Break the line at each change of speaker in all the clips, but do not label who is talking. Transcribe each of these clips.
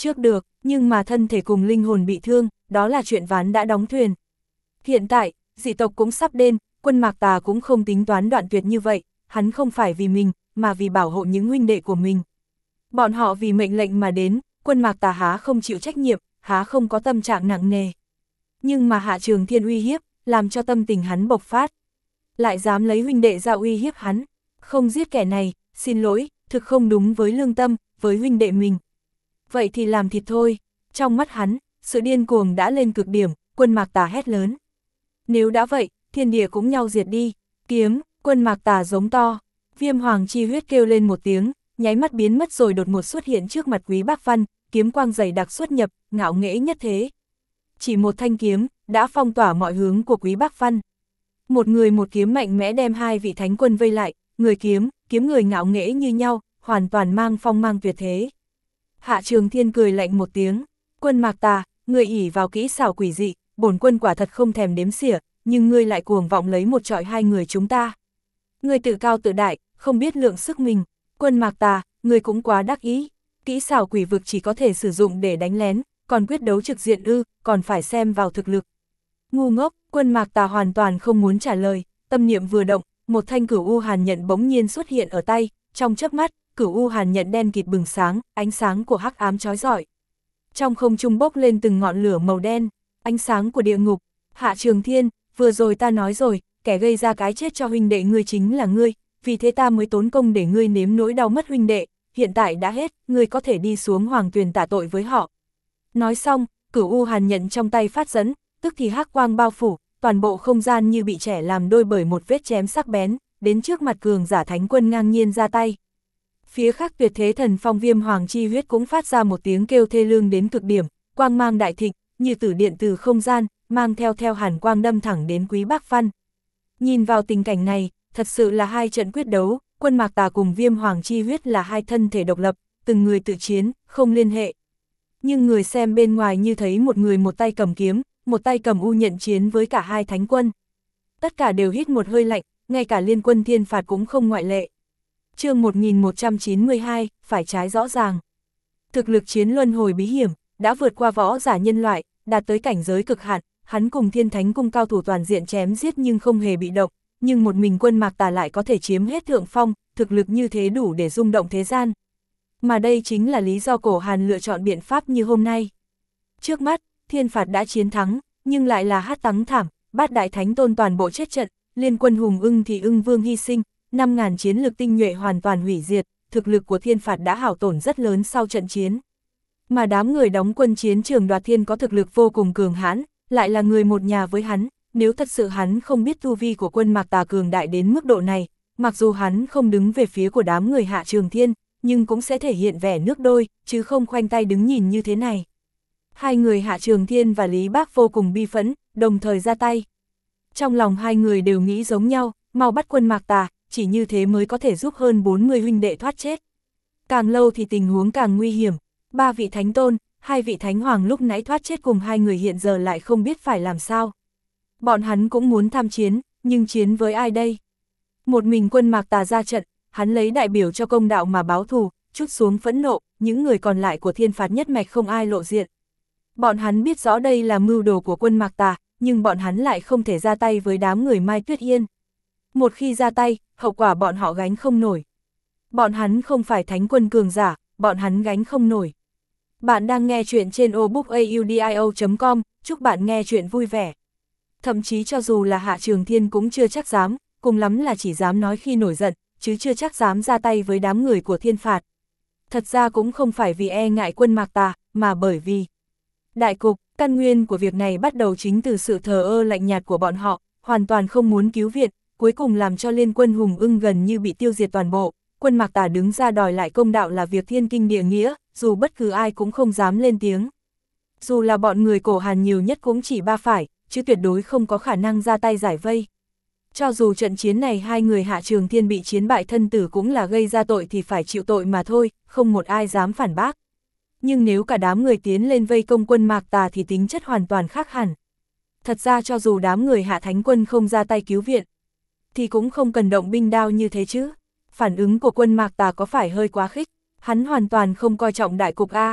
trước được, nhưng mà thân thể cùng linh hồn bị thương, đó là chuyện ván đã đóng thuyền. Hiện tại, dị tộc cũng sắp đến, quân Mạc Tà cũng không tính toán đoạn tuyệt như vậy, hắn không phải vì mình, mà vì bảo hộ những huynh đệ của mình. Bọn họ vì mệnh lệnh mà đến, quân Mạc Tà há không chịu trách nhiệm, há không có tâm trạng nặng nề. Nhưng mà Hạ Trường Thiên uy hiếp, làm cho tâm tình hắn bộc phát. Lại dám lấy huynh đệ ra uy hiếp hắn, không giết kẻ này, xin lỗi, thực không đúng với lương tâm, với huynh đệ mình. Vậy thì làm thịt thôi. Trong mắt hắn, sự điên cuồng đã lên cực điểm, quân Mạc Tà hét lớn. Nếu đã vậy, thiên địa cũng nhau diệt đi. Kiếm, quân Mạc Tà giống to. Viêm hoàng chi huyết kêu lên một tiếng, nháy mắt biến mất rồi đột ngột xuất hiện trước mặt Quý Bác Văn, kiếm quang dày đặc xuất nhập, ngạo nghễ nhất thế. Chỉ một thanh kiếm, đã phong tỏa mọi hướng của Quý Bác Văn. Một người một kiếm mạnh mẽ đem hai vị thánh quân vây lại, người kiếm người ngạo nghễ như nhau, hoàn toàn mang phong mang tuyệt thế. Hạ Trường Thiên cười lạnh một tiếng, quân Mạc Tà, người ỷ vào kỹ xảo quỷ dị, bổn quân quả thật không thèm đếm xỉa, nhưng ngươi lại cuồng vọng lấy một trọi hai người chúng ta. Ngươi tự cao tự đại, không biết lượng sức mình, quân Mạc Tà, ngươi cũng quá đắc ý, kỹ xảo quỷ vực chỉ có thể sử dụng để đánh lén, còn quyết đấu trực diện còn phải xem vào thực lực. Ngu ngốc, quân Mạc Tà hoàn toàn không muốn trả lời, tâm niệm vừa động, một thanh cửu u hàn nhận bỗng nhiên xuất hiện ở tay, trong chớp mắt, cửu u hàn nhận đen kịt bừng sáng, ánh sáng của hắc ám chói rọi. Trong không trung bốc lên từng ngọn lửa màu đen, ánh sáng của địa ngục. Hạ Trường Thiên, vừa rồi ta nói rồi, kẻ gây ra cái chết cho huynh đệ ngươi chính là ngươi, vì thế ta mới tốn công để ngươi nếm nỗi đau mất huynh đệ, hiện tại đã hết, ngươi có thể đi xuống hoàng tuyền tạ tội với họ. Nói xong, cửu u hàn nhận trong tay phát dẫn, tức thì hắc quang bao phủ, toàn bộ không gian như bị chẻ làm đôi bởi một vết chém sắc bén, đến trước mặt cường giả thánh quân ngang nhiên ra tay. Phía khác tuyệt thế thần phong Viêm hoàng chi huyết cũng phát ra một tiếng kêu thê lương đến cực điểm, quang mang đại thịnh, như tử điện từ không gian, mang theo hàn quang đâm thẳng đến Quý Bác Văn. Nhìn vào tình cảnh này, thật sự là hai trận quyết đấu, quân Mạc Tà cùng Viêm hoàng chi huyết là hai thân thể độc lập, từng người tự chiến, không liên hệ. Nhưng người xem bên ngoài như thấy một người một tay cầm kiếm, một tay cầm u nhận chiến với cả hai thánh quân. Tất cả đều hít một hơi lạnh, ngay cả liên quân thiên phạt cũng không ngoại lệ. Chương 1192, phải trái rõ ràng. Thực lực chiến luân hồi bí hiểm, đã vượt qua võ giả nhân loại, đạt tới cảnh giới cực hạn, hắn cùng Thiên Thánh cung cao thủ toàn diện chém giết nhưng không hề bị động, nhưng một mình quân Mạc Tà lại có thể chiếm hết thượng phong, thực lực như thế đủ để rung động thế gian. Mà đây chính là lý do Cổ Hàn lựa chọn biện pháp như hôm nay. Trước mắt, thiên phạt đã chiến thắng, nhưng lại là hát táng thảm, bát đại thánh tôn toàn bộ chết trận, liên quân hùng ưng thì ưng vương hy sinh, 5.000 chiến lực tinh nhuệ hoàn toàn hủy diệt, thực lực của thiên phạt đã hao tổn rất lớn sau trận chiến. Mà đám người đóng quân chiến trường Đoạt Thiên có thực lực vô cùng cường hãn, lại là người một nhà với hắn, nếu thật sự hắn không biết tu vi của quân Mạc Tà cường đại đến mức độ này, mặc dù hắn không đứng về phía của đám người Hạ Trường Thiên, nhưng cũng sẽ thể hiện vẻ nước đôi, chứ không khoanh tay đứng nhìn như thế này. Hai người Hạ Trường Thiên và Lý Bác vô cùng bi phẫn, đồng thời ra tay. Trong lòng hai người đều nghĩ giống nhau, mau bắt quân Mạc Tà, chỉ như thế mới có thể giúp hơn 40 huynh đệ thoát chết. Càng lâu thì tình huống càng nguy hiểm, 3 vị thánh tôn, 2 vị thánh hoàng lúc nãy thoát chết cùng hai người hiện giờ lại không biết phải làm sao. Bọn hắn cũng muốn tham chiến, nhưng chiến với ai đây? Một mình quân Mạc Tà ra trận, hắn lấy đại biểu cho công đạo mà báo thù, trút xuống phẫn nộ, những người còn lại của thiên phạt nhất mạch không ai lộ diện. Bọn hắn biết rõ đây là mưu đồ của quân Mạc Tà, nhưng bọn hắn lại không thể ra tay với đám người Mai Tuyết Yên. Một khi ra tay, hậu quả bọn họ gánh không nổi. Bọn hắn không phải thánh quân cường giả, bọn hắn gánh không nổi. Bạn đang nghe chuyện trên obookaudio.com, chúc bạn nghe chuyện vui vẻ. Thậm chí cho dù là Hạ Trường Thiên cũng chưa chắc dám, cùng lắm là chỉ dám nói khi nổi giận, chứ chưa chắc dám ra tay với đám người của thiên phạt. Thật ra cũng không phải vì e ngại quân Mạc Tà, mà bởi vì đại cục, căn nguyên của việc này bắt đầu chính từ sự thờ ơ lạnh nhạt của bọn họ, hoàn toàn không muốn cứu viện, cuối cùng làm cho liên quân hùng ưng gần như bị tiêu diệt toàn bộ. Quân Mạc Tà đứng ra đòi lại công đạo là việc thiên kinh địa nghĩa, dù bất cứ ai cũng không dám lên tiếng. Dù là bọn người Cổ Hàn nhiều nhất cũng chỉ ba phải, chứ tuyệt đối không có khả năng ra tay giải vây. Cho dù trận chiến này hai người Hạ Trường Thiên bị chiến bại thân tử cũng là gây ra tội thì phải chịu tội mà thôi, không một ai dám phản bác. Nhưng nếu cả đám người tiến lên vây công quân Mạc Tà thì tính chất hoàn toàn khác hẳn. Thật ra cho dù đám người Hạ Thánh quân không ra tay cứu viện, thì cũng không cần động binh đao như thế chứ. Phản ứng của quân Mạc Tà có phải hơi quá khích, hắn hoàn toàn không coi trọng đại cục a.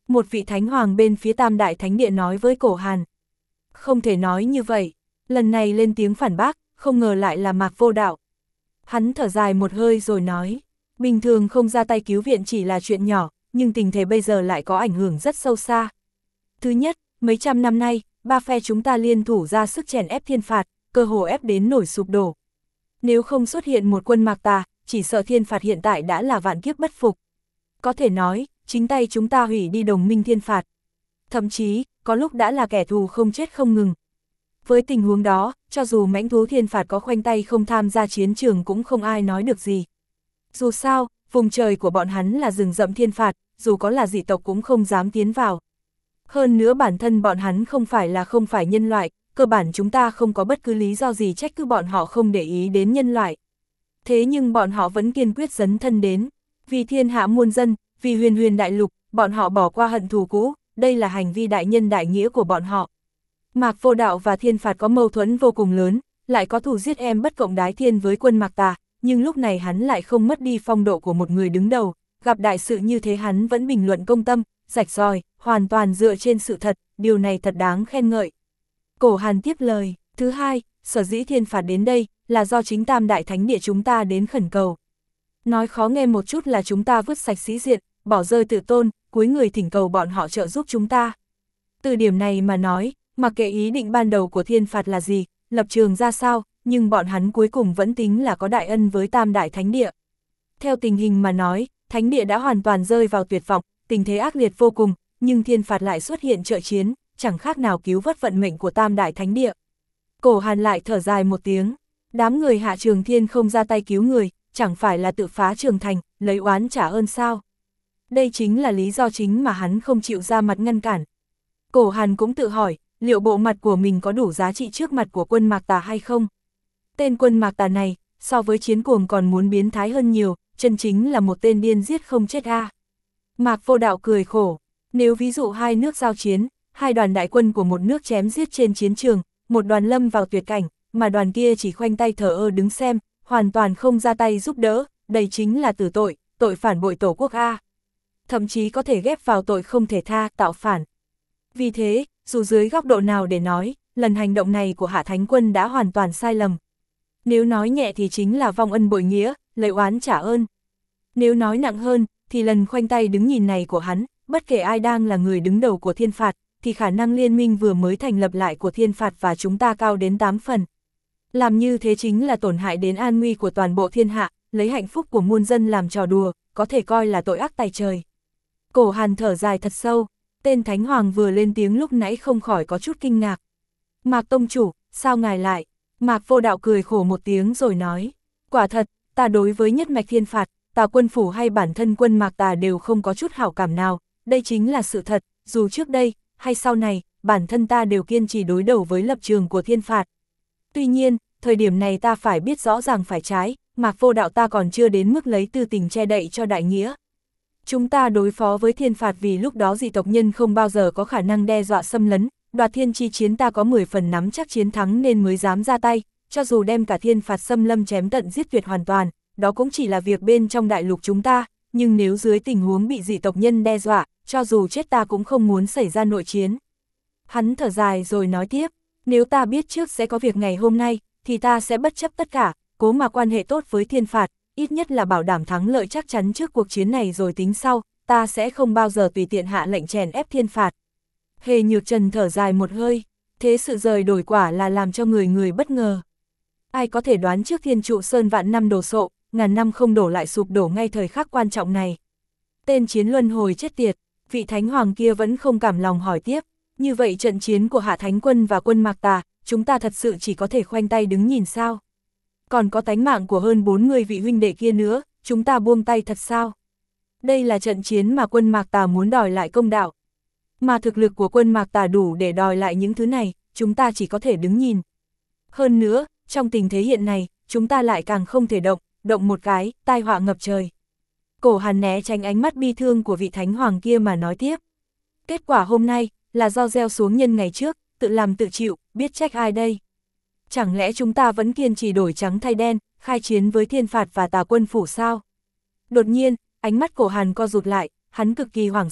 Một vị thánh hoàng bên phía Tam Đại Thánh Địa nói với Cổ Hàn. Không thể nói như vậy, lần này lên tiếng phản bác, không ngờ lại là Mạc Vô Đạo. Hắn thở dài một hơi rồi nói, bình thường không ra tay cứu viện chỉ là chuyện nhỏ, nhưng tình thế bây giờ lại có ảnh hưởng rất sâu xa. Thứ nhất, mấy trăm năm nay, ba phe chúng ta liên thủ ra sức chèn ép Thiên Phạt, cơ hồ ép đến nổi sụp đổ. Nếu không xuất hiện một quân Mạc Tà, chỉ sợ Thiên Phạt hiện tại đã là vạn kiếp bất phục. Có thể nói, chính tay chúng ta hủy đi đồng minh Thiên Phạt. Thậm chí, có lúc đã là kẻ thù không chết không ngừng. Với tình huống đó, cho dù mãnh thú Thiên Phạt có khoanh tay không tham gia chiến trường cũng không ai nói được gì. Dù sao, vùng trời của bọn hắn là rừng rậm Thiên Phạt, dù có là dị tộc cũng không dám tiến vào. Hơn nữa bản thân bọn hắn không phải nhân loại, cơ bản chúng ta không có bất cứ lý do gì trách cứ bọn họ không để ý đến nhân loại. Thế nhưng bọn họ vẫn kiên quyết dấn thân đến. Vì thiên hạ muôn dân, vì huyền huyền đại lục, bọn họ bỏ qua hận thù cũ, đây là hành vi đại nhân đại nghĩa của bọn họ. Mạc Vô Đạo và Thiên Phạt có mâu thuẫn vô cùng lớn, lại có thù giết em bất cộng đái thiên với quân Mạc Tà, nhưng lúc này hắn lại không mất đi phong độ của một người đứng đầu, gặp đại sự như thế hắn vẫn bình luận công tâm, rạch ròi, hoàn toàn dựa trên sự thật, điều này thật đáng khen ngợi. Cổ Hàn tiếp lời, thứ hai, sở dĩ Thiên Phạt đến đây, là do chính Tam Đại Thánh Địa chúng ta đến khẩn cầu. Nói khó nghe một chút là chúng ta vứt sạch sĩ diện, bỏ rơi tự tôn, cúi người thỉnh cầu bọn họ trợ giúp chúng ta. Từ điểm này mà nói, mặc kệ ý định ban đầu của Thiên Phạt là gì, lập trường ra sao, nhưng bọn hắn cuối cùng vẫn tính là có đại ân với Tam Đại Thánh Địa. Theo tình hình mà nói, Thánh Địa đã hoàn toàn rơi vào tuyệt vọng, tình thế ác liệt vô cùng, nhưng Thiên Phạt lại xuất hiện trợ chiến, chẳng khác nào cứu vớt vận mệnh của Tam Đại Thánh Địa. Cổ Hàn lại thở dài một tiếng, đám người Hạ Trường Thiên không ra tay cứu người, chẳng phải là tự phá trường thành, lấy oán trả ơn sao? Đây chính là lý do chính mà hắn không chịu ra mặt ngăn cản. Cổ Hàn cũng tự hỏi, liệu bộ mặt của mình có đủ giá trị trước mặt của quân Mạc Tà hay không? Tên quân Mạc Tà này, so với Chiến Cuồng còn muốn biến thái hơn nhiều, chân chính là một tên điên giết không chết a. Mạc Vô Đạo cười khổ, nếu ví dụ hai nước giao chiến, hai đoàn đại quân của một nước chém giết trên chiến trường, một đoàn lâm vào tuyệt cảnh, mà đoàn kia chỉ khoanh tay thờ ơ đứng xem, hoàn toàn không ra tay giúp đỡ, đây chính là tử tội, tội phản bội tổ quốc a. Thậm chí có thể ghép vào tội không thể tha, tạo phản. Vì thế, dù dưới góc độ nào để nói, lần hành động này của Hạ Thánh Quân đã hoàn toàn sai lầm. Nếu nói nhẹ thì chính là vong ân bội nghĩa, lấy oán trả ơn. Nếu nói nặng hơn, thì lần khoanh tay đứng nhìn này của hắn, bất kể ai đang là người đứng đầu của Thiên Phạt, thì khả năng liên minh vừa mới thành lập lại của Thiên Phạt và chúng ta cao đến 8 phần. Làm như thế chính là tổn hại đến an nguy của toàn bộ thiên hạ, lấy hạnh phúc của muôn dân làm trò đùa, có thể coi là tội ác tày trời. Cổ Hàn thở dài thật sâu, tên Thánh Hoàng vừa lên tiếng lúc nãy không khỏi có chút kinh ngạc. Mạc Tông Chủ, sao ngài lại? Mạc Vô Đạo cười khổ một tiếng rồi nói, quả thật, ta đối với nhất mạch Thiên Phạt, Tà Quân Phủ hay bản thân quân Mạc Tà đều không có chút hảo cảm nào, đây chính là sự thật, dù trước đây, hay sau này, bản thân ta đều kiên trì đối đầu với lập trường của Thiên Phạt. Tuy nhiên, thời điểm này ta phải biết rõ ràng phải trái, Mạc Vô Đạo ta còn chưa đến mức lấy tư tình che đậy cho đại nghĩa. Chúng ta đối phó với Thiên Phạt vì lúc đó dị tộc nhân không bao giờ có khả năng đe dọa xâm lấn, đoạt thiên chi chiến ta có 10 phần nắm chắc chiến thắng nên mới dám ra tay, cho dù đem cả Thiên Phạt xâm lâm chém tận giết tuyệt hoàn toàn, đó cũng chỉ là việc bên trong đại lục chúng ta, nhưng nếu dưới tình huống bị dị tộc nhân đe dọa, cho dù chết ta cũng không muốn xảy ra nội chiến. Hắn thở dài rồi nói tiếp, nếu ta biết trước sẽ có việc ngày hôm nay, thì ta sẽ bất chấp tất cả, cố mà quan hệ tốt với Thiên Phạt, ít nhất là bảo đảm thắng lợi chắc chắn trước cuộc chiến này rồi tính sau, ta sẽ không bao giờ tùy tiện hạ lệnh chèn ép Thiên Phạt. Hề Nhược Trần thở dài một hơi, thế sự rời đổi quả là làm cho người bất ngờ. Ai có thể đoán trước Thiên Trụ Sơn vạn năm đổ sộ, ngàn năm không đổ lại sụp đổ ngay thời khắc quan trọng này. Tên chiến luân hồi chết tiệt, vị Thánh Hoàng kia vẫn không cảm lòng hỏi tiếp, như vậy trận chiến của Hạ Thánh Quân và quân Mạc Tà, chúng ta thật sự chỉ có thể khoanh tay đứng nhìn sao? Còn có tánh mạng của hơn 40 vị huynh đệ kia nữa, chúng ta buông tay thật sao? Đây là trận chiến mà quân Mạc Tà muốn đòi lại công đạo. Mà thực lực của quân Mạc Tà đủ để đòi lại những thứ này, chúng ta chỉ có thể đứng nhìn. Hơn nữa, trong tình thế hiện này, chúng ta lại càng không thể động một cái, tai họa ngập trời. Cổ Hàn né tránh ánh mắt bi thương của vị Thánh Hoàng kia mà nói tiếp. Kết quả hôm nay, là do gieo xuống nhân ngày trước, tự làm tự chịu, biết trách ai đây? Chẳng lẽ chúng ta vẫn kiên trì đổi trắng thay đen, khai chiến với Thiên Phạt và Tà Quân Phủ sao? Đột nhiên, ánh mắt Cổ Hàn co rụt lại, hắn cực kỳ hoảng sợ,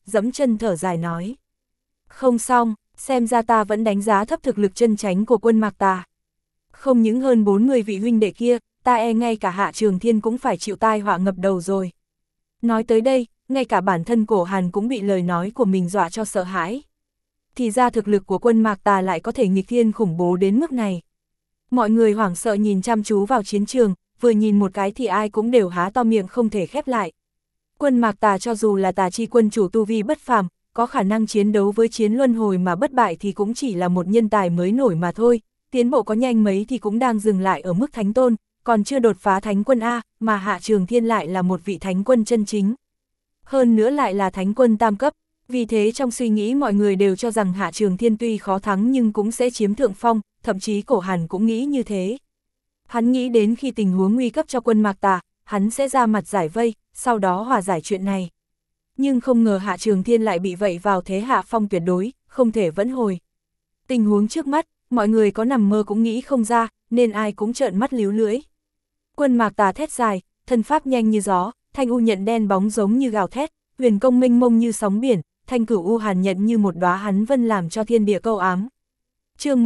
dẫm chân thở dài nói. Không xong, xem ra ta vẫn đánh giá thấp thực lực chân chánh của quân Mạc Tà. Không những hơn 40 vị huynh đệ kia, ta e ngay cả Hạ Trường Thiên cũng phải chịu tai họa ngập đầu rồi. Nói tới đây, ngay cả bản thân Cổ Hàn cũng bị lời nói của mình dọa cho sợ hãi. Thì ra thực lực của quân Mạc Tà lại có thể nghịch thiên khủng bố đến mức này. Mọi người hoảng sợ nhìn chăm chú vào chiến trường, vừa nhìn một cái thì ai cũng đều há to miệng không thể khép lại. Quân Mạc Tà cho dù là Tà Chi quân chủ tu vi bất phàm, có khả năng chiến đấu với chiến luân hồi mà bất bại thì cũng chỉ là một nhân tài mới nổi mà thôi, tiến bộ có nhanh mấy thì cũng đang dừng lại ở mức thánh tôn, còn chưa đột phá thánh quân A, mà Hạ Trường Thiên lại là một vị thánh quân chân chính. Hơn nữa lại là thánh quân tam cấp, vì thế trong suy nghĩ mọi người đều cho rằng Hạ Trường Thiên tuy khó thắng nhưng cũng sẽ chiếm thượng phong, thậm chí Cổ Hàn cũng nghĩ như thế. Hắn nghĩ đến khi tình huống nguy cấp cho quân Mạc Tà, hắn sẽ ra mặt giải vây, sau đó hòa giải chuyện này. Nhưng không ngờ Hạ Trường Thiên lại bị vậy vào thế hạ phong tuyệt đối, không thể vãn hồi. Tình huống trước mắt, mọi người có nằm mơ cũng nghĩ không ra, nên ai cũng trợn mắt líu lưỡi. Quân Mạc Tà thét dài, thân pháp nhanh như gió, thanh u nhận đen bóng giống như gào thét, huyền công mênh mông như sóng biển, thanh cửu u hàn nhận như một đóa hắn vân làm cho thiên địa câu ám. Chương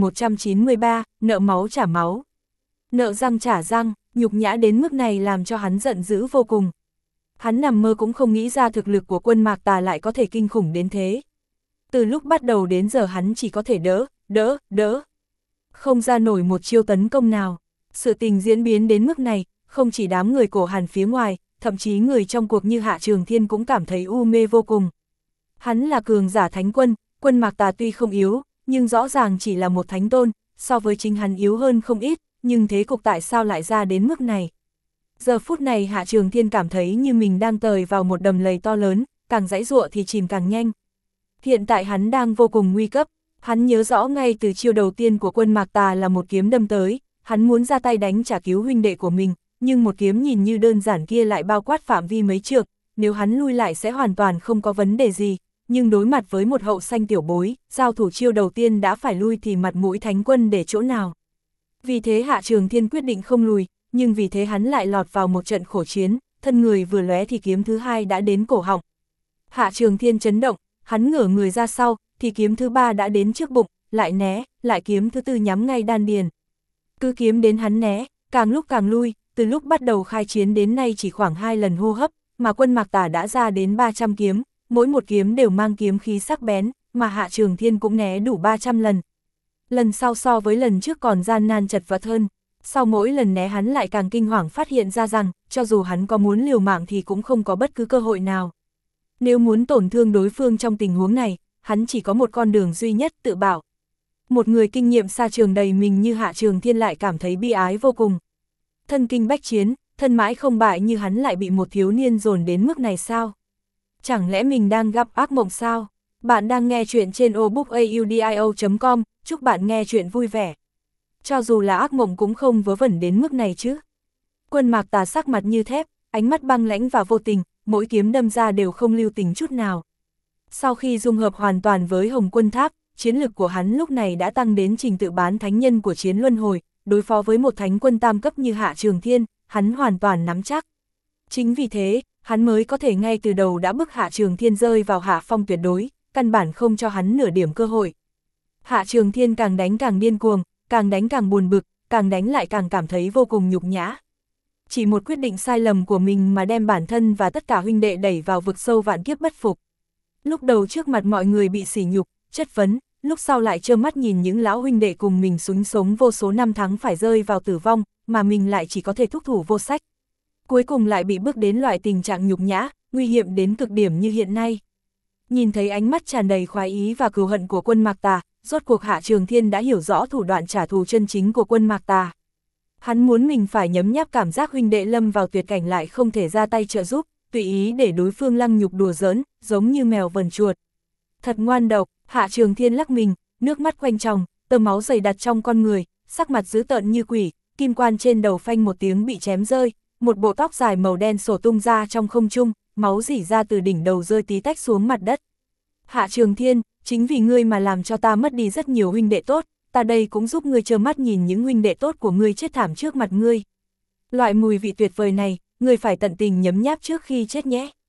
1193, nợ máu trả máu. Nợ răng trả răng, nhục nhã đến mức này làm cho hắn giận dữ vô cùng. Hắn nằm mơ cũng không nghĩ ra thực lực của quân Mạc Tà lại có thể kinh khủng đến thế. Từ lúc bắt đầu đến giờ hắn chỉ có thể đỡ. Không ra nổi một chiêu tấn công nào. Sự tình diễn biến đến mức này, không chỉ đám người Cổ Hàn phía ngoài, thậm chí người trong cuộc như Hạ Trường Thiên cũng cảm thấy u mê vô cùng. Hắn là cường giả thánh quân, quân Mạc Tà tuy không yếu, nhưng rõ ràng chỉ là một thánh tôn, so với chính hắn yếu hơn không ít, nhưng thế cục tại sao lại ra đến mức này. Giờ phút này Hạ Trường Thiên cảm thấy như mình đang tời vào một đầm lầy to lớn, càng giãy giụa thì chìm càng nhanh. Hiện tại hắn đang vô cùng nguy cấp, hắn nhớ rõ ngay từ chiêu đầu tiên của quân Mạc Tà là một kiếm đâm tới, hắn muốn ra tay đánh trả cứu huynh đệ của mình, nhưng một kiếm nhìn như đơn giản kia lại bao quát phạm vi mấy trượng, nếu hắn lui lại sẽ hoàn toàn không có vấn đề gì, nhưng đối mặt với một hậu sanh tiểu bối, giao thủ chiêu đầu tiên đã phải lui thì mặt mũi thánh quân để chỗ nào. Vì thế Hạ Trường Thiên quyết định không lùi, nhưng vì thế hắn lại lọt vào một trận khổ chiến, thân người vừa lóe thì kiếm thứ hai đã đến cổ họng. Hạ Trường Thiên chấn động, hắn ngửa người ra sau, thì kiếm thứ ba đã đến trước bụng, lại né, lại kiếm thứ tư nhắm ngay đan điền. Cứ kiếm đến hắn né, càng lúc càng lui, từ lúc bắt đầu khai chiến đến nay chỉ khoảng 2 lần hô hấp, mà quân Mạc Tà đã ra đến 300 kiếm, mỗi một kiếm đều mang kiếm khí sắc bén, mà Hạ Trường Thiên cũng né đủ 300 lần. Lần sau so với lần trước còn gian nan chật vật hơn, sau mỗi lần né hắn lại càng kinh hoàng phát hiện ra rằng, cho dù hắn có muốn liều mạng thì cũng không có bất cứ cơ hội nào. Nếu muốn tổn thương đối phương trong tình huống này, hắn chỉ có một con đường duy nhất, tự bảo. Một người kinh nghiệm xa trường đầy mình như Hạ Trường Thiên lại cảm thấy bi ái vô cùng. Thân kinh bách chiến, thân mãi không bại như hắn lại bị một thiếu niên dồn đến mức này sao? Chẳng lẽ mình đang gặp ác mộng sao? Bạn đang nghe chuyện trên obookaudio.com, chúc bạn nghe chuyện vui vẻ. Cho dù là ác mộng cũng không vớ vẩn đến mức này chứ. Quân Mạc Tà sắc mặt như thép, ánh mắt băng lãnh và vô tình, mỗi kiếm đâm ra đều không lưu tình chút nào. Sau khi dung hợp hoàn toàn với Hồng Quân Tháp, chiến lực của hắn lúc này đã tăng đến trình tự bán thánh nhân của chiến luân hồi, đối phó với một thánh quân tam cấp như Hạ Trường Thiên, hắn hoàn toàn nắm chắc. Chính vì thế, hắn mới có thể ngay từ đầu đã bức Hạ Trường Thiên rơi vào hạ phong tuyệt đối, căn bản không cho hắn nửa điểm cơ hội. Hạ Trường Thiên càng đánh càng điên cuồng, càng đánh càng buồn bực, càng đánh lại càng cảm thấy vô cùng nhục nhã. Chỉ một quyết định sai lầm của mình mà đem bản thân và tất cả huynh đệ đẩy vào vực sâu vạn kiếp bất phục. Lúc đầu trước mặt mọi người bị sỉ nhục, chất vấn, lúc sau lại trơ mắt nhìn những lão huynh đệ cùng mình súng sống vô số năm tháng phải rơi vào tử vong, mà mình lại chỉ có thể thúc thủ vô sách. Cuối cùng lại bị bước đến loại tình trạng nhục nhã, nguy hiểm đến cực điểm như hiện nay. Nhìn thấy ánh mắt tràn đầy khoái ý và cừu hận của quân Mạc Tà, rốt cuộc Hạ Trường Thiên đã hiểu rõ thủ đoạn trả thù chân chính của quân Mạc Tà. Hắn muốn mình phải nhấm nháp cảm giác huynh đệ lâm vào tuyệt cảnh lại không thể ra tay trợ giúp, tùy ý để đối phương lăng nhục đùa giỡn, giống như mèo vờn chuột. Thật ngoan độc, Hạ Trường Thiên lắc mình, nước mắt quanh tròng, tơ máu dày đặc trong con người, sắc mặt dữ tợn như quỷ, kim quan trên đầu phanh một tiếng bị chém rơi, một bộ tóc dài màu đen sổ tung ra trong không trung, máu rỉ ra từ đỉnh đầu rơi tí tách xuống mặt đất. Hạ Trường Thiên, chính vì ngươi mà làm cho ta mất đi rất nhiều huynh đệ tốt, ta đây cũng giúp ngươi trơ mắt nhìn những huynh đệ tốt của ngươi chết thảm trước mặt ngươi. Loại mùi vị tuyệt vời này, ngươi phải tận tình nhấm nháp trước khi chết nhé.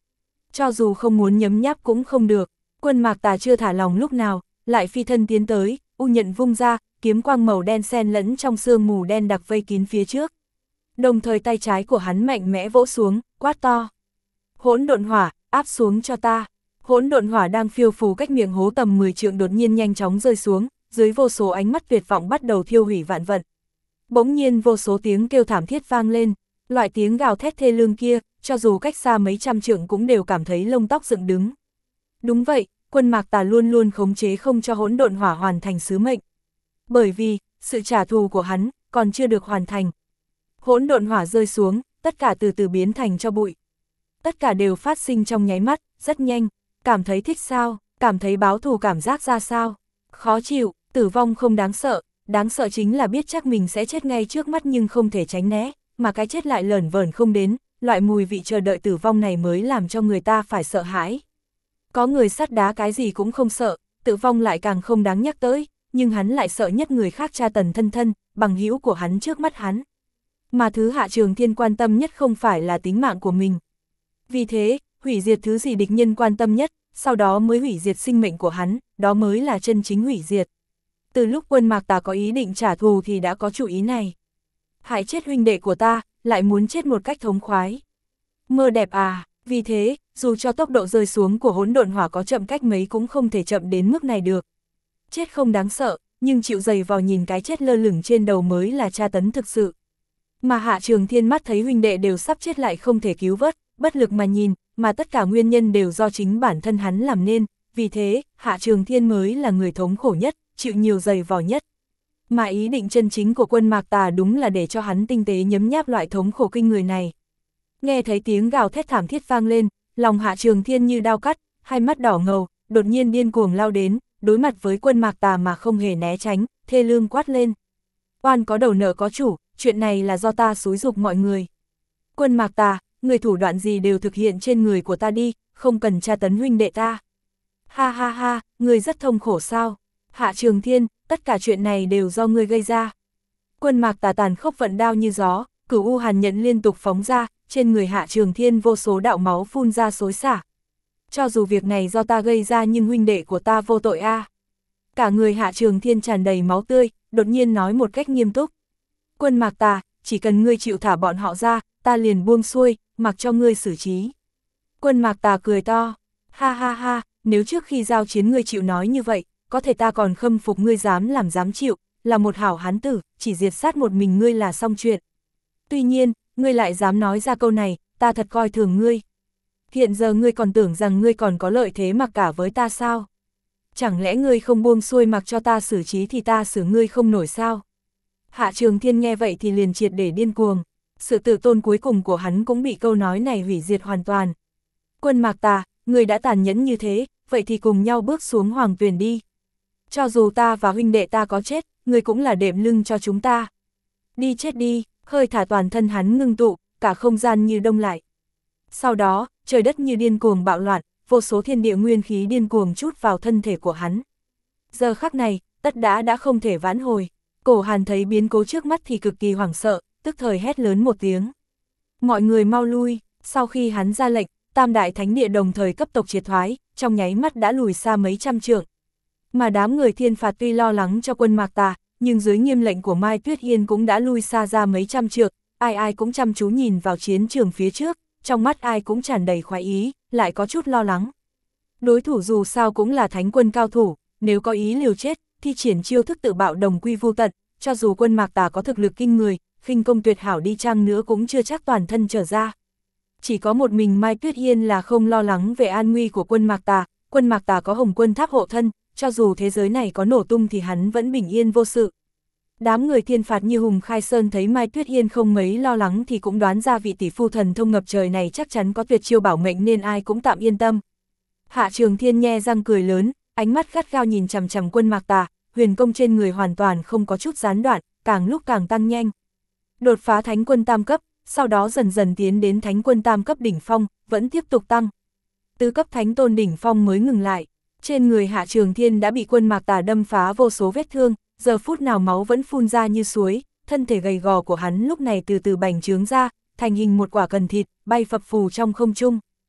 cho dù không muốn nhấm nháp cũng không được. Quân Mạc Tà chưa thả lòng lúc nào, lại phi thân tiến tới, u nhận vung ra, kiếm quang màu đen xen lẫn trong sương mù đen đặc vây kín phía trước. Đồng thời tay trái của hắn mạnh mẽ vỗ xuống, quát to. Hỗn độn hỏa, áp xuống cho ta. Hỗn độn hỏa đang phiêu phù cách miệng hố tầm 10 trượng đột nhiên nhanh chóng rơi xuống, dưới vô số ánh mắt tuyệt vọng bắt đầu thiêu hủy vạn vật. Bỗng nhiên vô số tiếng kêu thảm thiết vang lên, loại tiếng gào thét thê lương kia, cho dù cách xa mấy trăm trượng cũng đều cảm thấy lông tóc dựng đứng. Đúng vậy, Quân Mạc Tà luôn luôn khống chế không cho hỗn độn hỏa hoàn thành sứ mệnh. Bởi vì, sự trả thù của hắn còn chưa được hoàn thành. Hỗn độn hỏa rơi xuống, tất cả từ từ biến thành cho bụi. Tất cả đều phát sinh trong nháy mắt, rất nhanh. Cảm thấy thích sao, cảm thấy báo thù cảm giác ra sao. Khó chịu, tử vong không đáng sợ chính là biết chắc mình sẽ chết ngay trước mắt nhưng không thể tránh né, mà cái chết lại lởn vởn không đến, loại mùi vị chờ đợi tử vong này mới làm cho người ta phải sợ hãi. Có người sắt đá cái gì cũng không sợ, tử vong lại càng không đáng nhắc tới, nhưng hắn lại sợ nhất người khác tra tấn thân, bằng hữu của hắn trước mắt hắn. Mà thứ Hạ Trường Thiên quan tâm nhất không phải là tính mạng của mình. Vì thế, hủy diệt thứ gì địch nhân quan tâm nhất, sau đó mới hủy diệt sinh mệnh của hắn, đó mới là chân chính hủy diệt. Từ lúc Quân Mạc Tà có ý định trả thù thì đã có chủ ý này. Hại chết huynh đệ của ta, lại muốn chết một cách thống khoái. Mơ đẹp à, vì thế, dù cho tốc độ rơi xuống của hỗn độn hỏa có chậm cách mấy cũng không thể chậm đến mức này được. Chết không đáng sợ, nhưng chịu giày vò nhìn cái chết lơ lửng trên đầu mới là tra tấn thực sự. Mà Hạ Trường Thiên mắt thấy huynh đệ đều sắp chết lại không thể cứu vớt, bất lực mà nhìn, mà tất cả nguyên nhân đều do chính bản thân hắn làm nên, vì thế, Hạ Trường Thiên mới là người thống khổ nhất, chịu nhiều giày vò nhất. Mà ý định chân chính của Quân Mạc Tà đúng là để cho hắn tinh tế nhấm nháp loại thống khổ kinh người này. Nghe thấy tiếng gào thét thảm thiết vang lên, lòng Hạ Trường Thiên như đao cắt, hai mắt đỏ ngầu, đột nhiên điên cuồng lao đến, đối mặt với Quân Mạc Tà mà không hề né tránh, thê lương quát lên. Oan có đầu nợ có chủ, chuyện này là do ta xúi giục mọi người. Quân Mạc Tà, người thủ đoạn gì đều thực hiện trên người của ta đi, không cần tra tấn huynh đệ ta. Ha ha ha, người rất thông khổ sao? Hạ Trường Thiên, tất cả chuyện này đều do ngươi gây ra. Quân Mạc Tà tàn khốc vận đao như gió, cửu u hàn nhận liên tục phóng ra, trên người Hạ Trường Thiên vô số đạo máu phun ra xối xả. Cho dù việc này do ta gây ra nhưng huynh đệ của ta vô tội a. Cả người Hạ Trường Thiên tràn đầy máu tươi, đột nhiên nói một cách nghiêm túc. Quân Mạc Tà, chỉ cần ngươi chịu thả bọn họ ra, ta liền buông xuôi, mặc cho ngươi xử trí. Quân Mạc Tà cười to, ha ha ha, nếu trước khi giao chiến ngươi chịu nói như vậy, có thể ta còn khâm phục ngươi dám làm dám chịu, là một hảo hán tử, chỉ diệt sát một mình ngươi là xong chuyện. Tuy nhiên, ngươi lại dám nói ra câu này, ta thật coi thường ngươi. Hiện giờ ngươi còn tưởng rằng ngươi còn có lợi thế mặc cả với ta sao? Chẳng lẽ ngươi không buông xuôi mặc cho ta xử trí thì ta xử ngươi không nổi sao? Hạ Trường Thiên nghe vậy thì liền triệt để điên cuồng. Sự tự tôn cuối cùng của hắn cũng bị câu nói này hủy diệt hoàn toàn. Quân Mạc Tà, ngươi đã tàn nhẫn như thế, vậy thì cùng nhau bước xuống hoàng tuyền đi. Cho dù ta và huynh đệ ta có chết, ngươi cũng là đệm lưng cho chúng ta. Đi chết đi, hơi thả toàn thân hắn ngưng tụ, cả không gian như đông lại. Sau đó, trời đất như điên cuồng bạo loạn, vô số thiên địa nguyên khí điên cuồng trút vào thân thể của hắn. Giờ khắc này, tất đã không thể vãn hồi. Cổ Hàn thấy biến cố trước mắt thì cực kỳ hoảng sợ, tức thời hét lớn một tiếng. Mọi người mau lui, sau khi hắn ra lệnh, Tam Đại Thánh Địa đồng thời cấp tốc triệt thoái, trong nháy mắt đã lùi xa mấy trăm trượng. Mà đám người Thiên Phạt tuy lo lắng cho Quân Mạc Tà, nhưng dưới nghiêm lệnh của Mai Tuyết Hiên cũng đã lui xa ra mấy trăm trượng, ai ai cũng chăm chú nhìn vào chiến trường phía trước, trong mắt ai cũng tràn đầy khoái ý, lại có chút lo lắng. Đối thủ dù sao cũng là thánh quân cao thủ, nếu có ý liều chết, thi triển chiêu thức tự bạo đồng quy vô tận, cho dù Quân Mạc Tà có thực lực kinh người, khinh công tuyệt hảo đi chăng nữa cũng chưa chắc toàn thân trở ra. Chỉ có một mình Mai Tuyết Hiên là không lo lắng về an nguy của Quân Mạc Tà có Hồng Quân Tháp hộ thân, cho dù thế giới này có nổ tung thì hắn vẫn bình yên vô sự. Đám người Thiên Phạt như Hùng Khai Sơn thấy Mai Tuyết Hiên không mấy lo lắng thì cũng đoán ra vị tỷ phu thần thông ngập trời này chắc chắn có tuyệt chiêu bảo mệnh nên ai cũng tạm yên tâm. Hạ Trường Thiên nhe răng cười lớn, ánh mắt gắt gao nhìn chằm chằm Quân Mạc Tà, huyền công trên người hoàn toàn không có chút gián đoạn, càng lúc càng tăng nhanh. Đột phá Thánh Quân Tam cấp, sau đó dần dần tiến đến Thánh Quân Tam cấp đỉnh phong, vẫn tiếp tục tăng. Tứ cấp Thánh Tôn đỉnh phong mới ngừng lại. Trên người Hạ Trường Thiên đã bị Quân Mạc Tà đâm phá vô số vết thương, giờ phút nào máu vẫn phun ra như suối, thân thể gầy gò của hắn lúc này từ từ bành trướng ra, thành hình một quả cần thịt, bay phập phù trong không trung.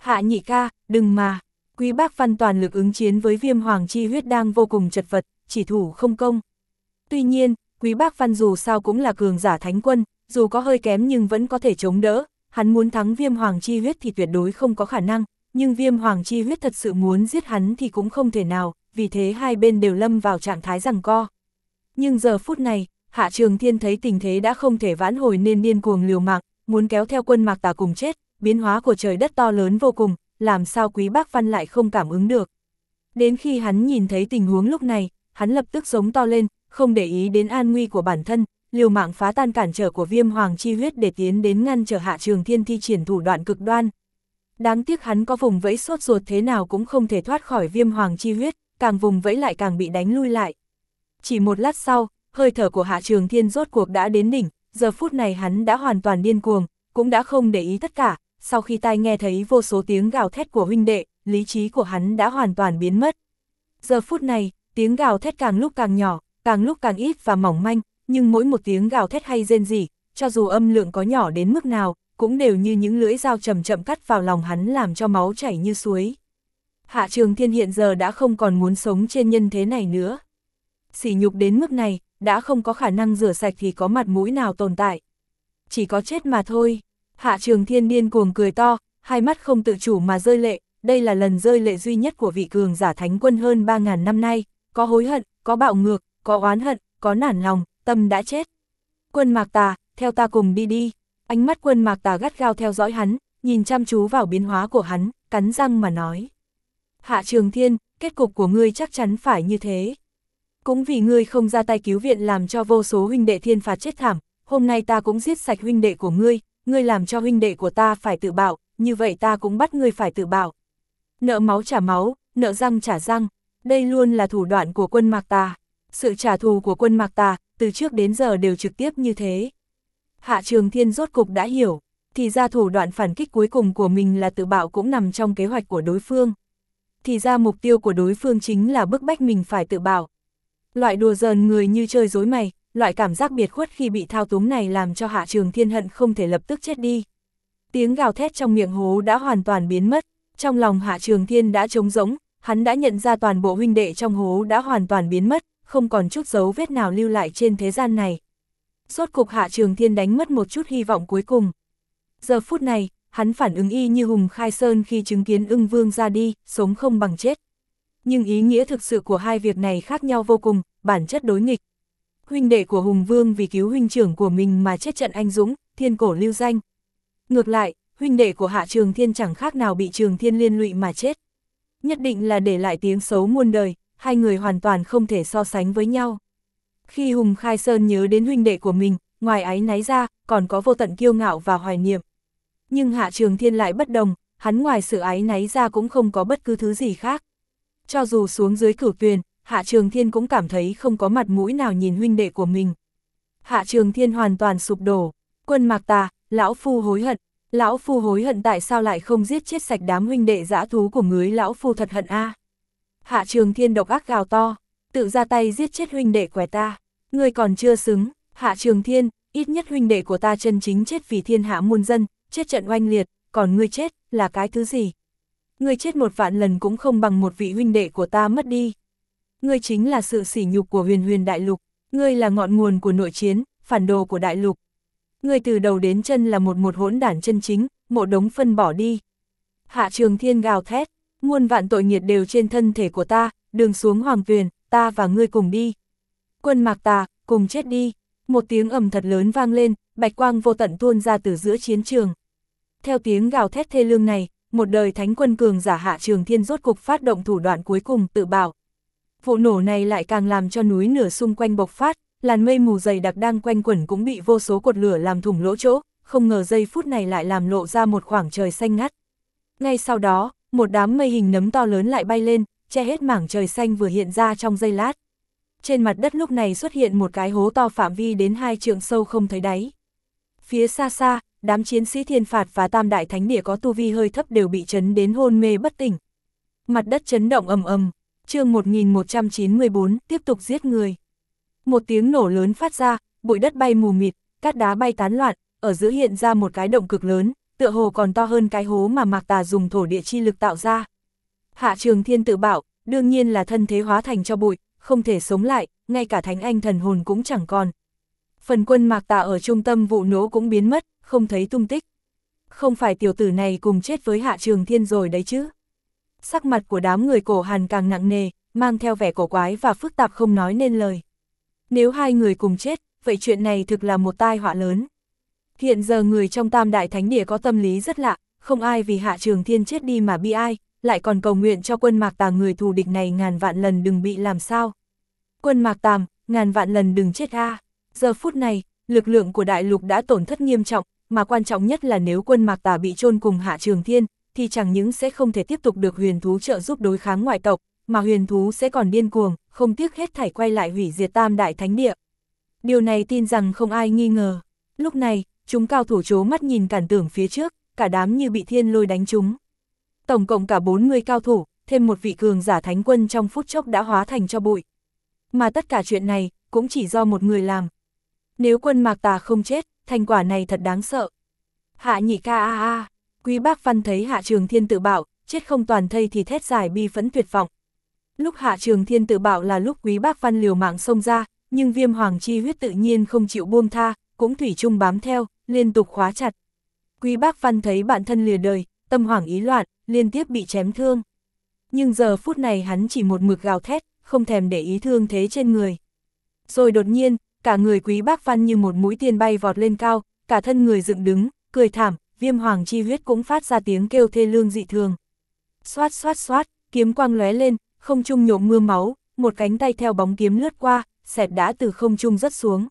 Hạ nhị ca, đừng mà. Quý Bác Văn toàn lực ứng chiến với Viêm Hoàng chi huyết đang vô cùng chật vật, chỉ thủ không công. Tuy nhiên, Quý Bác Văn dù sao cũng là cường giả thánh quân, dù có hơi kém nhưng vẫn có thể chống đỡ, hắn muốn thắng Viêm Hoàng chi huyết thì tuyệt đối không có khả năng, nhưng Viêm Hoàng chi huyết thật sự muốn giết hắn thì cũng không thể nào, vì thế hai bên đều lâm vào trạng thái giằng co. Nhưng giờ phút này, Hạ Trường Thiên thấy tình thế đã không thể vãn hồi nên điên cuồng liều mạng, muốn kéo theo quân Mạc Tà cùng chết, biến hóa của trời đất to lớn vô cùng, làm sao Quý Bác Văn lại không cảm ứng được. Đến khi hắn nhìn thấy tình huống lúc này, hắn lập tức giống to lên, không để ý đến an nguy của bản thân, liều mạng phá tan cản trở của Viêm Hoàng chi huyết để tiến đến ngăn trở Hạ Trường Thiên thi triển thủ đoạn cực đoan. Đáng tiếc hắn có vùng vẫy sốt ruột thế nào cũng không thể thoát khỏi Viêm Hoàng chi huyết, càng vùng vẫy lại càng bị đánh lui lại. Chỉ một lát sau, hơi thở của Hạ Trường Thiên rốt cuộc đã đến đỉnh, giờ phút này hắn đã hoàn toàn điên cuồng, cũng đã không để ý tất cả, sau khi tai nghe thấy vô số tiếng gào thét của huynh đệ, lý trí của hắn đã hoàn toàn biến mất. Giờ phút này, tiếng gào thét càng lúc càng nhỏ, càng lúc càng ít và mỏng manh, nhưng mỗi một tiếng gào thét hay rên rỉ, cho dù âm lượng có nhỏ đến mức nào, cũng đều như những lưỡi dao chậm chậm cắt vào lòng hắn làm cho máu chảy như suối. Hạ Trường Thiên hiện giờ đã không còn muốn sống trên nhân thế này nữa. Sỉ nhục đến mức này, đã không có khả năng rửa sạch thì có mặt mũi nào tồn tại. Chỉ có chết mà thôi. Hạ Trường Thiên điên cuồng cười to, hai mắt không tự chủ mà rơi lệ, đây là lần rơi lệ duy nhất của vị cường giả thánh quân hơn 3.000 năm nay, có hối hận, có bạo ngược, có oán hận, có nản lòng, tâm đã chết. Quân Mạc Tà, theo ta cùng đi đi. Ánh mắt Quân Mạc Tà gắt gao theo dõi hắn, nhìn chăm chú vào biến hóa của hắn, cắn răng mà nói. Hạ Trường Thiên, kết cục của ngươi chắc chắn phải như thế. Cũng vì ngươi không ra tay cứu viện làm cho vô số huynh đệ thiên phạt chết thảm, hôm nay ta cũng giết sạch huynh đệ của ngươi làm cho huynh đệ của ta phải tự bảo, như vậy ta cũng bắt ngươi phải tự bảo. Nợ máu trả máu, nợ răng trả răng, đây luôn là thủ đoạn của Quân Mạc Tà. Sự trả thù của Quân Mạc Tà, từ trước đến giờ đều trực tiếp như thế. Hạ Trường Thiên rốt cục đã hiểu, thì ra thủ đoạn phản kích cuối cùng của mình là tự bạo cũng nằm trong kế hoạch của đối phương. Thì ra mục tiêu của đối phương chính là bức bách mình phải tự bạo. Loại đùa giỡn người như chơi rối mày, loại cảm giác biệt khuất khi bị thao túng này làm cho Hạ Trường Thiên hận không thể lập tức chết đi. Tiếng gào thét trong miệng hố đã hoàn toàn biến mất, trong lòng Hạ Trường Thiên đã trống rỗng, hắn đã nhận ra toàn bộ huynh đệ trong hố đã hoàn toàn biến mất, không còn chút dấu vết nào lưu lại trên thế gian này. Rốt cục Hạ Trường Thiên đánh mất một chút hy vọng cuối cùng. Giờ phút này, hắn phản ứng y như Hùng Khai Sơn khi chứng kiến Ưng Vương ra đi, sống không bằng chết. Nhưng ý nghĩa thực sự của hai việc này khác nhau vô cùng, bản chất đối nghịch. Huynh đệ của Hùng Vương vì cứu huynh trưởng của mình mà chết trận anh dũng, thiên cổ lưu danh. Ngược lại, huynh đệ của Hạ Trường Thiên chẳng khác nào bị Trường Thiên liên lụy mà chết. Nhất định là để lại tiếng xấu muôn đời, hai người hoàn toàn không thể so sánh với nhau. Khi Hùng Khai Sơn nhớ đến huynh đệ của mình, ngoài áy náy ra, còn có vô tận kiêu ngạo và hoài niệm. Nhưng Hạ Trường Thiên lại bất đồng, hắn ngoài sự áy náy ra cũng không có bất cứ thứ gì khác. Cho dù xuống dưới Cửu Tuyền, Hạ Trường Thiên cũng cảm thấy không có mặt mũi nào nhìn huynh đệ của mình. Hạ Trường Thiên hoàn toàn sụp đổ. Quân Mạc Tà, lão phu hối hận. Lão phu hối hận tại sao lại không giết chết sạch đám huynh đệ dã thú của ngươi, lão phu thật hận a. Hạ Trường Thiên độc ác gào to, tự ra tay giết chết huynh đệ của ta. Ngươi còn chưa xứng, Hạ Trường Thiên, ít nhất huynh đệ của ta chân chính chết vì thiên hạ muôn dân, chết trận oanh liệt, còn ngươi chết, là cái thứ gì? Ngươi chết 1.000 lần cũng không bằng một vị huynh đệ của ta mất đi. Ngươi chính là sự sỉ nhục của huyền huyền đại lục, ngươi là ngọn nguồn của nội chiến, phản đồ của đại lục. Ngươi từ đầu đến chân là một hỗn đản chân chính, một đống phân bỏ đi. Hạ Trường Thiên gào thét, muôn vạn tội nghiệt đều trên thân thể của ta, đường xuống Hoàng Tuyền, ta và ngươi cùng đi. Quân Mạc Tà, cùng chết đi. Một tiếng ầm thật lớn vang lên, bạch quang vô tận tuôn ra từ giữa chiến trường. Theo tiếng gào thét thê lương này, một đời thánh quân cường giả Hạ Trường Thiên rốt cục phát động thủ đoạn cuối cùng, tự bảo. Vụ nổ này lại càng làm cho núi lửa xung quanh bộc phát, làn mây mù dày đặc đang quanh quẩn cũng bị vô số cột lửa làm thủng lỗ chỗ, không ngờ giây phút này lại làm lộ ra một khoảng trời xanh ngắt. Ngay sau đó, một đám mây hình nấm to lớn lại bay lên, che hết mảng trời xanh vừa hiện ra trong giây lát. Trên mặt đất lúc này xuất hiện một cái hố to phạm vi đến 2 trượng sâu không thấy đáy. Phía xa xa, đám chiến sĩ thiên phạt và tam đại thánh địa có tu vi hơi thấp đều bị chấn đến hôn mê bất tỉnh. Mặt đất chấn động ầm ầm. Chương 1194, tiếp tục giết người. Một tiếng nổ lớn phát ra, bụi đất bay mù mịt, cát đá bay tán loạn, ở giữa hiện ra một cái động cực lớn, tựa hồ còn to hơn cái hố mà Mạc Tà dùng thổ địa chi lực tạo ra. Hạ Trường Thiên tự bảo, đương nhiên là thân thế hóa thành cho bụi, không thể sống lại, ngay cả thánh anh thần hồn cũng chẳng còn. Phần quân Mạc Tà ở trung tâm vụ nổ cũng biến mất, không thấy tung tích. Không phải tiểu tử này cùng chết với Hạ Trường Thiên rồi đấy chứ. Sắc mặt của đám người Cổ Hàn càng nặng nề, mang theo vẻ cổ quái và phức tạp không nói nên lời. Nếu hai người cùng chết, vậy chuyện này thực là một tai họa lớn. Hiện giờ người trong Tam Đại Thánh Địa có tâm lý rất lạ, không ai vì Hạ Trường Thiên chết đi mà bi ai, lại còn cầu nguyện cho quân Mạc Tà người thù địch này ngàn vạn lần đừng bị làm sao. Quân Mạc Tàm, ngàn vạn lần đừng chết a. Giờ phút này, lực lượng của đại lục đã tổn thất nghiêm trọng, mà quan trọng nhất là nếu quân Mạc Tà bị chôn cùng Hạ Trường Thiên, thì chẳng những sẽ không thể tiếp tục được huyền thú trợ giúp đối kháng ngoại tộc, mà huyền thú sẽ còn điên cuồng, không tiếc hết thảy quay lại hủy diệt Tam Đại Thánh Địa. Điều này tin rằng không ai nghi ngờ. Lúc này, chúng cao thủ trố mắt nhìn cản tưởng phía trước, cả đám như bị thiên lôi đánh trúng. Tổng cộng cả 40 cao thủ, thêm một vị cường giả thánh quân trong phút chốc đã hóa thành cho bụi. Mà tất cả chuyện này, cũng chỉ do một người làm. Nếu quân Mạc Tà không chết, thành quả này thật đáng sợ. Hạ Nhị ca Quý Bác Văn thấy Hạ Trường Thiên tự bảo, chết không toàn thây thì thét dài bi phẫn tuyệt vọng. Lúc Hạ Trường Thiên tự bảo là lúc Quý Bác Văn liều mạng xông ra, nhưng Viêm Hoàng chi huyết tự nhiên không chịu buông tha, cũng thủy chung bám theo, liên tục khóa chặt. Quý Bác Văn thấy bản thân lìa đời, tâm hoảng ý loạn, liên tiếp bị chém thương. Nhưng giờ phút này hắn chỉ một mực gào thét, không thèm để ý thương thế trên người. Rồi đột nhiên, cả người Quý Bác Văn như một mũi tên bay vọt lên cao, cả thân người dựng đứng, cười thảm, Viêm Hoàng chi huyết cũng phát ra tiếng kêu thê lương dị thường. Xoát xoát xoát, kiếm quang lóe lên, không trung nhộm mưa máu, một cánh tay theo bóng kiếm lướt qua, xẹt đã từ không trung rớt xuống.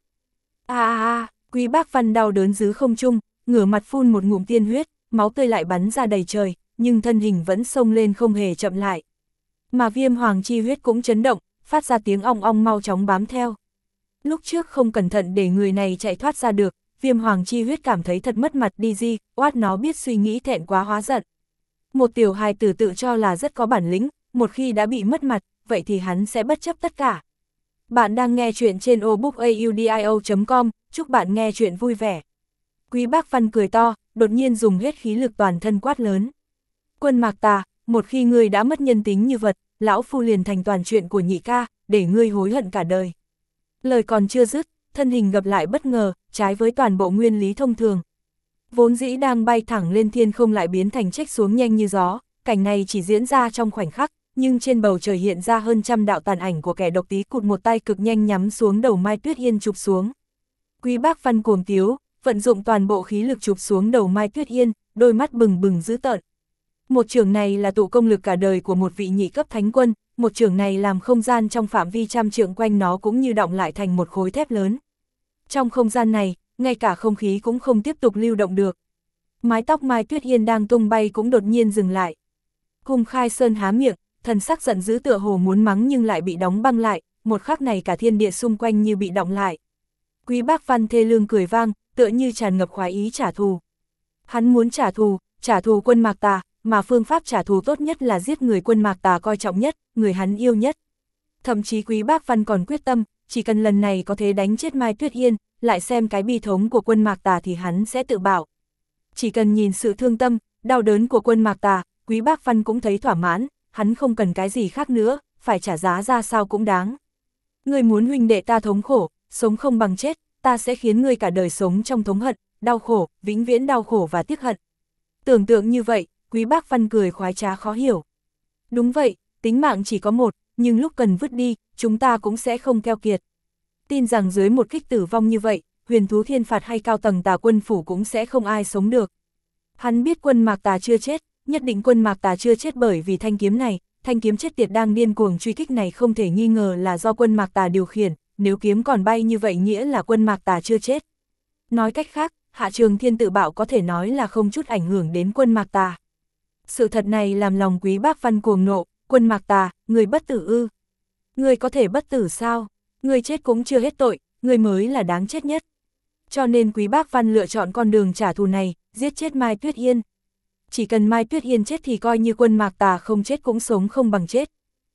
Quý Bác Văn đau đớn dưới không trung, ngửa mặt phun một ngụm tiên huyết, máu tươi lại bắn ra đầy trời, nhưng thân hình vẫn xông lên không hề chậm lại. Mà Viêm Hoàng chi huyết cũng chấn động, phát ra tiếng ong ong mau chóng bám theo. Lúc trước không cẩn thận để người này chạy thoát ra được, Viêm Hoàng chi huyết cảm thấy thật mất mặt đi di, oát nó biết suy nghĩ thẹn quá hóa giận. Một tiểu hài tử tự cho là rất có bản lĩnh, một khi đã bị mất mặt, vậy thì hắn sẽ bất chấp tất cả. Bạn đang nghe chuyện trên obookaudio.com, chúc bạn nghe chuyện vui vẻ. Quý Bác Văn cười to, đột nhiên dùng hết khí lực toàn thân quát lớn. Quân Mạc Tà, một khi ngươi đã mất nhân tính như vật, lão phu liền thành toàn chuyện của nhị ca, để ngươi hối hận cả đời. Lời còn chưa dứt, thân hình gập lại bất ngờ, trái với toàn bộ nguyên lý thông thường. Vốn dĩ đang bay thẳng lên thiên không lại biến thành chếch xuống nhanh như gió, cảnh này chỉ diễn ra trong khoảnh khắc, nhưng trên bầu trời hiện ra hơn trăm đạo tàn ảnh của kẻ độc tí cụt một tay cực nhanh nhắm xuống đầu Mai Tuyết Yên chụp xuống. Quý Bác Văn cuồng tiếu, vận dụng toàn bộ khí lực chụp xuống đầu Mai Tuyết Yên, đôi mắt bừng bừng dữ tợn. Một chưởng này là tụ công lực cả đời của một vị nhị cấp thánh quân, một chưởng này làm không gian trong phạm vi trăm trượng quanh nó cũng như đọng lại thành một khối thép lớn. Trong không gian này, ngay cả không khí cũng không tiếp tục lưu động được. Mái tóc Mai Tuyết Yên đang tung bay cũng đột nhiên dừng lại. Hùng Khai Sơn há miệng, thần sắc giận dữ tựa hồ muốn mắng nhưng lại bị đóng băng lại, một khắc này cả thiên địa xung quanh như bị đọng lại. Quý Bác Văn thê lương cười vang, tựa như tràn ngập khoái ý trả thù. Hắn muốn trả thù quân Mạc Tà, mà phương pháp trả thù tốt nhất là giết người quân Mạc Tà coi trọng nhất, người hắn yêu nhất. Thậm chí Quý Bác Văn còn quyết tâm, chỉ cần lần này có thể đánh chết Mai Tuyết Yên, lại xem cái bi thống của quân Mạc Tà thì hắn sẽ tự bảo. Chỉ cần nhìn sự thương tâm, đau đớn của quân Mạc Tà, Quý Bác Văn cũng thấy thỏa mãn, hắn không cần cái gì khác nữa, phải trả giá ra sao cũng đáng. Ngươi muốn huynh đệ ta thống khổ, sống không bằng chết, ta sẽ khiến ngươi cả đời sống trong thống hận, đau khổ, vĩnh viễn đau khổ và tiếc hận. Tưởng tượng như vậy, Quý Bác Văn cười khoái trá khó hiểu. Đúng vậy, tính mạng chỉ có một, nhưng lúc cần vứt đi, chúng ta cũng sẽ không keo kiệt. Tin rằng dưới một kích tử vong như vậy, huyền thú thiên phạt hay cao tầng Tà quân phủ cũng sẽ không ai sống được. Hắn biết quân Mạc Tà chưa chết, nhất định quân Mạc Tà chưa chết bởi vì thanh kiếm này, thanh kiếm chết tiệt đang điên cuồng truy kích này không thể nghi ngờ là do quân Mạc Tà điều khiển, nếu kiếm còn bay như vậy nghĩa là quân Mạc Tà chưa chết. Nói cách khác, Hạ Trường Thiên tự bảo có thể nói là không chút ảnh hưởng đến quân Mạc Tà. Sự thật này làm lòng Quý Bác Văn cuồng nộ, quân Mạc Tà, người bất tử ư? Người có thể bất tử sao? Người chết cũng chưa hết tội, người mới là đáng chết nhất. Cho nên Quý Bác Văn lựa chọn con đường trả thù này, giết chết Mai Tuyết Yên. Chỉ cần Mai Tuyết Yên chết thì coi như quân Mạc Tà không chết cũng sống không bằng chết.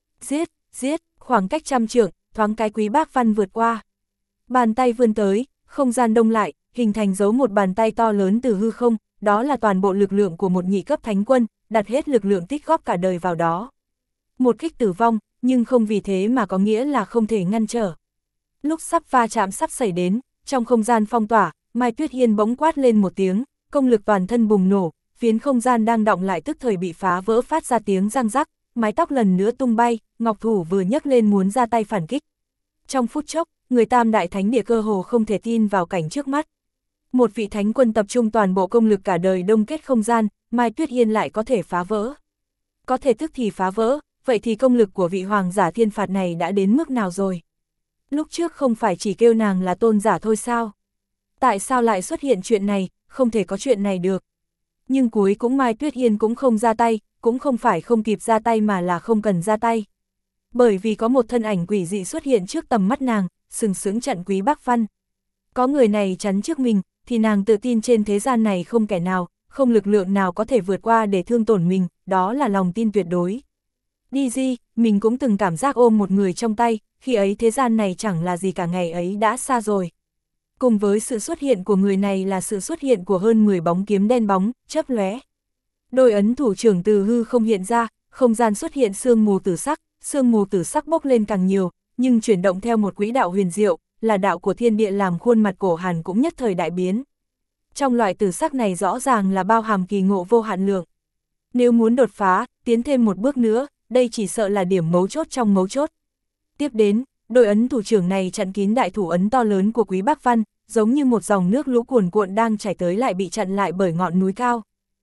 Giết, khoảng cách trăm trượng, thoáng cái Quý Bác Văn vượt qua. Bàn tay vươn tới, không gian đông lại, hình thành dấu một bàn tay to lớn từ hư không, đó là toàn bộ lực lượng của một nhị cấp thánh quân, đặt hết lực lượng tích góp cả đời vào đó. Một kích tử vong, nhưng không vì thế mà có nghĩa là không thể ngăn trở. Lúc sắp va chạm sắp xảy đến, trong không gian phong tỏa, Mai Tuyết Hiên bỗng quát lên một tiếng, công lực toàn thân bùng nổ, phiến không gian đang đọng lại tức thời bị phá vỡ phát ra tiếng răng rắc, mái tóc lần nữa tung bay, Ngọc Thủ vừa nhấc lên muốn ra tay phản kích. Trong phút chốc, người Tam Đại Thánh Địa cơ hồ không thể tin vào cảnh trước mắt. Một vị thánh quân tập trung toàn bộ công lực cả đời đông kết không gian, Mai Tuyết Hiên lại có thể phá vỡ. Có thể tức thì phá vỡ, vậy thì công lực của vị hoàng giả thiên phạt này đã đến mức nào rồi? Lúc trước không phải chỉ kêu nàng là tôn giả thôi sao? Tại sao lại xuất hiện chuyện này, không thể có chuyện này được. Nhưng cuối cũng Mai Tuyết Hiên cũng không ra tay, cũng không phải không kịp ra tay mà là không cần ra tay. Bởi vì có một thân ảnh quỷ dị xuất hiện trước tầm mắt nàng, sừng sững chặn Quý Bác Văn. Có người này chắn trước mình, thì nàng tự tin trên thế gian này không kẻ nào, không lực lượng nào có thể vượt qua để thương tổn mình, đó là lòng tin tuyệt đối. DG, mình cũng từng cảm giác ôm một người trong tay, khi ấy thế gian này chẳng là gì cả, ngày ấy đã xa rồi. Cùng với sự xuất hiện của người này là sự xuất hiện của hơn 10 bóng kiếm đen bóng, chớp lóe. Đôi ấn thủ trưởng từ hư không hiện ra, không gian xuất hiện sương mù tử sắc bốc lên càng nhiều, nhưng chuyển động theo một quỹ đạo huyền diệu, là đạo của thiên địa làm khuôn mặt cổ Hàn cũng nhất thời đại biến. Trong loại tử sắc này rõ ràng là bao hàm kỳ ngộ vô hạn lượng. Nếu muốn đột phá, tiến thêm một bước nữa, đây chỉ sợ là điểm mấu chốt trong mấu chốt. Tiếp đến, đôi ấn thủ trưởng này chặn kín đại thủ ấn to lớn của Quý Bác Văn, giống như một dòng nước lũ cuồn cuộn đang chảy tới lại bị chặn lại bởi ngọn núi cao.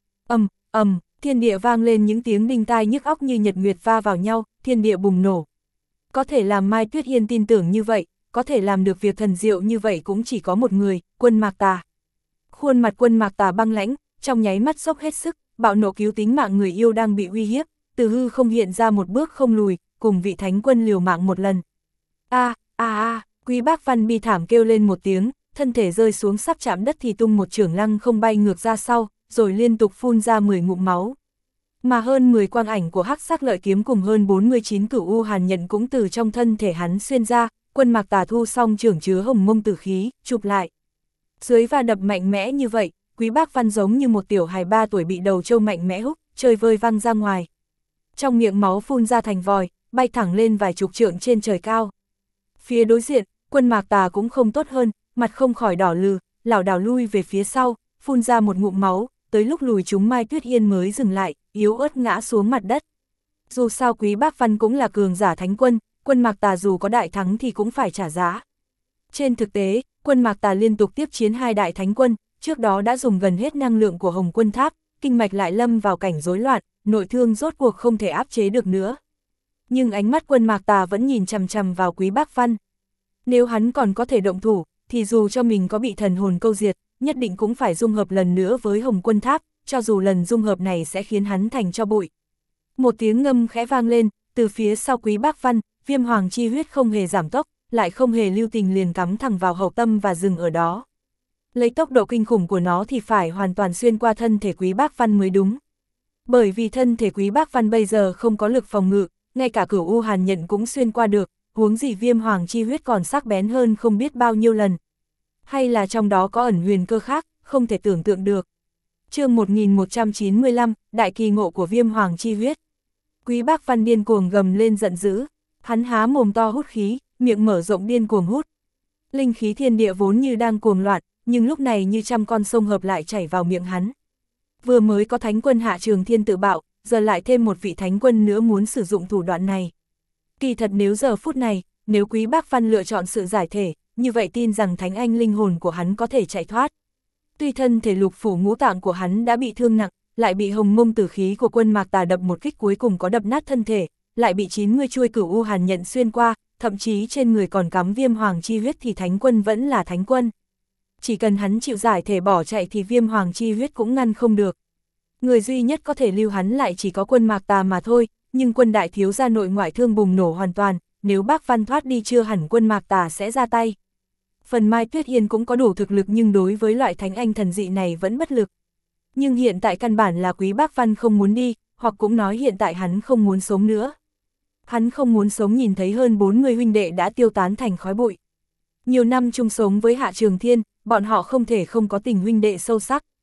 Thiên địa vang lên những tiếng đinh tai nhức óc như nhật nguyệt va vào nhau, thiên địa bùng nổ. Có thể làm Mai Tuyết Hiên tin tưởng như vậy, có thể làm được việc thần diệu như vậy cũng chỉ có một người, Quân Mạc Tà. Khuôn mặt Quân Mạc Tà băng lãnh, trong nháy mắt dốc hết sức, bạo nộ cứu tính mạng người yêu đang bị uy hiếp, từ hư không hiện ra một bước không lùi, cùng vị thánh quân liều mạng một lần. Quý Bác Văn bi thảm kêu lên một tiếng, thân thể rơi xuống sắp chạm đất thì tung một chưởng lăng không bay ngược ra sau, rồi liên tục phun ra 10 ngụm máu. Mà hơn 10 quang ảnh của hắc sắc lợi kiếm cùng hơn 49 cửu u hàn nhận cũng từ trong thân thể hắn xuyên ra, Quân Mạc Tà thu xong chưởng chứa hồng mông tử khí, chụp lại. Dưới va đập mạnh mẽ như vậy, Quý Bác Văn giống như một tiểu hài 3 tuổi bị đầu trâu mạnh mẽ húc, chơi vơi văng ra ngoài. Trong miệng máu phun ra thành vòi, bay thẳng lên vài chục trượng trên trời cao. Phía đối diện, Quân Mạc Tà cũng không tốt hơn, mặt không khỏi đỏ lừ, lảo đảo lui về phía sau, phun ra một ngụm máu, tới lúc lùi chúng Mai Tuyết Hiên mới dừng lại, yếu ớt ngã xuống mặt đất. Dù sao Quý Bác Văn cũng là cường giả thánh quân, Quân Mạc Tà dù có đại thắng thì cũng phải trả giá. Trên thực tế, Quân Mạc Tà liên tục tiếp chiến 2 đại thánh quân, trước đó đã dùng gần hết năng lượng của Hồng Quân Tháp, kinh mạch lại lâm vào cảnh rối loạn, nội thương rốt cuộc không thể áp chế được nữa. Nhưng ánh mắt Quân Mạc Tà vẫn nhìn chằm chằm vào Quý Bác Văn. Nếu hắn còn có thể động thủ, thì dù cho mình có bị thần hồn câu diệt, nhất định cũng phải dung hợp lần nữa với Hồng Quân Tháp, cho dù lần dung hợp này sẽ khiến hắn thành tro bụi. Một tiếng ngâm khẽ vang lên, từ phía sau Quý Bác Văn, viêm hoàng chi huyết không hề giảm tốc, lại không hề lưu tình liền cắm thẳng vào hậu tâm và dừng ở đó. Lấy tốc độ kinh khủng của nó thì phải hoàn toàn xuyên qua thân thể Quý Bác Văn mới đúng. Bởi vì thân thể Quý Bác Văn bây giờ không có lực phòng ngự, ngay cả cửu u hàn nhận cũng xuyên qua được, huống gì viêm hoàng chi huyết còn sắc bén hơn không biết bao nhiêu lần. Hay là trong đó có ẩn huyền cơ khác, không thể tưởng tượng được. Chương 1195, đại kỳ ngộ của viêm hoàng chi huyết. Quý Bác Văn điên cuồng gầm lên giận dữ, hắn há mồm to hút khí, miệng mở rộng điên cuồng hút. Linh khí thiên địa vốn như đang cuồng loạn, nhưng lúc này như trăm con sông hợp lại chảy vào miệng hắn. Vừa mới có thánh quân Hạ Trường Thiên tự bạo, giờ lại thêm một vị thánh quân nữa muốn sử dụng thủ đoạn này. Kỳ thật nếu giờ phút này, nếu Quý Bác Văn lựa chọn sự giải thể, như vậy tin rằng thánh anh linh hồn của hắn có thể chạy thoát. Tuy thân thể lục phủ ngũ tạng của hắn đã bị thương nặng, lại bị hồng mông tử khí của Quân Mạc Tà đập một kích cuối cùng có đập nát thân thể, lại bị 90 chuôi cửu u hàn nhận xuyên qua, thậm chí trên người còn cắm viêm hoàng chi huyết thì thánh quân vẫn là thánh quân. Chỉ cần hắn chịu giải thể bỏ chạy thì viêm hoàng chi huyết cũng ngăn không được. Người duy nhất có thể lưu hắn lại chỉ có Quân Mạc Tà mà thôi, nhưng Quân đại thiếu gia nội ngoại thương bùng nổ hoàn toàn, nếu Bác Văn thoát đi chưa hẳn Quân Mạc Tà sẽ ra tay. Phần Mai Tuyết Hiên cũng có đủ thực lực nhưng đối với loại thánh anh thần dị này vẫn bất lực. Nhưng hiện tại căn bản là Quý Bác Văn không muốn đi, hoặc cũng nói hiện tại hắn không muốn sống nữa. Hắn không muốn sống nhìn thấy hơn 40 huynh đệ đã tiêu tán thành khói bụi. Nhiều năm chung sống với Hạ Trường Thiên, bọn họ không thể không có tình huynh đệ sâu sắc.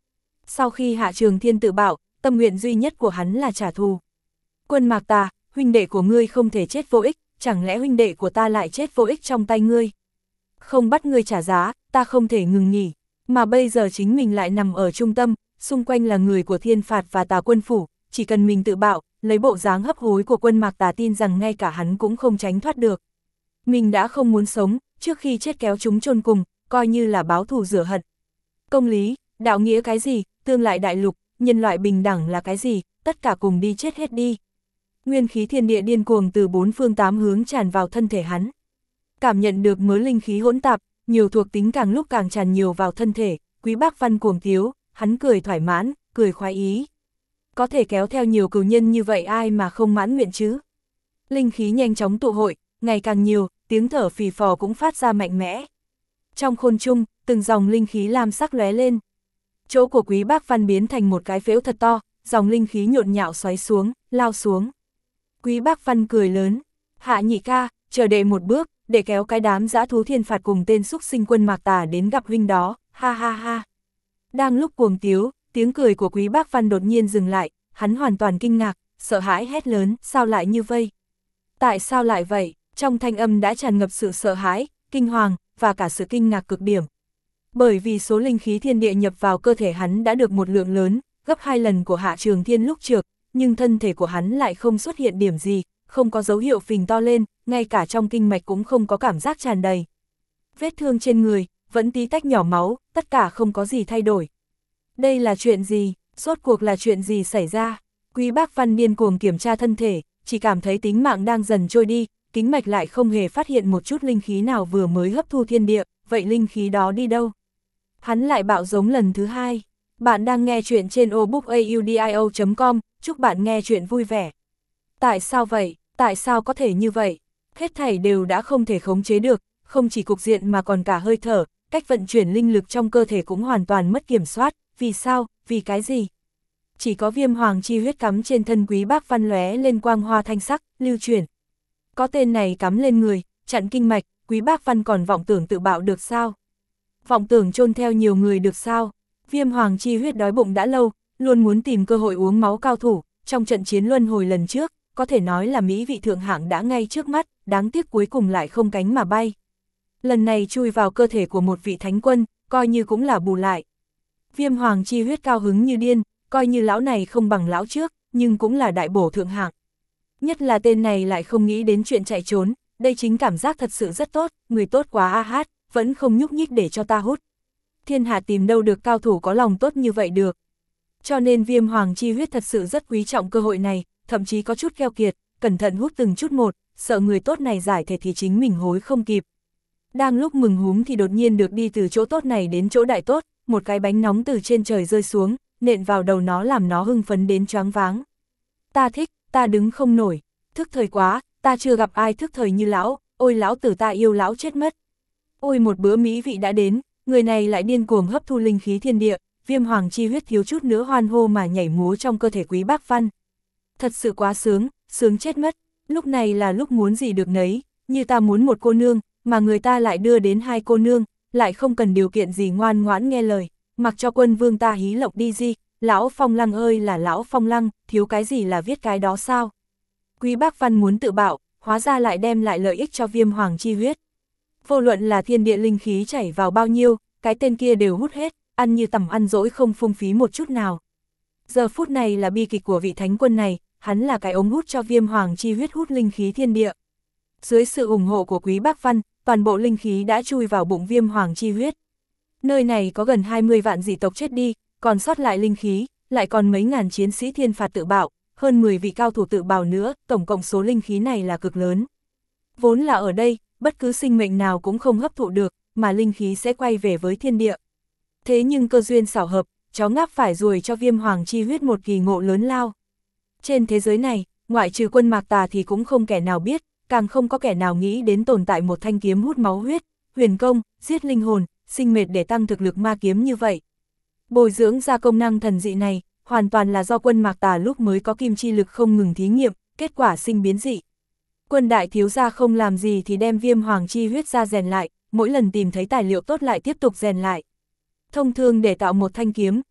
Sau khi Hạ Trường Thiên tự bạo, tâm nguyện duy nhất của hắn là trả thù. Quân Mạc Tà, huynh đệ của ngươi không thể chết vô ích, chẳng lẽ huynh đệ của ta lại chết vô ích trong tay ngươi? Không bắt ngươi trả giá, ta không thể ngừng nghỉ, mà bây giờ chính mình lại nằm ở trung tâm, xung quanh là người của Thiên Phạt và Tà Quân Phủ, chỉ cần mình tự bạo, lấy bộ dáng hấp hối của Quân Mạc Tà tin rằng ngay cả hắn cũng không tránh thoát được. Mình đã không muốn sống, trước khi chết kéo chúng chôn cùng, coi như là báo thù rửa hận. Công lý, đạo nghĩa cái gì, tương lai đại lục, nhân loại bình đẳng là cái gì, tất cả cùng đi chết hết đi. Nguyên khí thiên địa điên cuồng từ bốn phương tám hướng tràn vào thân thể hắn. Cảm nhận được mớ linh khí hỗn tạp, nhiều thuộc tính càng lúc càng tràn nhiều vào thân thể, Quý Bác Văn cuồng tiếu, hắn cười thoải mãn, cười khoái ý. Có thể kéo theo nhiều cừu nhân như vậy ai mà không mãn nguyện chứ? Linh khí nhanh chóng tụ hội, ngày càng nhiều, tiếng thở phì phò cũng phát ra mạnh mẽ. Trong khôn trung, từng dòng linh khí lam sắc lóe lên. Chỗ của Quý Bác Văn biến thành một cái phễu thật to, dòng linh khí nhộn nhạo xoáy xuống, lao xuống. Quý Bác Văn cười lớn, Hạ nhị ca, chờ đệ một bước, để kéo cái đám dã thú Thiên Phạt cùng tên xúc sinh Quân Mạc Tà đến gặp huynh đó, ha ha ha. Đang lúc cuồng tiếu, tiếng cười của Quý Bác Văn đột nhiên dừng lại, hắn hoàn toàn kinh ngạc, sợ hãi hét lớn, sao lại như vây? Tại sao lại vậy? Trong thanh âm đã tràn ngập sự sợ hãi, kinh hoàng, và cả sự kinh ngạc cực điểm. Bởi vì số linh khí thiên địa nhập vào cơ thể hắn đã được một lượng lớn, gấp 2 lần của Hạ Trường Thiên lúc trước, nhưng thân thể của hắn lại không xuất hiện điểm gì, không có dấu hiệu phình to lên, ngay cả trong kinh mạch cũng không có cảm giác tràn đầy. Vết thương trên người, vẫn tí tách nhỏ máu, tất cả không có gì thay đổi. Đây là chuyện gì? Rốt cuộc là chuyện gì xảy ra? Quý Bác Văn điên cuồng kiểm tra thân thể, chỉ cảm thấy tính mạng đang dần trôi đi, kinh mạch lại không hề phát hiện một chút linh khí nào vừa mới hấp thu thiên địa, vậy linh khí đó đi đâu? Hắn lại bạo giống lần thứ hai. Bạn đang nghe chuyện trên obookaudio.com, chúc bạn nghe chuyện vui vẻ. Tại sao vậy? Tại sao có thể như vậy? Hết thảy đều đã không thể khống chế được, không chỉ cục diện mà còn cả hơi thở, cách vận chuyển linh lực trong cơ thể cũng hoàn toàn mất kiểm soát, vì sao, vì cái gì? Chỉ có Viêm Hoàng chi huyết cắm trên thân Quý Bác Văn lóe lên quang hoa thanh sắc, lưu chuyển. Có tên này cắm lên người, chặn kinh mạch, Quý Bác Văn còn vọng tưởng tự bạo được sao? Vọng tưởng chôn theo nhiều người được sao? Viêm Hoàng chi huyết đói bụng đã lâu, luôn muốn tìm cơ hội uống máu cao thủ, trong trận chiến luân hồi lần trước, có thể nói là mỹ vị thượng hạng đã ngay trước mắt, đáng tiếc cuối cùng lại không cánh mà bay. Lần này chui vào cơ thể của một vị thánh quân, coi như cũng là bù lại. Viêm Hoàng chi huyết cao hứng như điên, coi như lão này không bằng lão trước, nhưng cũng là đại bổ thượng hạng. Nhất là tên này lại không nghĩ đến chuyện chạy trốn, đây chính cảm giác thật sự rất tốt, người tốt quá a hát, vẫn không nhúc nhích để cho ta hút. Thiên hạ tìm đâu được cao thủ có lòng tốt như vậy được. Cho nên Viêm Hoàng chi huyết thật sự rất quý trọng cơ hội này, thậm chí có chút keo kiệt, cẩn thận hút từng chút một, sợ người tốt này giải thể thì chính mình hối không kịp. Đang lúc mừng húm thì đột nhiên được đi từ chỗ tốt này đến chỗ đại tốt, một cái bánh nóng từ trên trời rơi xuống, nện vào đầu nó làm nó hưng phấn đến choáng váng. Ta thích, ta đứng không nổi, thức thời quá, ta chưa gặp ai thức thời như lão, ôi lão tử ta yêu lão chết mất. Ôi một bữa mỹ vị đã đến, người này lại điên cuồng hấp thu linh khí thiên địa, Viêm Hoàng chi huyết thiếu chút nữa hoan hô mà nhảy múa trong cơ thể Quý Bác Văn. Thật sự quá sướng, sướng chết mất, lúc này là lúc muốn gì được nấy, như ta muốn một cô nương, mà người ta lại đưa đến 2 cô nương, lại không cần điều kiện gì ngoan ngoãn nghe lời, mặc cho quân vương ta hí lộc đi gì, lão Phong Lăng ơi là lão Phong Lăng, thiếu cái gì là viết cái đó sao? Quý Bác Văn muốn tự bạo, hóa ra lại đem lại lợi ích cho Viêm Hoàng chi huyết. Vô luận là thiên địa linh khí chảy vào bao nhiêu, cái tên kia đều hút hết, ăn như tầm ăn dỗi không phung phí một chút nào. Giờ phút này là bi kịch của vị thánh quân này, hắn là cái ống hút cho Viêm Hoàng chi huyết hút linh khí thiên địa. Dưới sự ủng hộ của Quý Bác Văn, toàn bộ linh khí đã chui vào bụng Viêm Hoàng chi huyết. Nơi này có gần 20 vạn dị tộc chết đi, còn sót lại linh khí, lại còn mấy ngàn chiến sĩ Thiên Phạt tự bạo, hơn 10 vị cao thủ tự bào nữa, tổng cộng số linh khí này là cực lớn. Vốn là ở đây, bất cứ sinh mệnh nào cũng không hấp thụ được, mà linh khí sẽ quay về với thiên địa. Thế nhưng cơ duyên xảo hợp, chó ngáp phải ruồi cho Viêm Hoàng chi huyết một kỳ ngộ lớn lao. Trên thế giới này, ngoại trừ Quân Mạc Tà thì cũng không kẻ nào biết, càng không có kẻ nào nghĩ đến tồn tại một thanh kiếm hút máu huyết, huyền công, giết linh hồn, sinh mệt để tăng thực lực ma kiếm như vậy. Bồi dưỡng ra công năng thần dị này, hoàn toàn là do Quân Mạc Tà lúc mới có kim chi lực không ngừng thí nghiệm, kết quả sinh biến dị. Quân đại thiếu gia không làm gì thì đem Viêm Hoàng chi huyết ra rèn lại, mỗi lần tìm thấy tài liệu tốt lại tiếp tục rèn lại. Thông thường để tạo một thanh kiếm,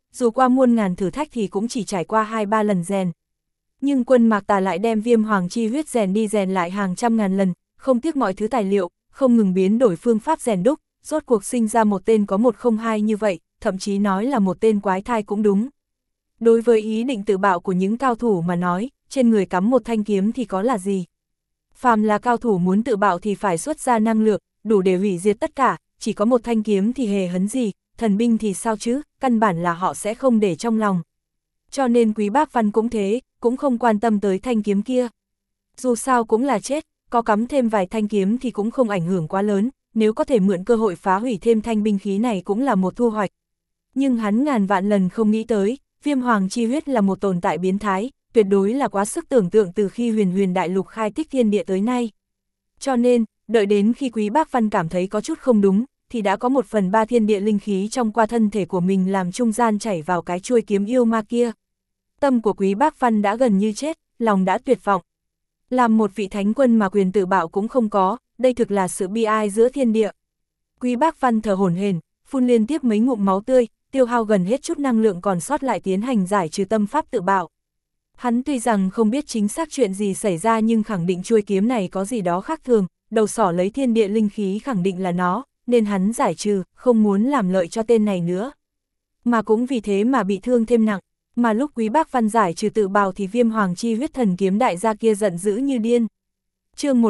dù qua muôn ngàn thử thách thì cũng chỉ trải qua 2-3 lần rèn. Nhưng Quân Mạc Tà lại đem viêm hoàng chi huyết rèn đi rèn lại hàng trăm ngàn lần, không tiếc mọi thứ tài liệu, không ngừng biến đổi phương pháp rèn đúc, rốt cuộc sinh ra một tên có 102 như vậy, thậm chí nói là một tên quái thai cũng đúng. Đối với ý định tự bạo của những cao thủ mà nói, trên người cắm một thanh kiếm thì có là gì? Phàm là cao thủ muốn tự bạo thì phải xuất ra năng lượng, đủ để hủy diệt tất cả, chỉ có một thanh kiếm thì hề hấn gì, thần binh thì sao chứ, căn bản là họ sẽ không để trong lòng. Cho nên Quý Bác Văn cũng thế, cũng không quan tâm tới thanh kiếm kia. Dù sao cũng là chết, có cắm thêm vài thanh kiếm thì cũng không ảnh hưởng quá lớn, nếu có thể mượn cơ hội phá hủy thêm thanh binh khí này cũng là một thu hoạch. Nhưng hắn ngàn vạn lần không nghĩ tới, viêm hoàng chi huyết là một tồn tại biến thái, tuyệt đối là quá sức tưởng tượng từ khi huyền đại lục khai tích thiên địa tới nay. Cho nên, đợi đến khi Quý Bác Văn cảm thấy có chút không đúng, thì đã có 1/3 thiên địa linh khí trong qua thân thể của mình làm trung gian chảy vào cái chuôi kiếm yêu ma kia. Tâm của Quý Bác Văn đã gần như chết, lòng đã tuyệt vọng. Làm một vị thánh quân mà quyền tự bạo cũng không có, đây thực là sự bi ai giữa thiên địa. Quý Bác Văn thở hổn hển, phun liên tiếp mấy ngụm máu tươi, tiêu hao gần hết chút năng lượng còn sót lại tiến hành giải trừ tâm pháp tự bạo. Hắn tuy rằng không biết chính xác chuyện gì xảy ra nhưng khẳng định chuôi kiếm này có gì đó khác thường, đầu sỏ lấy thiên địa linh khí khẳng định là nó, nên hắn giải trừ, không muốn làm lợi cho tên này nữa. Mà cũng vì thế mà bị thương thêm nặng, mà lúc Quý Bác Văn giải trừ tự bào thì viêm hoàng chi huyết thần kiếm đại gia kia giận dữ như điên. Chương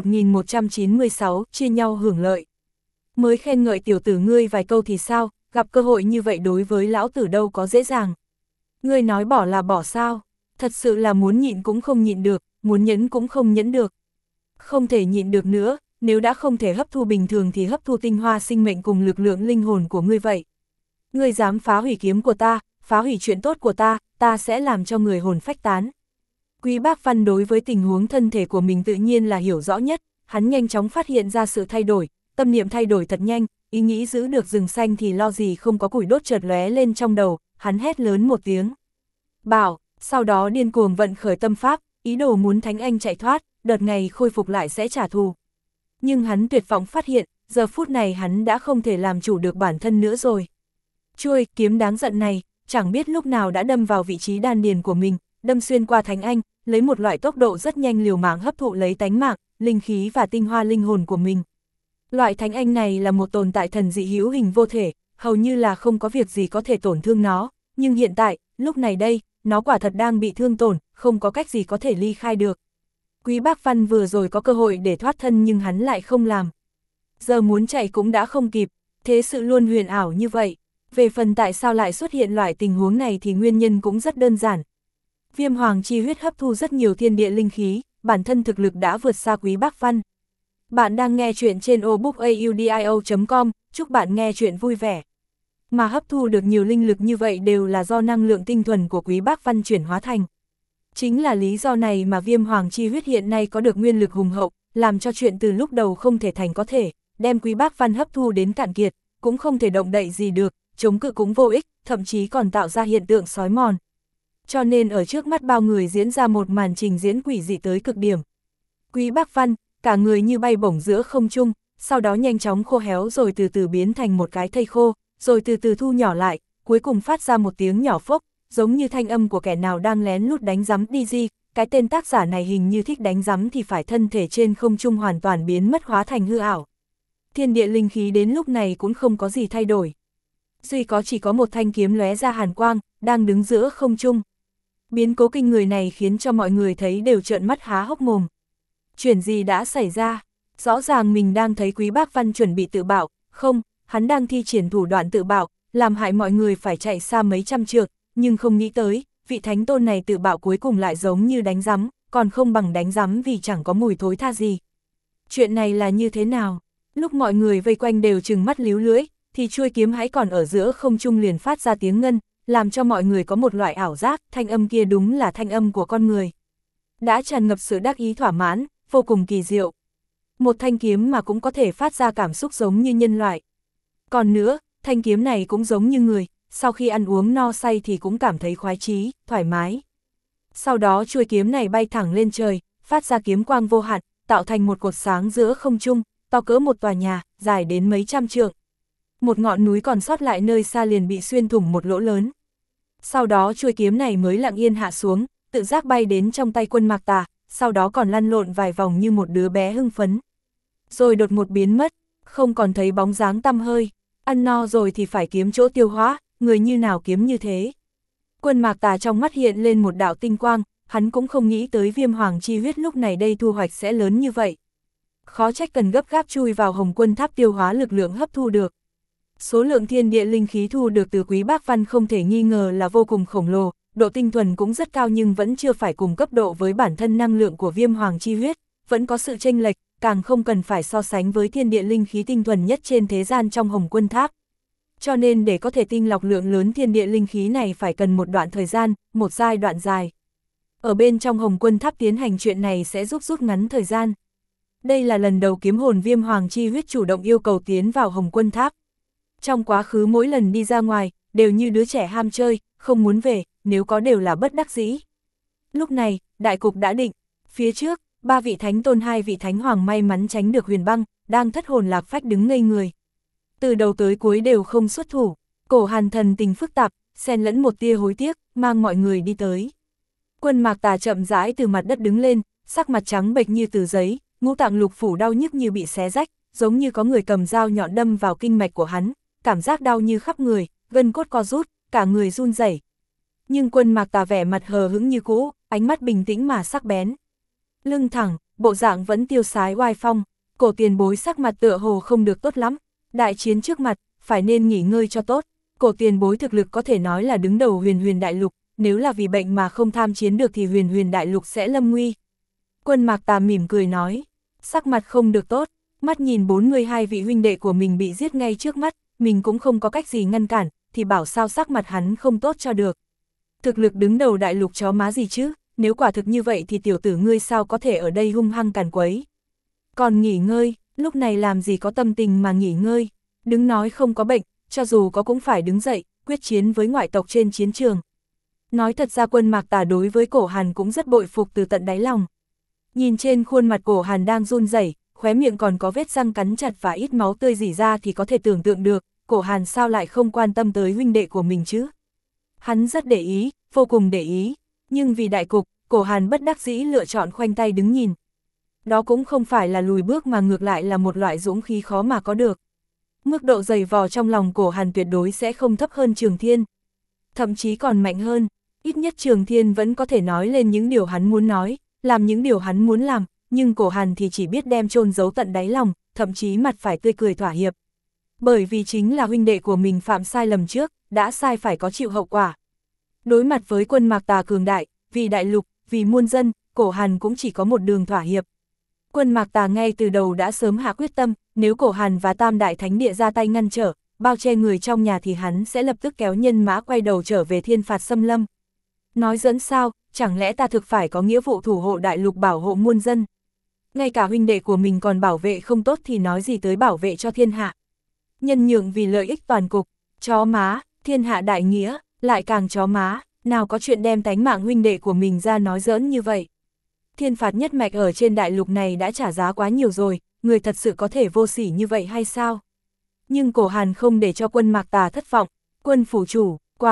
1196, chia nhau hưởng lợi. Mới khen ngợi tiểu tử ngươi vài câu thì sao, gặp cơ hội như vậy đối với lão tử đâu có dễ dàng. Ngươi nói bỏ là bỏ sao, thật sự là muốn nhịn cũng không nhịn được, muốn nhẫn cũng không nhẫn được. Không thể nhịn được nữa, nếu đã không thể hấp thu bình thường thì hấp thu tinh hoa sinh mệnh cùng lực lượng linh hồn của ngươi vậy. Ngươi dám phá hủy kiếm của ta, phá hủy chuyện tốt của ta, ta sẽ làm cho người hồn phách tán. Quý Bác Văn đối với tình huống thân thể của mình tự nhiên là hiểu rõ nhất, hắn nhanh chóng phát hiện ra sự thay đổi, tâm niệm thay đổi thật nhanh, ý nghĩ giữ được rừng xanh thì lo gì không có củi đốt chợt lóe lên trong đầu, hắn hét lớn một tiếng. Bảo, sau đó điên cuồng vận khởi tâm pháp, ý đồ muốn Thánh Anh chạy thoát, đợt này khôi phục lại sẽ trả thù. Nhưng hắn tuyệt vọng phát hiện, giờ phút này hắn đã không thể làm chủ được bản thân nữa rồi. Chuôi kiếm đáng giận này, chẳng biết lúc nào đã đâm vào vị trí đan điền của mình, đâm xuyên qua Thánh Anh, lấy một loại tốc độ rất nhanh liều mạng hấp thụ lấy tánh mạng, linh khí và tinh hoa linh hồn của mình. Loại Thánh Anh này là một tồn tại thần dị hữu hình vô thể, hầu như là không có việc gì có thể tổn thương nó, nhưng hiện tại, lúc này đây, nó quả thật đang bị thương tổn, không có cách gì có thể ly khai được. Quý Bác Văn vừa rồi có cơ hội để thoát thân nhưng hắn lại không làm. Giờ muốn chạy cũng đã không kịp, thế sự luôn huyền ảo như vậy. Về phần tại sao lại xuất hiện loại tình huống này thì nguyên nhân cũng rất đơn giản. Viêm hoàng chi huyết hấp thu rất nhiều thiên địa linh khí, bản thân thực lực đã vượt xa Quý Bác Văn. Bạn đang nghe chuyện trên obookaudio.com, chúc bạn nghe chuyện vui vẻ. Mà hấp thu được nhiều linh lực như vậy đều là do năng lượng tinh thuần của Quý Bác Văn chuyển hóa thành. Chính là lý do này mà viêm hoàng chi huyết hiện nay có được nguyên lực hùng hậu, làm cho chuyện từ lúc đầu không thể thành có thể, đem Quý Bác Văn hấp thu đến cạn kiệt, cũng không thể động đậy gì được, chống cự cũng vô ích, thậm chí còn tạo ra hiện tượng sói mòn. Cho nên ở trước mắt bao người diễn ra một màn trình diễn quỷ dị tới cực điểm. Quý Bác Văn, cả người như bay bổng giữa không trung, sau đó nhanh chóng khô héo rồi từ từ biến thành một cái thây khô, rồi từ từ thu nhỏ lại, cuối cùng phát ra một tiếng nhỏ phốc, giống như thanh âm của kẻ nào đang lén lút đánh rắm đi gì. Cái tên tác giả này hình như thích đánh rắm thì phải thân thể trên không trung hoàn toàn biến mất hóa thành hư ảo. Thiên địa linh khí đến lúc này cũng không có gì thay đổi. Duy có chỉ có một thanh kiếm lóe ra hàn quang, đang đứng giữa không trung. Biến cố kinh người này khiến cho mọi người thấy đều trợn mắt há hốc mồm. Chuyện gì đã xảy ra? Rõ ràng mình đang thấy Quý Bác Văn chuẩn bị tự bạo, không, hắn đang thi triển thủ đoạn tự bạo, làm hại mọi người phải chạy xa mấy trăm trượng, nhưng không nghĩ tới, vị thánh tôn này tự bạo cuối cùng lại giống như đánh rắm, còn không bằng đánh rắm vì chẳng có mùi thối tha gì. Chuyện này là như thế nào? Lúc mọi người vây quanh đều trừng mắt líu lưỡi, thì chuôi kiếm hãy còn ở giữa không trung liền phát ra tiếng ngân, làm cho mọi người có một loại ảo giác, thanh âm kia đúng là thanh âm của con người. Đã tràn ngập sự đắc ý thỏa mãn, vô cùng kỳ diệu. Một thanh kiếm mà cũng có thể phát ra cảm xúc giống như nhân loại. Còn nữa, thanh kiếm này cũng giống như người, sau khi ăn uống no say thì cũng cảm thấy khoái chí, thoải mái. Sau đó chuôi kiếm này bay thẳng lên trời, phát ra kiếm quang vô hạn, tạo thành một cột sáng giữa không trung, to cỡ một tòa nhà, dài đến mấy trăm trượng. Một ngọn núi còn sót lại nơi xa liền bị xuyên thủng một lỗ lớn. Sau đó chuôi kiếm này mới lặng yên hạ xuống, tự giác bay đến trong tay Quân Mạc Tà, sau đó còn lăn lộn vài vòng như một đứa bé hưng phấn. Rồi đột ngột biến mất, không còn thấy bóng dáng tăm hơi, ăn no rồi thì phải kiếm chỗ tiêu hóa, người như nào kiếm như thế. Quân Mạc Tà trong mắt hiện lên một đạo tinh quang, hắn cũng không nghĩ tới Viêm Hoàng chi huyết lúc này đây thu hoạch sẽ lớn như vậy. Khó trách cần gấp gáp chui vào Hồng Quân Tháp tiêu hóa lực lượng hấp thu được. Số lượng thiên địa linh khí thu được từ Quý Bác Văn không thể nghi ngờ là vô cùng khổng lồ, độ tinh thuần cũng rất cao nhưng vẫn chưa phải cùng cấp độ với bản thân năng lượng của Viêm Hoàng chi huyết, vẫn có sự chênh lệch, càng không cần phải so sánh với thiên địa linh khí tinh thuần nhất trên thế gian trong Hồng Quân Tháp. Cho nên để có thể tinh lọc lượng lớn thiên địa linh khí này phải cần một đoạn thời gian, một giai đoạn dài. Ở bên trong Hồng Quân Tháp tiến hành chuyện này sẽ giúp rút ngắn thời gian. Đây là lần đầu kiếm hồn Viêm Hoàng chi huyết chủ động yêu cầu tiến vào Hồng Quân Tháp. Trong quá khứ mỗi lần đi ra ngoài, đều như đứa trẻ ham chơi, không muốn về, nếu có đều là bất đắc dĩ. Lúc này, đại cục đã định, phía trước, 3 vị thánh tôn 2 vị thánh hoàng may mắn tránh được Huyền Băng, đang thất hồn lạc phách đứng ngây người. Từ đầu tới cuối đều không xuất thủ, Cổ Hàn thần tình phức tạp, xen lẫn một tia hối tiếc, mang mọi người đi tới. Quân Mạc Tà chậm rãi từ mặt đất đứng lên, sắc mặt trắng bệch như tờ giấy, ngũ tạng lục phủ đau nhức như bị xé rách, giống như có người cầm dao nhọn đâm vào kinh mạch của hắn, cảm giác đau như khắp người, gân cốt co rút, cả người run rẩy. Nhưng Quân Mạc Tà vẻ mặt hờ hững như cũ, ánh mắt bình tĩnh mà sắc bén. Lưng thẳng, bộ dạng vẫn tiêu sái oai phong, Cổ Tiền Bối sắc mặt tựa hồ không được tốt lắm, đại chiến trước mặt, phải nên nghỉ ngơi cho tốt. Cổ Tiền Bối thực lực có thể nói là đứng đầu Huyền Huyền Đại Lục, nếu là vì bệnh mà không tham chiến được thì Huyền Huyền Đại Lục sẽ lâm nguy. Quân Mạc Tà mỉm cười nói, sắc mặt không được tốt, mắt nhìn 42 vị huynh đệ của mình bị giết ngay trước mắt, mình cũng không có cách gì ngăn cản, thì bảo sao sắc mặt hắn không tốt cho được. Thực lực đứng đầu đại lục chó má gì chứ, nếu quả thực như vậy thì tiểu tử ngươi sao có thể ở đây hung hăng càn quấy. Còn nghỉ ngơi, lúc này làm gì có tâm tình mà nghỉ ngơi, đứng nói không có bệnh, cho dù có cũng phải đứng dậy, quyết chiến với ngoại tộc trên chiến trường. Nói thật ra Quân Mạc Tà đối với Cổ Hàn cũng rất bội phục từ tận đáy lòng. Nhìn trên khuôn mặt Cổ Hàn đang run rẩy, khóe miệng còn có vết răng cắn chặt và ít máu tươi rỉ ra thì có thể tưởng tượng được, Cổ Hàn sao lại không quan tâm tới huynh đệ của mình chứ. Hắn rất để ý, vô cùng để ý, nhưng vì đại cục, Cổ Hàn bất đắc dĩ lựa chọn khoanh tay đứng nhìn. Đó cũng không phải là lùi bước mà ngược lại là một loại dũng khí khó mà có được. Mức độ dày vò trong lòng Cổ Hàn tuyệt đối sẽ không thấp hơn Trường Thiên. Thậm chí còn mạnh hơn, ít nhất Trường Thiên vẫn có thể nói lên những điều hắn muốn nói, làm những điều hắn muốn làm, nhưng Cổ Hàn thì chỉ biết đem chôn giấu tận đáy lòng, thậm chí mặt phải tươi cười thỏa hiệp. Bởi vì chính là huynh đệ của mình phạm sai lầm trước, đã sai phải có chịu hậu quả. Đối mặt với Quân Mạc Tà cường đại, vì đại lục, vì muôn dân, Cổ Hàn cũng chỉ có một đường thỏa hiệp. Quân Mạc Tà ngay từ đầu đã sớm hạ quyết tâm, nếu Cổ Hàn và Tam Đại Thánh Địa ra tay ngăn trở, bao che người trong nhà thì hắn sẽ lập tức kéo nhân mã quay đầu trở về thiên phạt xâm lâm. Nói dẫn sao, chẳng lẽ ta thực phải có nghĩa vụ thủ hộ đại lục bảo hộ muôn dân? Ngay cả huynh đệ của mình còn bảo vệ không tốt thì nói gì tới bảo vệ cho thiên hạ. Nhân nhượng vì lợi ích toàn cục, chó má, thiên hạ đại nghĩa, lại càng chó má, nào có chuyện đem tánh mạng huynh đệ của mình ra nói giỡn như vậy. Thiên phạt nhất mạch ở trên đại lục này đã trả giá quá nhiều rồi, người thật sự có thể vô sỉ như vậy hay sao? Nhưng Cổ Hàn không để cho Quân Mạc Tà thất vọng, Quân phủ chủ,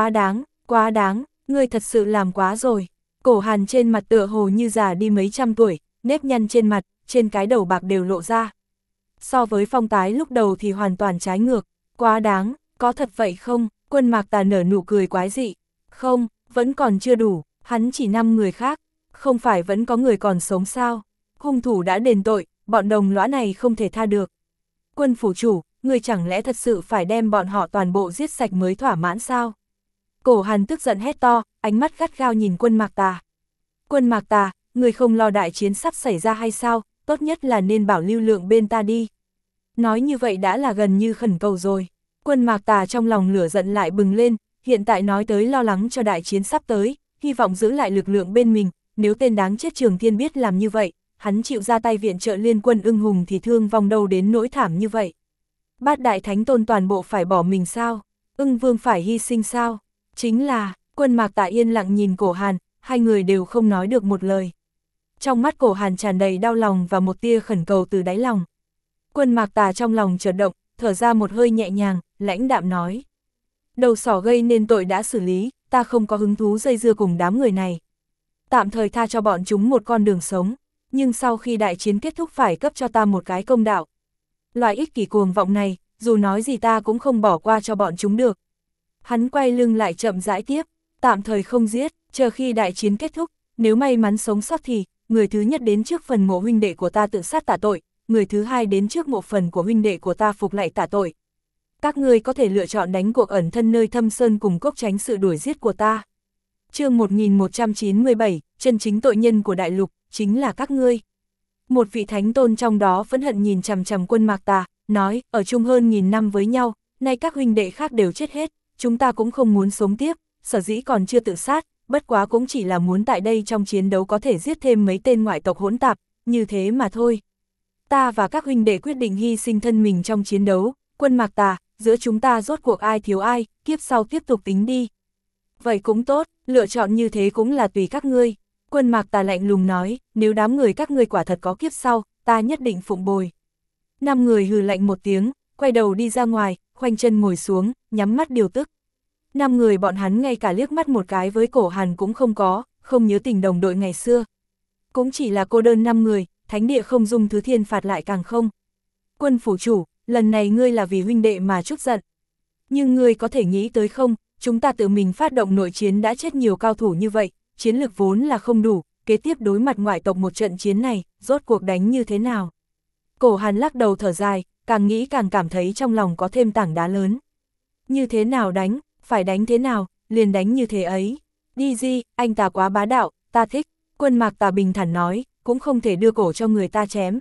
quá đáng, người thật sự làm quá rồi. Cổ Hàn trên mặt tựa hồ như già đi mấy trăm tuổi, nếp nhăn trên mặt, trên cái đầu bạc đều lộ ra. So với phong tái lúc đầu thì hoàn toàn trái ngược, quá đáng, có thật vậy không? Quân Mạc Tà nở nụ cười quái dị. Không, vẫn còn chưa đủ, hắn chỉ 5 người khác, không phải vẫn có người còn sống sao? Hung thủ đã đền tội, bọn đồng lõa này không thể tha được. Quân phủ chủ, người chẳng lẽ thật sự phải đem bọn họ toàn bộ giết sạch mới thỏa mãn sao? Cổ Hàn tức giận hét to, ánh mắt gắt gao nhìn Quân Mạc Tà. Quân Mạc Tà, người không lo đại chiến sắp xảy ra hay sao? Tốt nhất là nên bảo lưu lượng bên ta đi. Nói như vậy đã là gần như khẩn cầu rồi. Quân Mạc Tà trong lòng lửa giận lại bừng lên, hiện tại nói tới lo lắng cho đại chiến sắp tới, hy vọng giữ lại lực lượng bên mình, nếu tên đáng chết Trường Thiên biết làm như vậy, hắn chịu ra tay viện trợ liên quân ưng hùng thì thương vong đâu đến nỗi thảm như vậy. Bát đại thánh tôn toàn bộ phải bỏ mình sao? Ưng vương phải hy sinh sao? Chính là, Quân Mạc Tà yên lặng nhìn Cổ Hàn, hai người đều không nói được một lời. Trong mắt Cổ Hàn tràn đầy đau lòng và một tia khẩn cầu từ đáy lòng. Quân Mạc Tà trong lòng chợt động, thở ra một hơi nhẹ nhàng, lãnh đạm nói. Đầu sỏ gây nên tội đã xử lý, ta không có hứng thú dây dưa cùng đám người này. Tạm thời tha cho bọn chúng một con đường sống, nhưng sau khi đại chiến kết thúc phải cấp cho ta một cái công đạo. Loại ích kỷ cuồng vọng này, dù nói gì ta cũng không bỏ qua cho bọn chúng được. Hắn quay lưng lại chậm rãi tiếp, tạm thời không giết, chờ khi đại chiến kết thúc, nếu may mắn sống sót thì, người thứ nhất đến trước phần mộ huynh đệ của ta tự sát tạ tội, người thứ hai đến trước mộ phần của huynh đệ của ta phục lại tạ tội. Các ngươi có thể lựa chọn đánh cuộc ẩn thân nơi thâm sơn cùng cốc tránh sự đuổi giết của ta. Chương 1197, chân chính tội nhân của đại lục, chính là các ngươi. Một vị thánh tôn trong đó phẫn hận nhìn chằm chằm Quân Mạc Tà, nói, ở chung hơn 1000 năm với nhau, nay các huynh đệ khác đều chết hết, chúng ta cũng không muốn sống tiếp, sở dĩ còn chưa tự sát, bất quá cũng chỉ là muốn tại đây trong chiến đấu có thể giết thêm mấy tên ngoại tộc hỗn tạp, như thế mà thôi. Ta và các huynh đệ quyết định hy sinh thân mình trong chiến đấu, Quân Mạc Tà, giữa chúng ta rốt cuộc ai thiếu ai, kiếp sau tiếp tục tính đi. Vậy cũng tốt, lựa chọn như thế cũng là tùy các ngươi. Quân Mạc Tà lạnh lùng nói, nếu đám người các ngươi quả thật có kiếp sau, ta nhất định phụng bồi. 5 người hừ lạnh một tiếng, quay đầu đi ra ngoài, khoanh chân ngồi xuống, nhắm mắt điều tức. 5 người bọn hắn ngay cả liếc mắt một cái với Cổ Hàn cũng không có, không nhớ tình đồng đội ngày xưa. Cũng chỉ là cô đơn 5 người, thánh địa không dung thứ thiên phạt lại càng không. Quân phủ chủ, lần này ngươi là vì huynh đệ mà trút giận. Nhưng ngươi có thể nghĩ tới không, chúng ta tự mình phát động nội chiến đã chết nhiều cao thủ như vậy, chiến lực vốn là không đủ, kế tiếp đối mặt ngoại tộc một trận chiến này, rốt cuộc đánh như thế nào? Cổ Hàn lắc đầu thở dài, càng nghĩ càng cảm thấy trong lòng có thêm tảng đá lớn. Như thế nào đánh, phải đánh thế nào, liền đánh như thế ấy. Đi Di, anh ta quá bá đạo, ta thích. Quân Mạc Tà bình thản nói, cũng không thể đưa cổ cho người ta chém.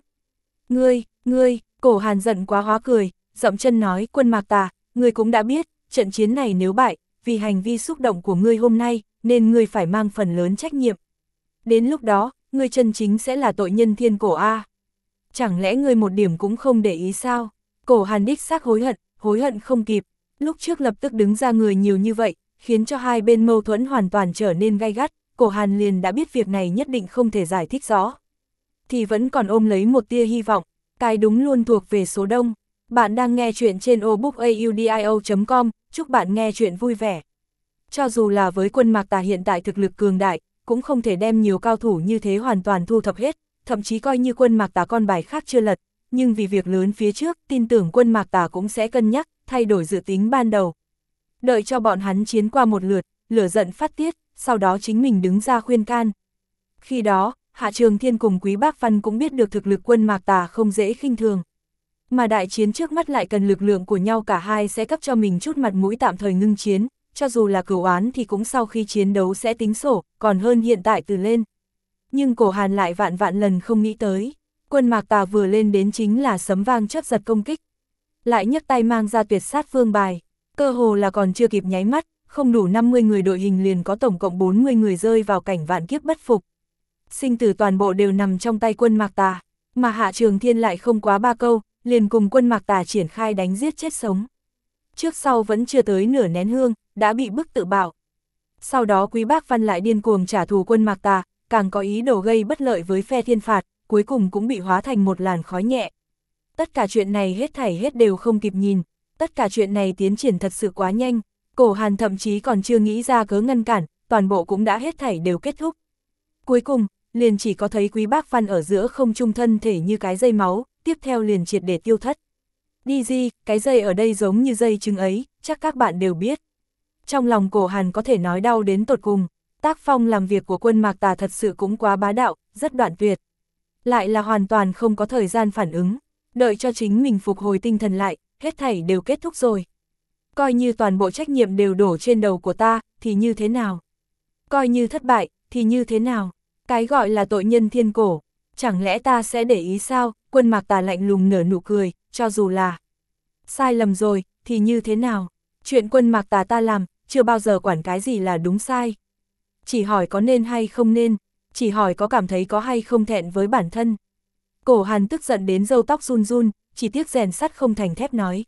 Ngươi, Cổ Hàn giận quá hóa cười, dậm chân nói, Quân Mạc Tà, ngươi cũng đã biết, trận chiến này nếu bại, vì hành vi xúc động của ngươi hôm nay, nên ngươi phải mang phần lớn trách nhiệm. Đến lúc đó, ngươi chân chính sẽ là tội nhân thiên cổ A. Chẳng lẽ ngươi một điểm cũng không để ý sao? Cổ Hàn đích xác hối hận không kịp. Lúc trước lập tức đứng ra người nhiều như vậy, khiến cho hai bên mâu thuẫn hoàn toàn trở nên gay gắt, Cổ Hàn liền đã biết việc này nhất định không thể giải thích rõ. Thì vẫn còn ôm lấy một tia hy vọng, cái đúng luôn thuộc về số đông. Bạn đang nghe chuyện trên obookaudio.com, chúc bạn nghe chuyện vui vẻ. Cho dù là với Quân Mạc Tà hiện tại thực lực cường đại, cũng không thể đem nhiều cao thủ như thế hoàn toàn thu thập hết, thậm chí coi như Quân Mạc Tà con bài khác chưa lật, nhưng vì việc lớn phía trước, tin tưởng Quân Mạc Tà cũng sẽ cân nhắc, thay đổi dự tính ban đầu. Đợi cho bọn hắn chiến qua một lượt, lửa giận phát tiết, sau đó chính mình đứng ra khuyên can. Khi đó, Hạ Trường Thiên cùng Quý Bác Văn cũng biết được thực lực Quân Mạc Tà không dễ khinh thường. Mà đại chiến trước mắt lại cần lực lượng của nhau, cả hai sẽ cấp cho mình chút mặt mũi tạm thời ngưng chiến, cho dù là cửu oán thì cũng sau khi chiến đấu sẽ tính sổ, còn hơn hiện tại từ lên. Nhưng Cổ Hàn lại vạn lần không nghĩ tới, Quân Mạc Tà vừa lên đến chính là sấm vang chớp giật công kích. Lại nhấc tay mang ra tuyệt sát vương bài, cơ hồ là còn chưa kịp nháy mắt, không đủ 50 người đội hình liền có tổng cộng 40 người rơi vào cảnh vạn kiếp bất phục. Sinh tử toàn bộ đều nằm trong tay Quân Mạc Tà, mà Hạ Trường Thiên lại không quá 3 câu, liền cùng Quân Mạc Tà triển khai đánh giết chết sống. Trước sau vẫn chưa tới nửa nén hương, đã bị bức tự bạo. Sau đó Quý Bác Văn lại điên cuồng trả thù Quân Mạc Tà, càng có ý đồ gây bất lợi với phe thiên phạt, cuối cùng cũng bị hóa thành một làn khói nhẹ. Tất cả chuyện này hết đều không kịp nhìn, tất cả chuyện này tiến triển thật sự quá nhanh, Cổ Hàn thậm chí còn chưa nghĩ ra cớ ngăn cản, toàn bộ cũng đã hết thảy đều kết thúc. Cuối cùng, liền chỉ có thấy Quý Bác Văn ở giữa không trung thân thể như cái dây máu, tiếp theo liền triệt để tiêu thất. Đi Di, cái dây ở đây giống như dây trứng ấy, chắc các bạn đều biết. Trong lòng Cổ Hàn có thể nói đau đến tột cùng, tác phong làm việc của Quân Mạc Tà thật sự cũng quá bá đạo, rất đoạn tuyệt. Lại là hoàn toàn không có thời gian phản ứng, đợi cho chính mình phục hồi tinh thần lại, hết thảy đều kết thúc rồi. Coi như toàn bộ trách nhiệm đều đổ trên đầu của ta, thì như thế nào? Coi như thất bại, thì như thế nào? Cái gọi là tội nhân thiên cổ, chẳng lẽ ta sẽ để ý sao? Quân Mạc Tà lạnh lùng nở nụ cười, cho dù là sai lầm rồi, thì như thế nào? Chuyện Quân Mạc Tà ta làm, chưa bao giờ quản cái gì là đúng sai. Chỉ hỏi có nên hay không nên, chỉ hỏi có cảm thấy có hay không thẹn với bản thân. Cổ Hàn tức giận đến râu tóc run run, chỉ tiếc rèn sắt không thành thép nói,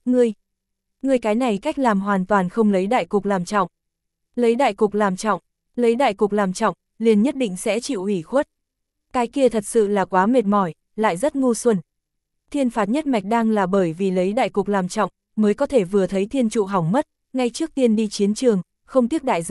ngươi cái này cách làm hoàn toàn không lấy đại cục làm trọng. Lấy đại cục làm trọng, liền nhất định sẽ chịu ủy khuất. Cái kia thật sự là quá mệt mỏi, lại rất ngu xuẩn. Thiên phạt nhất mạch đang là bởi vì lấy đại cục làm trọng, mới có thể vừa thấy thiên trụ hỏng mất, ngay trước tiên đi chiến trường, không tiếc đại giới,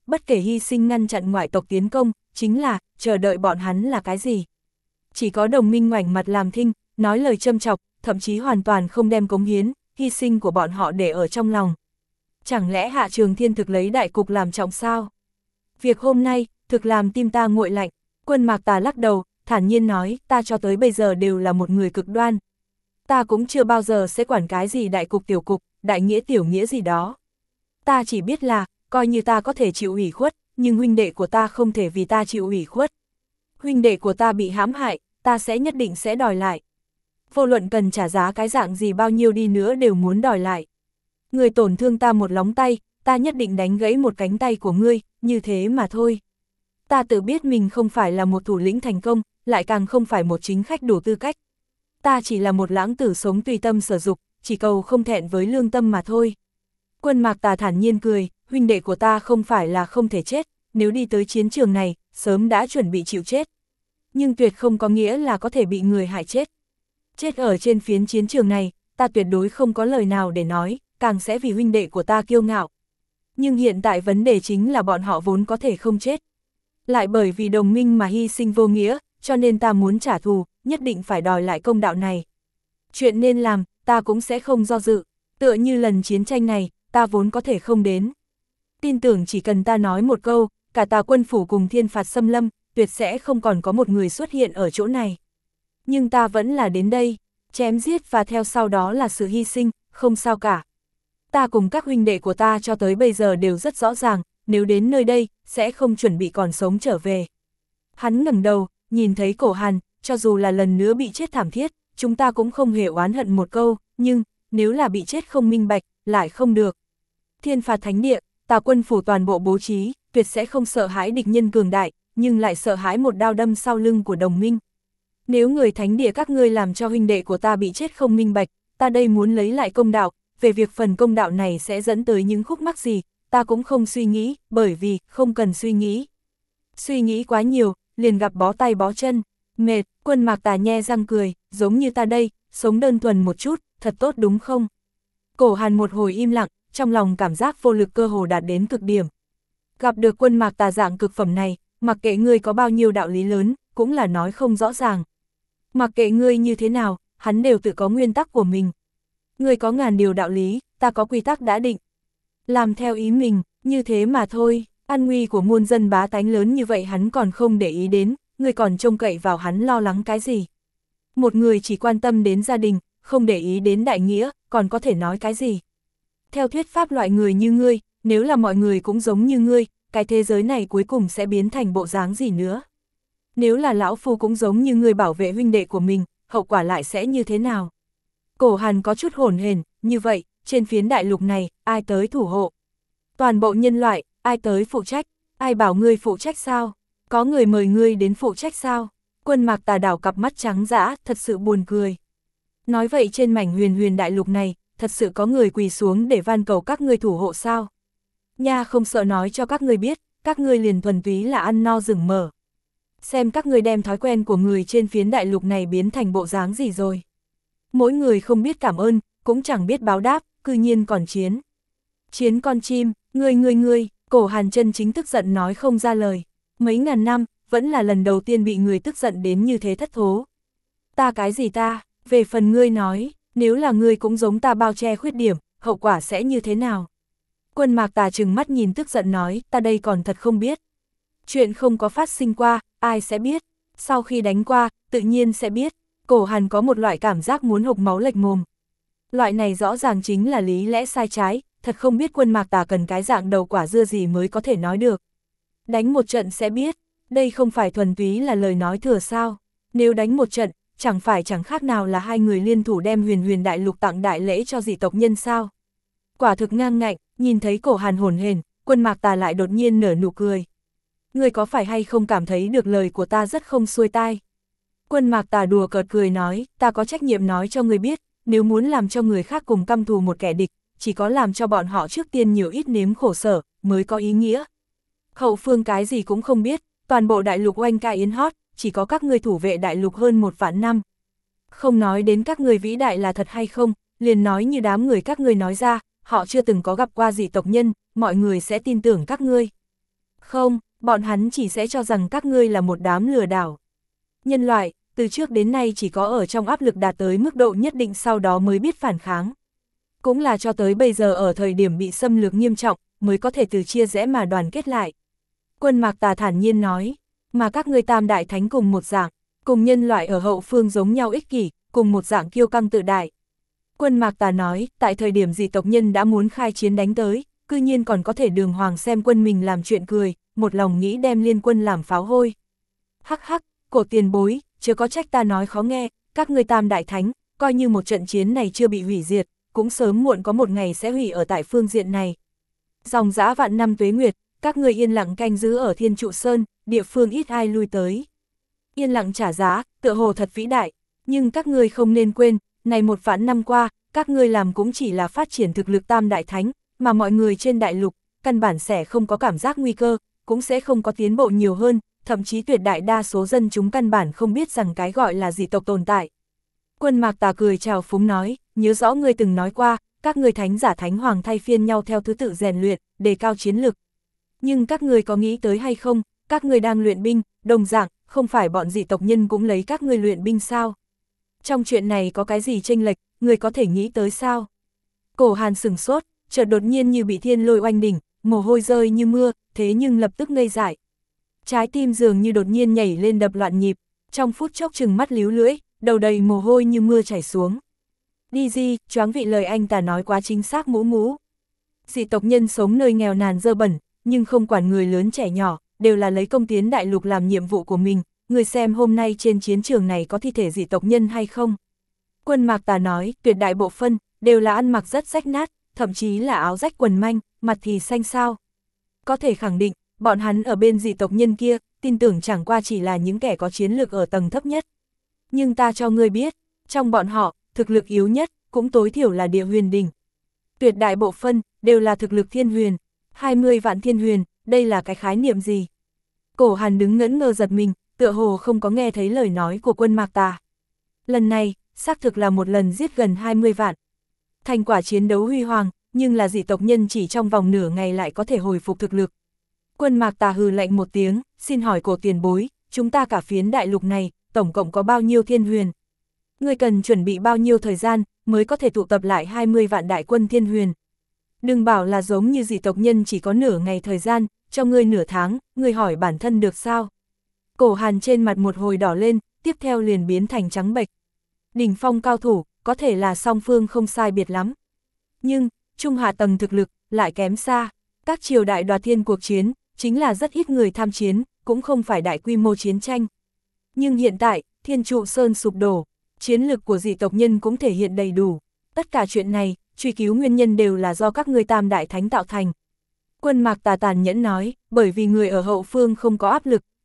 bất kể hy sinh ngăn chặn ngoại tộc tiến công, chính là, chờ đợi bọn hắn là cái gì. Chỉ có Đồng Minh ngoảnh mặt làm thinh, nói lời châm chọc, thậm chí hoàn toàn không đem cống hiến, hy sinh của bọn họ để ở trong lòng. Chẳng lẽ Hạ Trường Thiên thực lấy đại cục làm trọng sao? Việc hôm nay, thực làm tim ta nguội lạnh. Quân Mạc Tà lắc đầu, thản nhiên nói, ta cho tới bây giờ đều là một người cực đoan. Ta cũng chưa bao giờ sẽ quản cái gì đại cục tiểu cục, đại nghĩa tiểu nghĩa gì đó. Ta chỉ biết là, coi như ta có thể chịu ủy khuất, nhưng huynh đệ của ta không thể vì ta chịu ủy khuất. Huynh đệ của ta bị hãm hại, ta sẽ nhất định sẽ đòi lại. Vô luận cần trả giá cái dạng gì bao nhiêu đi nữa đều muốn đòi lại. Người tổn thương ta một lóng tay, ta nhất định đánh gãy một cánh tay của ngươi, như thế mà thôi. Ta tự biết mình không phải là một thủ lĩnh thành công, lại càng không phải một chính khách đủ tư cách. Ta chỉ là một lãng tử sống tùy tâm sở dục, chỉ cầu không thẹn với lương tâm mà thôi. Quân Mạc Tà thản nhiên cười, huynh đệ của ta không phải là không thể chết, nếu đi tới chiến trường này, sớm đã chuẩn bị chịu chết. Nhưng tuyệt không có nghĩa là có thể bị người hại chết. Chết ở trên phiến chiến trường này, ta tuyệt đối không có lời nào để nói, càng sẽ vì huynh đệ của ta kiêu ngạo. Nhưng hiện tại vấn đề chính là bọn họ vốn có thể không chết. Lại bởi vì Đồng Minh mà hy sinh vô nghĩa, cho nên ta muốn trả thù, nhất định phải đòi lại công đạo này. Chuyện nên làm, ta cũng sẽ không do dự, tựa như lần chiến tranh này, ta vốn có thể không đến. Tin tưởng chỉ cần ta nói một câu, cả Tà quân phủ cùng thiên phạt xâm lâm, tuyệt sẽ không còn có một người xuất hiện ở chỗ này. Nhưng ta vẫn là đến đây, chém giết và theo sau đó là sự hy sinh, không sao cả. Ta cùng các huynh đệ của ta cho tới bây giờ đều rất rõ ràng, nếu đến nơi đây, sẽ không chuẩn bị còn sống trở về. Hắn ngẩng đầu, nhìn thấy Cổ Hàn, cho dù là lần nữa bị chết thảm thiết, chúng ta cũng không hề oán hận một câu, nhưng, nếu là bị chết không minh bạch, lại không được. Thiên phạt thánh địa, Tà quân phủ toàn bộ bố trí, tuyệt sẽ không sợ hãi địch nhân cường đại, nhưng lại sợ hãi một đao đâm sau lưng của Đồng Minh. Nếu người thánh địa các ngươi làm cho huynh đệ của ta bị chết không minh bạch, ta đây muốn lấy lại công đạo, về việc phần công đạo này sẽ dẫn tới những khúc mắc gì, ta cũng không suy nghĩ, bởi vì, không cần suy nghĩ. Suy nghĩ quá nhiều, liền gặp bó tay bó chân, mệt. Quân Mạc Tà nhe răng cười, giống như ta đây, sống đơn thuần một chút, thật tốt đúng không? Cổ Hàn một hồi im lặng, trong lòng cảm giác vô lực cơ hồ đạt đến cực điểm. Gặp được Quân Mạc Tà dạng cực phẩm này, mặc kệ ngươi có bao nhiêu đạo lý lớn, cũng là nói không rõ ràng. Mặc kệ ngươi như thế nào, hắn đều tự có nguyên tắc của mình. Ngươi có ngàn điều đạo lý, ta có quy tắc đã định. Làm theo ý mình, như thế mà thôi, an nguy của muôn dân bá tánh lớn như vậy hắn còn không để ý đến, ngươi còn trông cậy vào hắn lo lắng cái gì. Một người chỉ quan tâm đến gia đình, không để ý đến đại nghĩa, còn có thể nói cái gì. Theo thuyết pháp loại người như ngươi, nếu là mọi người cũng giống như ngươi, cái thế giới này cuối cùng sẽ biến thành bộ dáng gì nữa. Nếu là lão phu cũng giống như ngươi bảo vệ huynh đệ của mình, hậu quả lại sẽ như thế nào? Cổ Hàn có chút hổn hển, như vậy, trên phiến đại lục này, ai tới thủ hộ? Toàn bộ nhân loại, ai tới phụ trách? Ai bảo ngươi phụ trách sao? Có người mời ngươi đến phụ trách sao? Quân Mạc Tà đảo cặp mắt trắng dã, thật sự buồn cười. Nói vậy trên mảnh huyền huyền đại lục này, thật sự có người quỳ xuống để van cầu các ngươi thủ hộ sao? Nha không sợ nói cho các ngươi biết, các ngươi liền thuần túy là ăn no rừng mở. Xem các ngươi đem thói quen của người trên phiến đại lục này biến thành bộ dáng gì rồi. Mỗi người không biết cảm ơn, cũng chẳng biết báo đáp, cư nhiên còn chiến. Chiến con chim, ngươi, Cổ Hàn chân chính tức giận nói không ra lời. Mấy ngàn năm, vẫn là lần đầu tiên bị người tức giận đến như thế thất thố. Ta cái gì ta, về phần ngươi nói, nếu là ngươi cũng giống ta bao che khuyết điểm, hậu quả sẽ như thế nào? Quân Mạc Tà trừng mắt nhìn tức giận nói, ta đây còn thật không biết. Chuyện không có phát sinh qua, ai sẽ biết? Sau khi đánh qua, tự nhiên sẽ biết. Cổ Hàn có một loại cảm giác muốn hộc máu lệch mồm. Loại này rõ ràng chính là lý lẽ sai trái, thật không biết Quân Mạc Tà cần cái dạng đầu quả dưa gì mới có thể nói được. Đánh một trận sẽ biết, đây không phải thuần túy là lời nói thừa sao. Nếu đánh một trận, chẳng phải chẳng khác nào là hai người liên thủ đem huyền huyền đại lục tặng đại lễ cho dị tộc nhân sao. Quả thực ngang ngạnh, nhìn thấy Cổ Hàn hổn hển, Quân Mạc Tà lại đột nhiên nở nụ cười. Ngươi có phải hay không cảm thấy được lời của ta rất không xuôi tai? Quân Mạc Tà đùa cợt cười nói, ta có trách nhiệm nói cho ngươi biết, nếu muốn làm cho người khác cùng căm thù một kẻ địch, chỉ có làm cho bọn họ trước tiên nhiều ít nếm khổ sở, mới có ý nghĩa. Hậu phương cái gì cũng không biết, toàn bộ đại lục oanh ca yến hót, chỉ có các ngươi thủ vệ đại lục hơn 1 vạn năm. Không nói đến các ngươi vĩ đại là thật hay không, liền nói như đám người các ngươi nói ra, họ chưa từng có gặp qua dị tộc nhân, mọi người sẽ tin tưởng các ngươi. Không, bọn hắn chỉ sẽ cho rằng các ngươi là một đám lừa đảo. Nhân loại, từ trước đến nay chỉ có ở trong áp lực đạt tới mức độ nhất định sau đó mới biết phản kháng. Cũng là cho tới bây giờ ở thời điểm bị xâm lược nghiêm trọng, mới có thể từ chia rẽ mà đoàn kết lại. Quân Mạc Tà thản nhiên nói, mà các ngươi Tam Đại Thánh cùng một dạng, cùng nhân loại ở hậu phương giống nhau ích kỷ, cùng một dạng kiêu căng tự đại. Quân Mạc Tà nói, tại thời điểm dị tộc nhân đã muốn khai chiến đánh tới, cư nhiên còn có thể đường hoàng xem quân mình làm chuyện cười, một lòng nghĩ đem liên quân làm pháo hôi. Hắc hắc, cổ tiền bối, chưa có trách ta nói khó nghe, các ngươi Tam Đại Thánh, coi như một trận chiến này chưa bị hủy diệt, cũng sớm muộn có một ngày sẽ hủy ở tại phương diện này. Dòng dã vạn năm tuế nguyệt, các ngươi yên lặng canh giữ ở Thiên Trụ Sơn, địa phương ít ai lui tới. Yên lặng trả giá, tựa hồ thật vĩ đại, nhưng các ngươi không nên quên, này một vạn năm qua, các ngươi làm cũng chỉ là phát triển thực lực Tam Đại Thánh, mà mọi người trên đại lục, căn bản sẽ không có cảm giác nguy cơ, cũng sẽ không có tiến bộ nhiều hơn, thậm chí tuyệt đại đa số dân chúng căn bản không biết rằng cái gọi là dị tộc tồn tại. Quân Mạc Tà cười chào phúng nói, nhớ rõ ngươi từng nói qua, các ngươi thánh giả thánh hoàng thay phiên nhau theo thứ tự rèn luyện, đề cao chiến lực. Nhưng các ngươi có nghĩ tới hay không, các ngươi đang luyện binh, đồng dạng, không phải bọn dị tộc nhân cũng lấy các ngươi luyện binh sao? Trong chuyện này có cái gì chênh lệch, ngươi có thể nghĩ tới sao? Cổ Hàn sửng sốt, chợt đột nhiên như bị thiên lôi oanh đỉnh, mồ hôi rơi như mưa, thế nhưng lập tức ngây dại. Trái tim dường như đột nhiên nhảy lên đập loạn nhịp, trong phút chốc trừng mắt líu lưỡi, đầu đầy mồ hôi như mưa chảy xuống. Đi di, choáng vị lời anh ta nói quá chính xác mũ mũ. Dị tộc nhân sống nơi nghèo nàn dơ bẩn, nhưng không quản người lớn trẻ nhỏ, đều là lấy công tiến đại lục làm nhiệm vụ của mình, người xem hôm nay trên chiến trường này có thi thể dị tộc nhân hay không. Quân Mạc Tà nói, tuyệt đại bộ phân, đều là ăn mặc rất rách nát, thậm chí là áo rách quần manh, mặt thì xanh xao. Có thể khẳng định, bọn hắn ở bên dị tộc nhân kia, tin tưởng chẳng qua chỉ là những kẻ có chiến lược ở tầng thấp nhất. Nhưng ta cho ngươi biết, trong bọn họ, thực lực yếu nhất, cũng tối thiểu là địa huyền đỉnh. Tuyệt đại bộ phân, đều là thực lực thiên huyền, 20 vạn thiên huyền, đây là cái khái niệm gì? Cổ Hàn đứng ngẩn ngơ giật mình, tựa hồ không có nghe thấy lời nói của Quân Mạc Tà. Lần này, xác thực là một lần giết gần 20 vạn. Thành quả chiến đấu huy hoàng, nhưng là dị tộc nhân chỉ trong vòng nửa ngày lại có thể hồi phục thực lực. Quân Mạc Tà hừ lạnh một tiếng, xin hỏi cổ tiền bối, chúng ta cả phiến đại lục này, tổng cộng có bao nhiêu thiên huyền? Ngươi cần chuẩn bị bao nhiêu thời gian, mới có thể tụ tập lại 20 vạn đại quân thiên huyền? Đừng bảo là giống như dị tộc nhân chỉ có nửa ngày thời gian, cho ngươi nửa tháng, ngươi hỏi bản thân được sao? Cổ Hàn trên mặt một hồi đỏ lên, tiếp theo liền biến thành trắng bệch. Đỉnh phong cao thủ, có thể là song phương không sai biệt lắm. Nhưng, trung hạ tầng thực lực, lại kém xa. Các triều đại đoạt thiên cuộc chiến, chính là rất ít người tham chiến, cũng không phải đại quy mô chiến tranh. Nhưng hiện tại, Thiên Trụ Sơn sụp đổ, chiến lực của dị tộc nhân cũng thể hiện đầy đủ. Tất cả chuyện này, truy cứu nguyên nhân đều là do các ngươi Tam Đại Thánh tạo thành. Quân Mạc Tà tàn nhẫn nói, bởi vì người ở hậu phương không có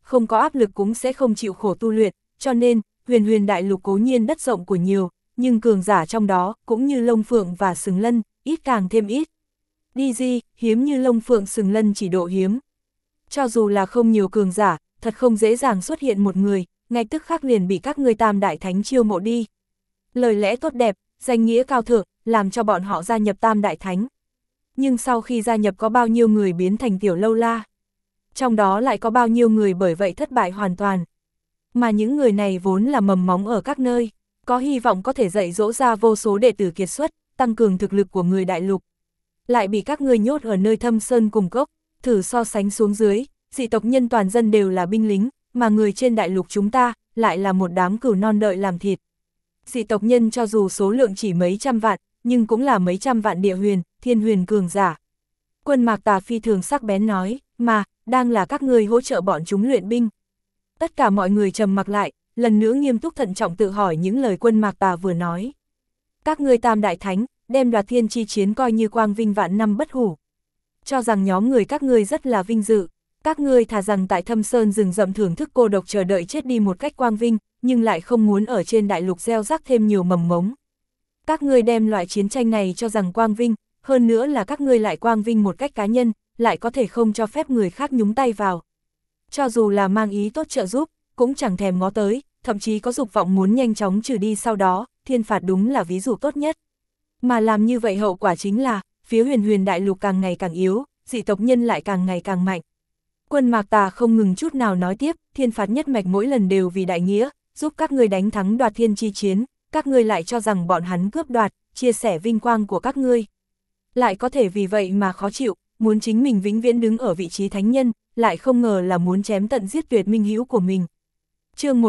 áp lực cũng sẽ không chịu khổ tu luyện, cho nên, huyền đại lục cố nhiên đất rộng của nhiều, nhưng cường giả trong đó, cũng như Long Phượng và Sừng Lân, ít càng thêm ít. Đi di, hiếm như Long Phượng Sừng Lân chỉ độ hiếm. Cho dù là không nhiều cường giả, thật không dễ dàng xuất hiện một người, ngay tức khắc liền bị các ngươi Tam Đại Thánh chiêu mộ đi. Lời lẽ tốt đẹp, danh nghĩa cao thượng, làm cho bọn họ gia nhập Tam Đại Thánh. Nhưng sau khi gia nhập có bao nhiêu người biến thành tiểu lâu la? Trong đó lại có bao nhiêu người bởi vậy thất bại hoàn toàn? Mà những người này vốn là mầm móng ở các nơi, có hy vọng có thể dạy dỗ ra vô số đệ tử kiệt xuất, tăng cường thực lực của người đại lục. Lại bị các ngươi nhốt ở nơi thâm sơn cùng cốc, thử so sánh xuống dưới, dị tộc nhân toàn dân đều là binh lính, mà người trên đại lục chúng ta, lại là một đám cừu non đợi làm thịt. Dị tộc nhân cho dù số lượng chỉ mấy trăm vạn, nhưng cũng là mấy trăm vạn địa huyền, thiên huyền cường giả. Quân Mạc Tà phi thường sắc bén nói, mà, đang là các ngươi hỗ trợ bọn chúng luyện binh. Tất cả mọi người trầm mặc lại, lần nữa nghiêm túc thận trọng tự hỏi những lời Quân Mạc Tà vừa nói. Các ngươi Tam Đại Thánh, đem đoạt thiên chi chiến coi như quang vinh vạn năm bất hủ. Cho rằng nhóm người các ngươi rất là vinh dự, các ngươi thà rằng tại thâm sơn rừng rậm thưởng thức cô độc chờ đợi chết đi một cách quang vinh, nhưng lại không muốn ở trên đại lục gieo rắc thêm nhiều mầm mống. Các ngươi đem loại chiến tranh này cho rằng quang vinh, hơn nữa là các ngươi lại quang vinh một cách cá nhân, lại có thể không cho phép người khác nhúng tay vào. Cho dù là mang ý tốt trợ giúp, cũng chẳng thèm ngó tới, thậm chí có dục vọng muốn nhanh chóng trừ đi sau đó, thiên phạt đúng là ví dụ tốt nhất. Mà làm như vậy hậu quả chính là, phía huyền đại lục càng ngày càng yếu, dị tộc nhân lại càng ngày càng mạnh. Quân Mạc Tà không ngừng chút nào nói tiếp, thiên phạt nhất mạch mỗi lần đều vì đại nghĩa, giúp các ngươi đánh thắng đoạt thiên chi chiến, các ngươi lại cho rằng bọn hắn cướp đoạt, chia sẻ vinh quang của các ngươi. Lại có thể vì vậy mà khó chịu, muốn chính mình vĩnh viễn đứng ở vị trí thánh nhân, lại không ngờ là muốn chém tận giết tuyệt minh hữu của mình. Chương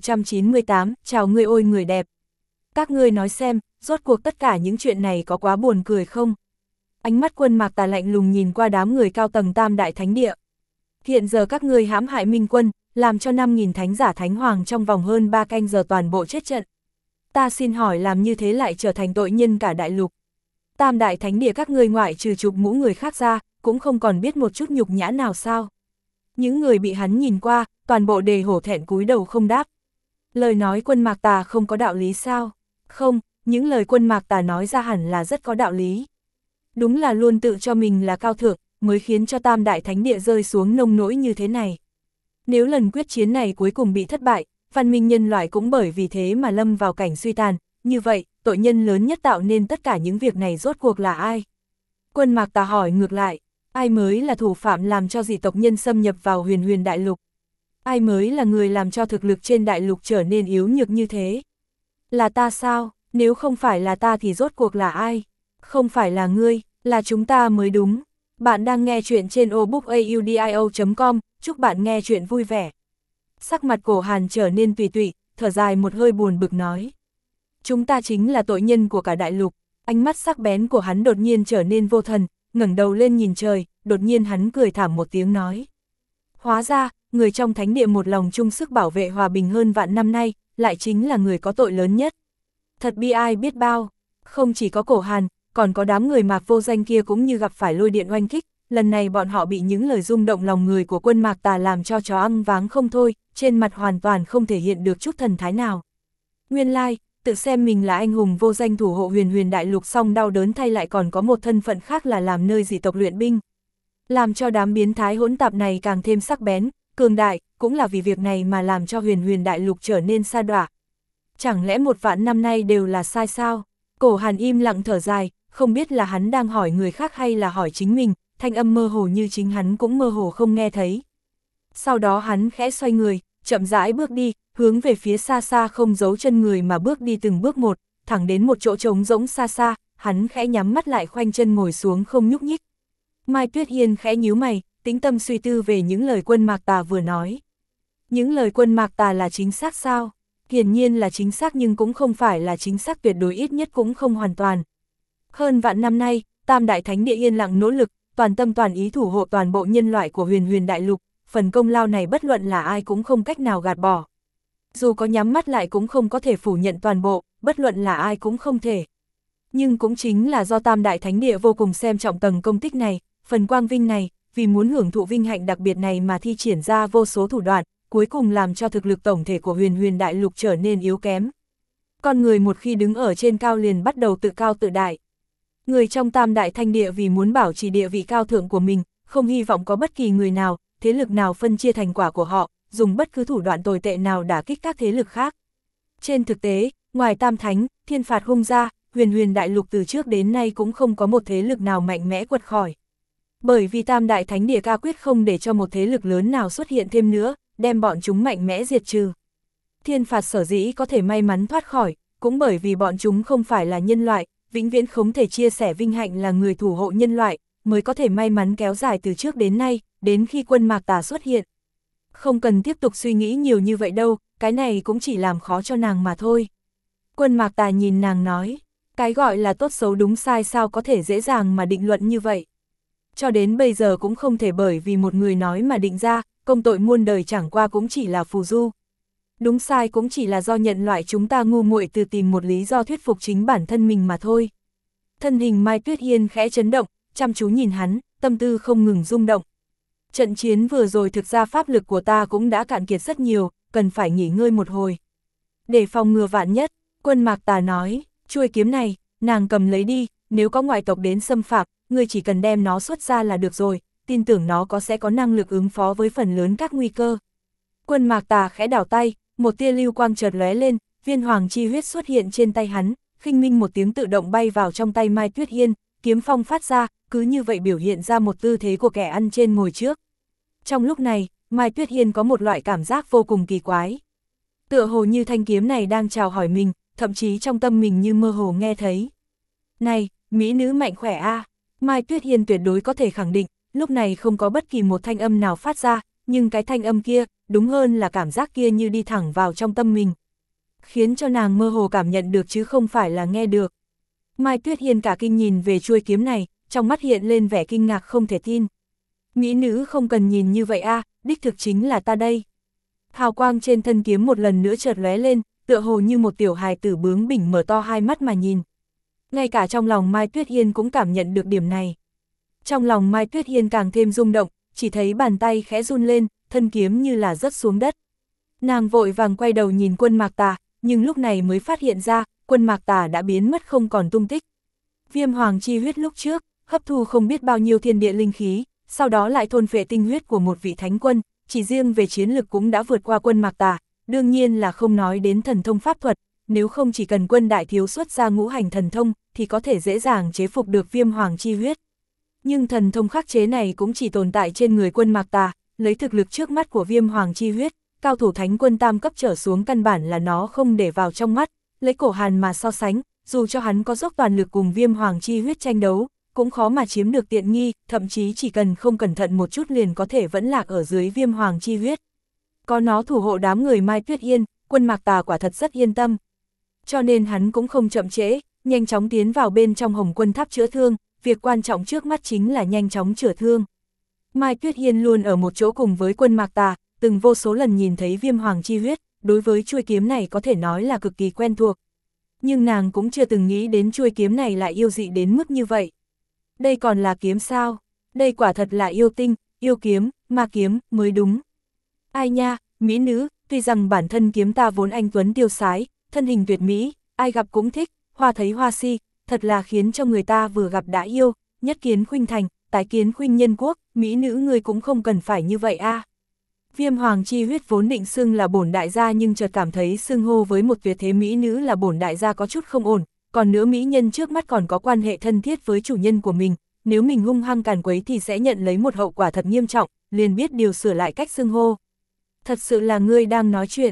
1198, chào ngươi ôi người đẹp. Các ngươi nói xem, rốt cuộc tất cả những chuyện này có quá buồn cười không? Ánh mắt Quân Mạc Tà lạnh lùng nhìn qua đám người cao tầng Tam Đại Thánh Địa. Hiện giờ các ngươi hãm hại Minh Quân, làm cho 5.000 thánh giả thánh hoàng trong vòng hơn 3 canh giờ toàn bộ chết trận. Ta xin hỏi làm như thế lại trở thành tội nhân cả đại lục. Tam Đại Thánh Địa các ngươi ngoại trừ chụp mũ người khác ra, cũng không còn biết một chút nhục nhã nào sao. Những người bị hắn nhìn qua, toàn bộ đề hổ thẹn cúi đầu không đáp. Lời nói Quân Mạc Tà không có đạo lý sao? Không, những lời Quân Mạc Tà nói ra hẳn là rất có đạo lý. Đúng là luôn tự cho mình là cao thượng, mới khiến cho Tam Đại Thánh Địa rơi xuống nông nỗi như thế này. Nếu lần quyết chiến này cuối cùng bị thất bại, văn minh nhân loại cũng bởi vì thế mà lâm vào cảnh suy tàn, như vậy, tội nhân lớn nhất tạo nên tất cả những việc này rốt cuộc là ai? Quân Mạc Tà hỏi ngược lại, ai mới là thủ phạm làm cho dị tộc nhân xâm nhập vào huyền huyền đại lục? Ai mới là người làm cho thực lực trên đại lục trở nên yếu nhược như thế? Là ta sao? Nếu không phải là ta thì rốt cuộc là ai? Không phải là ngươi, là chúng ta mới đúng. Bạn đang nghe chuyện trên obookaudio.com, chúc bạn nghe chuyện vui vẻ. Sắc mặt Cổ Hàn trở nên tùy tụy, thở dài một hơi buồn bực nói. Chúng ta chính là tội nhân của cả đại lục. Ánh mắt sắc bén của hắn đột nhiên trở nên vô thần, ngẩng đầu lên nhìn trời, đột nhiên hắn cười thảm một tiếng nói. Hóa ra, người trong thánh địa một lòng chung sức bảo vệ hòa bình hơn vạn năm nay, lại chính là người có tội lớn nhất. Thật bi ai biết bao, không chỉ có Cổ Hàn, còn có đám người Mạc vô danh kia cũng như gặp phải lôi điện oanh kích, lần này bọn họ bị những lời rung động lòng người của Quân Mạc Tà làm cho chó ăn váng không thôi, trên mặt hoàn toàn không thể hiện được chút thần thái nào. Nguyên lai, tự xem mình là anh hùng vô danh thủ hộ huyền huyền đại lục xong đau đớn thay lại còn có một thân phận khác là làm nơi dị tộc luyện binh. Làm cho đám biến thái hỗn tạp này càng thêm sắc bén, cường đại, cũng là vì việc này mà làm cho huyền huyền đại lục trở nên sa đọa. Chẳng lẽ 1 vạn năm nay đều là sai sao? Cổ Hàn im lặng thở dài, không biết là hắn đang hỏi người khác hay là hỏi chính mình, thanh âm mơ hồ như chính hắn cũng mơ hồ không nghe thấy. Sau đó hắn khẽ xoay người, chậm rãi bước đi, hướng về phía xa xa không giấu chân người mà bước đi từng bước một, thẳng đến một chỗ trống rỗng xa xa, hắn khẽ nhắm mắt lại khoanh chân ngồi xuống không nhúc nhích. Mai Tuyết Hiên khẽ nhíu mày, tĩnh tâm suy tư về những lời Quân Mạc Tà vừa nói. Những lời Quân Mạc Tà là chính xác sao? Hiển nhiên là chính xác nhưng cũng không phải là chính xác tuyệt đối, ít nhất cũng không hoàn toàn. Hơn vạn năm nay, Tam Đại Thánh Địa yên lặng nỗ lực, toàn tâm toàn ý thủ hộ toàn bộ nhân loại của huyền huyền đại lục, phần công lao này bất luận là ai cũng không cách nào gạt bỏ. Dù có nhắm mắt lại cũng không có thể phủ nhận toàn bộ, bất luận là ai cũng không thể. Nhưng cũng chính là do Tam Đại Thánh Địa vô cùng xem trọng tầng công tích này, phần quang vinh này, vì muốn hưởng thụ vinh hạnh đặc biệt này mà thi triển ra vô số thủ đoạn, cuối cùng làm cho thực lực tổng thể của huyền huyền đại lục trở nên yếu kém. Con người một khi đứng ở trên cao liền bắt đầu tự cao tự đại. Người trong Tam Đại Thánh Địa vì muốn bảo trì địa vị cao thượng của mình, không hy vọng có bất kỳ người nào, thế lực nào phân chia thành quả của họ, dùng bất cứ thủ đoạn tồi tệ nào đả kích các thế lực khác. Trên thực tế, ngoài Tam Thánh, thiên phạt hung ra, huyền huyền đại lục từ trước đến nay cũng không có một thế lực nào mạnh mẽ quật khỏi. Bởi vì Tam Đại Thánh Địa ca quyết không để cho một thế lực lớn nào xuất hiện thêm nữa, đem bọn chúng mạnh mẽ diệt trừ. Thiên phạt sở dĩ có thể may mắn thoát khỏi, cũng bởi vì bọn chúng không phải là nhân loại, vĩnh viễn không thể chia sẻ vinh hạnh là người thủ hộ nhân loại, mới có thể may mắn kéo dài từ trước đến nay, đến khi Quân Mạc Tà xuất hiện. Không cần tiếp tục suy nghĩ nhiều như vậy đâu, cái này cũng chỉ làm khó cho nàng mà thôi. Quân Mạc Tà nhìn nàng nói, cái gọi là tốt xấu đúng sai sao có thể dễ dàng mà định luận như vậy. Cho đến bây giờ cũng không thể bởi vì một người nói mà định ra, công tội muôn đời chẳng qua cũng chỉ là phù du. Đúng sai cũng chỉ là do nhận loại chúng ta ngu muội từ tìm một lý do thuyết phục chính bản thân mình mà thôi. Thân hình Mai Tuyết Hiên khẽ chấn động, chăm chú nhìn hắn, tâm tư không ngừng rung động. Trận chiến vừa rồi thực ra pháp lực của ta cũng đã cạn kiệt rất nhiều, cần phải nghỉ ngơi một hồi. Để phòng ngừa vạn nhất, Quân Mạc Tà nói, chuôi kiếm này, nàng cầm lấy đi, nếu có ngoại tộc đến xâm phạm, ngươi chỉ cần đem nó xuất ra là được rồi, tin tưởng nó sẽ có năng lực ứng phó với phần lớn các nguy cơ. Quân Mạc Tà khẽ đảo tay, một tia lưu quang chợt lóe lên, viên hoàng chi huyết xuất hiện trên tay hắn, khinh minh một tiếng tự động bay vào trong tay Mai Tuyết Hiên, kiếm phong phát ra, cứ như vậy biểu hiện ra một tư thế của kẻ ăn trên ngồi trước. Trong lúc này, Mai Tuyết Hiên có một loại cảm giác vô cùng kỳ quái. Tựa hồ như thanh kiếm này đang chào hỏi mình, thậm chí trong tâm mình như mơ hồ nghe thấy. Này, mỹ nữ mạnh khỏe a. Mai Tuyết Hiên tuyệt đối có thể khẳng định, lúc này không có bất kỳ một thanh âm nào phát ra, nhưng cái thanh âm kia, đúng hơn là cảm giác kia như đi thẳng vào trong tâm mình. Khiến cho nàng mơ hồ cảm nhận được chứ không phải là nghe được. Mai Tuyết Hiên cả kinh nhìn về chuôi kiếm này, trong mắt hiện lên vẻ kinh ngạc không thể tin. Mỹ nữ không cần nhìn như vậy a, đích thực chính là ta đây. Hào quang trên thân kiếm một lần nữa chợt lóe lên, tựa hồ như một tiểu hài tử bướng bỉnh mở to hai mắt mà nhìn. Ngay cả trong lòng Mai Tuyết Hiên cũng cảm nhận được điểm này. Trong lòng Mai Tuyết Hiên càng thêm rung động, chỉ thấy bàn tay khẽ run lên, thân kiếm như là rớt xuống đất. Nàng vội vàng quay đầu nhìn Quân Mạc Tà, nhưng lúc này mới phát hiện ra, Quân Mạc Tà đã biến mất không còn tung tích. Viêm hoàng chi huyết lúc trước, hấp thu không biết bao nhiêu thiên địa linh khí, sau đó lại thôn phệ tinh huyết của một vị thánh quân, chỉ riêng về chiến lực cũng đã vượt qua Quân Mạc Tà, đương nhiên là không nói đến thần thông pháp thuật, nếu không chỉ cần Quân đại thiếu xuất ra ngũ hành thần thông, thì có thể dễ dàng chế phục được viêm hoàng chi huyết. Nhưng thần thông khắc chế này cũng chỉ tồn tại trên người Quân Mạc Tà, lấy thực lực trước mắt của viêm hoàng chi huyết, cao thủ thánh quân tam cấp trở xuống căn bản là nó không để vào trong mắt, lấy Cổ Hàn mà so sánh, dù cho hắn có dốc toàn lực cùng viêm hoàng chi huyết tranh đấu, cũng khó mà chiếm được tiện nghi, thậm chí chỉ cần không cẩn thận một chút liền có thể vẫn lạc ở dưới viêm hoàng chi huyết. Có nó thủ hộ đám người Mai Tuyết Hiên, Quân Mạc Tà quả thật rất yên tâm. Cho nên hắn cũng không chậm trễ, nhanh chóng tiến vào bên trong Hồng Quân Tháp chữa thương, việc quan trọng trước mắt chính là nhanh chóng chữa thương. Mai Tuyết Hiên luôn ở một chỗ cùng với Quân Mạc Tà, từng vô số lần nhìn thấy viêm hoàng chi huyết, đối với chuôi kiếm này có thể nói là cực kỳ quen thuộc. Nhưng nàng cũng chưa từng nghĩ đến chuôi kiếm này lại yêu dị đến mức như vậy. Đây còn là kiếm sao? Đây quả thật là yêu tinh, yêu kiếm, ma kiếm, mới đúng. Ai nha, mỹ nữ, tuy rằng bản thân kiếm ta vốn anh tuấn tiêu sái, thân hình tuyệt mỹ, ai gặp cũng thích, hoa thấy hoa si, thật là khiến cho người ta vừa gặp đã yêu, nhất kiến khuynh thành, tái kiến khuynh nhân quốc, mỹ nữ người cũng không cần phải như vậy a. Viêm hoàng chi huyết vốn định xưng là bổn đại gia nhưng chợt cảm thấy xưng hô với một tuyệt thế mỹ nữ là bổn đại gia có chút không ổn, còn nữa mỹ nhân trước mắt còn có quan hệ thân thiết với chủ nhân của mình, nếu mình hung hăng càn quấy thì sẽ nhận lấy một hậu quả thật nghiêm trọng, liền biết điều sửa lại cách xưng hô. Thật sự là ngươi đang nói chuyện,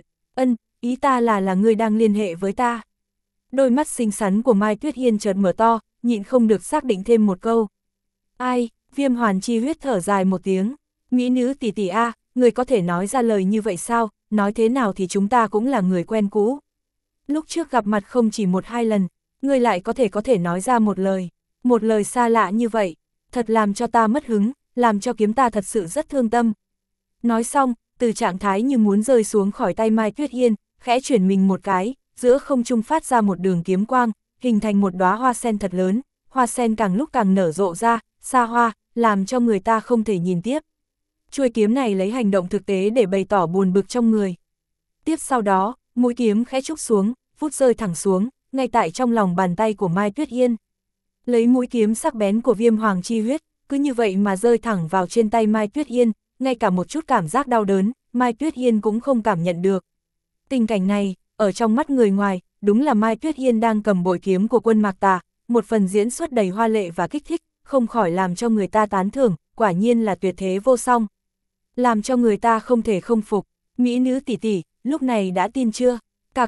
ý ta là ngươi đang liên hệ với ta. Đôi mắt xinh xắn của Mai Tuyết Hiên chợt mở to, nhịn không được xác định thêm một câu. Ai, viêm hoàn chi huyết thở dài một tiếng, mỹ nữ tỷ tỷ a, người có thể nói ra lời như vậy sao, nói thế nào thì chúng ta cũng là người quen cũ. Lúc trước gặp mặt không chỉ một hai lần, người lại có thể nói ra một lời xa lạ như vậy, thật làm cho ta mất hứng, làm cho kiếm ta thật sự rất thương tâm. Nói xong, từ trạng thái như muốn rơi xuống khỏi tay Mai Tuyết Hiên, khẽ chuyển mình một cái, giữa không trung phát ra một đường kiếm quang, hình thành một đóa hoa sen thật lớn, hoa sen càng lúc càng nở rộ ra, xa hoa, làm cho người ta không thể nhìn tiếp. Chuôi kiếm này lấy hành động thực tế để bày tỏ buồn bực trong người. Tiếp sau đó, mũi kiếm khẽ trúc xuống, vút rơi thẳng xuống, ngay tại trong lòng bàn tay của Mai Tuyết Hiên. Lấy mũi kiếm sắc bén của viêm hoàng chi huyết, cứ như vậy mà rơi thẳng vào trên tay Mai Tuyết Hiên, ngay cả một chút cảm giác đau đớn, Mai Tuyết Hiên cũng không cảm nhận được. Tình cảnh này, ở trong mắt người ngoài, đúng là Mai Tuyết Hiên đang cầm bội kiếm của Quân Mạc Tà, một phần diễn xuất đầy hoa lệ và kích thích, không khỏi làm cho người ta tán thưởng, quả nhiên là tuyệt thế vô song. Làm cho người ta không thể không phục, mỹ nữ tỷ tỷ, lúc này đã tin chưa? Cạc,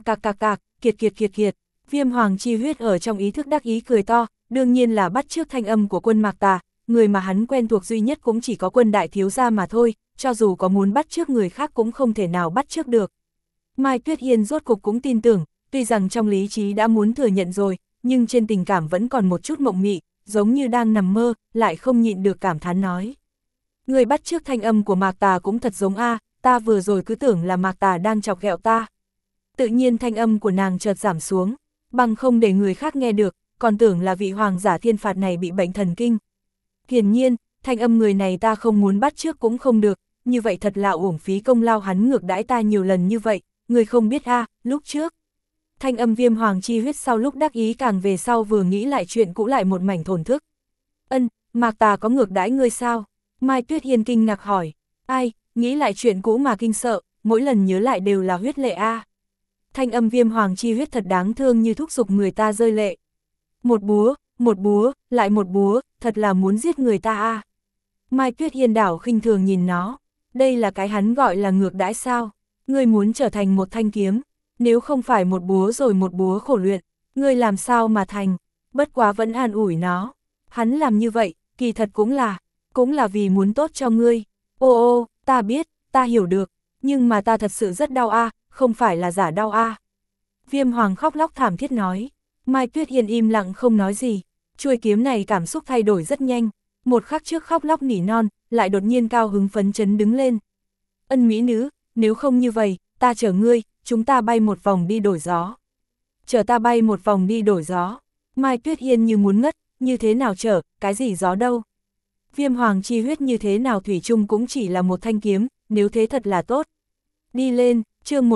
kiệt. Viêm hoàng chi huyết ở trong ý thức đắc ý cười to, đương nhiên là bắt chước thanh âm của Quân Mạc Tà, người mà hắn quen thuộc duy nhất cũng chỉ có Quân đại thiếu gia mà thôi, cho dù có muốn bắt chước người khác cũng không thể nào bắt chước được. Mai Tuyết Hiên rốt cục cũng tin tưởng, tuy rằng trong lý trí đã muốn thừa nhận rồi, nhưng trên tình cảm vẫn còn một chút mộng mị, giống như đang nằm mơ, lại không nhịn được cảm thán nói. Người bắt chước thanh âm của Mạc Tà cũng thật giống a, ta vừa rồi cứ tưởng là Mạc Tà đang chọc ghẹo ta. Tự nhiên thanh âm của nàng chợt giảm xuống, bằng không để người khác nghe được, còn tưởng là vị hoàng giả thiên phạt này bị bệnh thần kinh. Hiển nhiên, thanh âm người này ta không muốn bắt chước cũng không được, như vậy thật là uổng phí công lao hắn ngược đãi ta nhiều lần như vậy, người không biết a, lúc trước. Thanh âm viêm hoàng chi huyết sau lúc đắc ý càng về sau vừa nghĩ lại chuyện cũ lại một mảnh thổn thức. Mạc Tà có ngược đãi ngươi sao? Mai Tuyết Hiên kinh ngạc hỏi. Ai, nghĩ lại chuyện cũ mà kinh sợ, mỗi lần nhớ lại đều là huyết lệ a. Thanh âm viêm hoàng chi huyết thật đáng thương như thúc giục người ta rơi lệ. Một búa, lại một búa, thật là muốn giết người ta a. Mai Tuyết Hiên đảo khinh thường nhìn nó. Đây là cái hắn gọi là ngược đãi sao? Ngươi muốn trở thành một thanh kiếm, nếu không phải một búa rồi một búa khổ luyện, ngươi làm sao mà thành? Bất quá vẫn an ủi nó. Hắn làm như vậy, kỳ thật cũng là vì muốn tốt cho ngươi. Ô, ta biết, ta hiểu được, nhưng mà ta thật sự rất đau a, không phải là giả đau a. Viêm Hoàng khóc lóc thảm thiết nói. Mai Tuyết Hiên im lặng không nói gì. Chuôi kiếm này cảm xúc thay đổi rất nhanh. Một khắc trước khóc lóc nỉ non, lại đột nhiên cao hứng phấn chấn đứng lên. Ân mỹ nữ, nếu không như vậy, ta chở ngươi, chúng ta bay một vòng đi đổi gió. Chở ta bay một vòng đi đổi gió. Mai Tuyết Hiên như muốn ngất, như thế nào chở, cái gì gió đâu. Viêm Hoàng chi huyết như thế nào thủy chung cũng chỉ là một thanh kiếm, nếu thế thật là tốt. Đi lên, chương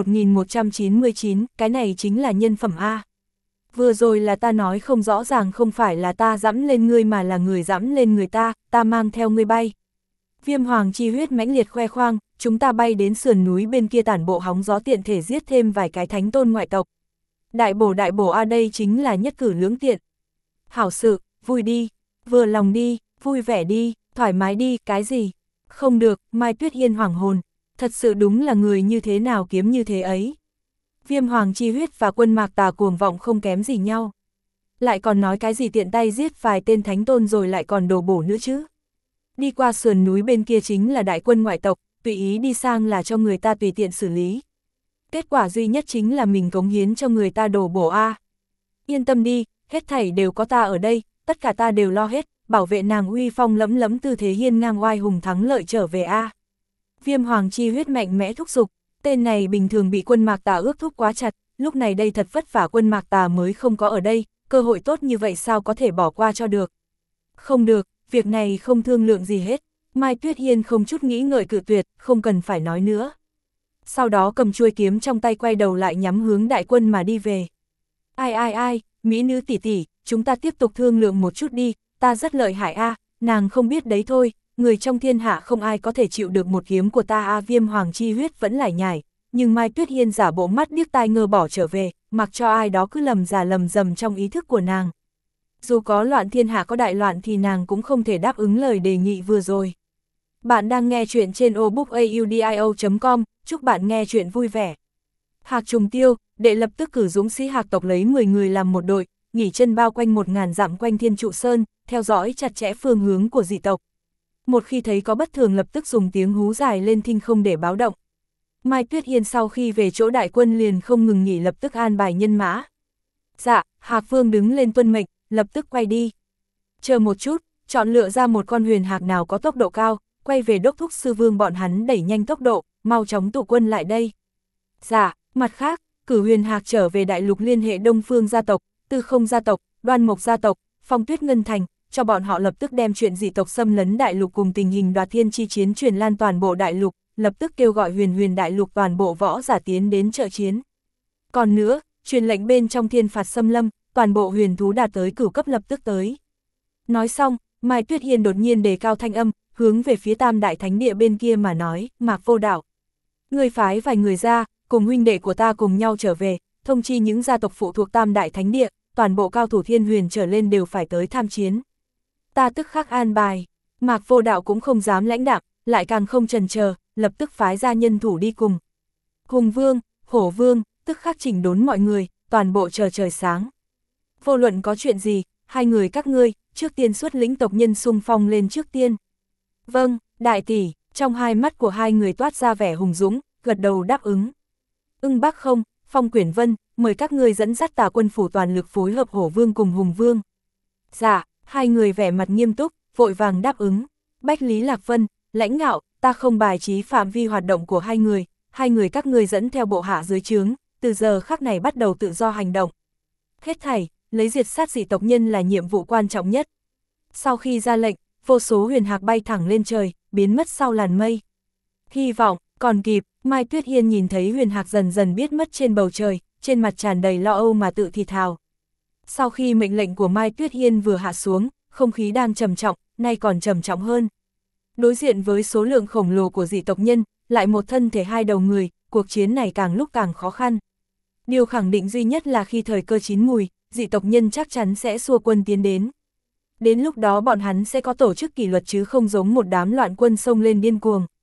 1199, cái này chính là nhân phẩm A. Vừa rồi là ta nói không rõ ràng, không phải là ta dẫm lên ngươi mà là người dẫm lên người ta mang theo ngươi bay. Viêm Hoàng chi huyết mãnh liệt khoe khoang, chúng ta bay đến sườn núi bên kia tản bộ hóng gió, tiện thể giết thêm vài cái thánh tôn ngoại tộc. Đại bổ A, đây chính là nhất cử lưỡng tiện. Hảo sự, vui đi, vừa lòng đi, vui vẻ đi, thoải mái đi, cái gì? Không được, Mai Tuyết Hiên hoảng hồn, thật sự đúng là người như thế nào kiếm như thế ấy. Viêm Hoàng chi huyết và Quân Mạc Tà cuồng vọng không kém gì nhau. Lại còn nói cái gì tiện tay giết vài tên thánh tôn rồi lại còn đổ bổ nữa chứ. Đi qua sườn núi bên kia chính là đại quân ngoại tộc, tùy ý đi sang là cho người ta tùy tiện xử lý. Kết quả duy nhất chính là mình cống hiến cho người ta đổ bổ A. Yên tâm đi, hết thảy đều có ta ở đây, tất cả ta đều lo hết, bảo vệ nàng uy phong lẫm lẫm tư thế hiên ngang oai hùng thắng lợi trở về A. Viêm Hoàng chi huyết mạnh mẽ thúc giục, tên này bình thường bị Quân Mạc Tà ước thúc quá chặt, lúc này đây thật vất vả Quân Mạc Tà mới không có ở đây, cơ hội tốt như vậy sao có thể bỏ qua cho được. Không được, việc này không thương lượng gì hết. Mai Tuyết Hiên không chút nghĩ ngợi cự tuyệt, không cần phải nói nữa. Sau đó cầm chuôi kiếm trong tay quay đầu lại nhắm hướng đại quân mà đi về. Ai, mỹ nữ tỷ tỷ, chúng ta tiếp tục thương lượng một chút đi, ta rất lợi hại a, nàng không biết đấy thôi, người trong thiên hạ không ai có thể chịu được một kiếm của ta a. Viêm Hoàng chi huyết vẫn lải nhải, nhưng Mai Tuyết Hiên giả bộ mắt điếc tai ngơ bỏ trở về, mặc cho ai đó cứ lầm giả lầm dầm trong ý thức của nàng. Dù có loạn thiên hạ có đại loạn thì nàng cũng không thể đáp ứng lời đề nghị vừa rồi. Bạn đang nghe chuyện trên obookaudio.com, chúc bạn nghe chuyện vui vẻ. Hạc Trùng Tiêu, đệ lập tức cử dũng sĩ Hạc tộc lấy 10 người làm một đội, nghỉ chân bao quanh 1000 dặm quanh Thiên Trụ Sơn, theo dõi chặt chẽ phương hướng của dị tộc. Một khi thấy có bất thường lập tức dùng tiếng hú dài lên thinh không để báo động. Mai Tuyết Hiên sau khi về chỗ đại quân liền không ngừng nghỉ lập tức an bài nhân mã. Dạ, Hạc Vương đứng lên tuân mệnh, lập tức quay đi. Chờ một chút, chọn lựa ra một con huyền hạc nào có tốc độ cao, quay về đốc thúc sư vương bọn hắn đẩy nhanh tốc độ, mau chóng tụ quân lại đây. Dạ, mặt khác, cử huyền hạc trở về đại lục liên hệ Đông Phương gia tộc, Tư Không gia tộc, Đoan Mộc gia tộc, Phong Tuyết Ngân Thành, cho bọn họ lập tức đem chuyện dị tộc xâm lấn đại lục cùng tình hình đoạt thiên chi chiến truyền lan toàn bộ đại lục, lập tức kêu gọi huyền đại lục toàn bộ võ giả tiến đến trợ chiến. Còn nữa, truyền lệnh bên trong thiên phạt xâm lâm, toàn bộ huyền thú đạt tới cửu cấp lập tức tới. Nói xong, Mai Tuyết Hiên đột nhiên đề cao thanh âm, hướng về phía Tam Đại Thánh Địa bên kia mà nói, Mạc Vô Đạo. Người phái vài người ra, cùng huynh đệ của ta cùng nhau trở về, thông chi những gia tộc phụ thuộc Tam Đại Thánh Địa, toàn bộ cao thủ thiên huyền trở lên đều phải tới tham chiến. Ta tức khắc an bài, Mạc Vô Đạo cũng không dám lãnh đạm, lại càng không chần chờ, lập tức phái ra nhân thủ đi cùng. Hùng Vương, Hổ Vương, tức khắc chỉnh đốn mọi người, toàn bộ chờ trời sáng. Vô luận có chuyện gì, hai người các ngươi, trước tiên xuất lĩnh tộc nhân xung phong lên trước tiên. Vâng, đại tỷ, trong hai mắt của hai người toát ra vẻ hùng dũng, gật đầu đáp ứng. Bác không, Phong Quyển Vân, mời các ngươi dẫn dắt Tà quân phủ toàn lực phối hợp Hổ Vương cùng Hùng Vương. Dạ, hai người vẻ mặt nghiêm túc, vội vàng đáp ứng. Bách Lý Lạc Vân, lãnh ngạo, ta không bài trí phạm vi hoạt động của hai người các ngươi dẫn theo bộ hạ dưới trướng, từ giờ khắc này bắt đầu tự do hành động. Hết thảy, lấy diệt sát dị tộc nhân là nhiệm vụ quan trọng nhất. Sau khi ra lệnh, vô số huyền hạc bay thẳng lên trời, biến mất sau làn mây. Hy vọng, còn kịp, Mai Tuyết Hiên nhìn thấy huyền hạc dần dần biến mất trên bầu trời, trên mặt tràn đầy lo âu mà tự thì thào. Sau khi mệnh lệnh của Mai Tuyết Hiên vừa hạ xuống, không khí đang trầm trọng, nay còn trầm trọng hơn. Đối diện với số lượng khổng lồ của dị tộc nhân, lại một thân thể hai đầu người, cuộc chiến này càng lúc càng khó khăn. Điều khẳng định duy nhất là khi thời cơ chín mùi, dị tộc nhân chắc chắn sẽ xua quân tiến đến. Đến lúc đó bọn hắn sẽ có tổ chức kỷ luật chứ không giống một đám loạn quân xông lên điên cuồng.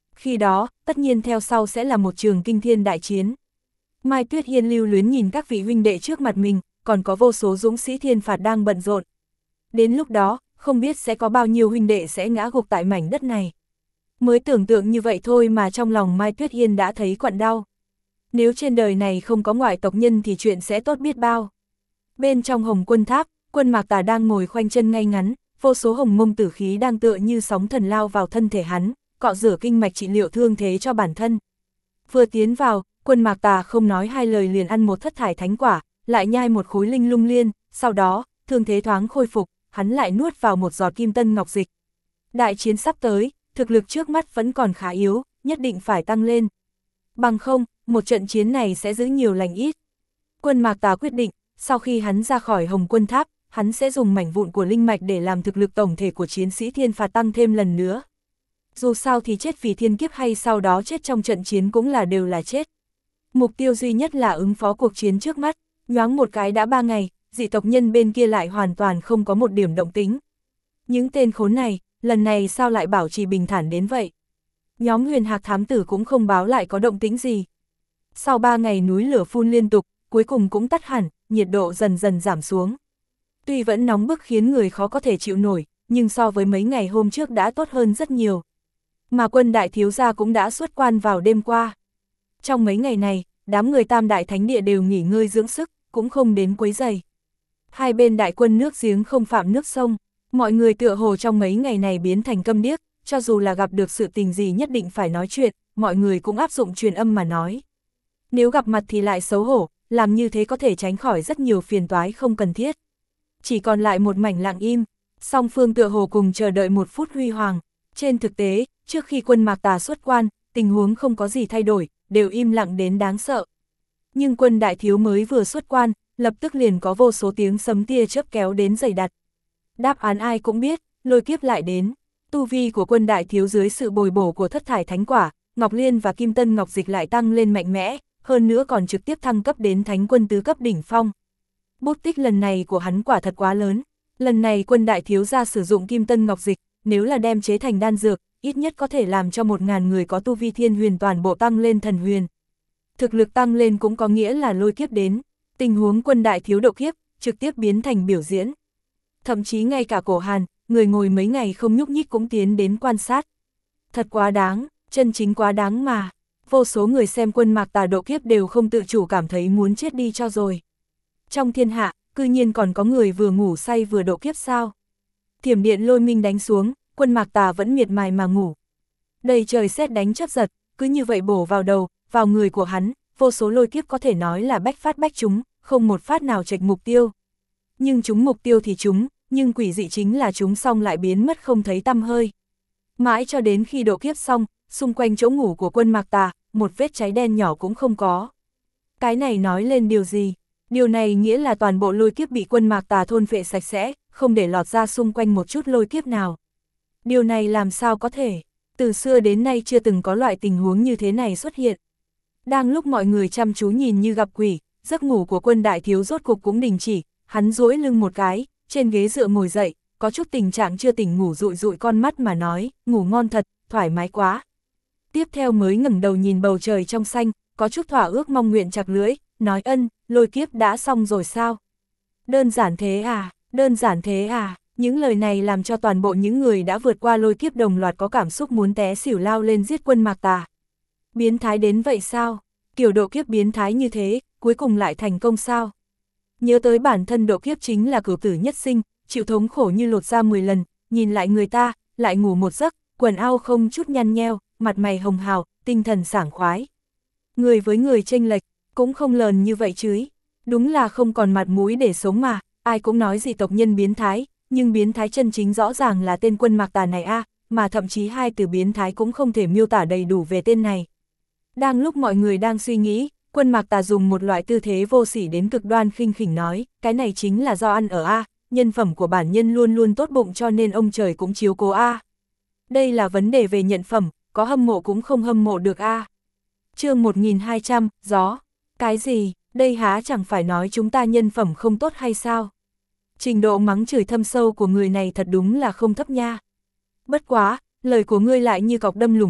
Khi đó, tất nhiên theo sau sẽ là một trường kinh thiên đại chiến. Mai Tuyết Hiên lưu luyến nhìn các vị huynh đệ trước mặt mình, còn có vô số dũng sĩ thiên phạt đang bận rộn. Đến lúc đó, không biết sẽ có bao nhiêu huynh đệ sẽ ngã gục tại mảnh đất này. Mới tưởng tượng như vậy thôi mà trong lòng Mai Tuyết Hiên đã thấy quặn đau. Nếu trên đời này không có ngoại tộc nhân thì chuyện sẽ tốt biết bao. Bên trong Hồng Quân Tháp, Quân Mạc Tà đang ngồi khoanh chân ngay ngắn, vô số hồng mông tử khí đang tựa như sóng thần lao vào thân thể hắn, cọ rửa kinh mạch trị liệu thương thế cho bản thân. Vừa tiến vào, Quân Mạc Tà không nói hai lời liền ăn một thất thải thánh quả, lại nhai một khối linh lung liên, sau đó, thương thế thoáng khôi phục, hắn lại nuốt vào một giọt kim tân ngọc dịch. Đại chiến sắp tới, thực lực trước mắt vẫn còn khá yếu, nhất định phải tăng lên. Bằng không, một trận chiến này sẽ giữ nhiều lành ít. Quân Mạc Tà quyết định, sau khi hắn ra khỏi Hồng Quân Tháp, hắn sẽ dùng mảnh vụn của linh mạch để làm thực lực tổng thể của chiến sĩ thiên phạt tăng thêm lần nữa. Dù sao thì chết vì thiên kiếp hay sau đó chết trong trận chiến cũng đều là chết. Mục tiêu duy nhất là ứng phó cuộc chiến trước mắt, nhoáng một cái đã 3 ngày, dị tộc nhân bên kia lại hoàn toàn không có một điểm động tính. Những tên khốn này, lần này sao lại bảo trì bình thản đến vậy? Nhóm Huyền Hạc thám tử cũng không báo lại có động tĩnh gì. Sau 3 ngày núi lửa phun liên tục, cuối cùng cũng tắt hẳn, nhiệt độ dần dần giảm xuống. Tuy vẫn nóng bức khiến người khó có thể chịu nổi, nhưng so với mấy ngày hôm trước đã tốt hơn rất nhiều. Mà Quân đại thiếu gia cũng đã xuất quan vào đêm qua. Trong mấy ngày này, đám người Tam Đại Thánh Địa đều nghỉ ngơi dưỡng sức, cũng không đến quấy rầy. Hai bên đại quân nước giếng không phạm nước sông, mọi người tựa hồ trong mấy ngày này biến thành câm điếc, cho dù là gặp được sự tình gì nhất định phải nói chuyện, mọi người cũng áp dụng truyền âm mà nói. Nếu gặp mặt thì lại xấu hổ, làm như thế có thể tránh khỏi rất nhiều phiền toái không cần thiết. Chỉ còn lại một mảnh lặng im, song phương tựa hồ cùng chờ đợi một phút huy hoàng. Trên thực tế, trước khi Quân Mạc Tà xuất quan, tình huống không có gì thay đổi, đều im lặng đến đáng sợ. Nhưng Quân đại thiếu mới vừa xuất quan, lập tức liền có vô số tiếng sấm tia chớp kéo đến dày đặc. Đáp án ai cũng biết, lôi kiếp lại đến. Tu vi của Quân đại thiếu dưới sự bồi bổ của thất thải thánh quả, Ngọc Liên và Kim Tân Ngọc Dịch lại tăng lên mạnh mẽ, hơn nữa còn trực tiếp thăng cấp đến Thánh Quân tứ cấp đỉnh phong. Bút tích lần này của hắn quả thật quá lớn. Lần này Quân đại thiếu gia sử dụng Kim Tân Ngọc Dịch, nếu là đem chế thành đan dược, ít nhất có thể làm cho 1000 người có tu vi thiên huyền toàn bộ tăng lên thần huyền. Thực lực tăng lên cũng có nghĩa là lôi kiếp đến, tình huống Quân đại thiếu độ kiếp, trực tiếp biến thành biểu diễn. Thậm chí ngay cả Cổ Hàn, người ngồi mấy ngày không nhúc nhích cũng tiến đến quan sát. Thật quá đáng, chân chính quá đáng mà. Vô số người xem Quân Mạc Tà độ kiếp đều không tự chủ cảm thấy muốn chết đi cho rồi. Trong thiên hạ, cư nhiên còn có người vừa ngủ say vừa độ kiếp sao? Thiểm điện lôi minh đánh xuống, Quân Mạc Tà vẫn miệt mài mà ngủ. Đầy trời sét đánh chớp giật, cứ như vậy bổ vào đầu, vào người của hắn, vô số lôi kiếp có thể nói là bách phát bách trúng, không một phát nào chệch mục tiêu. Nhưng trúng mục tiêu thì trúng, nhưng quỷ dị chính là trúng xong lại biến mất không thấy tăm hơi. Mãi cho đến khi độ kiếp xong, xung quanh chỗ ngủ của Quân Mạc Tà, một vết cháy đen nhỏ cũng không có. Cái này nói lên điều gì? Điều này nghĩa là toàn bộ lôi kiếp bị Quân Mạc Tà thôn phệ sạch sẽ, không để lọt ra xung quanh một chút lôi kiếp nào. Điều này làm sao có thể? Từ xưa đến nay chưa từng có loại tình huống như thế này xuất hiện. Đang lúc mọi người chăm chú nhìn như gặp quỷ, giấc ngủ của Quân đại thiếu rốt cục cũng đình chỉ, hắn duỗi lưng một cái, trên ghế dựa ngồi dậy, có chút tình trạng chưa tỉnh ngủ dụi dụi con mắt mà nói, ngủ ngon thật, thoải mái quá. Tiếp theo mới ngẩng đầu nhìn bầu trời trong xanh, có chút thỏa ước mong nguyện chặt lưỡi, nói ân, lôi kiếp đã xong rồi sao? Đơn giản thế à, đơn giản thế à, những lời này làm cho toàn bộ những người đã vượt qua lôi kiếp đồng loạt có cảm xúc muốn té xỉu lao lên giết Quân Mạc Tà. Biến thái đến vậy sao? Kiểu độ kiếp biến thái như thế, cuối cùng lại thành công sao? Nhớ tới bản thân độ kiếp chính là cửu tử nhất sinh, chịu thống khổ như lột da 10 lần, nhìn lại người ta, lại ngủ một giấc, quần áo không chút nhăn nheo, mặt mày hồng hào, tinh thần sảng khoái. Người với người chênh lệch, cũng không lờn như vậy chứ. Đúng là không còn mặt mũi để sống mà, ai cũng nói dị tộc nhân biến thái, nhưng biến thái chân chính rõ ràng là tên Quân Mạc Tà này a, mà thậm chí hai từ biến thái cũng không thể miêu tả đầy đủ về tên này. Đang lúc mọi người đang suy nghĩ, Quân Mạc Tà dùng một loại tư thế vô sỉ đến cực đoan khinh khỉnh nói, cái này chính là do ăn ở a, nhân phẩm của bản nhân luôn luôn tốt bụng cho nên ông trời cũng chiếu cố a. Đây là vấn đề về nhận phẩm, có hâm mộ cũng không hâm mộ được a. Chương 1200, gió. Cái gì, đây há chẳng phải nói chúng ta nhân phẩm không tốt hay sao? Trình độ mắng chửi thâm sâu của người này thật đúng là không thấp nha. Bất quá, lời của ngươi lại như cọc đâm lủng thuyền,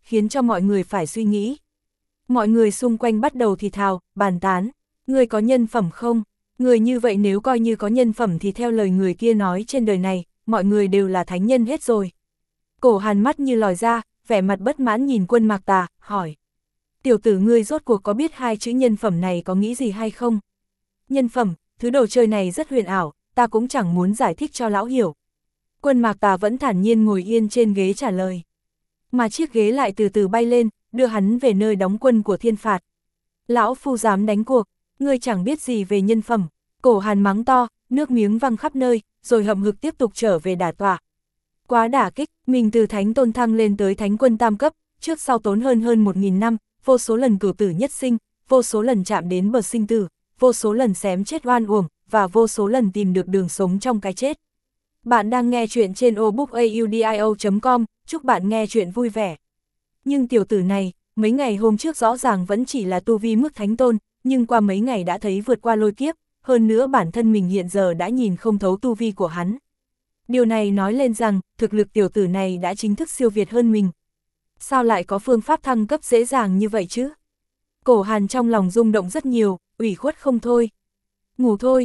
khiến cho mọi người phải suy nghĩ. Mọi người xung quanh bắt đầu thì thào, bàn tán, người có nhân phẩm không? Người như vậy nếu coi như có nhân phẩm thì theo lời người kia nói trên đời này, mọi người đều là thánh nhân hết rồi. Cổ Hàn mắt như lòi ra, vẻ mặt bất mãn nhìn Quân Mạc Tà, hỏi. Tiểu tử ngươi rốt cuộc có biết hai chữ nhân phẩm này có nghĩ gì hay không? Nhân phẩm, thứ đồ chơi này rất huyền ảo, ta cũng chẳng muốn giải thích cho lão hiểu. Quân Mạc Tà vẫn thản nhiên ngồi yên trên ghế trả lời. Mà chiếc ghế lại từ từ bay lên, đưa hắn về nơi đóng quân của Thiên Phạt. Lão phu dám đánh cuộc, ngươi chẳng biết gì về nhân phẩm. Cổ Hàn mắng to, nước miếng văng khắp nơi, rồi hậm hực tiếp tục trở về đả tọa. Quá đả kích, mình từ thánh tôn thăng lên tới thánh quân tam cấp, trước sau tốn hơn 1000 năm, vô số lần cửu tử nhất sinh, vô số lần chạm đến bờ sinh tử, vô số lần xém chết oan uổng, và vô số lần tìm được đường sống trong cái chết. Bạn đang nghe chuyện trên audiobook.com, chúc bạn nghe chuyện vui vẻ. Nhưng tiểu tử này, mấy ngày hôm trước rõ ràng vẫn chỉ là tu vi mức thánh tôn, nhưng qua mấy ngày đã thấy vượt qua lôi kiếp, hơn nữa bản thân mình hiện giờ đã nhìn không thấu tu vi của hắn. Điều này nói lên rằng, thực lực tiểu tử này đã chính thức siêu việt hơn mình. Sao lại có phương pháp thăng cấp dễ dàng như vậy chứ? Cổ Hàn trong lòng rung động rất nhiều, ủy khuất không thôi. Ngủ thôi,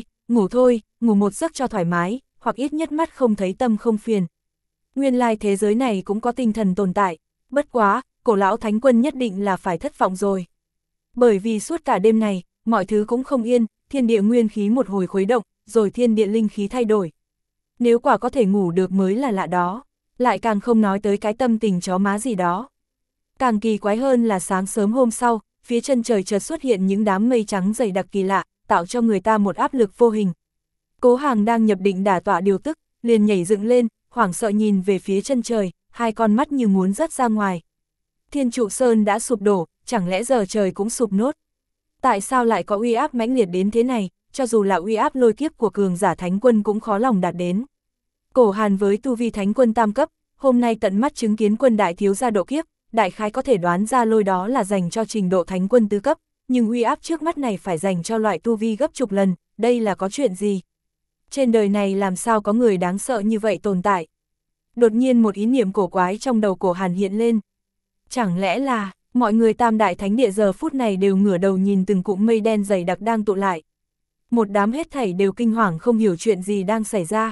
ngủ một giấc cho thoải mái, hoặc ít nhất mắt không thấy tâm không phiền. Nguyên lai thế giới này cũng có tinh thần tồn tại, bất quá, cổ lão thánh quân nhất định là phải thất vọng rồi. Bởi vì suốt cả đêm này, mọi thứ cũng không yên, thiên địa nguyên khí một hồi khuấy động, rồi thiên địa linh khí thay đổi. Nếu quả có thể ngủ được mới là lạ đó, lại càng không nói tới cái tâm tình chó má gì đó. Càng kỳ quái hơn là sáng sớm hôm sau, phía chân trời chợt xuất hiện những đám mây trắng dày đặc kỳ lạ, tạo cho người ta một áp lực vô hình. Cố Hàng đang nhập định đả tọa điều tức, liền nhảy dựng lên, hoảng sợ nhìn về phía chân trời, hai con mắt như muốn rớt ra ngoài. Thiên trụ sơn đã sụp đổ, chẳng lẽ giờ trời cũng sụp nốt? Tại sao lại có uy áp mãnh liệt đến thế này, cho dù là uy áp lôi kiếp của cường giả thánh quân cũng khó lòng đạt đến. Cổ Hàn với tu vi thánh quân tam cấp, hôm nay tận mắt chứng kiến quân đại thiếu gia độ kiếp, đại khái có thể đoán ra lôi đó là dành cho trình độ thánh quân tứ cấp, nhưng uy áp trước mắt này phải dành cho loại tu vi gấp chục lần, đây là có chuyện gì? Trên đời này làm sao có người đáng sợ như vậy tồn tại? Đột nhiên một ý niệm cổ quái trong đầu Cổ Hàn hiện lên. Chẳng lẽ là, mọi người tam đại thánh địa giờ phút này đều ngửa đầu nhìn từng cụm mây đen dày đặc đang tụ lại. Một đám hết thảy đều kinh hoàng không hiểu chuyện gì đang xảy ra.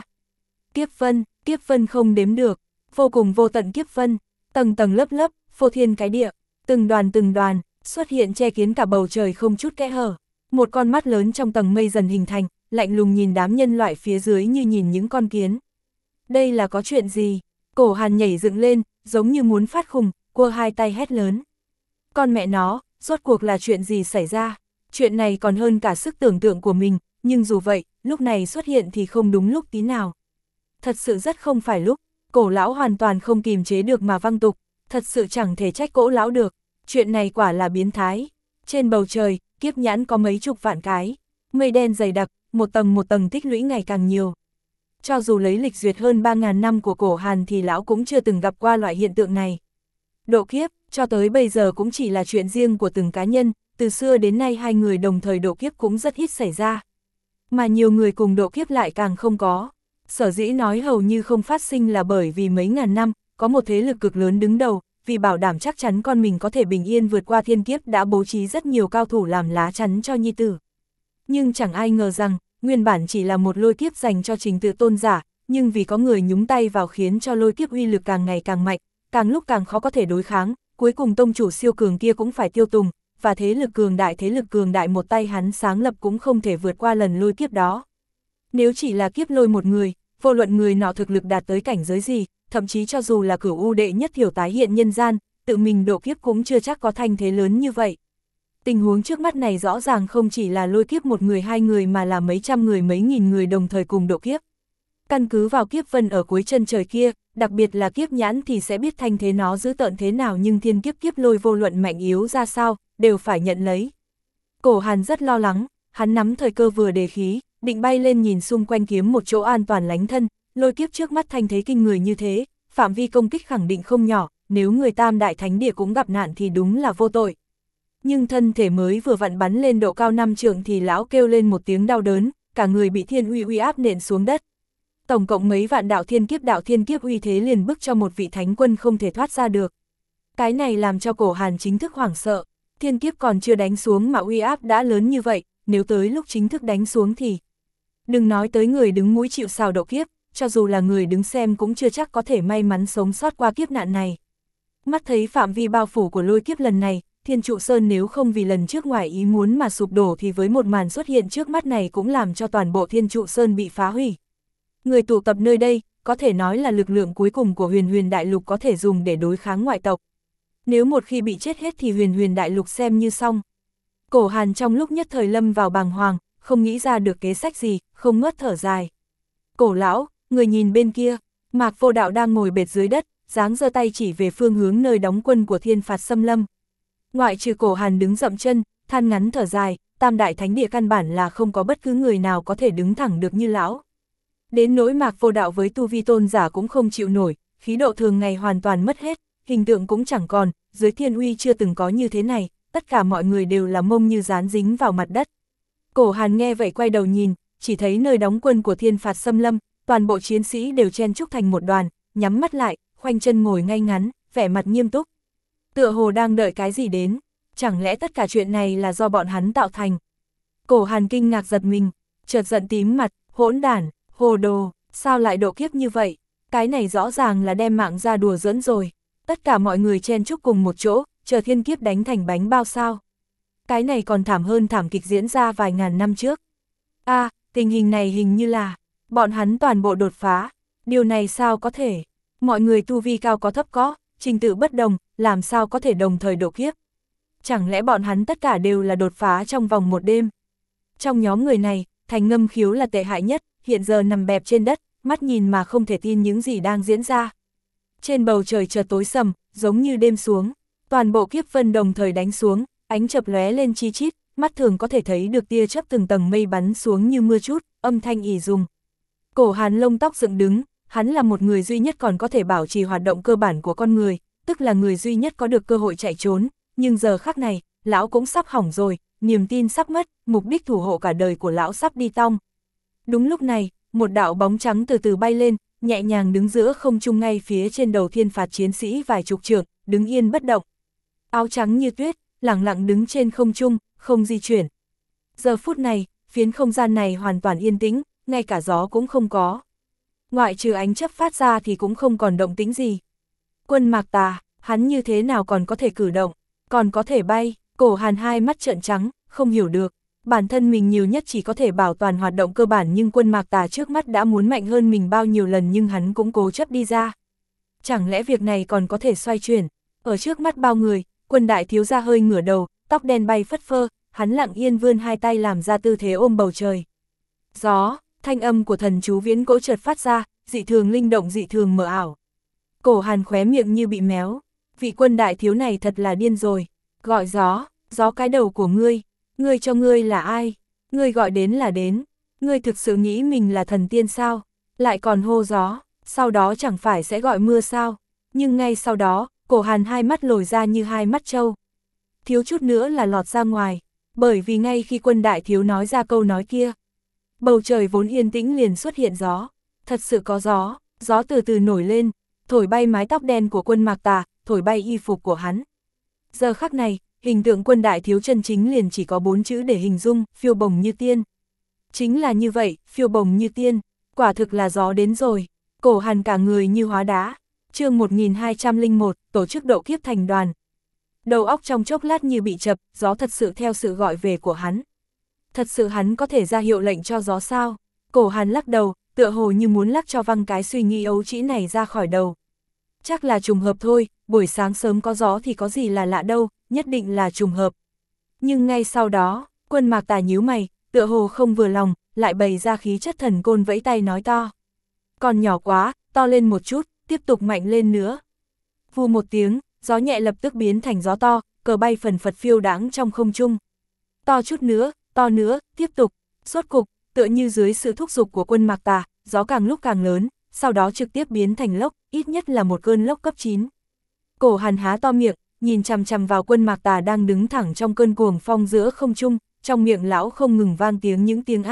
Kiếp vân không đếm được, vô cùng vô tận kiếp vân, tầng tầng lớp lớp, phô thiên cái địa, từng đoàn, xuất hiện che kín cả bầu trời không chút kẽ hở. Một con mắt lớn trong tầng mây dần hình thành, lạnh lùng nhìn đám nhân loại phía dưới như nhìn những con kiến. Đây là có chuyện gì? Cổ Hàn nhảy dựng lên, giống như muốn phát khùng, quơ hai tay hét lớn. Con mẹ nó, rốt cuộc là chuyện gì xảy ra? Chuyện này còn hơn cả sức tưởng tượng của mình, nhưng dù vậy, lúc này xuất hiện thì không đúng lúc tí nào. Thật sự rất không phải lúc, Cổ lão hoàn toàn không kìm chế được mà văng tục, thật sự chẳng thể trách Cổ lão được, chuyện này quả là biến thái. Trên bầu trời, kiếp nhãn có mấy chục vạn cái, mây đen dày đặc, một tầng tích lũy ngày càng nhiều. Cho dù lấy lịch duyệt hơn 3000 năm của Cổ Hàn thì lão cũng chưa từng gặp qua loại hiện tượng này. Độ kiếp, cho tới bây giờ cũng chỉ là chuyện riêng của từng cá nhân, từ xưa đến nay hai người đồng thời độ kiếp cũng rất ít xảy ra. Mà nhiều người cùng độ kiếp lại càng không có. Sở dĩ nói hầu như không phát sinh là bởi vì mấy ngàn năm, có một thế lực cực lớn đứng đầu, vì bảo đảm chắc chắn con mình có thể bình yên vượt qua thiên kiếp đã bố trí rất nhiều cao thủ làm lá chắn cho nhi tử. Nhưng chẳng ai ngờ rằng, nguyên bản chỉ là một lôi kiếp dành cho trình tự tôn giả, nhưng vì có người nhúng tay vào khiến cho lôi kiếp uy lực càng ngày càng mạnh, càng lúc càng khó có thể đối kháng, cuối cùng tông chủ siêu cường kia cũng phải tiêu tùng, và thế lực cường đại một tay hắn sáng lập cũng không thể vượt qua lần lôi kiếp đó. Nếu chỉ là kiếp lôi một người, vô luận người nọ thực lực đạt tới cảnh giới gì, thậm chí cho dù là cửu u đệ nhất thiểu tái hiện nhân gian, tự mình độ kiếp cũng chưa chắc có thanh thế lớn như vậy. Tình huống trước mắt này rõ ràng không chỉ là lôi kiếp một người hai người mà là mấy trăm người mấy nghìn người đồng thời cùng độ kiếp. Căn cứ vào kiếp vân ở cuối chân trời kia, đặc biệt là kiếp nhãn thì sẽ biết thanh thế nó dữ tợn thế nào, nhưng thiên kiếp kiếp lôi vô luận mạnh yếu ra sao, đều phải nhận lấy. Cổ Hàn rất lo lắng, hắn nắm thời cơ vừa đề khí, định bay lên nhìn xung quanh kiếm một chỗ an toàn lánh thân, lôi kiếp trước mắt thanh thế kinh người như thế, phạm vi công kích khẳng định không nhỏ, nếu người tam đại thánh địa cũng gặp nạn thì đúng là vô tội. Nhưng thân thể mới vừa vặn bắn lên độ cao 5 trượng thì lão kêu lên một tiếng đau đớn, cả người bị thiên uy áp nện xuống đất. Tổng cộng mấy vạn đạo thiên kiếp uy thế liền bức cho một vị thánh quân không thể thoát ra được. Cái này làm cho Cổ Hàn chính thức hoảng sợ, thiên kiếp còn chưa đánh xuống mà uy áp đã lớn như vậy, nếu tới lúc chính thức đánh xuống thì... Đừng nói tới người đứng mũi chịu sào độ kiếp, cho dù là người đứng xem cũng chưa chắc có thể may mắn sống sót qua kiếp nạn này. Mắt thấy phạm vi bao phủ của lôi kiếp lần này, Thiên Trụ Sơn nếu không vì lần trước ngoài ý muốn mà sụp đổ thì với một màn xuất hiện trước mắt này cũng làm cho toàn bộ Thiên Trụ Sơn bị phá hủy. Người tụ tập nơi đây, có thể nói là lực lượng cuối cùng của Huyền Huyền Đại Lục có thể dùng để đối kháng ngoại tộc. Nếu một khi bị chết hết thì Huyền Huyền Đại Lục xem như xong. Cổ Hàn trong lúc nhất thời lâm vào bàng hoàng, không nghĩ ra được kế sách gì, không ngớt thở dài. Cổ lão, người nhìn bên kia, Mạc Vô Đạo đang ngồi bệt dưới đất, giáng giơ tay chỉ về phương hướng nơi đóng quân của Thiên Phạt Xâm Lâm. Ngoại trừ Cổ Hàn đứng dậm chân, than ngắn thở dài, Tam Đại Thánh Địa căn bản là không có bất cứ người nào có thể đứng thẳng được như lão. Đến nỗi Mạc Vô Đạo với tu vi tôn giả cũng không chịu nổi, khí độ thường ngày hoàn toàn mất hết, hình tượng cũng chẳng còn, dưới thiên uy chưa từng có như thế này, tất cả mọi người đều là mông như dán dính vào mặt đất. Cổ Hàn nghe vậy quay đầu nhìn, chỉ thấy nơi đóng quân của Thiên Phạt Xâm Lâm, toàn bộ chiến sĩ đều chen chúc thành một đoàn, nhắm mắt lại, khoanh chân ngồi ngay ngắn, vẻ mặt nghiêm túc. Tựa hồ đang đợi cái gì đến, chẳng lẽ tất cả chuyện này là do bọn hắn tạo thành. Cổ Hàn kinh ngạc giật mình, chợt giận tím mặt, hỗn đản, hồ đồ, sao lại độ kiếp như vậy, cái này rõ ràng là đem mạng ra đùa giỡn rồi. Tất cả mọi người chen chúc cùng một chỗ, chờ thiên kiếp đánh thành bánh bao sao. Cái này còn thảm hơn thảm kịch diễn ra vài ngàn năm trước. Tình hình này hình như là, bọn hắn toàn bộ đột phá, điều này sao có thể, mọi người tu vi cao có thấp có, trình tự bất đồng, làm sao có thể đồng thời độ kiếp. Chẳng lẽ bọn hắn tất cả đều là đột phá trong vòng một đêm. Trong nhóm người này, Thành Ngâm Khiếu là tệ hại nhất, hiện giờ nằm bẹp trên đất, mắt nhìn mà không thể tin những gì đang diễn ra. Trên bầu trời chợt tối sầm, giống như đêm xuống, toàn bộ kiếp vân đồng thời đánh xuống, ánh chập lóe lên chi chít, mắt thường có thể thấy được tia chớp từng tầng mây bắn xuống như mưa trút, âm thanh ì rùng. Cổ Hàn lông tóc dựng đứng, hắn là một người duy nhất còn có thể bảo trì hoạt động cơ bản của con người, tức là người duy nhất có được cơ hội chạy trốn, nhưng giờ khắc này, lão cũng sắp hỏng rồi, niềm tin sắp mất, mục đích thủ hộ cả đời của lão sắp đi tong. Đúng lúc này, một đạo bóng trắng từ từ bay lên, nhẹ nhàng đứng giữa không trung ngay phía trên đầu Thiên Phạt chiến sĩ vài chục trượng, đứng yên bất động. Áo trắng như tuyết, lẳng lặng đứng trên không trung, không di chuyển. Giờ phút này, phiến không gian này hoàn toàn yên tĩnh, ngay cả gió cũng không có. Ngoại trừ ánh chớp phát ra thì cũng không còn động tĩnh gì. Quân Mạc Tà, hắn như thế nào còn có thể cử động, còn có thể bay. Cổ Hàn hai mắt trợn trắng, không hiểu được. Bản thân mình nhiều nhất chỉ có thể bảo toàn hoạt động cơ bản, nhưng Quân Mạc Tà trước mắt đã muốn mạnh hơn mình bao nhiêu lần, nhưng hắn cũng cố chấp đi ra. Chẳng lẽ việc này còn có thể xoay chuyển? Ở trước mắt bao người, Quân đại thiếu gia hơi ngửa đầu, tóc đen bay phất phơ, hắn lặng yên vươn hai tay làm ra tư thế ôm bầu trời. Gió, thanh âm của thần chú viễn cổ chợt phát ra, dị thường linh động, dị thường mờ ảo. Cổ Hàn khóe miệng như bị méo, vị Quân đại thiếu này thật là điên rồi. Gọi gió, gió cái đầu của ngươi cho ngươi là ai? Ngươi gọi đến là đến, ngươi thực sự nghĩ mình là thần tiên sao? Lại còn hô gió, sau đó chẳng phải sẽ gọi mưa sao? Nhưng ngay sau đó, Cổ Hàn hai mắt lồi ra như hai mắt trâu. Thiếu chút nữa là lọt ra ngoài, bởi vì ngay khi Quân đại thiếu nói ra câu nói kia, bầu trời vốn yên tĩnh liền xuất hiện gió, thật sự có gió, gió từ từ nổi lên, thổi bay mái tóc đen của Quân Mạc Tà, thổi bay y phục của hắn. Giờ khắc này, hình tượng Quân đại thiếu chân chính liền chỉ có 4 chữ để hình dung, phiêu bồng như tiên. Chính là như vậy, phiêu bồng như tiên, quả thực là gió đến rồi. Cổ Hàn cả người như hóa đá. Chương 1201, tổ chức độ kiếp thành đoàn. Đầu óc trong chốc lát như bị chập, gió thật sự theo sự gọi về của hắn. Thật sự hắn có thể ra hiệu lệnh cho gió sao? Cổ Hàn lắc đầu, tựa hồ như muốn lắc cho văng cái suy nghĩ ấu trĩ này ra khỏi đầu. Chắc là trùng hợp thôi, buổi sáng sớm có gió thì có gì là lạ đâu, nhất định là trùng hợp. Nhưng ngay sau đó, Quân Mạc Tà nhíu mày, tựa hồ không vừa lòng, lại bày ra khí chất thần côn vẫy tay nói to. Còn nhỏ quá, to lên một chút, tiếp tục mạnh lên nữa. Vù một tiếng, gió nhẹ lập tức biến thành gió to, cờ bay phần phật phiêu đãng trong không trung. To chút nữa, to nữa, tiếp tục, sốt cục, tựa như dưới sự thúc giục của Quân Mạc Tà, gió càng lúc càng lớn, sau đó trực tiếp biến thành lốc, ít nhất là một cơn lốc cấp 9. Cổ Hàn há to miệng, nhìn chằm chằm vào Quân Mạc Tà đang đứng thẳng trong cơn cuồng phong giữa không trung, trong miệng lão không ngừng vang tiếng những tiếng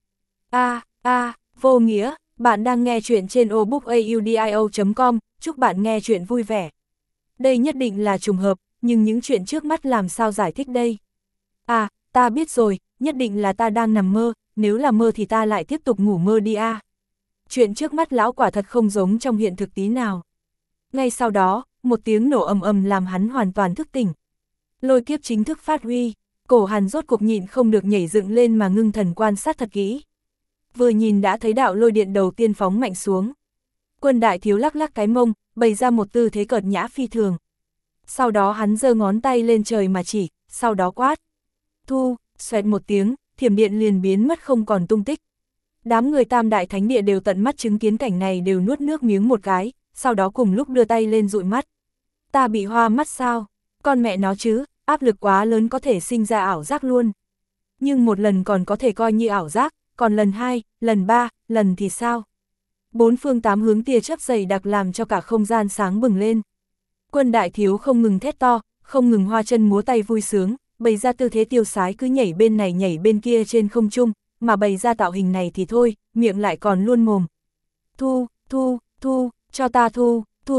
vô nghĩa. Bạn đang nghe chuyện trên obookaudio.com, chúc bạn nghe chuyện vui vẻ. Đây nhất định là trùng hợp, nhưng những chuyện trước mắt làm sao giải thích đây? À, ta biết rồi, nhất định là ta đang nằm mơ, nếu là mơ thì ta lại tiếp tục ngủ mơ đi a. Chuyện trước mắt lão quả thật không giống trong hiện thực tí nào. Ngay sau đó, một tiếng nổ ầm ầm làm hắn hoàn toàn thức tỉnh. Lôi kiếp chính thức phát huy, cổ Hàn rốt cục nhịn không được nhảy dựng lên mà ngưng thần quan sát thật kỹ. Vừa nhìn đã thấy đạo lôi điện đầu tiên phóng mạnh xuống. Quân đại thiếu lắc lắc cái mông, bày ra một tư thế cợt nhã phi thường. Sau đó hắn giơ ngón tay lên trời mà chỉ, sau đó quát. Thu, xoẹt một tiếng, thiểm điện liền biến mất không còn tung tích. Đám người Tam Đại Thánh Địa đều tận mắt chứng kiến cảnh này đều nuốt nước miếng một cái, sau đó cùng lúc đưa tay lên dụi mắt. Ta bị hoa mắt sao? Con mẹ nó chứ, áp lực quá lớn có thể sinh ra ảo giác luôn. Nhưng một lần còn có thể coi như ảo giác, còn lần 2, lần 3, lần thì sao? Bốn phương tám hướng tia chớp dày đặc làm cho cả không gian sáng bừng lên. Quân đại thiếu không ngừng thét to, không ngừng hoa chân múa tay vui sướng, bày ra tư thế tiêu sái cứ nhảy bên này nhảy bên kia trên không trung, mà bày ra tạo hình này thì thôi, miệng lại còn luôn mồm. Thu, thu, thu, cho ta thu,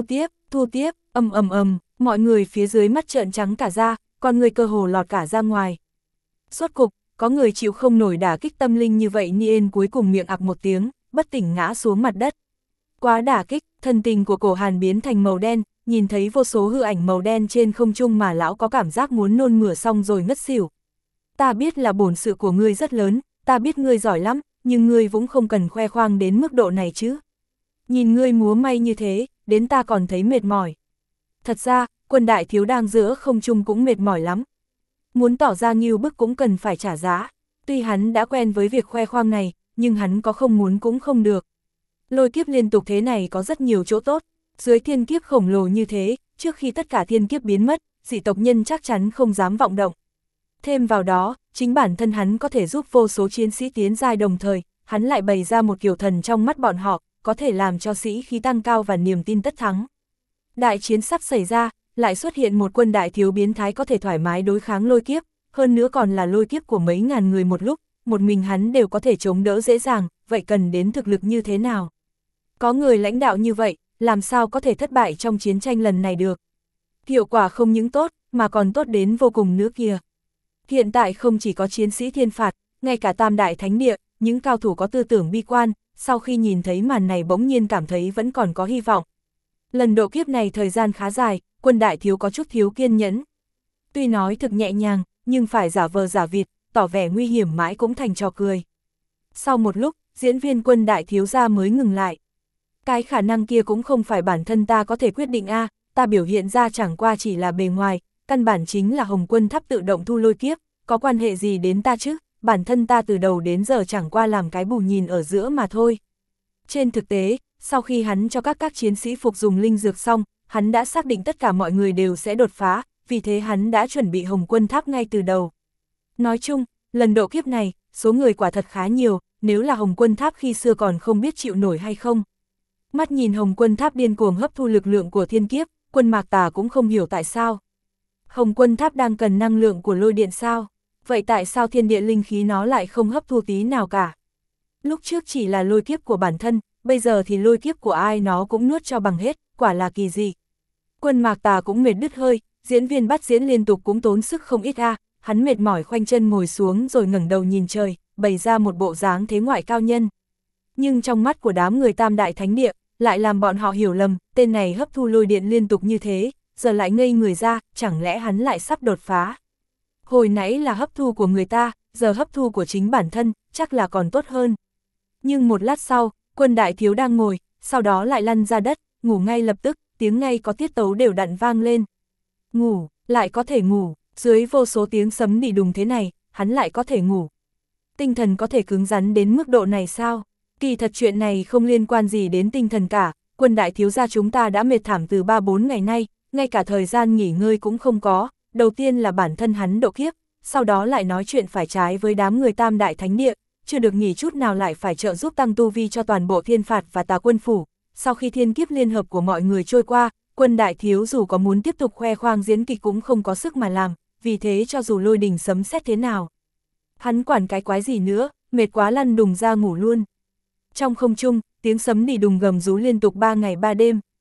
thu tiếp, ầm, mọi người phía dưới mắt trợn trắng cả ra, con người cơ hồ lọt cả ra ngoài. Rốt cục, có người chịu không nổi đả kích tâm linh như vậy Nien cuối cùng miệng ặc một tiếng, bất tỉnh ngã xuống mặt đất. Quá đả kích, thần tình của cổ Hàn biến thành màu đen, nhìn thấy vô số hư ảnh màu đen trên không trung mà lão có cảm giác muốn nôn mửa xong rồi ngất xỉu. Ta biết là bổn sự của ngươi rất lớn, ta biết ngươi giỏi lắm, nhưng ngươi cũng không cần khoe khoang đến mức độ này chứ. Nhìn ngươi múa may như thế, đến ta còn thấy mệt mỏi. Thật ra, quân đại thiếu đang giữa không trung cũng mệt mỏi lắm. Muốn tỏ ra ngưu bức cũng cần phải trả giá. Tuy hắn đã quen với việc khoe khoang này, nhưng hắn có không muốn cũng không được. Lôi kiếp liên tục thế này có rất nhiều chỗ tốt. Dưới thiên kiếp khổng lồ như thế, trước khi tất cả thiên kiếp biến mất, dị tộc nhân chắc chắn không dám vọng động. Thêm vào đó, chính bản thân hắn có thể giúp vô số chiến sĩ tiến giai đồng thời, hắn lại bày ra một kiểu thần trong mắt bọn họ, có thể làm cho sĩ khí tăng cao và niềm tin tất thắng. Đại chiến sắp xảy ra, lại xuất hiện một quân đại thiếu biến thái có thể thoải mái đối kháng lôi kiếp, hơn nữa còn là lôi kiếp của mấy ngàn người một lúc, một mình hắn đều có thể chống đỡ dễ dàng, vậy cần đến thực lực như thế nào? Có người lãnh đạo như vậy, làm sao có thể thất bại trong chiến tranh lần này được? Hiệu quả không những tốt, mà còn tốt đến vô cùng nữa kìa. Hiện tại không chỉ có chiến sĩ thiên phạt, ngay cả Tam Đại Thánh Địa, những cao thủ có tư tưởng bi quan, sau khi nhìn thấy màn này bỗng nhiên cảm thấy vẫn còn có hy vọng. Lần độ kiếp này thời gian khá dài, quân đại thiếu có chút thiếu kiên nhẫn. Tuy nói thực nhẹ nhàng, nhưng phải giả vờ giả vịt, tỏ vẻ nguy hiểm mãi cũng thành trò cười. Sau một lúc, diễn viên quân đại thiếu gia mới ngừng lại. Cái khả năng kia cũng không phải bản thân ta có thể quyết định a, ta biểu hiện ra chẳng qua chỉ là bề ngoài, căn bản chính là Hồng Quân Tháp tự động thu lôi kiếp, có quan hệ gì đến ta chứ, bản thân ta từ đầu đến giờ chẳng qua làm cái bù nhìn ở giữa mà thôi. Trên thực tế, sau khi hắn cho các chiến sĩ phục dùng linh dược xong, hắn đã xác định tất cả mọi người đều sẽ đột phá, vì thế hắn đã chuẩn bị Hồng Quân Tháp ngay từ đầu. Nói chung, lần độ kiếp này, số người quả thật khá nhiều, nếu là Hồng Quân Tháp khi xưa còn không biết chịu nổi hay không. Mắt nhìn Hồng Quân Tháp điên cuồng hấp thu lực lượng của thiên kiếp, Quân Mạc Tà cũng không hiểu tại sao. Hồng Quân Tháp đang cần năng lượng của lôi điện sao? Vậy tại sao thiên địa linh khí nó lại không hấp thu tí nào cả? Lúc trước chỉ là lôi kiếp của bản thân, bây giờ thì lôi kiếp của ai nó cũng nuốt cho bằng hết, quả là kỳ dị. Quân Mạc Tà cũng mệt đứt hơi, diễn viên bắt diễn liên tục cũng tốn sức không ít a, hắn mệt mỏi khoanh chân ngồi xuống rồi ngẩng đầu nhìn trời, bày ra một bộ dáng thế ngoại cao nhân. Nhưng trong mắt của đám người Tam Đại Thánh Địa, lại làm bọn họ hiểu lầm, tên này hấp thu lôi điện liên tục như thế, giờ lại ngây người ra, chẳng lẽ hắn lại sắp đột phá. Hồi nãy là hấp thu của người ta, giờ hấp thu của chính bản thân, chắc là còn tốt hơn. Nhưng một lát sau, quân đại thiếu đang ngồi, sau đó lại lăn ra đất, ngủ ngay lập tức, tiếng ngay có tiết tấu đều đặn vang lên. Ngủ, lại có thể ngủ, dưới vô số tiếng sấm đì đùng thế này, hắn lại có thể ngủ. Tinh thần có thể cứng rắn đến mức độ này sao? Kỳ thật chuyện này không liên quan gì đến tinh thần cả, quân đại thiếu gia chúng ta đã mệt thảm từ 3-4 ngày nay, ngay cả thời gian nghỉ ngơi cũng không có, đầu tiên là bản thân hắn độ kiếp, sau đó lại nói chuyện phải trái với đám người Tam Đại Thánh Địa, chưa được nghỉ chút nào lại phải trợ giúp tăng tu vi cho toàn bộ thiên phạt và tà quân phủ. Sau khi thiên kiếp liên hợp của mọi người trôi qua, quân đại thiếu dù có muốn tiếp tục khoe khoang diễn kịch cũng không có sức mà làm, vì thế cho dù lôi đình sấm sét thế nào. Hắn quản cái quái gì nữa, mệt quá lăn đùng ra ngủ luôn. Trong không trung, tiếng sấm nỉ đùng gầm rú liên tục 3 ngày 3 đêm.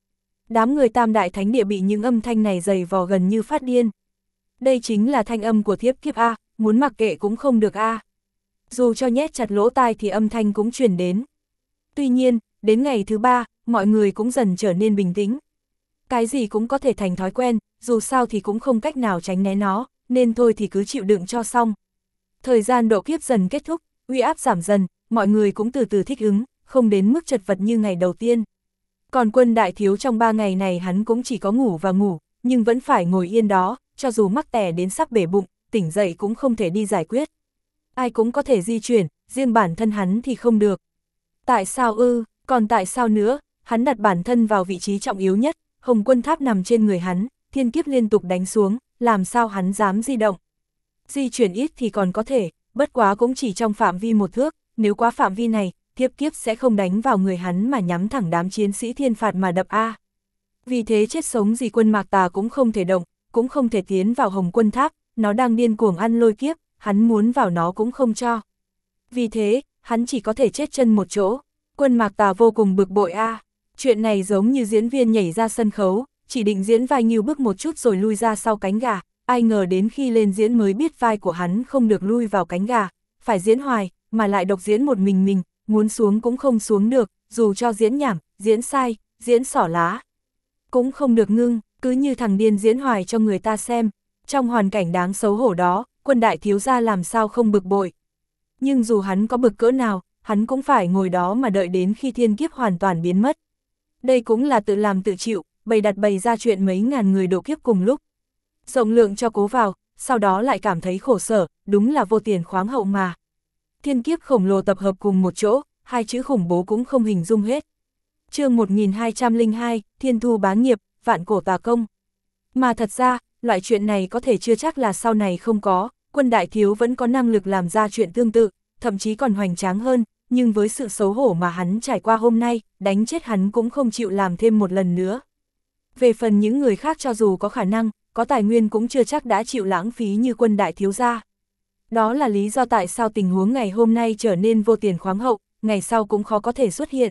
Đám người Tam Đại Thánh Địa bị những âm thanh này dày vò gần như phát điên. Đây chính là thanh âm của thiếp kiếp A, muốn mặc kệ cũng không được A. Dù cho nhét chặt lỗ tai thì âm thanh cũng truyền đến. Tuy nhiên, đến ngày thứ 3, mọi người cũng dần trở nên bình tĩnh. Cái gì cũng có thể thành thói quen, dù sao thì cũng không cách nào tránh né nó, nên thôi thì cứ chịu đựng cho xong. Thời gian độ kiếp dần kết thúc, uy áp giảm dần, mọi người cũng từ từ thích ứng, không đến mức chật vật như ngày đầu tiên. Còn Quân Đại Thiếu trong 3 ngày này hắn cũng chỉ có ngủ và ngủ, nhưng vẫn phải ngồi yên đó, cho dù mắc tè đến sắp bể bụng, tỉnh dậy cũng không thể đi giải quyết. Ai cũng có thể di chuyển, riêng bản thân hắn thì không được. Tại sao ư, còn tại sao nữa, hắn đặt bản thân vào vị trí trọng yếu nhất, Hồng Quân Tháp nằm trên người hắn, thiên kiếp liên tục đánh xuống, làm sao hắn dám di động. Di chuyển ít thì còn có thể, bất quá cũng chỉ trong phạm vi 1 thước, nếu quá phạm vi này, thiếp kiếp sẽ không đánh vào người hắn mà nhắm thẳng đám chiến sĩ thiên phạt mà đập A. Vì thế chết sống gì Quân Mạc Tà cũng không thể động, cũng không thể tiến vào Hồng Quân Tháp, nó đang điên cuồng ăn lôi kiếp, hắn muốn vào nó cũng không cho. Vì thế, hắn chỉ có thể chết chân một chỗ. Quân Mạc Tà vô cùng bực bội A. Chuyện này giống như diễn viên nhảy ra sân khấu, chỉ định diễn vai Ngưu Bức một chút rồi lui ra sau cánh gà, ai ngờ đến khi lên diễn mới biết vai của hắn không được lui vào cánh gà, phải diễn hoài, mà lại độc diễn một mình, muốn xuống cũng không xuống được, dù cho diễn nhảm, diễn sai, diễn xỏ lá. Cũng không được ngưng, cứ như thằng điên diễn hoài cho người ta xem. Trong hoàn cảnh đáng xấu hổ đó, Quân Đại Thiếu gia làm sao không bực bội. Nhưng dù hắn có bực cỡ nào, hắn cũng phải ngồi đó mà đợi đến khi thiên kiếp hoàn toàn biến mất. Đây cũng là tự làm tự chịu, bày đặt bày ra chuyện mấy ngàn người độ kiếp cùng lúc. Rộng lượng cho cố vào, sau đó lại cảm thấy khổ sở, đúng là vô tiền khoáng hậu mà. Thiên kiếp khổng lồ tập hợp cùng một chỗ, 2 chữ khủng bố cũng không hình dung hết. Chương 1202, Thiên Thu Bá Nghiệp, Vạn Cổ Tà Công. Mà thật ra, loại chuyện này có thể chưa chắc là sau này không có, Quân Đại Thiếu vẫn có năng lực làm ra chuyện tương tự, thậm chí còn hoành tráng hơn, nhưng với sự xấu hổ mà hắn trải qua hôm nay, đánh chết hắn cũng không chịu làm thêm một lần nữa. Về phần những người khác cho dù có khả năng, có tài nguyên cũng chưa chắc đã chịu lãng phí như Quân Đại Thiếu gia. Đó là lý do tại sao tình huống ngày hôm nay trở nên vô tiền khoáng hậu, ngày sau cũng khó có thể xuất hiện.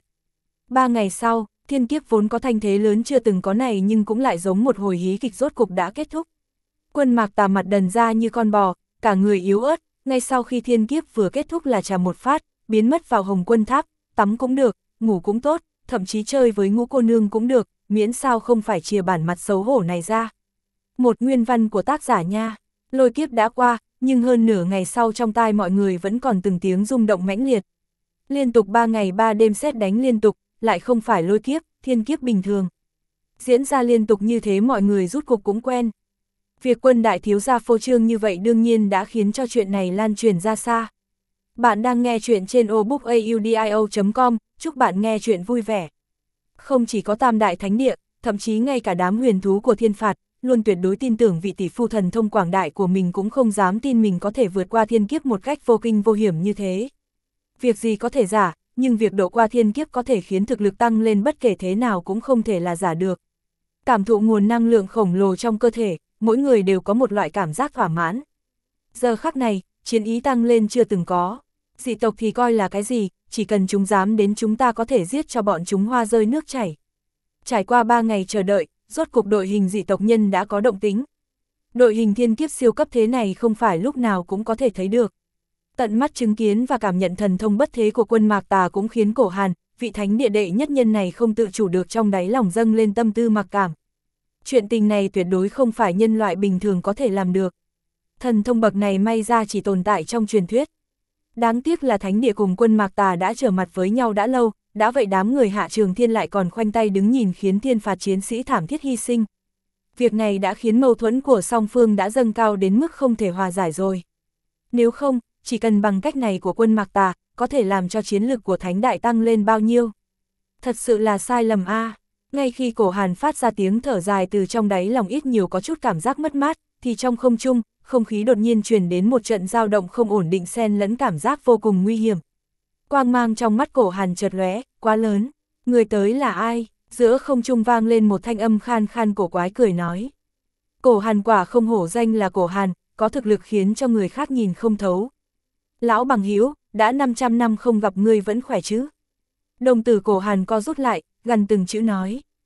3 ngày sau, thiên kiếp vốn có thanh thế lớn chưa từng có này nhưng cũng lại giống một hồi hí kịch rốt cục đã kết thúc. Quân Mạc Tà mặt đần ra như con bò, cả người yếu ớt, ngay sau khi thiên kiếp vừa kết thúc là chà một phát, biến mất vào Hồng Quân Tháp, tắm cũng được, ngủ cũng tốt, thậm chí chơi với Ngũ cô nương cũng được, miễn sao không phải chìa bản mặt xấu hổ này ra. Một nguyên văn của tác giả nha, lôi kiếp đã qua, nhưng hơn nửa ngày sau trong tai mọi người vẫn còn từng tiếng rung động mãnh liệt. Liên tục 3 ngày 3 đêm sét đánh liên tục, lại không phải lôi kiếp, thiên kiếp bình thường. Diễn ra liên tục như thế mọi người rút cục cũng quen. Việc Quân Đại Thiếu gia phô trương như vậy đương nhiên đã khiến cho chuyện này lan truyền ra xa. Bạn đang nghe chuyện trên obookaudio.com, chúc bạn nghe chuyện vui vẻ. Không chỉ có Tam Đại Thánh Địa, thậm chí ngay cả đám huyền thú của thiên phạt, luôn tuyệt đối tin tưởng vị tỷ phu thần thông quảng đại của mình cũng không dám tin mình có thể vượt qua thiên kiếp một cách vô kinh vô hiểm như thế. Việc gì có thể giả, nhưng việc độ qua thiên kiếp có thể khiến thực lực tăng lên bất kể thế nào cũng không thể là giả được. Cảm thụ nguồn năng lượng khổng lồ trong cơ thể, mỗi người đều có một loại cảm giác thỏa mãn. Giờ khắc này, chiến ý tăng lên chưa từng có. Dị tộc thì coi là cái gì, chỉ cần chúng dám đến chúng ta có thể giết cho bọn chúng hoa rơi nước chảy. Trải qua 3 ngày chờ đợi, rốt cuộc đội hình dị tộc nhân đã có động tính. Đội hình thiên kiếp siêu cấp thế này không phải lúc nào cũng có thể thấy được. Tận mắt chứng kiến và cảm nhận thần thông bất thế của Quân Mạc Tà cũng khiến Cổ Hàn, vị thánh địa đệ nhất nhân này không tự chủ được trong đáy lòng dâng lên tâm tư mặc cảm. Chuyện tình này tuyệt đối không phải nhân loại bình thường có thể làm được. Thần thông bậc này may ra chỉ tồn tại trong truyền thuyết. Đáng tiếc là thánh địa cùng Quân Mạc Tà đã trở mặt với nhau đã lâu, đã vậy đám người Hạ Trường Thiên lại còn khoanh tay đứng nhìn khiến thiên phạt chiến sĩ thảm thiết hy sinh. Việc này đã khiến mâu thuẫn của song phương đã dâng cao đến mức không thể hòa giải rồi. Nếu không, chỉ cần bằng cách này của Quân Mạc Tà, có thể làm cho chiến lực của thánh đại tăng lên bao nhiêu. Thật sự là sai lầm a. Ngay khi Cổ Hàn phát ra tiếng thở dài từ trong đáy lòng ít nhiều có chút cảm giác mất mát, thì trong không trung, không khí đột nhiên truyền đến một trận dao động không ổn định xen lẫn cảm giác vô cùng nguy hiểm. Quang mang trong mắt Cổ Hàn chợt lóe, quá lớn, người tới là ai? Giữa không trung vang lên một thanh âm khan khan cổ quái cười nói. Cổ Hàn quả không hổ danh là Cổ Hàn, có thực lực khiến cho người khác nhìn không thấu. Lão bằng hữu, đã 500 năm không gặp ngươi vẫn khỏe chứ? Đồng tử Cổ Hàn co rút lại, gần từng chữ nói.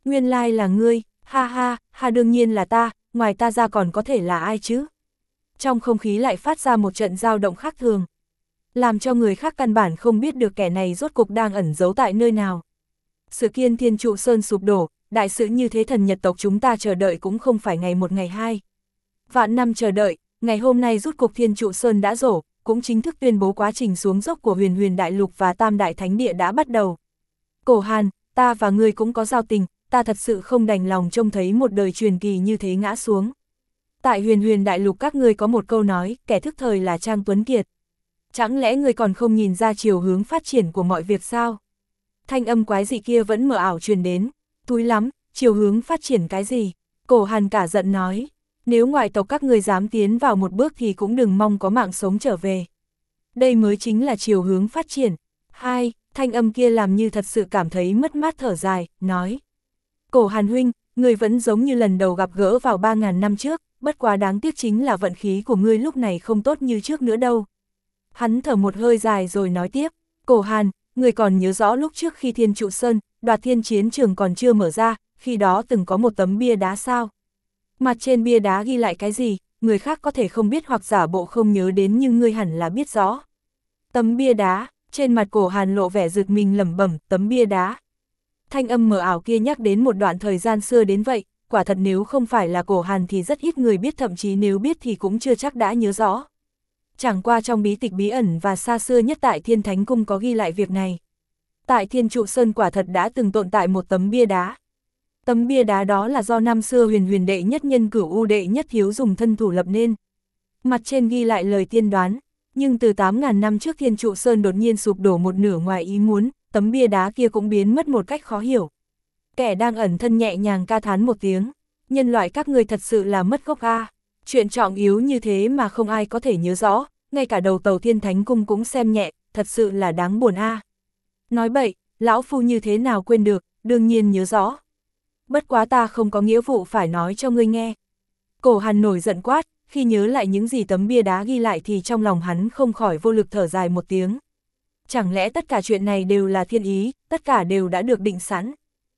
Nguyên lai là ngươi, ha ha, ha đương nhiên là ta, ngoài ta ra còn có thể là ai chứ? Trong không khí lại phát ra một trận dao động khác thường, làm cho người khác căn bản không biết được kẻ này rốt cục đang ẩn giấu tại nơi nào. Sự Kiên Thiên Trụ Sơn sụp đổ, đại sự như thế thần Nhật tộc chúng ta chờ đợi cũng không phải ngày một ngày hai. Vạn năm chờ đợi, ngày hôm nay rút cục Thiên Trụ Sơn đã rổ, cũng chính thức tuyên bố quá trình xuống dốc của Huyền Huyền Đại Lục và Tam Đại Thánh Địa đã bắt đầu. Cổ Hàn, ta và ngươi cũng có giao tình, ta thật sự không đành lòng trông thấy một đời truyền kỳ như thế ngã xuống. Tại Huyền Huyền Đại Lục các ngươi có một câu nói, kẻ thức thời là Trang Tuấn Kiệt. Chẳng lẽ ngươi còn không nhìn ra chiều hướng phát triển của mọi việc sao? Thanh âm quái dị kia vẫn mờ ảo truyền đến. Túi lắm, chiều hướng phát triển cái gì? Cổ Hàn cả giận nói. Nếu ngoại tộc các ngươi dám tiến vào một bước thì cũng đừng mong có mạng sống trở về. Đây mới chính là chiều hướng phát triển. Hai, thanh âm kia làm như thật sự cảm thấy mất mát thở dài, nói. Cổ Hàn huynh, ngươi vẫn giống như lần đầu gặp gỡ vào 3.000 năm trước, bất quá đáng tiếc chính là vận khí của ngươi lúc này không tốt như trước nữa đâu. Hắn thở một hơi dài rồi nói tiếp, Cổ Hàn, người còn nhớ rõ lúc trước khi Thiên Trụ Sơn, Đoạt Thiên chiến trường còn chưa mở ra, khi đó từng có một tấm bia đá sao? Mặt trên bia đá ghi lại cái gì, người khác có thể không biết hoặc giả bộ không nhớ đến nhưng ngươi hẳn là biết rõ. Tấm bia đá, trên mặt Cổ Hàn lộ vẻ giật mình lẩm bẩm, tấm bia đá. Thanh âm mờ ảo kia nhắc đến một đoạn thời gian xưa đến vậy, quả thật nếu không phải là Cổ Hàn thì rất ít người biết, thậm chí nếu biết thì cũng chưa chắc đã nhớ rõ. Chẳng qua trong bí tịch bí ẩn và xa xưa nhất tại Thiên Thánh Cung có ghi lại việc này. Tại Thiên Trụ Sơn quả thật đã từng tồn tại một tấm bia đá. Tấm bia đá đó là do năm xưa Huyền Huyền đệ nhất nhân Cửu U đệ nhất thiếu dùng thân thủ lập nên. Mặt trên ghi lại lời tiên đoán, nhưng từ 8.000 năm trước Thiên Trụ Sơn đột nhiên sụp đổ một nửa ngoài ý muốn, tấm bia đá kia cũng biến mất một cách khó hiểu. Kẻ đang ẩn thân nhẹ nhàng ca thán một tiếng, nhân loại các ngươi thật sự là mất gốc a. Chuyện trọng yếu như thế mà không ai có thể nhớ rõ, ngay cả đầu tàu Thiên Thánh Cung cũng xem nhẹ, thật sự là đáng buồn a. Nói bậy, lão phu như thế nào quên được, đương nhiên nhớ rõ. Bất quá ta không có nghĩa vụ phải nói cho ngươi nghe. Cổ Hàn nổi giận quát, khi nhớ lại những gì tấm bia đá ghi lại thì trong lòng hắn không khỏi vô lực thở dài một tiếng. Chẳng lẽ tất cả chuyện này đều là thiên ý, tất cả đều đã được định sẵn.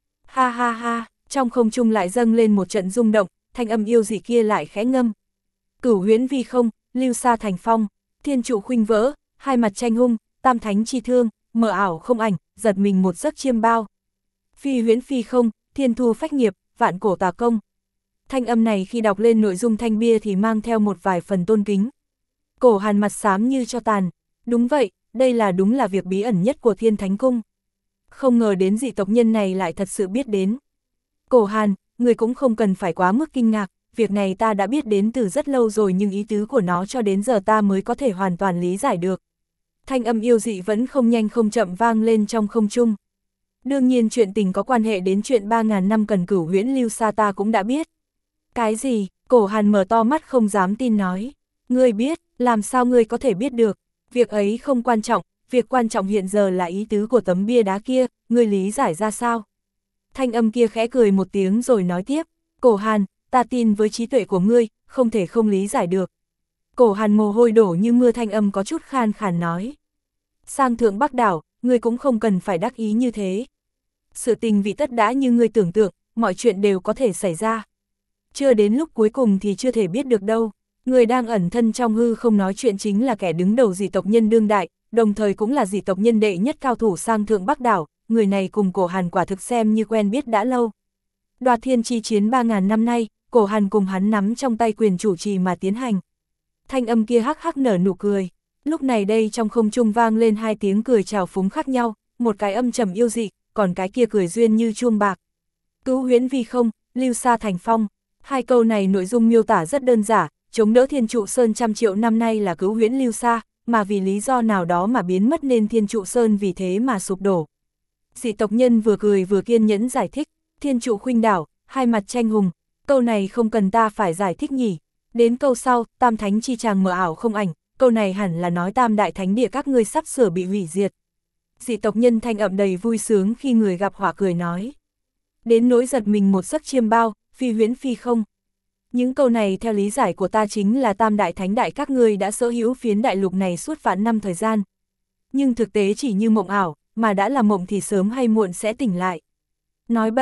Ha ha ha, trong không trung lại dâng lên một trận rung động, thanh âm yêu dị kia lại khẽ ngâm. Cửu huyễn vi không, lưu sa thành phong, thiên trụ khuynh vỡ, hai mặt tranh hung, tam thánh chi thương, mờ ảo không ảnh, giật mình một giấc chiêm bao. Phi huyễn phi không, thiên thu phách nghiệp, vạn cổ tà công. Thanh âm này khi đọc lên nội dung thanh bia thì mang theo một vài phần tôn kính. Cổ Hàn mặt xám như cho tàn. Đúng vậy, đây là đúng là việc bí ẩn nhất của Thiên Thánh Cung. Không ngờ đến dị tộc nhân này lại thật sự biết đến. Cổ Hàn, người cũng không cần phải quá mức kinh ngạc, việc này ta đã biết đến từ rất lâu rồi nhưng ý tứ của nó cho đến giờ ta mới có thể hoàn toàn lý giải được. Thanh âm yêu dị vẫn không nhanh không chậm vang lên trong không trung. Đương nhiên chuyện tình có quan hệ đến chuyện 3.000 năm cần cửu huyễn lưu sa ta cũng đã biết. Cái gì? Cổ Hàn mở to mắt không dám tin nói. Ngươi biết, làm sao ngươi có thể biết được? Việc ấy không quan trọng, việc quan trọng hiện giờ là ý tứ của tấm bia đá kia, ngươi lý giải ra sao? Thanh âm kia khẽ cười một tiếng rồi nói tiếp. Cổ Hàn, ta tin với trí tuệ của ngươi, không thể không lý giải được. Cổ Hàn mồ hôi đổ như mưa, thanh âm có chút khan khàn nói. Sang thượng Bắc đảo, ngươi cũng không cần phải đắc ý như thế. Sự tình vị tất đã như ngươi tưởng tượng, mọi chuyện đều có thể xảy ra. Chưa đến lúc cuối cùng thì chưa thể biết được đâu. Người đang ẩn thân trong hư không nói chuyện chính là kẻ đứng đầu dị tộc nhân đương đại, đồng thời cũng là dị tộc nhân đệ nhất cao thủ sang thượng Bắc đảo. Người này cùng Cổ Hàn quả thực xem như quen biết đã lâu. Đoạt thiên chi chiến 3.000 năm nay, Cổ Hàn cùng hắn nắm trong tay quyền chủ trì mà tiến hành. Thanh âm kia hắc hắc nở nụ cười. Lúc này đây trong không trung vang lên hai tiếng cười trào phúng khác nhau, một cái âm trầm yêu dị, còn cái kia cười duyên như chuông bạc. Cứu huyễn vi không, lưu sa thành phong. Hai câu này nội dung miêu tả rất đơn giản, chống đỡ Thiên Trụ Sơn trăm triệu năm nay là cứu huyễn lưu sa, mà vì lý do nào đó mà biến mất nên Thiên Trụ Sơn vì thế mà sụp đổ. Dị tộc nhân vừa cười vừa kiên nhẫn giải thích, Thiên Trụ khuynh đảo, hai mặt tranh hùng, câu này không cần ta phải giải thích nhỉ. Đến câu sau, tam thánh chi tràng mờ ảo không ảnh, câu này hẳn là nói tam đại thánh địa các ngươi sắp sửa bị hủy diệt. Dị tộc nhân thanh ậm đầy vui sướng khi người gặp họa cười nói. Đến nỗi giật mình một giấc chiêm bao, phi huyễn phi không. Những câu này theo lý giải của ta chính là tam đại thánh đại các ngươi đã sở hữu phiến đại lục này suốt vạn năm thời gian. Nhưng thực tế chỉ như mộng ảo, mà đã là mộng thì sớm hay muộn sẽ tỉnh lại. Nói bậy,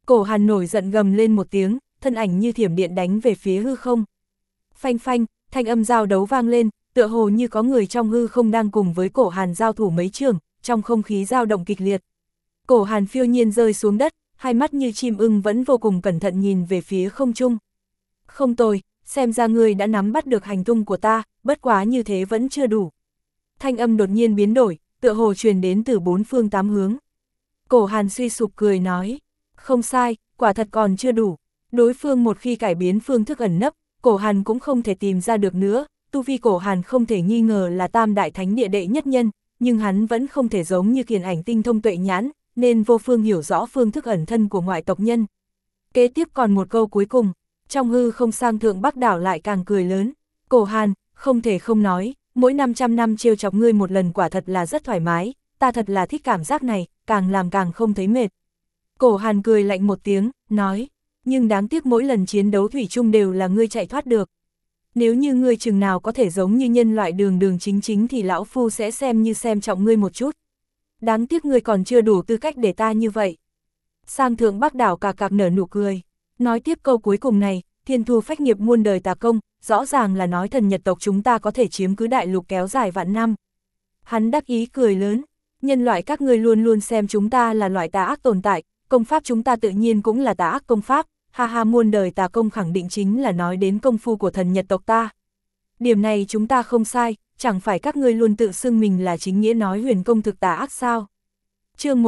Cổ Hàn nổi giận gầm lên một tiếng, thân ảnh như thiểm điện đánh về phía hư không. Phanh phanh, thanh âm giao đấu vang lên, tựa hồ như có người trong hư không đang cùng với Cổ Hàn giao thủ mấy trường, trong không khí dao động kịch liệt. Cổ Hàn phiêu nhiên rơi xuống đất, hai mắt như chim ưng vẫn vô cùng cẩn thận nhìn về phía không trung. Không tồi, xem ra ngươi đã nắm bắt được hành tung của ta, bất quá như thế vẫn chưa đủ. Thanh âm đột nhiên biến đổi, tựa hồ truyền đến từ bốn phương tám hướng. Cổ Hàn suy sụp cười nói, không sai, quả thật còn chưa đủ. Đối phương một khi cải biến phương thức ẩn nấp, Cổ Hàn cũng không thể tìm ra được nữa. Tu vi Cổ Hàn không thể nghi ngờ là tam đại thánh địa đệ nhất nhân, nhưng hắn vẫn không thể giống như Kiền Ảnh tinh thông tuệ nhãn, nên vô phương hiểu rõ phương thức ẩn thân của ngoại tộc nhân. Kế tiếp còn một câu cuối cùng, trong hư không sang thượng Bắc đảo lại càng cười lớn. Cổ Hàn, không thể không nói, mỗi 500 năm trêu chọc ngươi một lần quả thật là rất thoải mái, ta thật là thích cảm giác này, càng làm càng không thấy mệt. Cổ Hàn cười lạnh một tiếng, nói, nhưng đáng tiếc mỗi lần chiến đấu thủy chung đều là ngươi chạy thoát được. Nếu như ngươi chừng nào có thể giống như nhân loại đường đường chính chính thì lão phu sẽ xem như xem trọng ngươi một chút. Đáng tiếc ngươi còn chưa đủ tư cách để ta như vậy. Sang thượng Bắc đảo cà cạc nở nụ cười, nói tiếp câu cuối cùng này, thiên thu phách nghiệp muôn đời tà công, rõ ràng là nói thần Nhật tộc chúng ta có thể chiếm cứ đại lục kéo dài vạn năm. Hắn đắc ý cười lớn, nhân loại các ngươi luôn luôn xem chúng ta là loại tà ác tồn tại, công pháp chúng ta tự nhiên cũng là tà ác công pháp, ha ha, muôn đời tà công khẳng định chính là nói đến công phu của thần Nhật tộc ta. Điểm này chúng ta không sai, chẳng phải các ngươi luôn tự xưng mình là chính nghĩa nói huyền công thực tà ác sao? Chương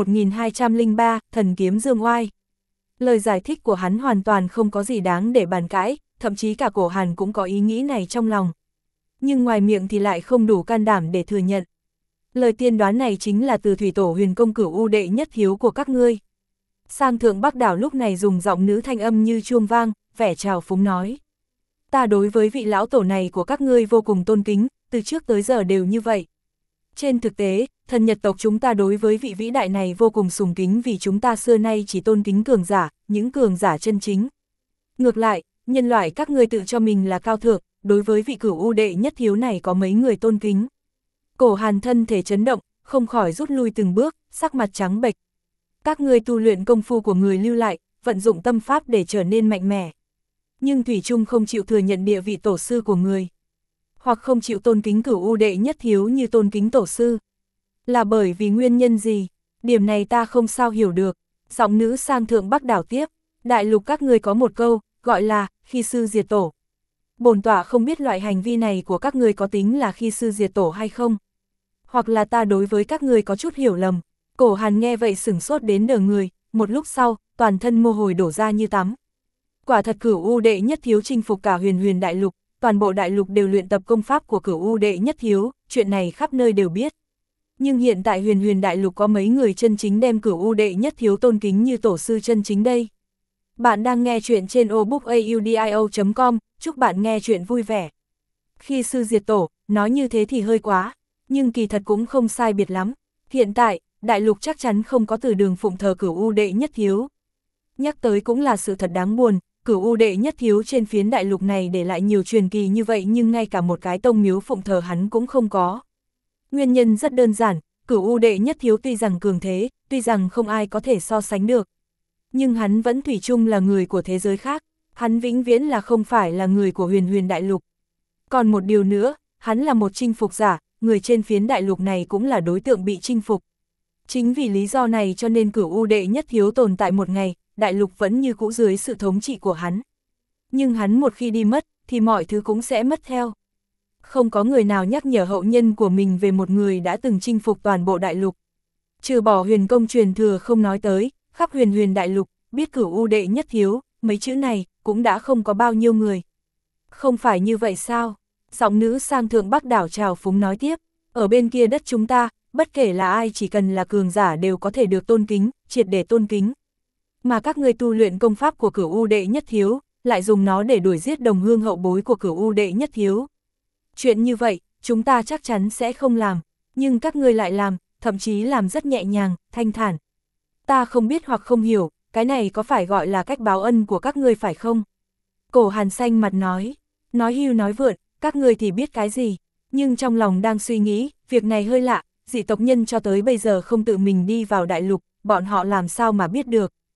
1203, Thần kiếm dương oai. Lời giải thích của hắn hoàn toàn không có gì đáng để bàn cãi, thậm chí cả Cổ Hàn cũng có ý nghĩ này trong lòng. Nhưng ngoài miệng thì lại không đủ can đảm để thừa nhận. Lời tiên đoán này chính là từ thủy tổ huyền công cửu u đệ nhất thiếu của các ngươi. Sang thượng Bắc đảo lúc này dùng giọng nữ thanh âm như chuông vang, vẻ trào phúng nói. Ta đối với vị lão tổ này của các ngươi vô cùng tôn kính, từ trước tới giờ đều như vậy. Trên thực tế, thần Nhật tộc chúng ta đối với vị vĩ đại này vô cùng sùng kính vì chúng ta xưa nay chỉ tôn kính cường giả, những cường giả chân chính. Ngược lại, nhân loại các ngươi tự cho mình là cao thượng, đối với vị cửu u đệ nhất thiếu này có mấy người tôn kính. Cổ Hàn thân thể chấn động, không khỏi rút lui từng bước, sắc mặt trắng bệch. Các ngươi tu luyện công phu của người lưu lại, vận dụng tâm pháp để trở nên mạnh mẽ. Nhưng thủy chung không chịu thừa nhận địa vị tổ sư của người. Hoặc không chịu tôn kính cửu u đệ nhất thiếu như tôn kính tổ sư. Là bởi vì nguyên nhân gì? Điểm này ta không sao hiểu được. Giọng nữ sang thượng Bắc đảo tiếp. Đại lục các ngươi có một câu, gọi là, khi sư diệt tổ. Bổn tọa không biết loại hành vi này của các ngươi có tính là khi sư diệt tổ hay không. Hoặc là ta đối với các ngươi có chút hiểu lầm. Cổ Hàn nghe vậy sửng sốt đến đờ người, một lúc sau, toàn thân mồ hôi đổ ra như tắm. Quả thật cửu u đệ nhất thiếu chinh phục cả huyền huyền đại lục, toàn bộ đại lục đều luyện tập công pháp của cửu u đệ nhất thiếu, chuyện này khắp nơi đều biết. Nhưng hiện tại huyền huyền đại lục có mấy người chân chính đem cửu u đệ nhất thiếu tôn kính như tổ sư chân chính đây. Bạn đang nghe chuyện trên obookaudio.com, chúc bạn nghe chuyện vui vẻ. Khi sư diệt tổ, nói như thế thì hơi quá, nhưng kỳ thật cũng không sai biệt lắm. Hiện tại, đại lục chắc chắn không có từ đường phụng thờ cửu u đệ nhất thiếu. Nhắc tới cũng là sự thật đáng buồn, cửu u đệ nhất thiếu trên phiến đại lục này để lại nhiều truyền kỳ như vậy nhưng ngay cả một cái tông miếu phụng thờ hắn cũng không có. Nguyên nhân rất đơn giản, cửu u đệ nhất thiếu tuy rằng cường thế, tuy rằng không ai có thể so sánh được. Nhưng hắn vẫn thủy chung là người của thế giới khác, hắn vĩnh viễn là không phải là người của huyền huyền đại lục. Còn một điều nữa, hắn là một chinh phục giả, người trên phiến đại lục này cũng là đối tượng bị chinh phục. Chính vì lý do này cho nên cửu u đệ nhất thiếu tồn tại một ngày, đại lục vẫn như cũ dưới sự thống trị của hắn. Nhưng hắn một khi đi mất, thì mọi thứ cũng sẽ mất theo. Không có người nào nhắc nhở hậu nhân của mình về một người đã từng chinh phục toàn bộ đại lục. Trừ bỏ huyền công truyền thừa không nói tới, khắp huyền huyền đại lục, biết cửu u đệ nhất thiếu, mấy chữ này, cũng đã không có bao nhiêu người. Không phải như vậy sao? Giọng nữ sang thượng Bắc đảo trào phúng nói tiếp, ở bên kia đất chúng ta, bất kể là ai chỉ cần là cường giả đều có thể được tôn kính, triệt để tôn kính. Mà các ngươi tu luyện công pháp của cửu u đệ nhất thiếu, lại dùng nó để đuổi giết đồng hương hậu bối của cửu u đệ nhất thiếu. Chuyện như vậy, chúng ta chắc chắn sẽ không làm, nhưng các ngươi lại làm, thậm chí làm rất nhẹ nhàng, thanh thản. Ta không biết hoặc không hiểu, cái này có phải gọi là cách báo ân của các ngươi phải không? Cổ Hàn xanh mặt nói hưu nói vượn, các ngươi thì biết cái gì, nhưng trong lòng đang suy nghĩ, việc này hơi lạ, dị tộc nhân cho tới bây giờ không tự mình đi vào đại lục, bọn họ làm sao mà biết được.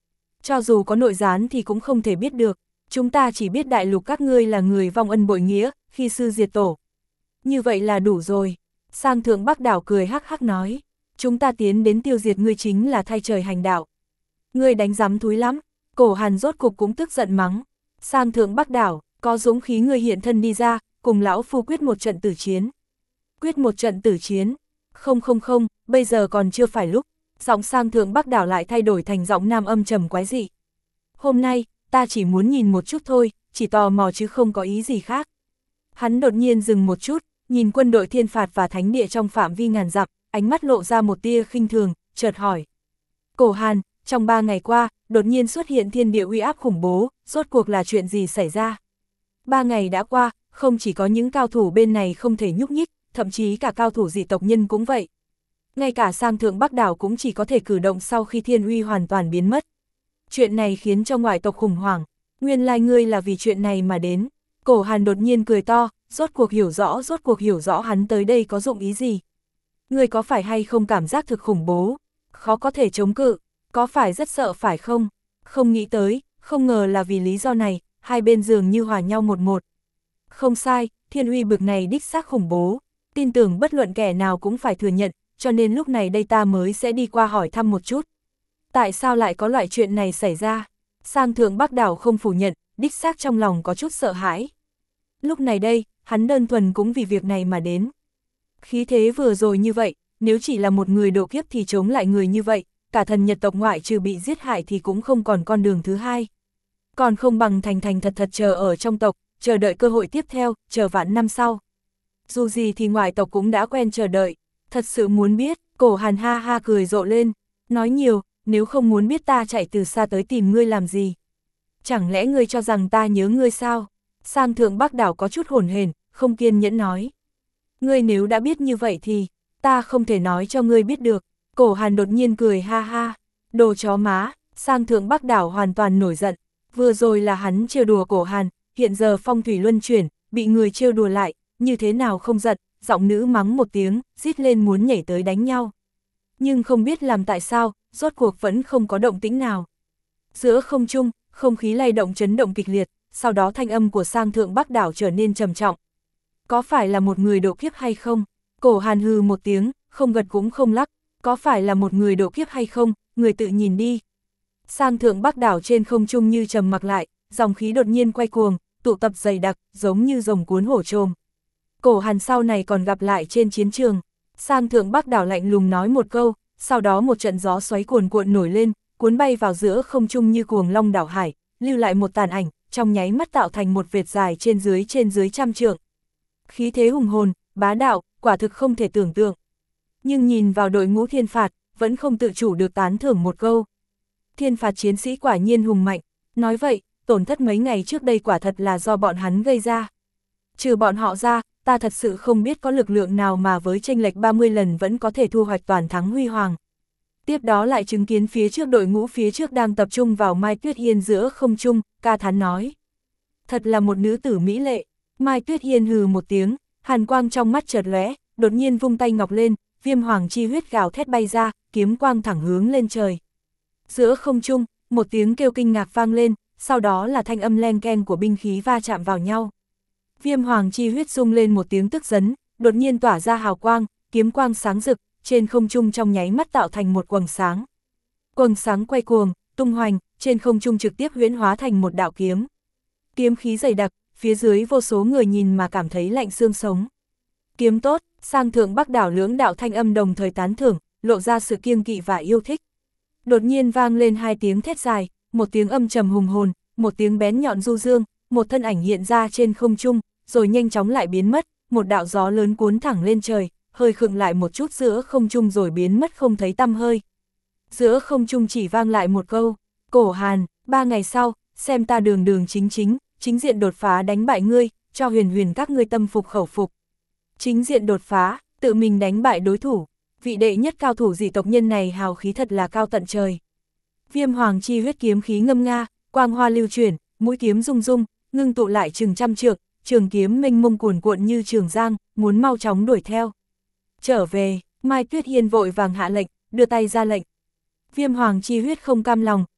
Cho dù có nội gián thì cũng không thể biết được, chúng ta chỉ biết đại lục các ngươi là người vong ân bội nghĩa, khi sư diệt tổ. Như vậy là đủ rồi. Sang Thượng Bắc Đảo cười hắc hắc nói, chúng ta tiến đến tiêu diệt ngươi chính là thay trời hành đạo. Ngươi đánh rắm thúi lắm. Cổ Hàn rốt cục cũng tức giận mắng. Sang Thượng Bắc Đảo, có dũng khí ngươi hiện thân đi ra, cùng lão phu quyết một trận tử chiến. Quyết một trận tử chiến. Không không không, bây giờ còn chưa phải lúc. Giọng Sang Thượng Bắc Đảo lại thay đổi thành giọng nam âm trầm quái dị. Hôm nay, ta chỉ muốn nhìn một chút thôi, chỉ tò mò chứ không có ý gì khác. Hắn đột nhiên dừng một chút, nhìn quân đội thiên phạt và thánh địa trong phạm vi ngàn dặm, ánh mắt lộ ra một tia khinh thường, chợt hỏi. Cổ Hàn, trong 3 ngày qua, đột nhiên xuất hiện thiên địa uy áp khủng bố, rốt cuộc là chuyện gì xảy ra? 3 ngày đã qua, không chỉ có những cao thủ bên này không thể nhúc nhích, thậm chí cả cao thủ dị tộc nhân cũng vậy. Ngay cả Sang Thượng Bắc Đảo cũng chỉ có thể cử động sau khi thiên uy hoàn toàn biến mất. Chuyện này khiến cho ngoại tộc khủng hoảng, nguyên lai ngươi là vì chuyện này mà đến. Cổ Hàn đột nhiên cười to, rốt cuộc hiểu rõ hắn tới đây có dụng ý gì. Ngươi có phải hay không cảm giác thực khủng bố, khó có thể chống cự, có phải rất sợ phải không? Không nghĩ tới, không ngờ là vì lý do này, hai bên dường như hòa nhau một. Không sai, thiên uy bực này đích xác khủng bố, tin tưởng bất luận kẻ nào cũng phải thừa nhận, cho nên lúc này đây ta mới sẽ đi qua hỏi thăm một chút. Tại sao lại có loại chuyện này xảy ra? Sang Thượng Bắc Đảo không phủ nhận, đích xác trong lòng có chút sợ hãi. Lúc này đây, hắn đơn thuần cũng vì việc này mà đến. Khí thế vừa rồi như vậy, nếu chỉ là một người độ kiếp thì chống lại người như vậy, cả thần Nhật tộc ngoại trừ bị giết hại thì cũng không còn con đường thứ hai. Còn không bằng thành thật chờ ở trong tộc, chờ đợi cơ hội tiếp theo, chờ vạn năm sau. Dù gì thì ngoại tộc cũng đã quen chờ đợi, thật sự muốn biết, Cổ Hàn ha ha cười rộ lên, nói nhiều, nếu không muốn biết ta chạy từ xa tới tìm ngươi làm gì. Chẳng lẽ ngươi cho rằng ta nhớ ngươi sao? Sang Thượng Bắc Đảo có chút hồn hển, không kiên nhẫn nói. Ngươi nếu đã biết như vậy thì, ta không thể nói cho ngươi biết được. Cổ Hàn đột nhiên cười ha ha, đồ chó má. Sang Thượng Bắc Đảo hoàn toàn nổi giận, vừa rồi là hắn trêu đùa Cổ Hàn, hiện giờ phong thủy luân chuyển, bị người trêu đùa lại, như thế nào không giận, giọng nữ mắng một tiếng, rít lên muốn nhảy tới đánh nhau. Nhưng không biết làm tại sao, rốt cuộc vẫn không có động tĩnh nào. Giữa không trung, không khí lay động chấn động kịch liệt, sau đó thanh âm của Sang Thượng Bắc Đảo trở nên trầm trọng. Có phải là một người độ kiếp hay không? Cổ Hàn hừ một tiếng, không gật cũng không lắc. Có phải là một người độ kiếp hay không? Người tự nhìn đi. Sang Thượng Bắc Đảo trên không trung như trầm mặc lại, dòng khí đột nhiên quay cuồng, tụ tập dày đặc, giống như rồng cuốn hổ trồm. Cổ Hàn sau này còn gặp lại trên chiến trường. Sang Thượng Bắc Đảo lạnh lùng nói một câu, sau đó một trận gió xoáy cuồn cuộn nổi lên, cuốn bay vào giữa không trung như cuồng long đảo hải, lưu lại một tàn ảnh, trong nháy mắt tạo thành một vệt dài trên dưới trăm trượng. Khí thế hùng hồn, bá đạo, quả thực không thể tưởng tượng. Nhưng nhìn vào đội ngũ thiên phạt, vẫn không tự chủ được tán thưởng một câu. Thiên phạt chiến sĩ quả nhiên hùng mạnh, nói vậy, tổn thất mấy ngày trước đây quả thật là do bọn hắn gây ra. Trừ bọn họ ra, ta thật sự không biết có lực lượng nào mà với chênh lệch 30 lần vẫn có thể thu hoạch toàn thắng huy hoàng. Tiếp đó lại chứng kiến phía trước đội ngũ phía trước đang tập trung vào Mai Tuyết Hiên giữa không trung, ca thán nói. Thật là một nữ tử mỹ lệ. Mai Tuyết Hiên hừ một tiếng, hàn quang trong mắt chợt lóe, đột nhiên vung tay ngọc lên, viêm hoàng chi huyết gào thét bay ra, kiếm quang thẳng hướng lên trời. Giữa không trung, một tiếng kêu kinh ngạc vang lên, sau đó là thanh âm len keng của binh khí va chạm vào nhau. Viêm hoàng chi huyết rung lên một tiếng tức giấn, đột nhiên tỏa ra hào quang, kiếm quang sáng rực, trên không trung trong nháy mắt tạo thành một quầng sáng. Quầng sáng quay cuồng, tung hoành, trên không trung trực tiếp huyễn hóa thành một đạo kiếm. Kiếm khí dày đặc, phía dưới vô số người nhìn mà cảm thấy lạnh xương sống. Kiếm tốt, Sang Thượng Bắc Đảo lưỡng đạo thanh âm đồng thời tán thưởng, lộ ra sự kiêng kỵ và yêu thích. Đột nhiên vang lên hai tiếng thét dài, một tiếng âm trầm hùng hồn, một tiếng bén nhọn du dương, một thân ảnh hiện ra trên không trung, rồi nhanh chóng lại biến mất, một đạo gió lớn cuốn thẳng lên trời, hơi khựng lại một chút giữa không trung rồi biến mất không thấy tăm hơi. Giữa không trung chỉ vang lại một câu, Cổ Hàn, 3 ngày sau, xem ta đường chính diện đột phá đánh bại ngươi, cho huyền các ngươi tâm phục khẩu phục. Chính diện đột phá, tự mình đánh bại đối thủ, vị đệ nhất cao thủ dị tộc nhân này hào khí thật là cao tận trời. Viêm hoàng chi huyết kiếm khí ngâm nga, quang hoa lưu chuyển, mũi kiếm rung rung, ngưng tụ lại chừng trăm trượng, trường kiếm mênh mông cuồn cuộn như trường giang, muốn mau chóng đuổi theo. Trở về, Mai Tuyết Hiên vội vàng hạ lệnh, đưa tay ra lệnh. Viêm hoàng chi huyết không cam lòng,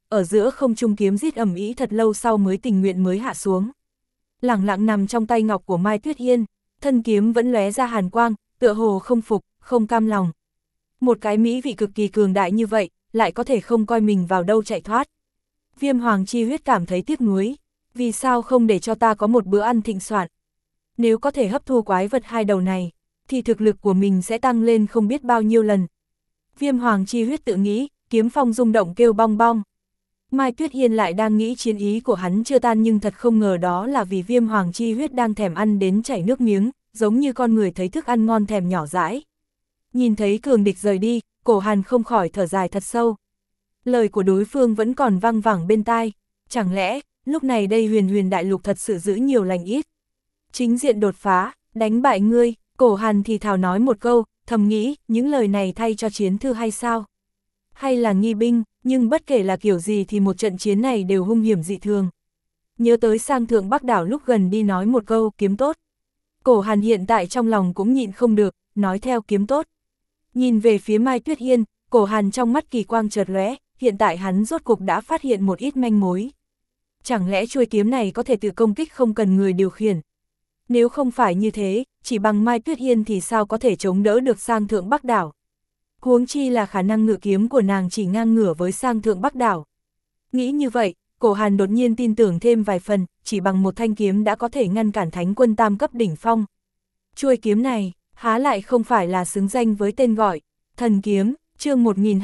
ở giữa không trung kiếm rít ầm ĩ thật lâu sau mới tình nguyện mới hạ xuống. Lẳng lặng nằm trong tay ngọc của Mai Tuyết Hiên, thân kiếm vẫn lóe ra hàn quang, tựa hồ không phục, không cam lòng. Một cái mỹ vị cực kỳ cường đại như vậy, lại có thể không coi mình vào đâu chạy thoát. Viêm Hoàng Chi Huyết cảm thấy tiếc nuối, vì sao không để cho ta có một bữa ăn thịnh soạn. Nếu có thể hấp thu quái vật hai đầu này, thì thực lực của mình sẽ tăng lên không biết bao nhiêu lần. Viêm Hoàng Chi Huyết tự nghĩ, kiếm phong rung động kêu bong bong. Mai Tuyết Hiên lại đang nghĩ chiến ý của hắn chưa tan, nhưng thật không ngờ đó là vì Viêm Hoàng Chi Huyết đang thèm ăn đến chảy nước miếng, giống như con người thấy thức ăn ngon thèm nhỏ dãi. Nhìn thấy cường địch rời đi, Cổ Hàn không khỏi thở dài thật sâu. Lời của đối phương vẫn còn vang vẳng bên tai, chẳng lẽ lúc này đây Huyền Huyền Đại Lục thật sự giữ nhiều lành ít. Chính diện đột phá, đánh bại ngươi, Cổ Hàn thì thào nói một câu, thầm nghĩ, những lời này thay cho chiến thư hay sao? Hay là nghi binh, nhưng bất kể là kiểu gì thì một trận chiến này đều hung hiểm dị thường. Nhớ tới sang thượng Bắc đảo lúc gần đi nói một câu, kiếm tốt. Cổ Hàn hiện tại trong lòng cũng nhịn không được, nói theo kiếm tốt. Nhìn về phía Mai Tuyết Hiên, Cổ Hàn trong mắt kỳ quang chợt lóe, hiện tại hắn rốt cục đã phát hiện một ít manh mối. Chẳng lẽ chuôi kiếm này có thể tự công kích không cần người điều khiển? Nếu không phải như thế, chỉ bằng Mai Tuyết Hiên thì sao có thể chống đỡ được sang thượng Bắc đảo? Huống chi là khả năng ngự kiếm của nàng chỉ ngang ngửa với sang thượng Bắc đảo. Nghĩ như vậy, Cổ Hàn đột nhiên tin tưởng thêm vài phần, chỉ bằng một thanh kiếm đã có thể ngăn cản thánh quân tam cấp đỉnh phong. Chuôi kiếm này, há lại không phải là xứng danh với tên gọi, thần kiếm, chương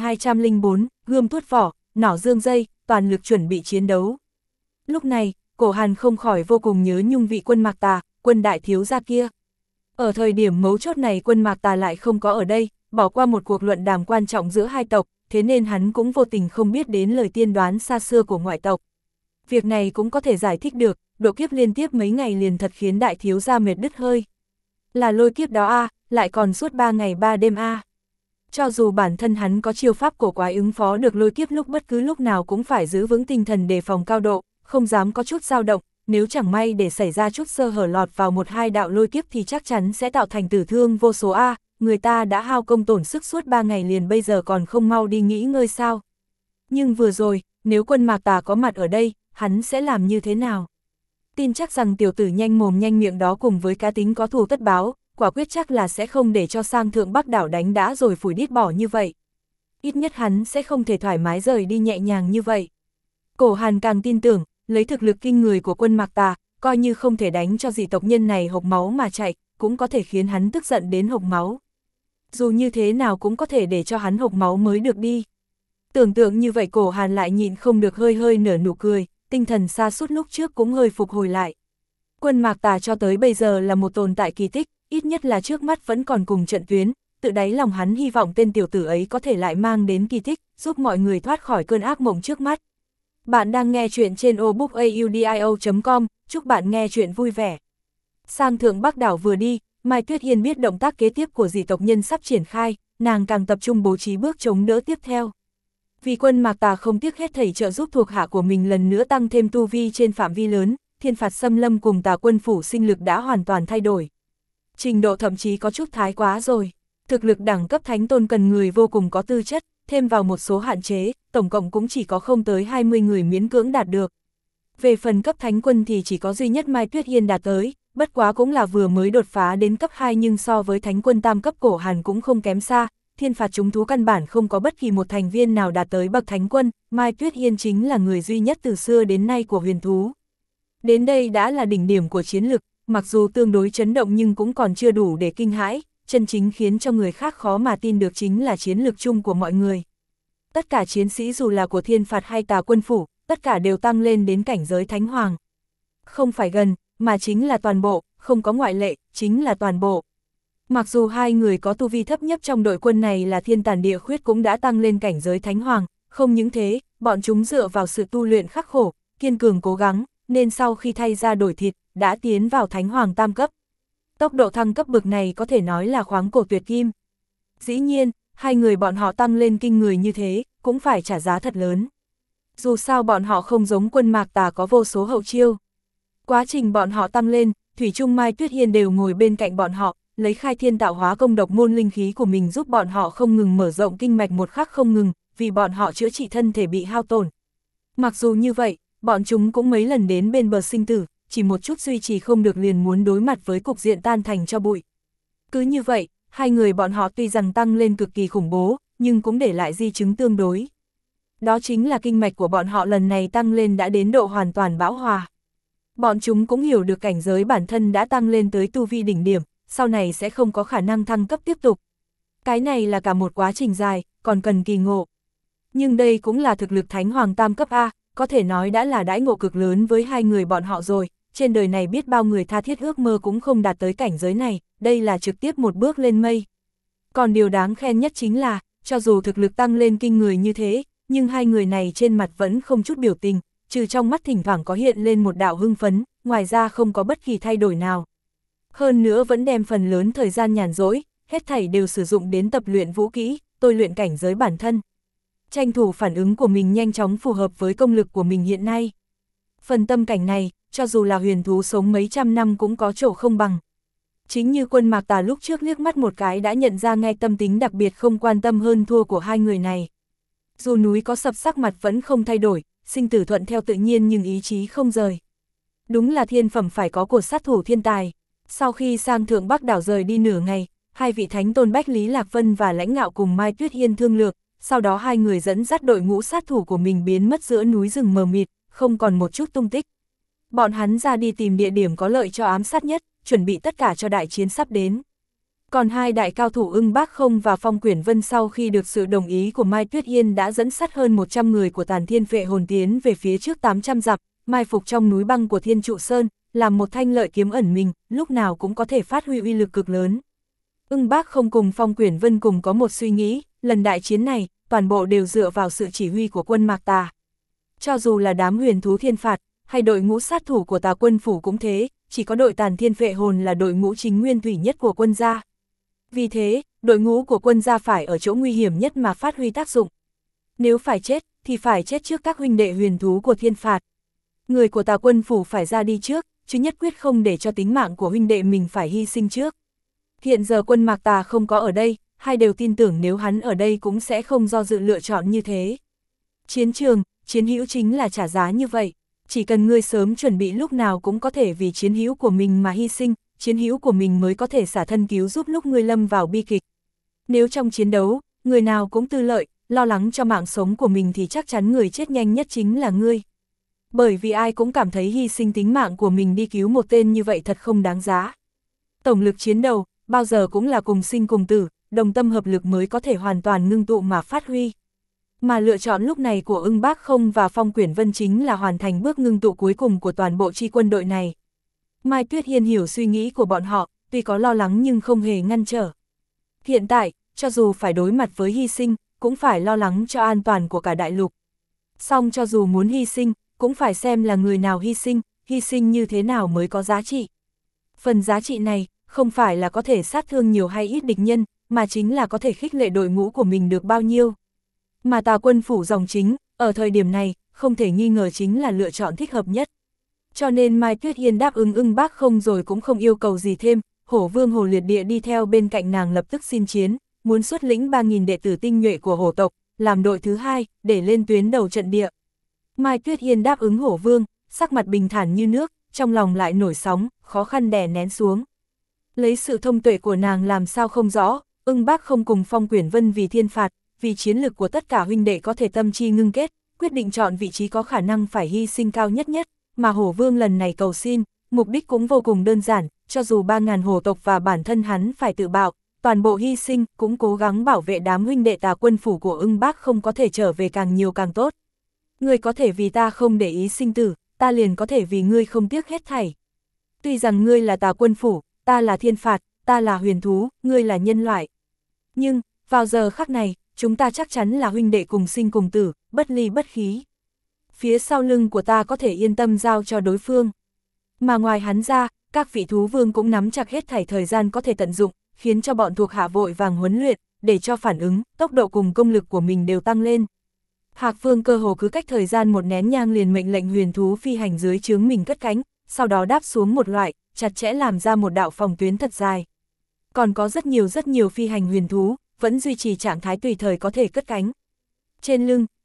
1204, gươm tuốt vỏ, nỏ dương dây, toàn lực chuẩn bị chiến đấu. Lúc này, Cổ Hàn không khỏi vô cùng nhớ nhung vị quân Mạc Tà, quân đại thiếu gia kia. Ở thời điểm mấu chốt này quân Mạc Tà lại không có ở đây, bỏ qua một cuộc luận đàm quan trọng giữa hai tộc, thế nên hắn cũng vô tình không biết đến lời tiên đoán xa xưa của ngoại tộc. Việc này cũng có thể giải thích được, độ kiếp liên tiếp mấy ngày liền thật khiến đại thiếu gia mệt đứt hơi. Là lôi kiếp đó a, lại còn suốt 3 ngày 3 đêm a. Cho dù bản thân hắn có chiêu pháp cổ quái ứng phó được lôi kiếp, lúc bất cứ lúc nào cũng phải giữ vững tinh thần đề phòng cao độ, không dám có chút dao động, nếu chẳng may để xảy ra chút sơ hở lọt vào một hai đạo lôi kiếp thì chắc chắn sẽ tạo thành tử thương vô số a. Người ta đã hao công tổn sức suốt 3 ngày liền, bây giờ còn không mau đi nghỉ ngơi sao? Nhưng vừa rồi, nếu quân Mạc Tà có mặt ở đây, hắn sẽ làm như thế nào? Tin chắc rằng tiểu tử nhanh mồm nhanh miệng đó cùng với cá tính có thù tất báo, quả quyết chắc là sẽ không để cho sang thượng Bắc đảo đánh đã rồi phủi đít bỏ như vậy. Ít nhất hắn sẽ không thể thoải mái rời đi nhẹ nhàng như vậy. Cổ Hàn càng tin tưởng, lấy thực lực kinh người của quân Mạc Tà, coi như không thể đánh cho dị tộc nhân này hộc máu mà chạy, cũng có thể khiến hắn tức giận đến hộc máu. Dù như thế nào cũng có thể để cho hắn hộc máu mới được đi. Tưởng tượng như vậy Cổ Hàn lại nhịn không được hơi hơi nở nụ cười, tinh thần sa sút lúc trước cũng hơi phục hồi lại. Quân Mạc Tà cho tới bây giờ là một tồn tại kỳ tích, ít nhất là trước mắt vẫn còn cùng trận tuyến, tự đáy lòng hắn hy vọng tên tiểu tử ấy có thể lại mang đến kỳ tích, giúp mọi người thoát khỏi cơn ác mộng trước mắt. Bạn đang nghe chuyện trên obookaudio.com, chúc bạn nghe chuyện vui vẻ. Sang thượng Bắc đảo vừa đi, Mai Tuyết Hiên biết động tác kế tiếp của dị tộc nhân sắp triển khai, nàng càng tập trung bố trí bước chống đỡ tiếp theo. Vì quân Mạc Tà không tiếc hết thảy trợ giúp thuộc hạ của mình lần nữa tăng thêm tu vi trên phạm vi lớn, Thiên Phạt Xâm Lâm cùng Tà Quân Phủ sinh lực đã hoàn toàn thay đổi. Trình độ thậm chí có chút thái quá rồi. Thực lực đẳng cấp thánh tôn cần người vô cùng có tư chất, thêm vào một số hạn chế, tổng cộng cũng chỉ có không tới 20 người miễn cưỡng đạt được. Về phần cấp thánh quân thì chỉ có duy nhất Mai Tuyết Hiên đạt tới, bất quá cũng là vừa mới đột phá đến cấp 2, nhưng so với thánh quân tam cấp Cổ Hàn cũng không kém xa. Thiên phạt chúng thú căn bản không có bất kỳ một thành viên nào đạt tới bậc thánh quân, Mai Tuyết Hiên chính là người duy nhất từ xưa đến nay của huyền thú. Đến đây đã là đỉnh điểm của chiến lực, mặc dù tương đối chấn động nhưng cũng còn chưa đủ để kinh hãi, chân chính khiến cho người khác khó mà tin được chính là chiến lực chung của mọi người. Tất cả chiến sĩ dù là của Thiên Phạt hay Tà Quân Phủ, tất cả đều tăng lên đến cảnh giới thánh hoàng. Không phải gần, mà chính là toàn bộ, không có ngoại lệ, chính là toàn bộ. Mặc dù hai người có tu vi thấp nhất trong đội quân này là Thiên Tàn Địa Khuyết cũng đã tăng lên cảnh giới thánh hoàng, không những thế, bọn chúng dựa vào sự tu luyện khắc khổ, kiên cường cố gắng, nên sau khi thay ra đổi thịt, đã tiến vào thánh hoàng tam cấp. Tốc độ thăng cấp bậc này có thể nói là khoáng cổ tuyệt kim. Dĩ nhiên, hai người bọn họ tăng lên kinh người như thế, cũng phải trả giá thật lớn. Dù sao bọn họ không giống quân Mạc Tà có vô số hậu chiêu. Quá trình bọn họ tăng lên, Thủy Trung Mai Tuyết Hiên đều ngồi bên cạnh bọn họ, lấy khai thiên tạo hóa công độc môn linh khí của mình giúp bọn họ không ngừng mở rộng kinh mạch một khắc không ngừng, vì bọn họ chữa trị thân thể bị hao tổn. Mặc dù như vậy, bọn chúng cũng mấy lần đến bên bờ sinh tử, chỉ một chút duy trì không được liền muốn đối mặt với cục diện tan thành cho bụi. Cứ như vậy, hai người bọn họ tuy rằng tăng lên cực kỳ khủng bố, nhưng cũng để lại di chứng tương đối. Đó chính là kinh mạch của bọn họ lần này tăng lên đã đến độ hoàn toàn bão hòa. Bọn chúng cũng hiểu được cảnh giới bản thân đã tăng lên tới tu vi đỉnh điểm, sau này sẽ không có khả năng thăng cấp tiếp tục. Cái này là cả một quá trình dài, còn cần kỳ ngộ. Nhưng đây cũng là thực lực Thánh Hoàng Tam cấp A, có thể nói đã là đãi ngộ cực lớn với hai người bọn họ rồi, trên đời này biết bao người tha thiết ước mơ cũng không đạt tới cảnh giới này, đây là trực tiếp một bước lên mây. Còn điều đáng khen nhất chính là, cho dù thực lực tăng lên kinh người như thế, nhưng hai người này trên mặt vẫn không chút biểu tình, trừ trong mắt thỉnh thoảng có hiện lên một đạo hưng phấn, ngoài ra không có bất kỳ thay đổi nào. Hơn nữa vẫn đem phần lớn thời gian nhàn rỗi, hết thảy đều sử dụng đến tập luyện vũ kỹ, tôi luyện cảnh giới bản thân. Tranh thủ phản ứng của mình nhanh chóng phù hợp với công lực của mình hiện nay. Phần tâm cảnh này, cho dù là huyền thú sống mấy trăm năm cũng có chỗ không bằng. Chính như Quân Mạc Tà lúc trước liếc mắt một cái đã nhận ra ngay tâm tính đặc biệt không quan tâm hơn thua của hai người này. Dù núi có sập sắc mặt vẫn không thay đổi, sinh tử thuận theo tự nhiên nhưng ý chí không rời. Đúng là thiên phẩm phải có của sát thủ thiên tài. Sau khi sang Thượng Bắc đảo rời đi nửa ngày, hai vị thánh tôn Bách Lý Lạc Vân và Lãnh Ngạo cùng Mai Tuyết Hiên thương lượng, sau đó hai người dẫn dắt đội ngũ sát thủ của mình biến mất giữa núi rừng mờ mịt, không còn một chút tung tích. Bọn hắn ra đi tìm địa điểm có lợi cho ám sát nhất, chuẩn bị tất cả cho đại chiến sắp đến. Còn hai đại cao thủ Ưng Bác Không và Phong Quyển Vân sau khi được sự đồng ý của Mai Tuyết Hiên đã dẫn sát hơn 100 người của Tàn Thiên Phệ Hồn tiến về phía trước 800 dặm, mai phục trong núi băng của Thiên Trụ Sơn, làm một thanh lợi kiếm ẩn mình, lúc nào cũng có thể phát huy uy lực cực lớn. Ưng Bác Không cùng Phong Quyển Vân cùng có một suy nghĩ, lần đại chiến này, toàn bộ đều dựa vào sự chỉ huy của Quân Mạc Tà. Cho dù là đám huyền thú thiên phạt, hay đội ngũ sát thủ của Tà Quân Phủ cũng thế, chỉ có đội Tàn Thiên Phệ Hồn là đội ngũ chính nguyên thủy nhất của quân gia. Vì thế, đội ngũ của quân gia phải ở chỗ nguy hiểm nhất mà phát huy tác dụng. Nếu phải chết, thì phải chết trước các huynh đệ huyền thú của thiên phạt. Người của Tà Quân Phủ phải ra đi trước, chứ nhất quyết không để cho tính mạng của huynh đệ mình phải hy sinh trước. Hiện giờ Quân Mạc Tà không có ở đây, hai đều tin tưởng nếu hắn ở đây cũng sẽ không do dự lựa chọn như thế. Chiến trường, chiến hữu chính là trả giá như vậy. Chỉ cần ngươi sớm chuẩn bị lúc nào cũng có thể vì chiến hữu của mình mà hy sinh, chiến hữu của mình mới có thể xả thân cứu giúp lúc ngươi lâm vào bi kịch. Nếu trong chiến đấu, người nào cũng tư lợi, lo lắng cho mạng sống của mình thì chắc chắn người chết nhanh nhất chính là ngươi. Bởi vì ai cũng cảm thấy hy sinh tính mạng của mình đi cứu một tên như vậy thật không đáng giá. Tổng lực chiến đấu, bao giờ cũng là cùng sinh cùng tử, đồng tâm hợp lực mới có thể hoàn toàn ngưng tụ mà phát huy. Mà lựa chọn lúc này của Ưng Bác Không và Phong Quyển Vân chính là hoàn thành bước ngưng tụ cuối cùng của toàn bộ chi quân đội này. Mai Tuyết Hiên hiểu suy nghĩ của bọn họ, tuy có lo lắng nhưng không hề ngăn trở. Hiện tại, cho dù phải đối mặt với hy sinh, cũng phải lo lắng cho an toàn của cả đại lục. Song cho dù muốn hy sinh, cũng phải xem là người nào hy sinh như thế nào mới có giá trị. Phần giá trị này, không phải là có thể sát thương nhiều hay ít địch nhân, mà chính là có thể khích lệ đội ngũ của mình được bao nhiêu. Mà Tà Quân Phủ dòng chính, ở thời điểm này, không thể nghi ngờ chính là lựa chọn thích hợp nhất. Cho nên Mai Tuyết Hiên đáp ứng Ưng Bác Không rồi cũng không yêu cầu gì thêm, Hổ Vương Hồ Liệt Địa đi theo bên cạnh nàng lập tức xin chiến, muốn xuất lĩnh 3.000 đệ tử tinh nhuệ của hổ tộc, làm đội thứ hai, để lên tuyến đầu trận địa. Mai Tuyết Hiên đáp ứng Hổ Vương, sắc mặt bình thản như nước, trong lòng lại nổi sóng, khó khăn đè nén xuống. Lấy sự thông tuệ của nàng làm sao không rõ, Ưng Bác Không cùng Phong Quyển Vân vì thiên phạt, vì chiến lực của tất cả huynh đệ có thể tâm chi ngưng kết, quyết định chọn vị trí có khả năng phải hy sinh cao nhất nhất, mà Hổ Vương lần này cầu xin, mục đích cũng vô cùng đơn giản, cho dù 3.000 hổ tộc và bản thân hắn phải tự bạo, toàn bộ hy sinh cũng cố gắng bảo vệ đám huynh đệ Tà Quân Phủ của Ưng Bác Không có thể trở về càng nhiều càng tốt. Ngươi có thể vì ta không để ý sinh tử, ta liền có thể vì ngươi không tiếc hết thảy. Tuy rằng ngươi là Tà Quân Phủ, ta là thiên phạt, ta là huyền thú, ngươi là nhân loại. Nhưng, vào giờ khắc này, chúng ta chắc chắn là huynh đệ cùng sinh cùng tử, bất ly bất khí. Phía sau lưng của ta có thể yên tâm giao cho đối phương. Mà ngoài hắn ra, các vị thú vương cũng nắm chặt hết thảy thời gian có thể tận dụng, khiến cho bọn thuộc hạ vội vàng huấn luyện, để cho phản ứng, tốc độ cùng công lực của mình đều tăng lên. Hạc Vương cơ hồ cứ cách thời gian một nén nhang liền mệnh lệnh huyền thú phi hành dưới trướng mình cất cánh, sau đó đáp xuống một loại, chặt chẽ làm ra một đạo phòng tuyến thật dài. Còn có rất nhiều phi hành huyền thú, vẫn duy trì trạng thái tùy thời có thể cất cánh. Trên lưng,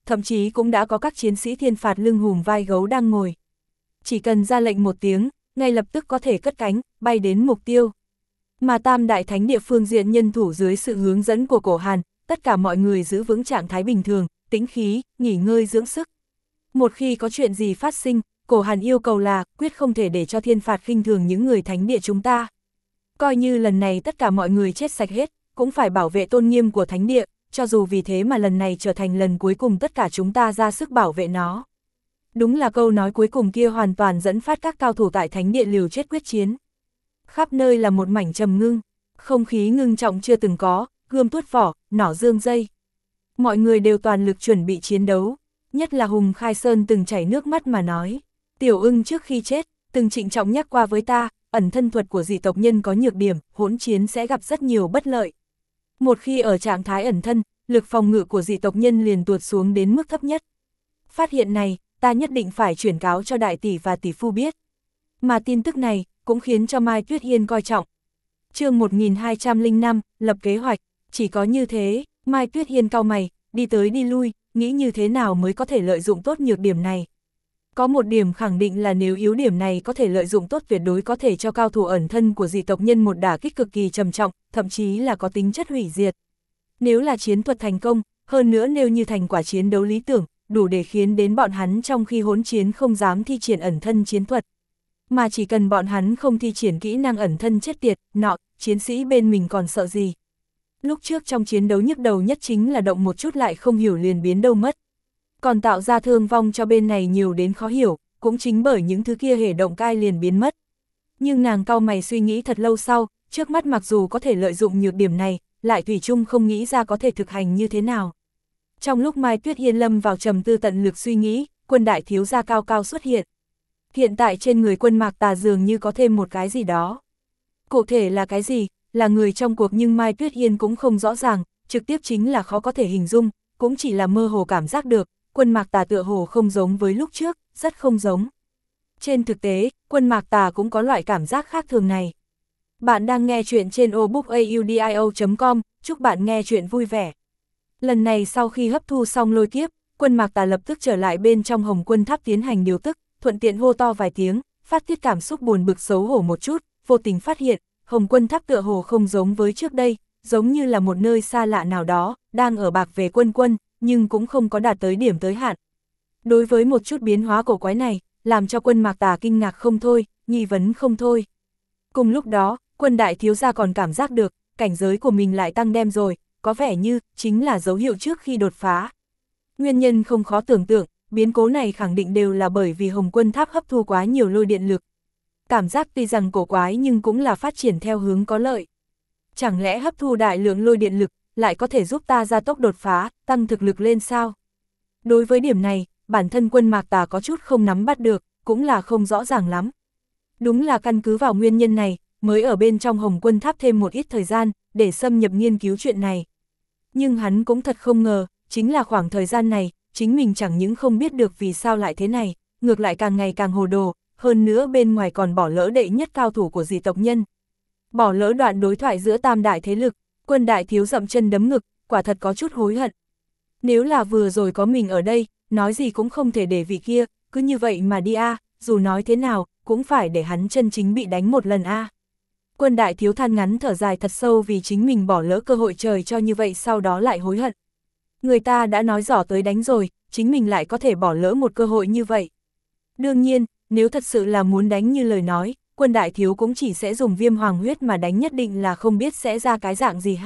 thậm chí cũng đã có các chiến sĩ thiên phạt lưng hùm vai gấu đang ngồi. Chỉ cần ra lệnh một tiếng, ngay lập tức có thể cất cánh, bay đến mục tiêu. Mà Tam Đại Thánh Địa phương diện nhân thủ dưới sự hướng dẫn của Cổ Hàn, tất cả mọi người giữ vững trạng thái bình thường, tĩnh khí, nghỉ ngơi dưỡng sức. Một khi có chuyện gì phát sinh, Cổ Hàn yêu cầu là quyết không thể để cho thiên phạt khinh thường những người thánh địa chúng ta. Coi như lần này tất cả mọi người chết sạch hết, cũng phải bảo vệ tôn nghiêm của thánh địa, cho dù vì thế mà lần này trở thành lần cuối cùng tất cả chúng ta ra sức bảo vệ nó. Đúng là câu nói cuối cùng kia hoàn toàn dẫn phát các cao thủ tại thánh địa liều chết quyết chiến. Khắp nơi là một mảnh trầm ngưng, không khí ngưng trọng chưa từng có, gươm tuốt vỏ, nỏ dương dây. Mọi người đều toàn lực chuẩn bị chiến đấu, nhất là Hùng Khai Sơn từng chảy nước mắt mà nói. Tiểu Ưng trước khi chết, từng trịnh trọng nhắc qua với ta, ẩn thân thuật của dị tộc nhân có nhược điểm, hỗn chiến sẽ gặp rất nhiều bất lợi. Một khi ở trạng thái ẩn thân, lực phòng ngự của dị tộc nhân liền tuột xuống đến mức thấp nhất. Phát hiện này, ta nhất định phải chuyển cáo cho đại tỷ và tỷ phu biết. Mà tin tức này, cũng khiến cho Mai Tuyết Hiên coi trọng. Chương 1205, lập kế hoạch, chỉ có như thế, Mai Tuyết Hiên cau mày, đi tới đi lui, nghĩ như thế nào mới có thể lợi dụng tốt nhược điểm này. Có một điểm khẳng định là nếu yếu điểm này có thể lợi dụng tốt tuyệt đối có thể cho cao thủ ẩn thân của dị tộc nhân một đả kích cực kỳ trầm trọng, thậm chí là có tính chất hủy diệt. Nếu là chiến thuật thành công, hơn nữa nếu như thành quả chiến đấu lý tưởng, đủ để khiến đến bọn hắn trong khi hỗn chiến không dám thi triển ẩn thân chiến thuật. Mà chỉ cần bọn hắn không thi triển kỹ năng ẩn thân chết tiệt, nọ, chiến sĩ bên mình còn sợ gì. Lúc trước trong chiến đấu nhức đầu nhất chính là động một chút lại không hiểu liền biến đâu mất. Còn tạo ra thương vong cho bên này nhiều đến khó hiểu, cũng chính bởi những thứ kia hề động cai liền biến mất. Nhưng nàng cau mày suy nghĩ thật lâu sau, trước mắt mặc dù có thể lợi dụng nhược điểm này, lại thủy chung không nghĩ ra có thể thực hành như thế nào. Trong lúc Mai Tuyết Hiên lâm vào trầm tư tận lực suy nghĩ, Quân đại thiếu gia cao cao xuất hiện. Hiện tại trên người Quân Mạc Tà dường như có thêm một cái gì đó. Cụ thể là cái gì, là người trong cuộc nhưng Mai Tuyết Hiên cũng không rõ ràng, trực tiếp chính là khó có thể hình dung, cũng chỉ là mơ hồ cảm giác được, Quân Mạc Tà tựa hồ không giống với lúc trước, rất không giống. Trên thực tế, Quân Mạc Tà cũng có loại cảm giác khác thường này. Bạn đang nghe chuyện trên obookaudio.com, chúc bạn nghe chuyện vui vẻ. Lần này sau khi hấp thu xong lôi kiếp, Quân Mạc Tà lập tức trở lại bên trong Hồng Quân Tháp tiến hành điều tức, thuận tiện hô to vài tiếng, phát tiết cảm xúc buồn bực xấu hổ một chút, vô tình phát hiện, Hồng Quân Tháp tựa hồ không giống với trước đây, giống như là một nơi xa lạ nào đó, đang ở bạc về quân, nhưng cũng không có đạt tới điểm tới hạn. Đối với một chút biến hóa cổ quái này, làm cho Quân Mạc Tà kinh ngạc không thôi, nghi vấn không thôi. Cùng lúc đó, Quân đại thiếu gia còn cảm giác được, cảnh giới của mình lại tăng đem rồi, có vẻ như, chính là dấu hiệu trước khi đột phá. Nguyên nhân không khó tưởng tượng, biến cố này khẳng định đều là bởi vì Hồng Quân Tháp hấp thu quá nhiều lôi điện lực. Cảm giác tuy rằng cổ quái nhưng cũng là phát triển theo hướng có lợi. Chẳng lẽ hấp thu đại lượng lôi điện lực, lại có thể giúp ta gia tốc đột phá, tăng thực lực lên sao? Đối với điểm này, bản thân Quân Mạc Tà có chút không nắm bắt được, cũng là không rõ ràng lắm. Đúng là căn cứ vào nguyên nhân này, mới ở bên trong Hồng Quân Tháp thêm một ít thời gian, để xâm nhập nghiên cứu chuyện này. Nhưng hắn cũng thật không ngờ, chính là khoảng thời gian này, chính mình chẳng những không biết được vì sao lại thế này, ngược lại càng ngày càng hồ đồ, hơn nữa bên ngoài còn bỏ lỡ đệ nhất cao thủ của dị tộc nhân. Bỏ lỡ đoạn đối thoại giữa tam đại thế lực, Quân đại thiếu dậm chân đấm ngực, quả thật có chút hối hận. Nếu là vừa rồi có mình ở đây, nói gì cũng không thể để vị kia, cứ như vậy mà đi dù nói thế nào, cũng phải để hắn chân chính bị đánh một lần Quân đại thiếu than ngắn thở dài thật sâu vì chính mình bỏ lỡ cơ hội trời cho như vậy sau đó lại hối hận. Người ta đã nói rõ tới đánh rồi, chính mình lại có thể bỏ lỡ một cơ hội như vậy. Đương nhiên, nếu thật sự là muốn đánh như lời nói, Quân đại thiếu cũng chỉ sẽ dùng viêm hoàng huyết mà đánh nhất định là không biết sẽ ra cái dạng gì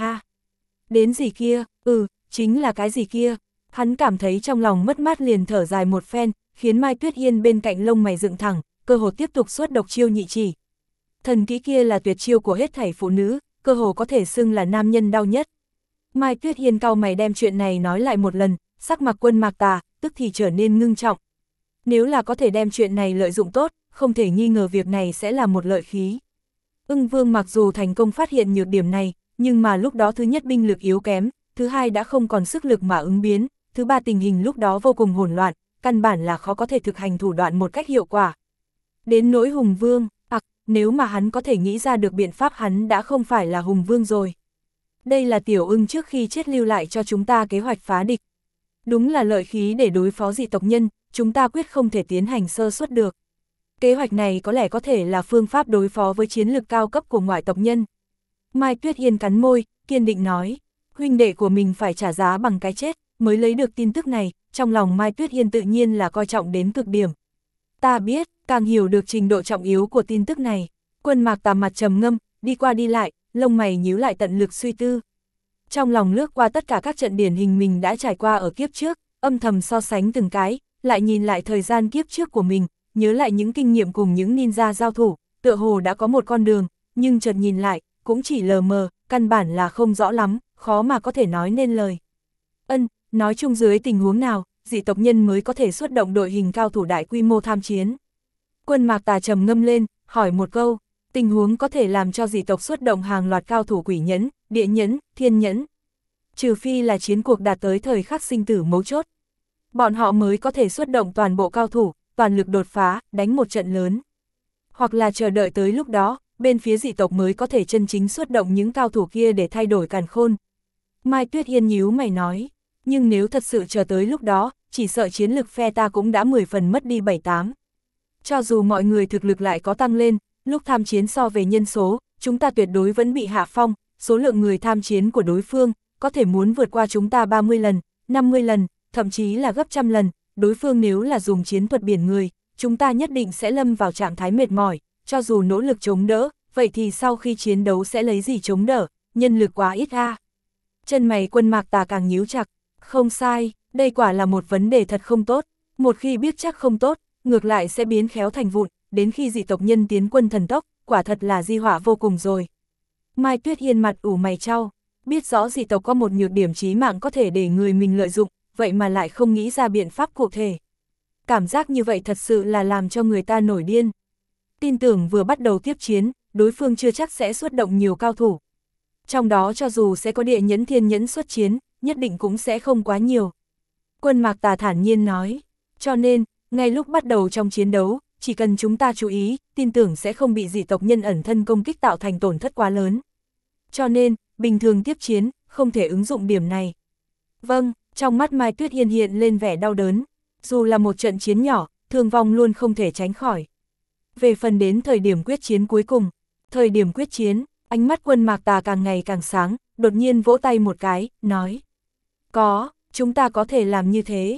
Đến gì kia, chính là cái gì kia. Hắn cảm thấy trong lòng mất mát liền thở dài một phen, khiến Mai Tuyết Hiên bên cạnh lông mày dựng thẳng, cơ hồ tiếp tục xuất độc chiêu nhị chỉ. Thần kỹ kia là tuyệt chiêu của hết thảy phụ nữ, cơ hồ có thể xưng là nam nhân đau nhất. Mai Tuyết Hiên cau mày đem chuyện này nói lại một lần, sắc mặt Quân Mạc Tà, tức thì trở nên ngưng trọng. Nếu là có thể đem chuyện này lợi dụng tốt, không thể nghi ngờ việc này sẽ là một lợi khí. Ưng Vương mặc dù thành công phát hiện nhược điểm này, nhưng mà lúc đó thứ nhất binh lực yếu kém, thứ hai đã không còn sức lực mà ứng biến, thứ ba tình hình lúc đó vô cùng hỗn loạn, căn bản là khó có thể thực hành thủ đoạn một cách hiệu quả. Đến nỗi Hùng Vương, nếu mà hắn có thể nghĩ ra được biện pháp hắn đã không phải là Hùng Vương rồi. Đây là Tiểu Ưng trước khi chết lưu lại cho chúng ta kế hoạch phá địch. Đúng là lợi khí để đối phó dị tộc nhân, chúng ta quyết không thể tiến hành sơ suất được. Kế hoạch này có lẽ có thể là phương pháp đối phó với chiến lược cao cấp của ngoại tộc nhân. Mai Tuyết Hiên cắn môi, kiên định nói, huynh đệ của mình phải trả giá bằng cái chết, mới lấy được tin tức này, trong lòng Mai Tuyết Hiên tự nhiên là coi trọng đến cực điểm. Ta biết, càng hiểu được trình độ trọng yếu của tin tức này. Quân Mạc Tà mặt trầm ngâm, đi qua đi lại, lông mày nhíu lại tận lực suy tư. Trong lòng lướt qua tất cả các trận điển hình mình đã trải qua ở kiếp trước, âm thầm so sánh từng cái, lại nhìn lại thời gian kiếp trước của mình, nhớ lại những kinh nghiệm cùng những ninja giao thủ, tựa hồ đã có một con đường, nhưng chợt nhìn lại, cũng chỉ lờ mờ, căn bản là không rõ lắm, khó mà có thể nói nên lời. Nói chung dưới tình huống nào, dị tộc nhân mới có thể xuất động đội hình cao thủ đại quy mô tham chiến. Quân Mạc Tà trầm ngâm lên, hỏi một câu, tình huống có thể làm cho dị tộc xuất động hàng loạt cao thủ quỷ nhẫn, địa nhẫn, thiên nhẫn. Trừ phi là chiến cuộc đạt tới thời khắc sinh tử mấu chốt. Bọn họ mới có thể xuất động toàn bộ cao thủ, toàn lực đột phá, đánh một trận lớn. Hoặc là chờ đợi tới lúc đó, bên phía dị tộc mới có thể chân chính xuất động những cao thủ kia để thay đổi càn khôn. Mai Tuyết Hiên nhíu mày nói, nhưng nếu thật sự chờ tới lúc đó, chỉ sợ chiến lực phe ta cũng đã 10 phần mất đi 7-8. Cho dù mọi người thực lực lại có tăng lên, lúc tham chiến so về nhân số, chúng ta tuyệt đối vẫn bị hạ phong, số lượng người tham chiến của đối phương, có thể muốn vượt qua chúng ta 30 lần, 50 lần, thậm chí là gấp trăm lần, đối phương nếu là dùng chiến thuật biển người, chúng ta nhất định sẽ lâm vào trạng thái mệt mỏi, cho dù nỗ lực chống đỡ, vậy thì sau khi chiến đấu sẽ lấy gì chống đỡ, nhân lực quá ít a. Chân mày Quân Mạc Tà càng nhíu chặt, không sai, đây quả là một vấn đề thật không tốt, một khi biết chắc không tốt, ngược lại sẽ biến khéo thành vụn, đến khi dị tộc nhân tiến quân thần tốc, quả thật là di họa vô cùng rồi. Mai Tuyết Hiên mặt ủ mày chau, biết rõ dị tộc có một nhược điểm chí mạng có thể để người mình lợi dụng, vậy mà lại không nghĩ ra biện pháp cụ thể. Cảm giác như vậy thật sự là làm cho người ta nổi điên. Tin tưởng vừa bắt đầu tiếp chiến, đối phương chưa chắc sẽ xuất động nhiều cao thủ. Trong đó cho dù sẽ có địa nhẫn thiên nhẫn xuất chiến, nhất định cũng sẽ không quá nhiều. Quân Mạc Tà thản nhiên nói, cho nên, ngay lúc bắt đầu trong chiến đấu, chỉ cần chúng ta chú ý, tin tưởng sẽ không bị dị tộc nhân ẩn thân công kích tạo thành tổn thất quá lớn. Cho nên, bình thường tiếp chiến, không thể ứng dụng điểm này. Vâng, trong mắt Mai Tuyết Hiên hiện lên vẻ đau đớn, dù là một trận chiến nhỏ, thương vong luôn không thể tránh khỏi. Về phần đến thời điểm quyết chiến cuối cùng, thời điểm quyết chiến, ánh mắt Quân Mạc Tà càng ngày càng sáng, đột nhiên vỗ tay một cái, nói. Chúng ta có thể làm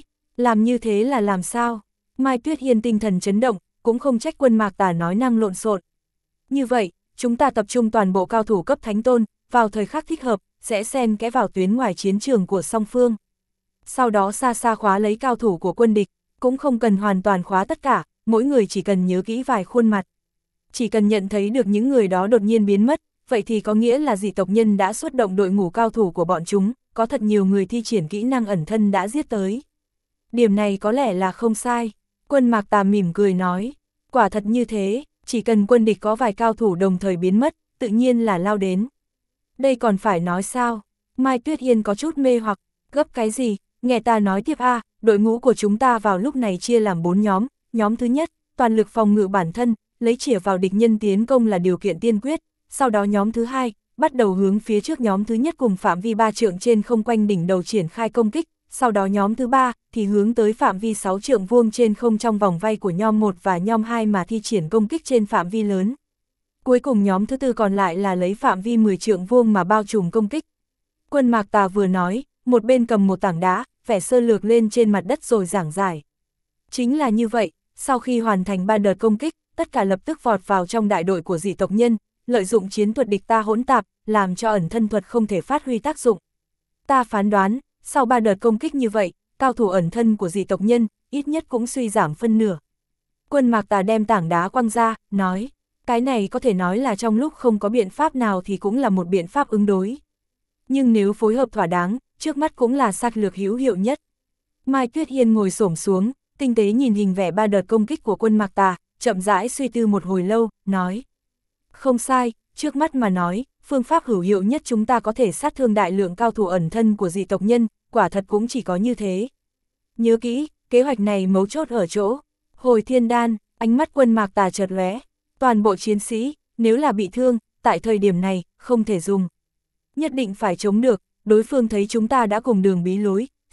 như thế là làm sao? Mai Tuyết Hiên tinh thần chấn động, cũng không trách Quân Mạc Tà nói năng lộn xộn. Như vậy, chúng ta tập trung toàn bộ cao thủ cấp thánh tôn, vào thời khắc thích hợp, sẽ xen kẽ vào tuyến ngoài chiến trường của song phương. Sau đó xa xa khóa lấy cao thủ của quân địch, cũng không cần hoàn toàn khóa tất cả, mỗi người chỉ cần nhớ kỹ vài khuôn mặt. Chỉ cần nhận thấy được những người đó đột nhiên biến mất, vậy thì có nghĩa là dị tộc nhân đã xuất động đội ngũ cao thủ của bọn chúng, có thật nhiều người thi triển kỹ năng ẩn thân đã giết tới. Điểm này có lẽ là không sai. Quân Mạc Tà mỉm cười nói, quả thật như thế, chỉ cần quân địch có vài cao thủ đồng thời biến mất, tự nhiên là lao đến. Đây còn phải nói sao? Mai Tuyết Hiên có chút mê hoặc, gấp cái gì, nghe ta nói tiếp a. Đội ngũ của chúng ta vào lúc này chia làm 4 nhóm, nhóm thứ nhất, toàn lực phòng ngự bản thân, lấy chĩa vào địch nhân tiến công là điều kiện tiên quyết, sau đó nhóm thứ hai, bắt đầu hướng phía trước nhóm thứ nhất cùng phạm vi 3 trượng trên không quanh đỉnh đầu triển khai công kích, sau đó nhóm thứ ba thì hướng tới phạm vi 6 trượng vuông trên không trong vòng vây của nhóm 1 và nhóm 2 mà thi triển công kích trên phạm vi lớn. Cuối cùng nhóm thứ tư còn lại là lấy phạm vi 10 trượng vuông mà bao trùm công kích. Quân Mạc Tà vừa nói, một bên cầm một tảng đá, vẽ sơ lược lên trên mặt đất rồi giảng giải. Chính là như vậy, sau khi hoàn thành 3 đợt công kích, tất cả lập tức vọt vào trong đại đội của dị tộc nhân, lợi dụng chiến thuật địch ta hỗn tạp, làm cho ẩn thân thuật không thể phát huy tác dụng. Ta phán đoán, sau 3 đợt công kích như vậy, cao thủ ẩn thân của dị tộc nhân, ít nhất cũng suy giảm phân nửa. Quân Mạc Tà đem tảng đá quăng ra, nói, cái này có thể nói là trong lúc không có biện pháp nào thì cũng là một biện pháp ứng đối. Nhưng nếu phối hợp thỏa đáng, trước mắt cũng là sách lược hữu hiệu nhất. Mai Tuyết Hiên ngồi xổm xuống, tinh tế nhìn hình vẽ 3 đợt công kích của Quân Mạc Tà, chậm rãi suy tư một hồi lâu, nói. Không sai, trước mắt mà nói, phương pháp hữu hiệu nhất chúng ta có thể sát thương đại lượng cao thủ ẩn thân của dị tộc nhân, quả thật cũng chỉ có như thế. Nhớ kỹ, kế hoạch này mấu chốt ở chỗ. Hồi thiên đan, ánh mắt Quân Mạc Tà chợt lóe, toàn bộ chiến sĩ, nếu là bị thương, tại thời điểm này, không thể dùng. Nhất định phải chống được, đối phương thấy chúng ta đã cùng đường bí lối,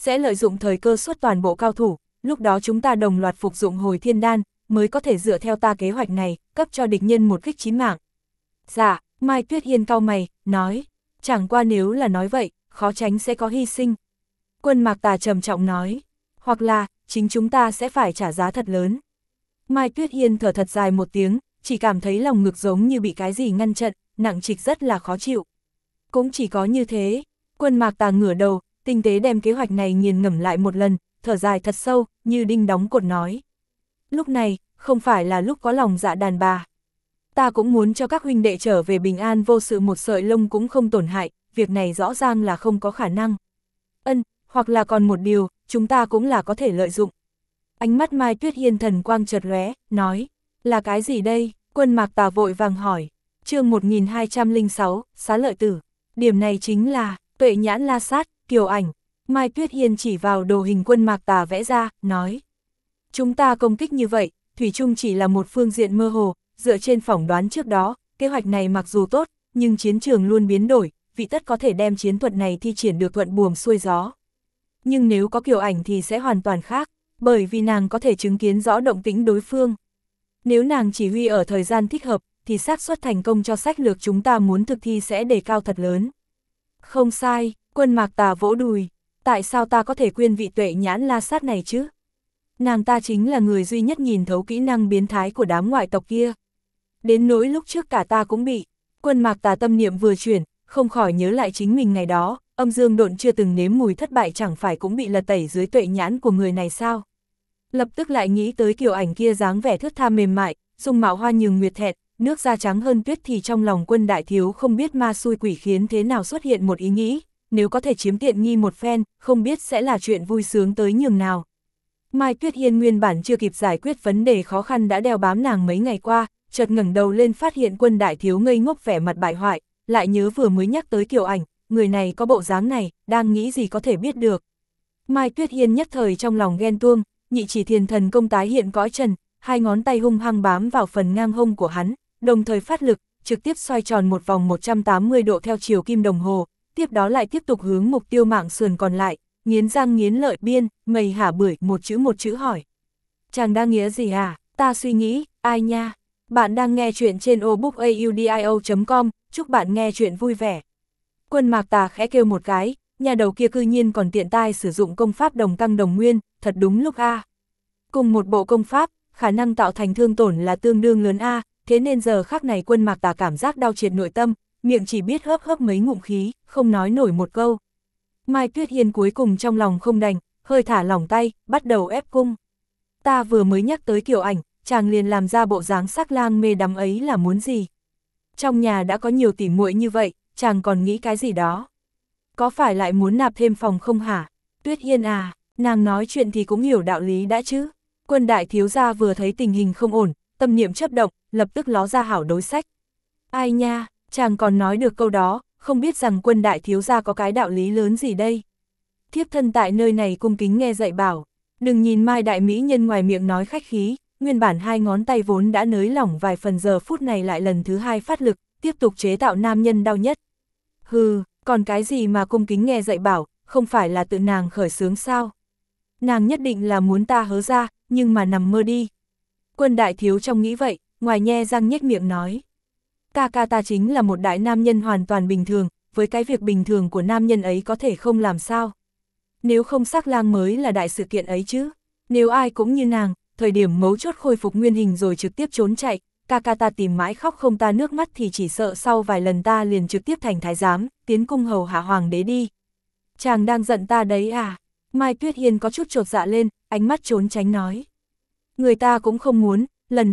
sẽ lợi dụng thời cơ xuất toàn bộ cao thủ, lúc đó chúng ta đồng loạt phục dụng hồi thiên đan, mới có thể dựa theo ta kế hoạch này, cấp cho địch nhân một kích chí mạng. Dạ, Mai Tuyết Hiên cau mày, nói, chẳng qua nếu là nói vậy, khó tránh sẽ có hy sinh. Quân Mạc Tà trầm trọng nói, hoặc là, chính chúng ta sẽ phải trả giá thật lớn. Mai Tuyết Hiên thở thật dài một tiếng, chỉ cảm thấy lòng ngực giống như bị cái gì ngăn chặn, nặng trịch rất là khó chịu. Cũng chỉ có như thế, Quân Mạc Tà ngửa đầu, tinh tế đem kế hoạch này nghiền ngẫm lại một lần, thở dài thật sâu, như đinh đóng cột nói. Lúc này, không phải là lúc có lòng dạ đàn bà. Ta cũng muốn cho các huynh đệ trở về bình an vô sự, một sợi lông cũng không tổn hại, việc này rõ ràng là không có khả năng. Hoặc là còn một điều, chúng ta cũng là có thể lợi dụng. Ánh mắt Mai Tuyết Hiên thần quang chợt lóe, nói, là cái gì đây? Quân Mạc Tà vội vàng hỏi. Chương 1206, Xá Lợi Tử. Điểm này chính là Tuệ Nhãn La Sát, Kiều Ảnh. Mai Tuyết Hiên chỉ vào đồ hình Quân Mạc Tà vẽ ra, nói, chúng ta công kích như vậy, thủy chung chỉ là một phương diện mơ hồ, dựa trên phỏng đoán trước đó, kế hoạch này mặc dù tốt, nhưng chiến trường luôn biến đổi, vị tất có thể đem chiến thuật này thi triển được thuận buồm xuôi gió. Nhưng nếu có Kiều Ảnh thì sẽ hoàn toàn khác, bởi vì nàng có thể chứng kiến rõ động tĩnh đối phương. Nếu nàng chỉ huy ở thời gian thích hợp, thì xác suất thành công cho sách lược chúng ta muốn thực thi sẽ đề cao thật lớn. Không sai, Quân Mạc Tà vỗ đùi, tại sao ta có thể quên vị Tuệ Nhãn La Sát này chứ? Nàng ta chính là người duy nhất nhìn thấu kỹ năng biến thái của đám ngoại tộc kia. Đến nỗi lúc trước cả ta cũng bị. Quân Mạc Tà tâm niệm vừa chuyển, không khỏi nhớ lại chính mình ngày đó, âm dương độn chưa từng nếm mùi thất bại chẳng phải cũng bị lật tẩy dưới tuệ nhãn của người này sao? Lập tức lại nghĩ tới Kiều Ảnh kia dáng vẻ thướt tha mềm mại, dung mạo hoa nhường nguyệt thẹn, nước da trắng hơn tuyết, thì trong lòng Quân đại thiếu không biết ma xui quỷ khiến thế nào xuất hiện một ý nghĩ, nếu có thể chiếm tiện nghi một phen, không biết sẽ là chuyện vui sướng tới nhường nào. Mai Tuyết Hiên nguyên bản chưa kịp giải quyết vấn đề khó khăn đã đeo bám nàng mấy ngày qua, chợt ngẩng đầu lên phát hiện Quân đại thiếu ngây ngốc vẻ mặt bại hoại, lại nhớ vừa mới nhắc tới Kiều Ảnh, người này có bộ dáng này, đang nghĩ gì có thể biết được. Mai Tuyết Hiên nhất thời trong lòng ghen tuông, nhị chỉ thiền thần công tái hiện cõi trần, hai ngón tay hung hăng bám vào phần ngang hông của hắn, đồng thời phát lực, trực tiếp xoay tròn một vòng 180 độ theo chiều kim đồng hồ, tiếp đó lại tiếp tục hướng mục tiêu mạng sườn còn lại, nghiến răng nghiến lợi biên, mày hả bưởi, một chữ hỏi. Chàng đang nghĩa gì à? Ta suy nghĩ, ai nha? Bạn đang nghe chuyện trên obookaudio.com, chúc bạn nghe chuyện vui vẻ. Quân Mạc Tà khẽ kêu một cái, nhà đầu kia cư nhiên còn tiện tai sử dụng công pháp đồng tăng đồng nguyên, thật đúng lúc a. Cùng một bộ công pháp, khả năng tạo thành thương tổn là tương đương lớn a, thế nên giờ khắc này Quân Mạc Tà cảm giác đau triệt nội tâm, miệng chỉ biết hớp hớp mấy ngụm khí, không nói nổi một câu. Mai Tuyết Hiên cuối cùng trong lòng không đành, hơi thả lỏng tay, bắt đầu ép cung. Ta vừa mới nhắc tới Kiều Ảnh, chàng liền làm ra bộ dáng sắc lang mê đắm ấy là muốn gì? Trong nhà đã có nhiều tỉ muội như vậy, chàng còn nghĩ cái gì đó? Có phải lại muốn nạp thêm phòng không hả? Tuyết Hiên à, nàng nói chuyện thì cũng hiểu đạo lý đã chứ. Quân đại thiếu gia vừa thấy tình hình không ổn, tâm niệm chớp động, lập tức ló ra hảo đối sách. Ai nha, chàng còn nói được câu đó, không biết rằng Quân đại thiếu gia có cái đạo lý lớn gì đây. Thiếp thân tại nơi này cung kính nghe dạy bảo, đừng nhìn Mai đại mỹ nhân ngoài miệng nói khách khí, nguyên bản hai ngón tay vốn đã nới lỏng vài phần, giờ phút này lại lần thứ hai phát lực, tiếp tục chế tạo nam nhân đau nhất. Hừ, còn cái gì mà cung kính nghe dạy bảo, không phải là tự nàng khởi xướng sao? Nàng nhất định là muốn ta hớ ra, nhưng mà nằm mơ đi. Quân đại thiếu trong nghĩ vậy, ngoài nhe răng nhếch miệng nói. Ca ca ta chính là một đại nam nhân hoàn toàn bình thường, với cái việc bình thường của nam nhân ấy có thể không làm sao. Nếu không sắc lang mới là đại sự kiện ấy chứ. Nếu ai cũng như nàng, thời điểm mấu chốt khôi phục nguyên hình rồi trực tiếp trốn chạy, ca ca ta tìm mãi khóc không ta nước mắt thì chỉ sợ sau vài lần ta liền trực tiếp thành thái giám, tiến cung hầu hạ hoàng đế đi. Chàng đang giận ta đấy à? Mai Tuyết Hiên có chút chột dạ lên, ánh mắt trốn tránh nói. Người ta cũng không muốn,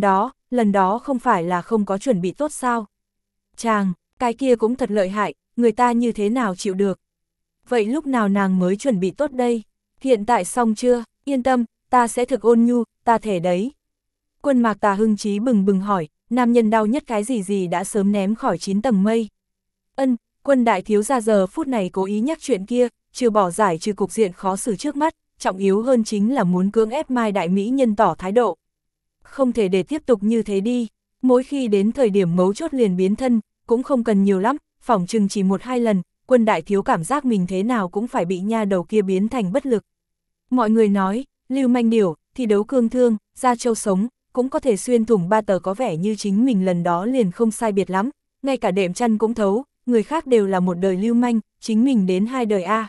lần đó không phải là không có chuẩn bị tốt sao? Chàng, cái kia cũng thật lợi hại, người ta như thế nào chịu được? Vậy lúc nào nàng mới chuẩn bị tốt đây? Hiện tại xong chưa? Yên tâm, ta sẽ thực ôn nhu, ta thể đấy. Quân Mạc Tà hưng chí bừng bừng hỏi, nam nhân đau nhất cái gì đã sớm ném khỏi 9 tầng mây. Quân đại thiếu gia giờ phút này cố ý nhắc chuyện kia, trừ bỏ giải trừ cục diện khó xử trước mắt, trọng yếu hơn chính là muốn cưỡng ép Mai đại mỹ nhân tỏ thái độ. Không thể để tiếp tục như thế đi, mỗi khi đến thời điểm mấu chốt liền biến thân, cũng không cần nhiều lắm, phỏng chừng chỉ 1-2 lần, Quân đại thiếu cảm giác mình thế nào cũng phải bị nha đầu kia biến thành bất lực. Mọi người nói, lưu manh điểu, thi đấu cương thương, da trâu sống, cũng có thể xuyên thủng ba tờ, có vẻ như chính mình lần đó liền không sai biệt lắm, ngay cả đệm chăn cũng thấu, người khác đều là một đời lưu manh, chính mình đến 2 đời a.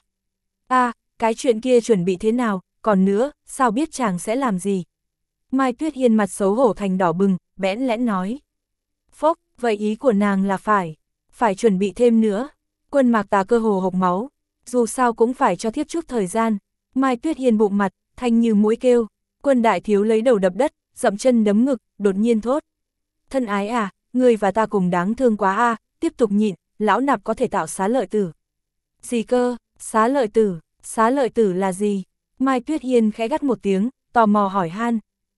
Cái chuyện kia chuẩn bị thế nào, còn nữa, sao biết chàng sẽ làm gì? Mai Tuyết Hiên mặt xấu hổ thành đỏ bừng, bẽn lẽn nói. Phốc, vậy ý của nàng là phải chuẩn bị thêm nữa. Quân Mạc Tà cơ hồ hộc máu, dù sao cũng phải cho thiếp chút thời gian. Mai Tuyết Hiên bụng mặt, thanh như mũi kêu. Quân đại thiếu lấy đầu đập đất, dậm chân đấm ngực, đột nhiên thốt. Thân ái à, ngươi và ta cùng đáng thương quá a, tiếp tục nhịn, lão nạp có thể tạo xá lợi tử. Gì cơ, xá lợi tử là gì? Mai Tuyết Hiên khẽ gắt một tiếng, tò mò hỏi han.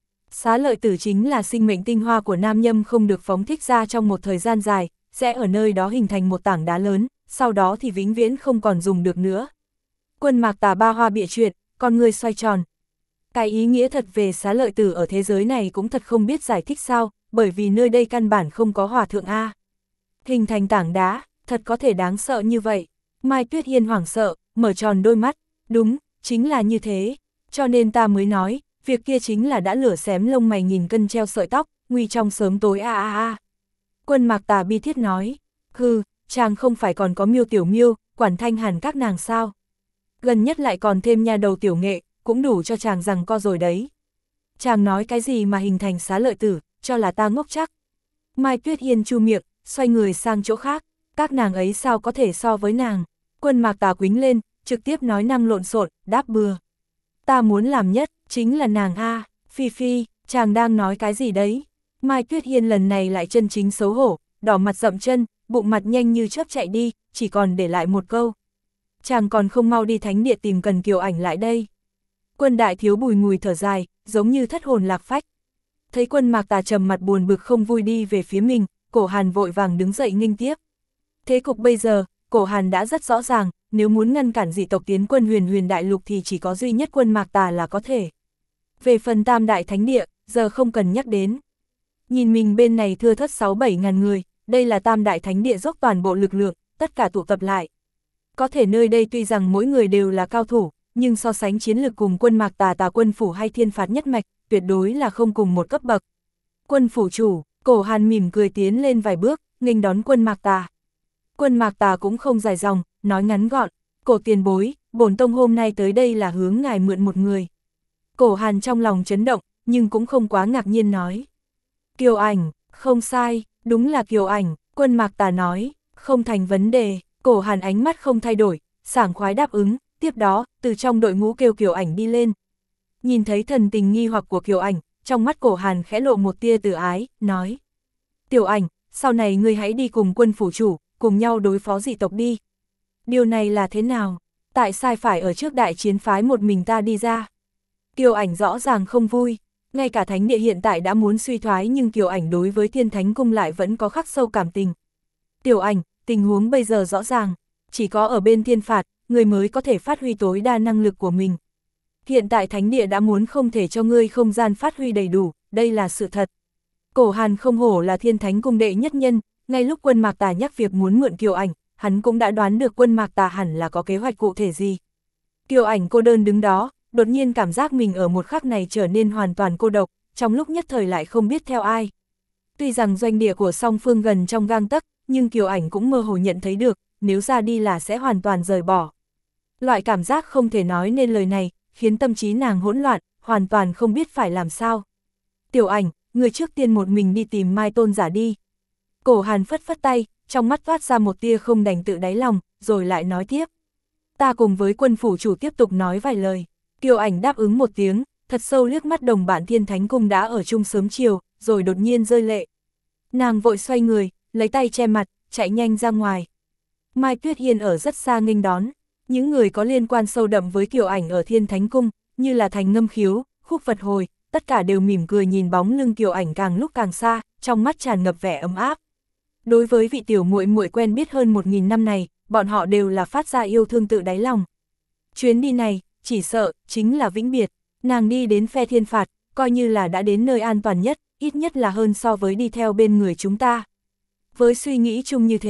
Xá lợi tử chính là sinh mệnh tinh hoa của nam nhâm không được phóng thích ra trong một thời gian dài, sẽ ở nơi đó hình thành một tảng đá lớn, sau đó thì vĩnh viễn không còn dùng được nữa. Quân Mạc Tà ba hoa bịa chuyện, con người xoay tròn. Cái ý nghĩa thật về xá lợi tử ở thế giới này cũng thật không biết giải thích sao, bởi vì nơi đây căn bản không có hòa thượng A. Hình thành tảng đá, thật có thể đáng sợ như vậy. Mai Tuyết Hiên hoảng sợ, mở tròn đôi mắt, đúng, chính là như thế. Cho nên ta mới nói, việc kia chính là đã lửa xém lông mày nghìn cân treo sợi tóc, nguy trong sớm tối a. Quân Mạc Tà bi thiết nói, chàng không phải còn có Miêu Tiểu Miêu, Quản Thanh Hàn các nàng sao? Gần nhất lại còn thêm nha đầu tiểu nghệ, cũng đủ cho chàng giằng co rồi đấy. Chàng nói cái gì mà hình thành xá lợi tử, cho là ta ngốc chắc. Mai Tuyết Hiên chu miệng, xoay người sang chỗ khác, các nàng ấy sao có thể so với nàng. Quân Mạc Tà quính lên, trực tiếp nói năng lộn xộn, đáp bừa. Ta muốn làm nhất, chính là nàng a. Phi, chàng đang nói cái gì đấy? Mai Tuyết Hiên lần này lại chân chính xấu hổ, đỏ mặt dậm chân, bụng mặt nhanh như chớp chạy đi, chỉ còn để lại một câu. Chàng còn không mau đi thánh địa tìm Cần Kiều Ảnh lại đây. Quân đại thiếu bùi ngùi thở dài, giống như thất hồn lạc phách. Thấy Quân Mạc Tà trầm mặt buồn bực không vui đi về phía mình, Cổ Hàn vội vàng đứng dậy nghênh tiếp. Thế cục bây giờ, Cổ Hàn đã rất rõ ràng, nếu muốn ngăn cản dị tộc tiến quân huyền đại lục thì chỉ có duy nhất Quân Mạc Tà là có thể. Về phần Tam Đại Thánh Địa, giờ không cần nhắc đến. Nhìn mình bên này thưa thớt 6-7 ngàn người, đây là Tam Đại Thánh Địa dốc toàn bộ lực lượng, tất cả tụ tập lại. Có thể nơi đây tuy rằng mỗi người đều là cao thủ, nhưng so sánh chiến lực cùng Quân Mạc Tà Tà quân phủ hay Thiên Phạt nhất mạch, tuyệt đối là không cùng một cấp bậc. Quân phủ chủ, Cổ Hàn mỉm cười tiến lên vài bước, nghênh đón Quân Mạc Tà. Quân Mạc Tà cũng không dài dòng, nói ngắn gọn, Cổ tiền bối, bổn tông hôm nay tới đây là hướng ngài mượn một người. Cổ Hàn trong lòng chấn động, nhưng cũng không quá ngạc nhiên nói. Kiều Ảnh, không sai, đúng là Kiều Ảnh, Quân Mạc Tà nói, không thành vấn đề. Cổ Hàn ánh mắt không thay đổi, sảng khoái đáp ứng, tiếp đó, từ trong đội ngũ kêu Kiều Ảnh đi lên. Nhìn thấy thần tình nghi hoặc của Kiều Ảnh, trong mắt Cổ Hàn khẽ lộ một tia từ ái, nói. Tiểu Ảnh, sau này ngươi hãy đi cùng quân phủ chủ, cùng nhau đối phó dị tộc đi. Điều này là thế nào? Tại sao phải ở trước đại chiến phái một mình ta đi ra? Kiều Ảnh rõ ràng không vui, ngay cả thánh địa hiện tại đã muốn suy thoái nhưng Kiều Ảnh đối với Thiên Thánh Cung lại vẫn có khắc sâu cảm tình. Tiểu Ảnh, tình huống bây giờ rõ ràng, chỉ có ở bên Thiên Phạt, người mới có thể phát huy tối đa năng lực của mình. Hiện tại thánh địa đã muốn không thể cho ngươi không gian phát huy đầy đủ, đây là sự thật. Cổ Hàn không hổ là Thiên Thánh Cung đệ nhất nhân, ngay lúc Quân Mạc Tà nhắc việc muốn mượn Kiều Ảnh, hắn cũng đã đoán được Quân Mạc Tà hẳn là có kế hoạch cụ thể gì. Kiều Ảnh cô đơn đứng đó, đột nhiên cảm giác mình ở một khắc này trở nên hoàn toàn cô độc, trong lúc nhất thời lại không biết theo ai. Tuy rằng doanh địa của song phương gần trong gang tấc, nhưng Kiều Ảnh cũng mơ hồ nhận thấy được, nếu ra đi là sẽ hoàn toàn rời bỏ. Loại cảm giác không thể nói nên lời này, khiến tâm trí nàng hỗn loạn, hoàn toàn không biết phải làm sao. Tiểu Ảnh, người trước tiên một mình đi tìm Mai Tôn giả đi. Cổ Hàn phất phất tay, trong mắt toát ra một tia không đành tự đáy lòng, rồi lại nói tiếp. Ta cùng với quân phủ chủ tiếp tục nói vài lời. Kiều Ảnh đáp ứng một tiếng, thật sâu liếc mắt đồng bạn Thiên Thánh Cung đã ở chung sớm chiều, rồi đột nhiên rơi lệ. Nàng vội xoay người, lấy tay che mặt, chạy nhanh ra ngoài. Mai Tuyết Hiên ở rất xa nghênh đón, những người có liên quan sâu đậm với Kiều Ảnh ở Thiên Thánh Cung, như là Thành Ngâm Khiếu, Khúc Vật Hồi, tất cả đều mỉm cười nhìn bóng lưng Kiều Ảnh càng lúc càng xa, trong mắt tràn ngập vẻ ấm áp. Đối với vị tiểu muội muội quen biết hơn 1000 năm này, bọn họ đều là phát ra yêu thương tự đáy lòng. Chuyến đi này, chỉ sợ, chính là vĩnh biệt, nàng đi đến phe Thiên Phạt, coi như là đã đến nơi an toàn nhất, ít nhất là hơn so với đi theo bên người chúng ta. Với suy nghĩ chung như thế,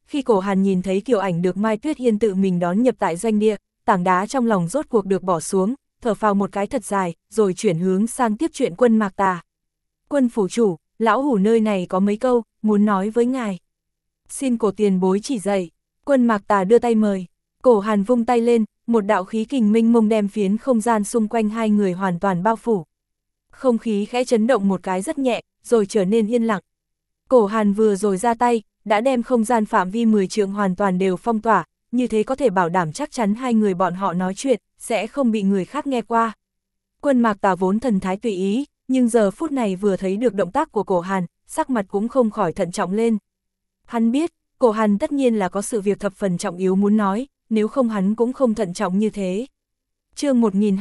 khi Cổ Hàn nhìn thấy Kiều Ảnh được Mai Tuyết Hiên tự mình đón nhập tại doanh địa, tảng đá trong lòng rốt cuộc được bỏ xuống, thở phào một cái thật dài, rồi chuyển hướng sang tiếp chuyện Quân Mạc Tà. Quân phủ chủ, lão hủ nơi này có mấy câu, muốn nói với ngài. Xin Cổ tiền bối chỉ dạy. Quân Mạc Tà đưa tay mời. Cổ Hàn vung tay lên, một đạo khí kình mênh mông đem phiến không gian xung quanh hai người hoàn toàn bao phủ. Không khí khẽ chấn động một cái rất nhẹ, rồi trở nên yên lặng. Cổ Hàn vừa rồi ra tay, đã đem không gian phạm vi 10 trượng hoàn toàn đều phong tỏa, như thế có thể bảo đảm chắc chắn hai người bọn họ nói chuyện, sẽ không bị người khác nghe qua. Quân Mạc Tà vốn thần thái tùy ý, nhưng giờ phút này vừa thấy được động tác của Cổ Hàn, sắc mặt cũng không khỏi thận trọng lên. Hắn biết, Cổ Hàn tất nhiên là có sự việc thập phần trọng yếu muốn nói, nếu không hắn cũng không thận trọng như thế. Chương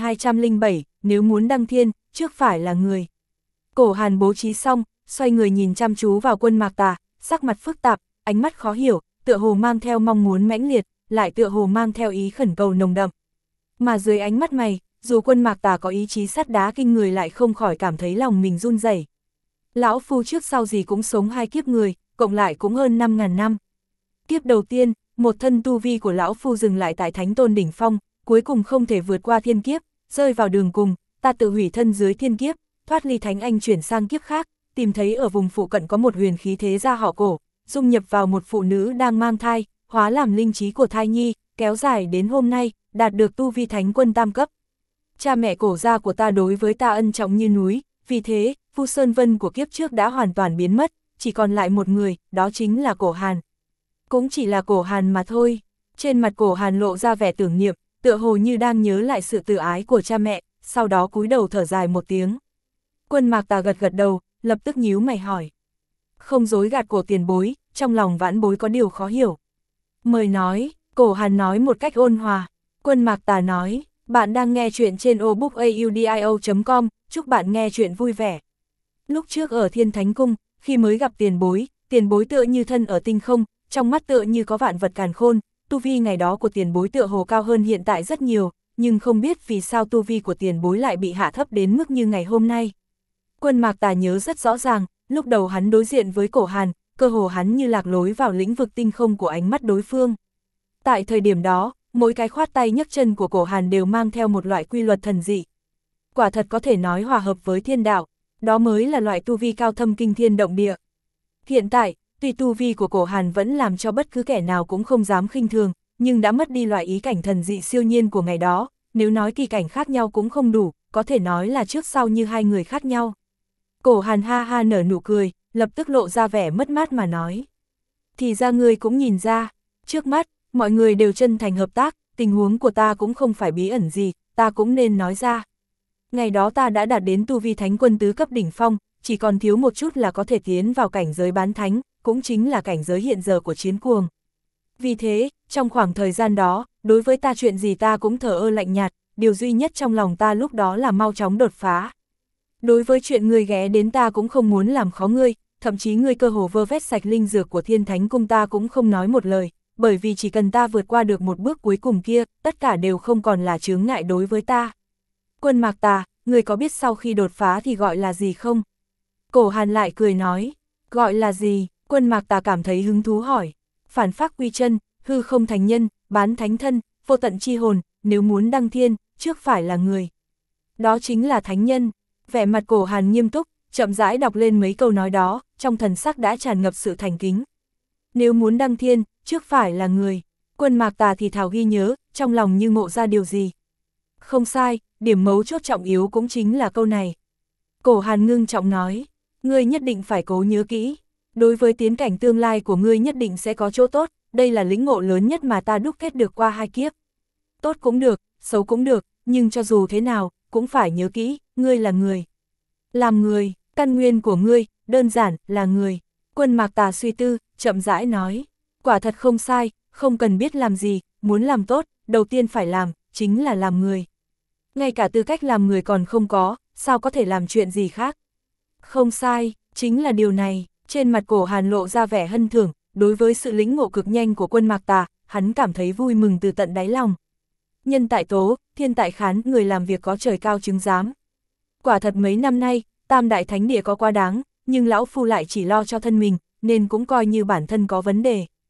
1207, nếu muốn đăng thiên, trước phải là người. Cổ Hàn bố trí xong, xoay người nhìn chăm chú vào Quân Mạc Tà, sắc mặt phức tạp, ánh mắt khó hiểu, tựa hồ mang theo mong muốn mãnh liệt, lại tựa hồ mang theo ý khẩn cầu nồng đậm. Mà dưới ánh mắt mày, dù Quân Mạc Tà có ý chí sắt đá kinh người lại không khỏi cảm thấy lòng mình run rẩy. Lão phu trước sau gì cũng sống 2 kiếp người, cộng lại cũng hơn 5.000 năm. Kiếp đầu tiên, một thân tu vi của lão phu dừng lại tại Thánh Tôn đỉnh phong, cuối cùng không thể vượt qua thiên kiếp, rơi vào đường cùng, ta tự hủy thân dưới thiên kiếp, thoát ly Thánh Anh chuyển sang kiếp khác, tìm thấy ở vùng phụ cận có một huyền khí thế gia họ Cổ, dung nhập vào một phụ nữ đang mang thai, hóa làm linh trí của thai nhi, kéo dài đến hôm nay, đạt được tu vi Thánh Quân tam cấp. Cha mẹ Cổ gia của ta đối với ta ân trọng như núi, vì thế, Vu Sơn Vân của kiếp trước đã hoàn toàn biến mất, chỉ còn lại một người, đó chính là Cổ Hàn. Cũng chỉ là Cổ Hàn mà thôi. Trên mặt Cổ Hàn lộ ra vẻ tưởng niệm, tựa hồ như đang nhớ lại sự từ ái của cha mẹ, sau đó cúi đầu thở dài một tiếng. Quân Mạc Tà gật gật đầu, lập tức nhíu mày hỏi. Không dối gạt Cổ tiền bối, trong lòng vãn bối có điều khó hiểu. Mời nói, Cổ Hàn nói một cách ôn hòa. Quân Mạc Tà nói, bạn đang nghe chuyện trên obookaudio.com, chúc bạn nghe chuyện vui vẻ. Lúc trước ở Thiên Thánh Cung, khi mới gặp tiền bối tựa như thân ở tinh không, trong mắt tựa như có vạn vật càn khôn, tu vi ngày đó của tiền bối tựa hồ cao hơn hiện tại rất nhiều, nhưng không biết vì sao tu vi của tiền bối lại bị hạ thấp đến mức như ngày hôm nay. Quân Mạc Tà nhớ rất rõ ràng, lúc đầu hắn đối diện với Cổ Hàn, cơ hồ hắn như lạc lối vào lĩnh vực tinh không của ánh mắt đối phương. Tại thời điểm đó, mỗi cái khoát tay nhấc chân của Cổ Hàn đều mang theo một loại quy luật thần dị. Quả thật có thể nói hòa hợp với thiên đạo, đó mới là loại tu vi cao thâm kinh thiên động địa. Hiện tại, tuy tu vi của Cổ Hàn vẫn làm cho bất cứ kẻ nào cũng không dám khinh thường, nhưng đã mất đi loại ý cảnh thần dị siêu nhiên của ngày đó, nếu nói kỳ cảnh khác nhau cũng không đủ, có thể nói là trước sau như hai người khác nhau. Cổ Hàn ha ha nở nụ cười, lập tức lộ ra vẻ mất mát mà nói. Thì ra ngươi cũng nhìn ra, trước mắt, mọi người đều chân thành hợp tác, tình huống của ta cũng không phải bí ẩn gì, ta cũng nên nói ra. Ngày đó ta đã đạt đến tu vi Thánh Quân tứ cấp đỉnh phong, chỉ còn thiếu một chút là có thể tiến vào cảnh giới bán thánh, cũng chính là cảnh giới hiện giờ của Chiến Cuồng. Vì thế, trong khoảng thời gian đó, đối với ta chuyện gì ta cũng thờ ơ lạnh nhạt, điều duy nhất trong lòng ta lúc đó là mau chóng đột phá. Đối với chuyện ngươi ghé đến ta cũng không muốn làm khó ngươi, thậm chí ngươi cơ hồ vơ vét sạch linh dược của Thiên Thánh Cung ta cũng không nói một lời, bởi vì chỉ cần ta vượt qua được một bước cuối cùng kia, tất cả đều không còn là chướng ngại đối với ta. Quân Mạc Tà, ngươi có biết sau khi đột phá thì gọi là gì không? Cổ Hàn lại cười nói, gọi là gì? Quân Mạc Tà cảm thấy hứng thú hỏi. Phản phác quy chân, hư không thành nhân, bán thánh thân, vô tận chi hồn, nếu muốn đăng thiên, trước phải là người. Đó chính là thánh nhân. Vẻ mặt Cổ Hàn nghiêm túc, chậm rãi đọc lên mấy câu nói đó, trong thần sắc đã tràn ngập sự thành kính. Nếu muốn đăng thiên, trước phải là người. Quân Mạc Tà thì thào ghi nhớ, trong lòng như ngộ ra điều gì. Không sai, điểm mấu chốt trọng yếu cũng chính là câu này. Cổ Hàn ngưng trọng nói, ngươi nhất định phải cố nhớ kỹ. Đối với tiến cảnh tương lai của ngươi nhất định sẽ có chỗ tốt, đây là lĩnh ngộ lớn nhất mà ta đúc kết được qua 2 kiếp. Tốt cũng được, xấu cũng được, nhưng cho dù thế nào, cũng phải nhớ kỹ, ngươi là người. Làm người, căn nguyên của ngươi, đơn giản, là người. Quân Mạc Tà suy tư, chậm rãi nói, quả thật không sai, không cần biết làm gì, muốn làm tốt, đầu tiên phải làm, chính là làm người. Ngay cả tư cách làm người còn không có, sao có thể làm chuyện gì khác? Không sai, chính là điều này. Trên mặt Cổ Hàn lộ ra vẻ hân thưởng, đối với sự lĩnh ngộ cực nhanh của Quân Mạc Tà, hắn cảm thấy vui mừng từ tận đáy lòng. Nhân tại tố, thiên tại khán, người làm việc có trời cao chứng giám. Quả thật mấy năm nay, Tam Đại Thánh Địa có quá đáng, nhưng lão phu lại chỉ lo cho thân mình, nên cũng coi như bản thân có vấn đề.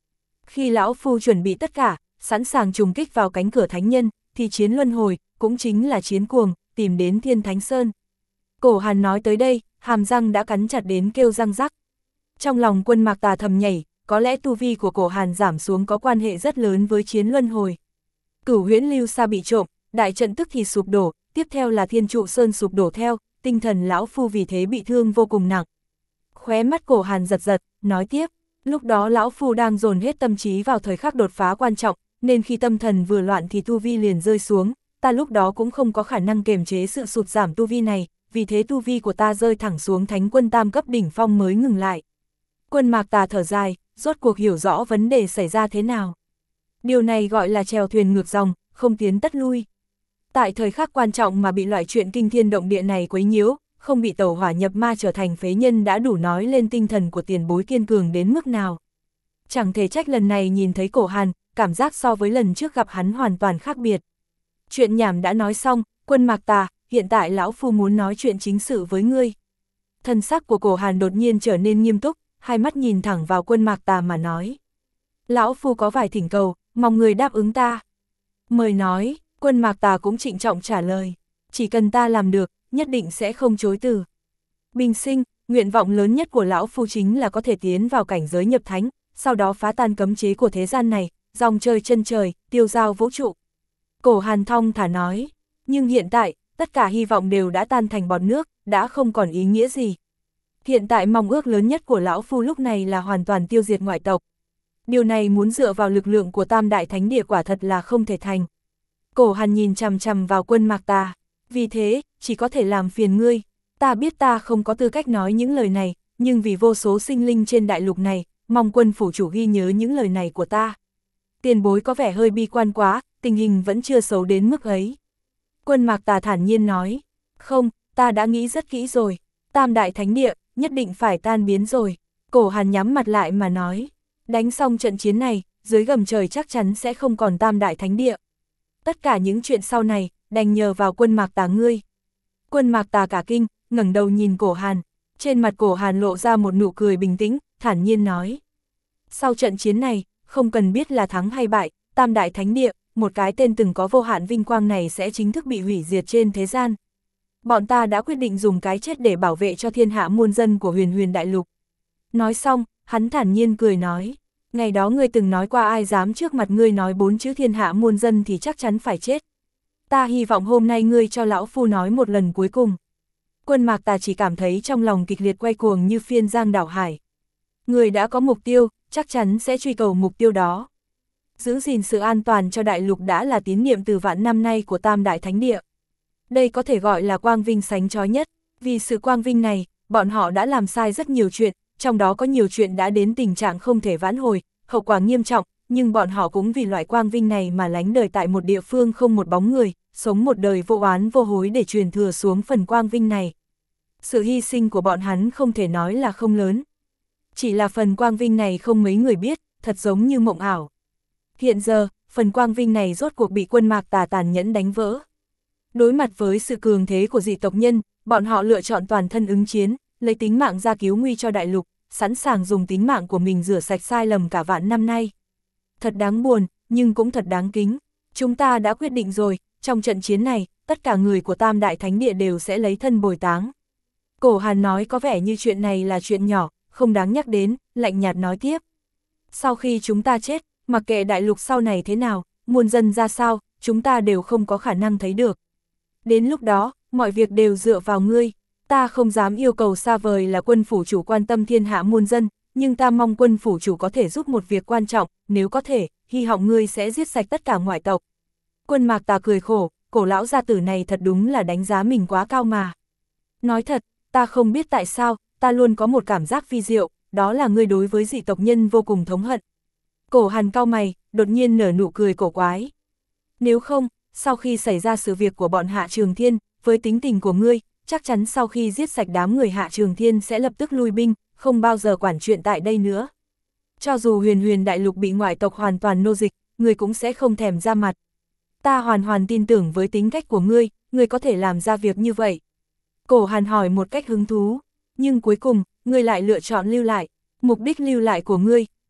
Khi lão phu chuẩn bị tất cả, sẵn sàng trùng kích vào cánh cửa thánh nhân, thì chiến luân hồi, cũng chính là chiến cuồng, tìm đến Thiên Thánh Sơn. Cổ Hàn nói tới đây, hàm răng đã cắn chặt đến kêu răng rắc. Trong lòng Quân Mạc Tà thầm nhảy, có lẽ tu vi của Cổ Hàn giảm xuống có quan hệ rất lớn với chiến luân hồi. Cửu Huyễn Lưu Sa bị trộm, đại trận tức thì sụp đổ, tiếp theo là Thiên Trụ Sơn sụp đổ theo, tinh thần lão phu vì thế bị thương vô cùng nặng. Khóe mắt Cổ Hàn giật giật, nói tiếp, lúc đó lão phu đang dồn hết tâm trí vào thời khắc đột phá quan trọng, nên khi tâm thần vừa loạn thì tu vi liền rơi xuống, ta lúc đó cũng không có khả năng kiềm chế sự sụt giảm tu vi này, vì thế tu vi của ta rơi thẳng xuống Thánh Quân tam cấp đỉnh phong mới ngừng lại. Quân Mạc Tà thở dài, rốt cuộc hiểu rõ vấn đề xảy ra thế nào. Điều này gọi là chèo thuyền ngược dòng, không tiến tất lui. Tại thời khắc quan trọng mà bị loại chuyện kinh thiên động địa này quấy nhiễu, không bị tẩu hỏa nhập ma trở thành phế nhân đã đủ nói lên tinh thần của tiền bối kiên cường đến mức nào. Chẳng thể trách lần này nhìn thấy Cổ Hàn, cảm giác so với lần trước gặp hắn hoàn toàn khác biệt. Chuyện nhảm đã nói xong, Quân Mạc Tà, hiện tại lão phu muốn nói chuyện chính sự với ngươi. Thân sắc của Cổ Hàn đột nhiên trở nên nghiêm túc, hai mắt nhìn thẳng vào Quân Mạc Tà mà nói. Lão phu có vài thỉnh cầu, mong người đáp ứng ta. Mời nói, Quân Mạc Tà cũng trịnh trọng trả lời. Chỉ cần ta làm được, nhất định sẽ không chối từ. Bình sinh, nguyện vọng lớn nhất của lão phu chính là có thể tiến vào cảnh giới nhập thánh, sau đó phá tan cấm chế của thế gian này, dòng trời chân trời, tiêu dao vũ trụ. Cổ Hàn thong thả nói, nhưng hiện tại, tất cả hy vọng đều đã tan thành bọt nước, đã không còn ý nghĩa gì. Hiện tại mong ước lớn nhất của lão phu lúc này là hoàn toàn tiêu diệt ngoại tộc. Điều này muốn dựa vào lực lượng của Tam Đại Thánh Địa quả thật là không thể thành. Cổ Hàn nhìn chằm chằm vào Quân Mạc Tà, vì thế, chỉ có thể làm phiền ngươi. Ta biết ta không có tư cách nói những lời này, nhưng vì vô số sinh linh trên đại lục này, mong Quân phủ chủ ghi nhớ những lời này của ta. Tiền bối có vẻ hơi bi quan quá, tình hình vẫn chưa xấu đến mức ấy. Quân Mạc Tà thản nhiên nói, không, ta đã nghĩ rất kỹ rồi, Tam Đại Thánh Địa, nhất định phải tan biến rồi. Cổ Hàn nhắm mặt lại mà nói, đánh xong trận chiến này, dưới gầm trời chắc chắn sẽ không còn Tam Đại Thánh Địa. Tất cả những chuyện sau này, đành nhờ vào Quân Mạc Tà ngươi. Quân Mạc Tà cả kinh, ngẩng đầu nhìn Cổ Hàn, trên mặt Cổ Hàn lộ ra một nụ cười bình tĩnh, thản nhiên nói. Sau trận chiến này, không cần biết là thắng hay bại, Tam Đại Thánh Địa, một cái tên từng có vô hạn vinh quang này sẽ chính thức bị hủy diệt trên thế gian. Bọn ta đã quyết định dùng cái chết để bảo vệ cho thiên hạ muôn dân của Huyền Huyền Đại Lục. Nói xong, hắn thản nhiên cười nói, ngày đó ngươi từng nói qua ai dám trước mặt ngươi nói 4 chữ thiên hạ muôn dân thì chắc chắn phải chết. Ta hy vọng hôm nay ngươi cho lão phu nói một lần cuối cùng. Quân Mạc Tà chỉ cảm thấy trong lòng kịch liệt quay cuồng như phiên giang đảo hải. Người đã có mục tiêu, chắc chắn sẽ truy cầu mục tiêu đó. Giữ gìn sự an toàn cho đại lục đã là tín niệm từ vạn năm nay của Tam Đại Thánh Địa. Đây có thể gọi là quang vinh sánh chói nhất, vì sự quang vinh này, bọn họ đã làm sai rất nhiều chuyện, trong đó có nhiều chuyện đã đến tình trạng không thể vãn hồi, hậu quả nghiêm trọng, nhưng bọn họ cũng vì loại quang vinh này mà lánh đời tại một địa phương không một bóng người, sống một đời vô oán vô hối để truyền thừa xuống phần quang vinh này. Sự hy sinh của bọn hắn không thể nói là không lớn. Chỉ là phần quang vinh này không mấy người biết, thật giống như mộng ảo. Hiện giờ, phần quang vinh này rốt cuộc bị Quân Mạc Tà tàn nhẫn đánh vỡ. Đối mặt với sự cường thế của dị tộc nhân, bọn họ lựa chọn toàn thân ứng chiến, lấy tính mạng ra cứu nguy cho đại lục, sẵn sàng dùng tính mạng của mình rửa sạch sai lầm cả vạn năm nay. Thật đáng buồn, nhưng cũng thật đáng kính. Chúng ta đã quyết định rồi, trong trận chiến này, tất cả người của Tam Đại Thánh Địa đều sẽ lấy thân bồi táng. Cổ Hàn nói có vẻ như chuyện này là chuyện nhỏ, không đáng nhắc đến, lạnh nhạt nói tiếp. Sau khi chúng ta chết, mặc kệ đại lục sau này thế nào, muôn dân ra sao, chúng ta đều không có khả năng thấy được. Đến lúc đó, mọi việc đều dựa vào ngươi. Ta không dám yêu cầu xa vời là Quân phủ chủ quan tâm thiên hạ muôn dân, nhưng ta mong Quân phủ chủ có thể giúp một việc quan trọng, nếu có thể, hy vọng ngươi sẽ giết sạch tất cả ngoại tộc. Quân Mạc Tà cười khổ, cổ lão gia tử này thật đúng là đánh giá mình quá cao mà. Nói thật, ta không biết tại sao, ta luôn có một cảm giác vi diệu, đó là ngươi đối với dị tộc nhân vô cùng thống hận. Cổ Hàn cau mày, đột nhiên nở nụ cười cổ quái. Nếu không, sau khi xảy ra sự việc của bọn Hạ Trường Thiên, với tính tình của ngươi, chắc chắn sau khi giết sạch đám người Hạ Trường Thiên sẽ lập tức lui binh, không bao giờ quản chuyện tại đây nữa. Cho dù Huyền Huyền Đại Lục bị ngoại tộc hoàn toàn nô dịch, ngươi cũng sẽ không thèm ra mặt. Ta hoàn toàn tin tưởng với tính cách của ngươi có thể làm ra việc như vậy. Cổ Hàn hỏi một cách hứng thú, nhưng cuối cùng, ngươi lại lựa chọn lưu lại. Mục đích lưu lại của ngươi,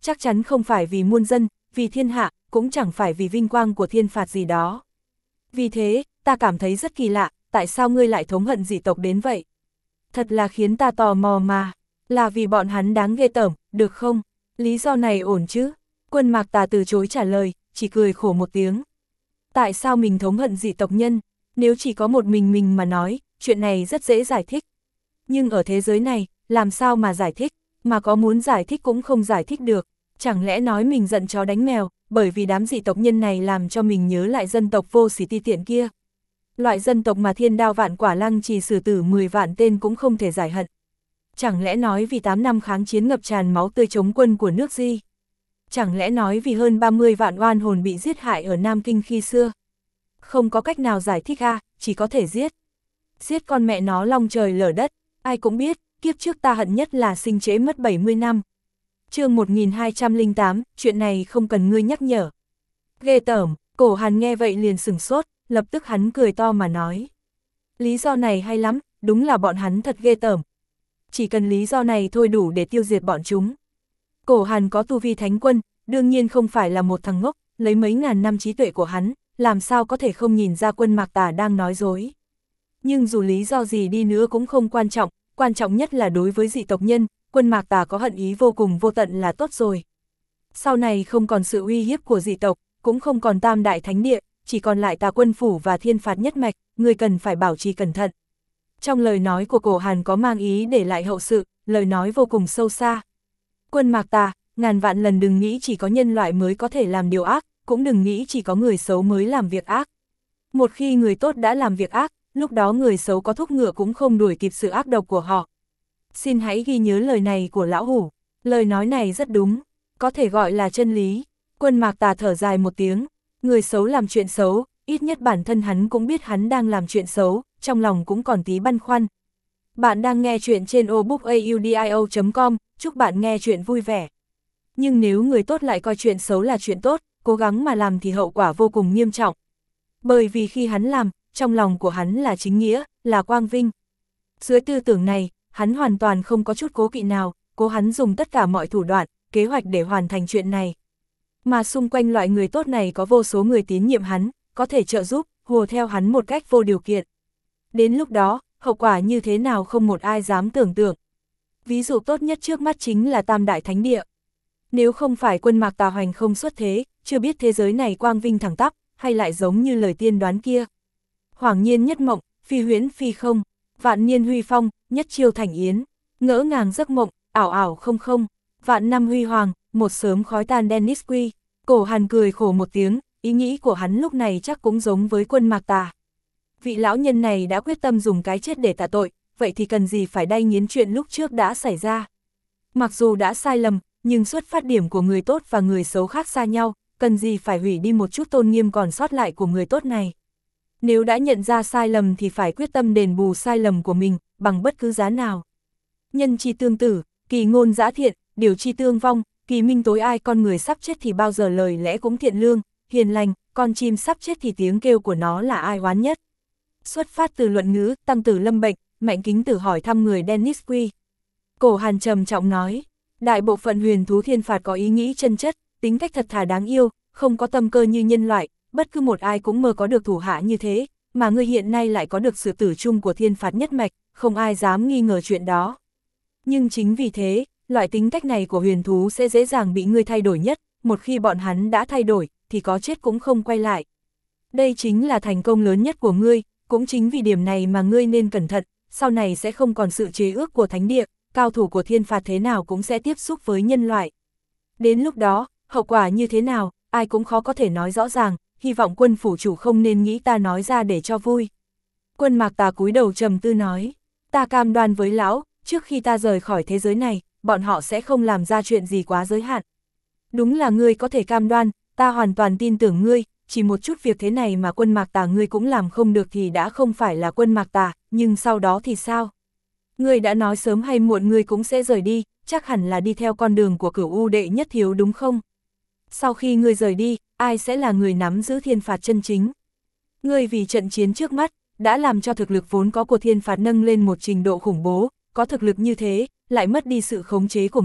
chắc chắn không phải vì muôn dân, vì thiên hạ, cũng chẳng phải vì vinh quang của thiên phạt gì đó. Vì thế, ta cảm thấy rất kỳ lạ, tại sao ngươi lại thống hận dị tộc đến vậy? Thật là khiến ta tò mò mà, là vì bọn hắn đáng ghê tởm, được không? Lý do này ổn chứ? Quân Mạc Tà từ chối trả lời, chỉ cười khổ một tiếng. Tại sao mình thống hận dị tộc nhân? Nếu chỉ có một mình mà nói, chuyện này rất dễ giải thích. Nhưng ở thế giới này, làm sao mà giải thích, mà có muốn giải thích cũng không giải thích được. Chẳng lẽ nói mình giận chó đánh mèo, bởi vì đám dị tộc nhân này làm cho mình nhớ lại dân tộc vô sỉ ti tiện kia. Loại dân tộc mà thiên đao vạn quả lăng trì xử tử 10 vạn tên cũng không thể giải hận. Chẳng lẽ nói vì 8 năm kháng chiến ngập tràn máu tươi chống quân của nước Di? Chẳng lẽ nói vì hơn 30 vạn oan hồn bị giết hại ở Nam Kinh khi xưa? Không có cách nào giải thích chỉ có thể giết. Giết con mẹ nó long trời lở đất, ai cũng biết, kiếp trước ta hận nhất là sinh trễ mất 70 năm. Chương 1208, chuyện này không cần ngươi nhắc nhở. Ghê tởm, Cổ Hàn nghe vậy liền sửng sốt, lập tức hắn cười to mà nói. Lý do này hay lắm, đúng là bọn hắn thật ghê tởm. Chỉ cần lý do này thôi đủ để tiêu diệt bọn chúng. Cổ Hàn có tu vi thánh quân, đương nhiên không phải là một thằng ngốc, lấy mấy ngàn năm trí tuệ của hắn, làm sao có thể không nhìn ra Quân Mạc Tà đang nói dối. Nhưng dù lý do gì đi nữa cũng không quan trọng nhất là đối với dị tộc nhân, Quân Mạc Tà có hận ý vô cùng vô tận là tốt rồi. Sau này không còn sự uy hiếp của dị tộc, cũng không còn Tam Đại Thánh Địa, chỉ còn lại Tà Quân Phủ và Thiên Phạt Nhất Mạch, người cần phải bảo trì cẩn thận. Trong lời nói của Cổ Hàn có mang ý để lại hậu sự, lời nói vô cùng sâu xa. Quân Mạc Tà, ngàn vạn lần đừng nghĩ chỉ có nhân loại mới có thể làm điều ác, cũng đừng nghĩ chỉ có người xấu mới làm việc ác. Một khi người tốt đã làm việc ác, lúc đó người xấu có thúc ngựa cũng không đuổi kịp sự ác độc của họ. Xin hãy ghi nhớ lời này của lão hủ, lời nói này rất đúng, có thể gọi là chân lý. Quân Mạc Tà thở dài một tiếng, người xấu làm chuyện xấu, ít nhất bản thân hắn cũng biết hắn đang làm chuyện xấu, trong lòng cũng còn tí băn khoăn. Bạn đang nghe chuyện trên obookaudio.com, chúc bạn nghe chuyện vui vẻ. Nhưng nếu người tốt lại coi chuyện xấu là chuyện tốt, cố gắng mà làm thì hậu quả vô cùng nghiêm trọng. Bởi vì khi hắn làm, trong lòng của hắn là chính nghĩa, là quang vinh. Dưới tư tưởng này, hắn hoàn toàn không có chút cố kỵ nào, cố hắn dùng tất cả mọi thủ đoạn, kế hoạch để hoàn thành chuyện này. Mà xung quanh loại người tốt này có vô số người tín nhiệm hắn, có thể trợ giúp, hùa theo hắn một cách vô điều kiện. Đến lúc đó, hậu quả như thế nào không một ai dám tưởng tượng. Ví dụ tốt nhất trước mắt chính là Tam Đại Thánh Địa. Nếu không phải Quân Mạc Tà hoành không xuất thế, chưa biết thế giới này quang vinh thẳng tắp, hay lại giống như lời tiên đoán kia. Hoàng nhiên nhất mộng, phi huyễn phi không, vạn niên huy phong, nhất chiêu thành yến, ngỡ ngàng giấc mộng, ảo ảo không không, vạn năm huy hoàng, một sớm khói tan Dennis Quy. Cổ Hàn cười khổ một tiếng, ý nghĩ của hắn lúc này chắc cũng giống với Quân Mạc Tà. Vị lão nhân này đã quyết tâm dùng cái chết để tạ tội, vậy thì cần gì phải đay nghiến chuyện lúc trước đã xảy ra. Mặc dù đã sai lầm, nhưng xuất phát điểm của người tốt và người xấu khác xa nhau, cần gì phải hủy đi một chút tôn nghiêm còn sót lại của người tốt này. Nếu đã nhận ra sai lầm thì phải quyết tâm đền bù sai lầm của mình, bằng bất cứ giá nào. Nhân chi tương tử, kỳ ngôn dã thiện, điều chi tương vong, kỳ minh tối ai. Con người sắp chết thì bao giờ lời lẽ cũng thiện lương, hiền lành, con chim sắp chết thì tiếng kêu của nó là ai oán nhất. Xuất phát từ luận ngữ, Tăng Tử lâm bệnh, Mạnh Kính Tử hỏi thăm người Dennis Quy. Cổ Hàn trầm trọng nói, đại bộ phận huyền thú thiên phạt có ý nghĩ chân chất, tính cách thật thà đáng yêu, không có tâm cơ như nhân loại, bất cứ một ai cũng mơ có được thủ hạ như thế, mà ngươi hiện nay lại có được sự tử chung của thiên phạt nhất mạch, không ai dám nghi ngờ chuyện đó. Nhưng chính vì thế, loại tính cách này của huyền thú sẽ dễ dàng bị ngươi thay đổi nhất, một khi bọn hắn đã thay đổi, thì có chết cũng không quay lại. Đây chính là thành công lớn nhất của ngươi, cũng chính vì điểm này mà ngươi nên cẩn thận, sau này sẽ không còn sự chế ước của thánh địa, cao thủ của thiên phạt thế nào cũng sẽ tiếp xúc với nhân loại. Đến lúc đó, hậu quả như thế nào, ai cũng khó có thể nói rõ ràng, hy vọng Quân phủ chủ không nên nghĩ ta nói ra để cho vui. Quân Mạc Tà cúi đầu trầm tư nói, ta cam đoan với lão, trước khi ta rời khỏi thế giới này, bọn họ sẽ không làm ra chuyện gì quá giới hạn. Đúng là ngươi có thể cam đoan, ta hoàn toàn tin tưởng ngươi, chỉ một chút việc thế này mà Quân Mạc Tà ngươi cũng làm không được thì đã không phải là Quân Mạc Tà, nhưng sau đó thì sao? Ngươi đã nói sớm hay muộn ngươi cũng sẽ rời đi, chắc hẳn là đi theo con đường của Cửu U đệ nhất thiếu đúng không? Sau khi ngươi rời đi, ai sẽ là người nắm giữ thiên phạt chân chính? Ngươi vì trận chiến trước mắt, đã làm cho thực lực vốn có của thiên phạt nâng lên một trình độ khủng bố, có thực lực như thế, lại mất đi sự khống chế của ngươi,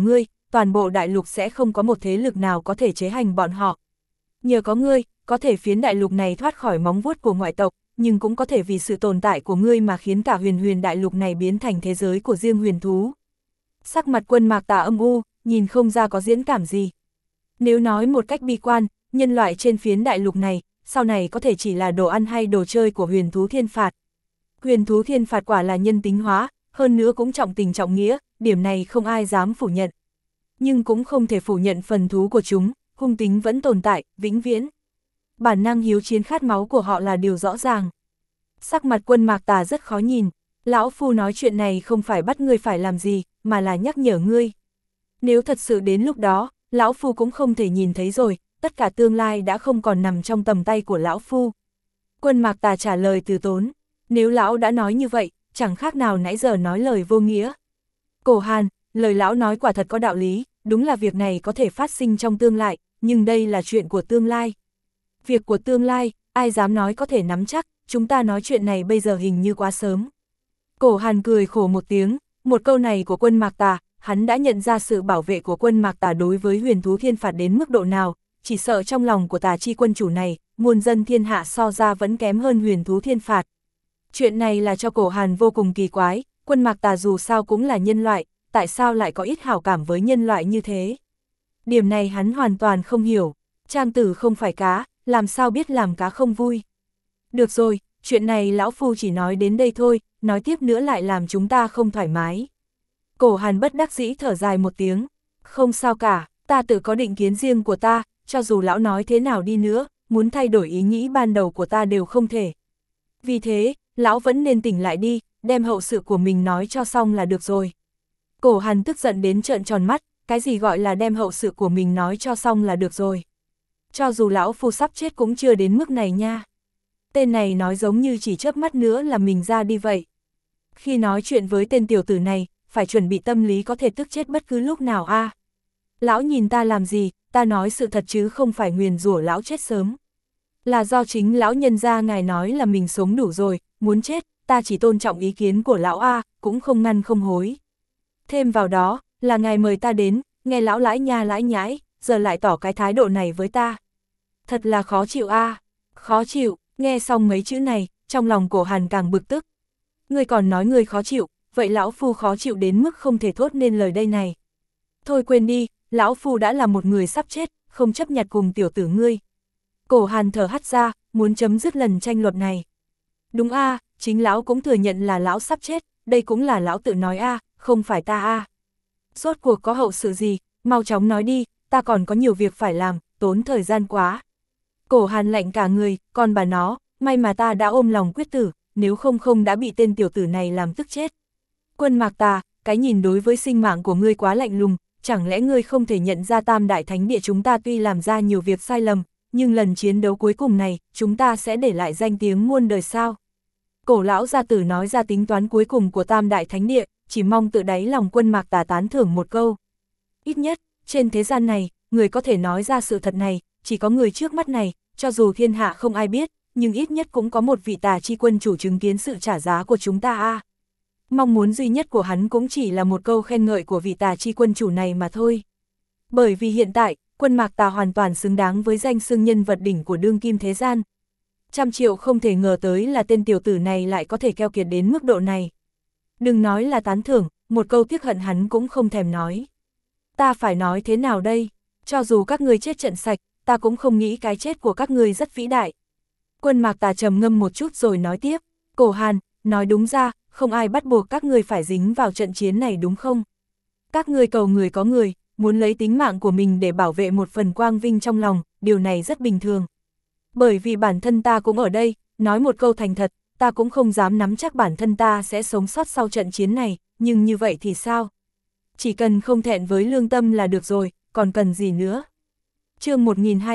toàn bộ đại lục sẽ không có một thế lực nào có thể chế hành bọn họ. Nhờ có ngươi, có thể phiến đại lục này thoát khỏi móng vuốt của ngoại tộc, nhưng cũng có thể vì sự tồn tại của ngươi mà khiến cả huyền đại lục này biến thành thế giới của riêng huyền thú. Sắc mặt Quân Mạc Tà âm u, nhìn không ra có diễn cảm gì. Nếu nói một cách bi quan, nhân loại trên phiến đại lục này, sau này có thể chỉ là đồ ăn hay đồ chơi của huyền thú thiên phạt. Huyền thú thiên phạt quả là nhân tính hóa, hơn nữa cũng trọng tình trọng nghĩa, điểm này không ai dám phủ nhận. Nhưng cũng không thể phủ nhận phần thú của chúng, hung tính vẫn tồn tại, vĩnh viễn. Bản năng hiếu chiến khát máu của họ là điều rõ ràng. Sắc mặt Quân Mạc Tà rất khó nhìn, lão phu nói chuyện này không phải bắt ngươi phải làm gì, mà là nhắc nhở ngươi. Nếu thật sự đến lúc đó, lão phu cũng không thể nhìn thấy rồi, tất cả tương lai đã không còn nằm trong tầm tay của lão phu. Quân Mạc Tà trả lời từ tốn, nếu lão đã nói như vậy, chẳng khác nào nãy giờ nói lời vô nghĩa. Cổ Hàn, lời lão nói quả thật có đạo lý, đúng là việc này có thể phát sinh trong tương lai, nhưng đây là chuyện của tương lai. Việc của tương lai, ai dám nói có thể nắm chắc, chúng ta nói chuyện này bây giờ hình như quá sớm. Cổ Hàn cười khổ một tiếng, một câu này của Quân Mạc Tà, hắn đã nhận ra sự bảo vệ của Quân Mạc Tà đối với huyền thú thiên phạt đến mức độ nào, chỉ sợ trong lòng của Tà Chi quân chủ này, muôn dân thiên hạ so ra vẫn kém hơn huyền thú thiên phạt. Chuyện này là cho Cổ Hàn vô cùng kỳ quái, Quân Mạc Tà dù sao cũng là nhân loại, tại sao lại có ít hảo cảm với nhân loại như thế? Điểm này hắn hoàn toàn không hiểu, Trang tử không phải cá, làm sao biết làm cá không vui? Được rồi, chuyện này lão phu chỉ nói đến đây thôi, nói tiếp nữa lại làm chúng ta không thoải mái. Cổ Hàn bất đắc dĩ thở dài một tiếng, không sao cả, ta tự có định kiến riêng của ta, cho dù lão nói thế nào đi nữa, muốn thay đổi ý nghĩ ban đầu của ta đều không thể. Vì thế, lão vẫn nên tỉnh lại đi, đem hậu sự của mình nói cho xong là được rồi. Cổ Hàn tức giận đến trợn tròn mắt, cái gì gọi là đem hậu sự của mình nói cho xong là được rồi. Cho dù lão phu sắp chết cũng chưa đến mức này nha. Tên này nói giống như chỉ chớp mắt nữa là mình ra đi vậy. Khi nói chuyện với tên tiểu tử này, phải chuẩn bị tâm lý có thể tức chết bất cứ lúc nào a. Lão nhìn ta làm gì, ta nói sự thật chứ không phải nguyền rủa lão chết sớm. Là do chính lão nhân gia ngài nói là mình sống đủ rồi, muốn chết, ta chỉ tôn trọng ý kiến của lão a, cũng không ngăn không hối. Thêm vào đó, là ngài mời ta đến, nghe lão lãi nha lãi nhãi, giờ lại tỏ cái thái độ này với ta. Thật là khó chịu a, khó chịu, nghe xong mấy chữ này, trong lòng Cổ Hàn càng bực tức. Ngươi còn nói ngươi khó chịu, vậy lão phu khó chịu đến mức không thể thốt nên lời đây này. Thôi quên đi, lão phu đã là một người sắp chết, không chấp nhặt cùng tiểu tử ngươi. Cổ Hàn thở hắt ra, muốn chấm dứt lần tranh luận này. Đúng a, chính lão cũng thừa nhận là lão sắp chết, đây cũng là lão tự nói a, không phải ta a. Rốt cuộc có hậu sự gì, mau chóng nói đi, ta còn có nhiều việc phải làm, tốn thời gian quá. Cổ Hàn lạnh cả người, còn bà nó, may mà ta đã ôm lòng quyết tử, nếu không đã bị tên tiểu tử này làm tức chết. Quân Mạc Tà, cái nhìn đối với sinh mạng của ngươi quá lạnh lùng, chẳng lẽ ngươi không thể nhận ra Tam Đại Thánh Địa chúng ta tuy làm ra nhiều việc sai lầm, nhưng lần chiến đấu cuối cùng này, chúng ta sẽ để lại danh tiếng muôn đời sao? Cổ lão gia tử nói ra tính toán cuối cùng của Tam Đại Thánh Địa, chỉ mong tự đáy lòng Quân Mạc Tà tán thưởng một câu. Ít nhất, trên thế gian này, người có thể nói ra sự thật này, chỉ có người trước mắt này, cho dù thiên hạ không ai biết, nhưng ít nhất cũng có một vị Tà Chi quân chủ chứng kiến sự trả giá của chúng ta a. Mong muốn duy nhất của hắn cũng chỉ là một câu khen ngợi của vị Tà Chi quân chủ này mà thôi. Bởi vì hiện tại, Quân Mạc Tà hoàn toàn xứng đáng với danh xưng nhân vật đỉnh của đương kim thế gian. 100 triệu không thể ngờ tới là tên tiểu tử này lại có thể keo kiệt đến mức độ này. Đừng nói là tán thưởng, một câu tiếc hận hắn cũng không thèm nói. Ta phải nói thế nào đây? Cho dù các ngươi chết trận sạch, ta cũng không nghĩ cái chết của các ngươi rất vĩ đại. Quân Mạc Tà trầm ngâm một chút rồi nói tiếp, Cổ Hàn, nói đúng ra, không ai bắt buộc các ngươi phải dính vào trận chiến này đúng không? Các ngươi cầu người có người, muốn lấy tính mạng của mình để bảo vệ một phần quang vinh trong lòng, điều này rất bình thường. Bởi vì bản thân ta cũng ở đây, nói một câu thành thật, ta cũng không dám nắm chắc bản thân ta sẽ sống sót sau trận chiến này, nhưng như vậy thì sao? Chỉ cần không thẹn với lương tâm là được rồi, còn cần gì nữa? Chương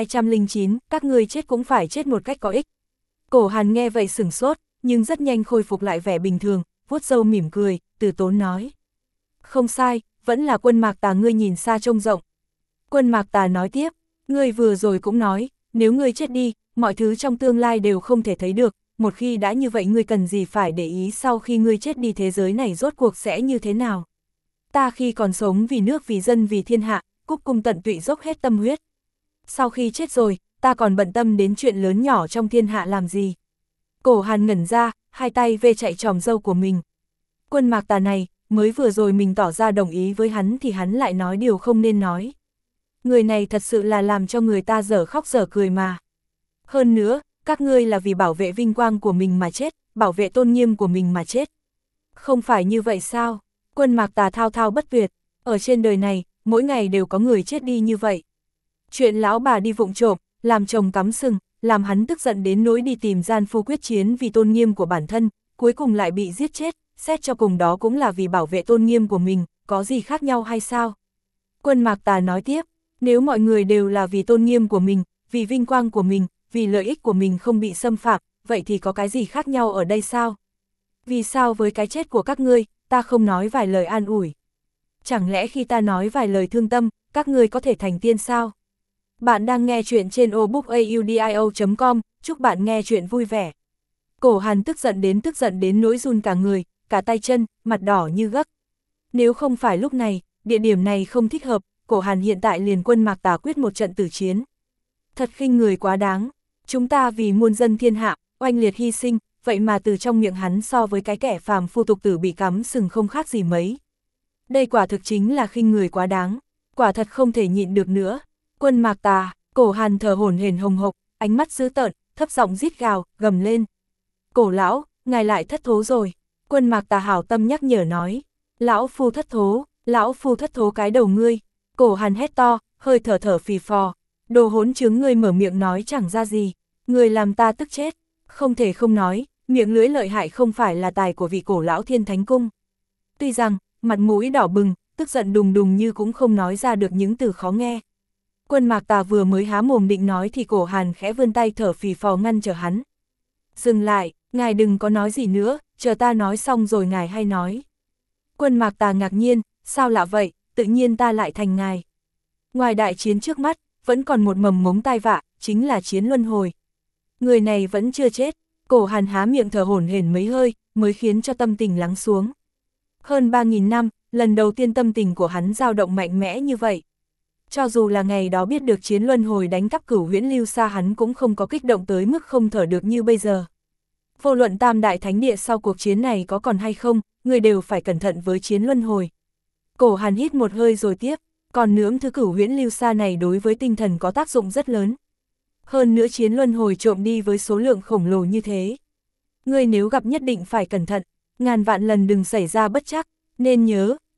1209, các ngươi chết cũng phải chết một cách có ích. Cổ Hàn nghe vậy sửng sốt, nhưng rất nhanh khôi phục lại vẻ bình thường, vuốt râu mỉm cười, từ tốn nói. Không sai, vẫn là Quân Mạc Tà ngươi nhìn xa trông rộng. Quân Mạc Tà nói tiếp, ngươi vừa rồi cũng nói, nếu ngươi chết đi, mọi thứ trong tương lai đều không thể thấy được, một khi đã như vậy ngươi cần gì phải để ý sau khi ngươi chết đi thế giới này rốt cuộc sẽ như thế nào. Ta khi còn sống vì nước vì dân vì thiên hạ, cúc cung tận tụy dốc hết tâm huyết. Sau khi chết rồi, ta còn bận tâm đến chuyện lớn nhỏ trong thiên hạ làm gì? Cổ Hàn ngẩn ra, hai tay vê chạy tròm râu của mình. Quân Mạc Tà này, mới vừa rồi mình tỏ ra đồng ý với hắn thì hắn lại nói điều không nên nói. Người này thật sự là làm cho người ta dở khóc dở cười mà. Hơn nữa, các ngươi là vì bảo vệ vinh quang của mình mà chết, bảo vệ tôn nghiêm của mình mà chết. Không phải như vậy sao? Quân Mạc Tà thao thao bất tuyệt, ở trên đời này, mỗi ngày đều có người chết đi như vậy. Chuyện lão bà đi vụng trộm, làm chồng cắm sừng, làm hắn tức giận đến nỗi đi tìm gian phu quyết chiến vì tôn nghiêm của bản thân, cuối cùng lại bị giết chết, xét cho cùng đó cũng là vì bảo vệ tôn nghiêm của mình, có gì khác nhau hay sao? Quân Mạc Tà nói tiếp, nếu mọi người đều là vì tôn nghiêm của mình, vì vinh quang của mình, vì lợi ích của mình không bị xâm phạm, vậy thì có cái gì khác nhau ở đây sao? Vì sao với cái chết của các ngươi, ta không nói vài lời an ủi? Chẳng lẽ khi ta nói vài lời thương tâm, các ngươi có thể thành tiên sao? Bạn đang nghe chuyện trên obookaudio.com, chúc bạn nghe chuyện vui vẻ. Cổ Hàn tức giận đến nỗi run cả người, cả tay chân, mặt đỏ như gấc. Nếu không phải lúc này, địa điểm này không thích hợp, Cổ Hàn hiện tại liền quân Mạc Tà quyết một trận tử chiến. Thật khinh người quá đáng, chúng ta vì muôn dân thiên hạ, oanh liệt hy sinh, vậy mà từ trong miệng hắn so với cái kẻ phàm phu tục tử bị cắm sừng không khác gì mấy. Đây quả thực chính là khinh người quá đáng, quả thật không thể nhịn được nữa. Quân Mạc Tà, Cổ Hàn thở hổn hển hồng hộc, ánh mắt dữ tợn, thấp giọng rít gào, gầm lên. Cổ lão, ngài lại thất thố rồi. Quân Mạc Tà hảo tâm nhắc nhở nói. Lão phu thất thố cái đầu ngươi. Cổ Hàn hét to, hơi thở phì phò. Đồ hỗn chứng ngươi mở miệng nói chẳng ra gì. Ngươi làm ta tức chết. Không thể không nói, miệng lưỡi lợi hại không phải là tài của vị cổ lão Thiên Thánh Cung. Tuy rằng, mặt mũi đỏ bừng, tức giận đùng đùng như cũng không nói ra được những từ khó nghe. Quân Mạc Tà vừa mới há mồm định nói thì Cổ Hàn khẽ vươn tay thở phì phò ngăn trở hắn. Dừng lại, ngài đừng có nói gì nữa, chờ ta nói xong rồi ngài hay nói. Quân Mạc Tà ngạc nhiên, sao lạ vậy, tự nhiên ta lại thành ngài. Ngoài đại chiến trước mắt, vẫn còn một mầm mống tai vạ, chính là chiến luân hồi. Người này vẫn chưa chết, Cổ Hàn há miệng thở hổn hển mấy hơi, mới khiến cho tâm tình lắng xuống. Hơn 3.000 năm, lần đầu tiên tâm tình của hắn dao động mạnh mẽ như vậy. Cho dù là ngày đó biết được chiến luân hồi đánh cắp Cửu Huyễn Lưu Sa hắn cũng không có kích động tới mức không thở được như bây giờ. Vô luận Tam Đại Thánh Địa sau cuộc chiến này có còn hay không, người đều phải cẩn thận với chiến luân hồi. Cổ Hàn hít một hơi rồi tiếp, còn nướng thứ Cửu Huyễn Lưu Sa này đối với tinh thần có tác dụng rất lớn. Hơn nữa chiến luân hồi trộm đi với số lượng khổng lồ như thế. Ngươi nếu gặp nhất định phải cẩn thận, ngàn vạn lần đừng xảy ra bất trắc, nên nhớ,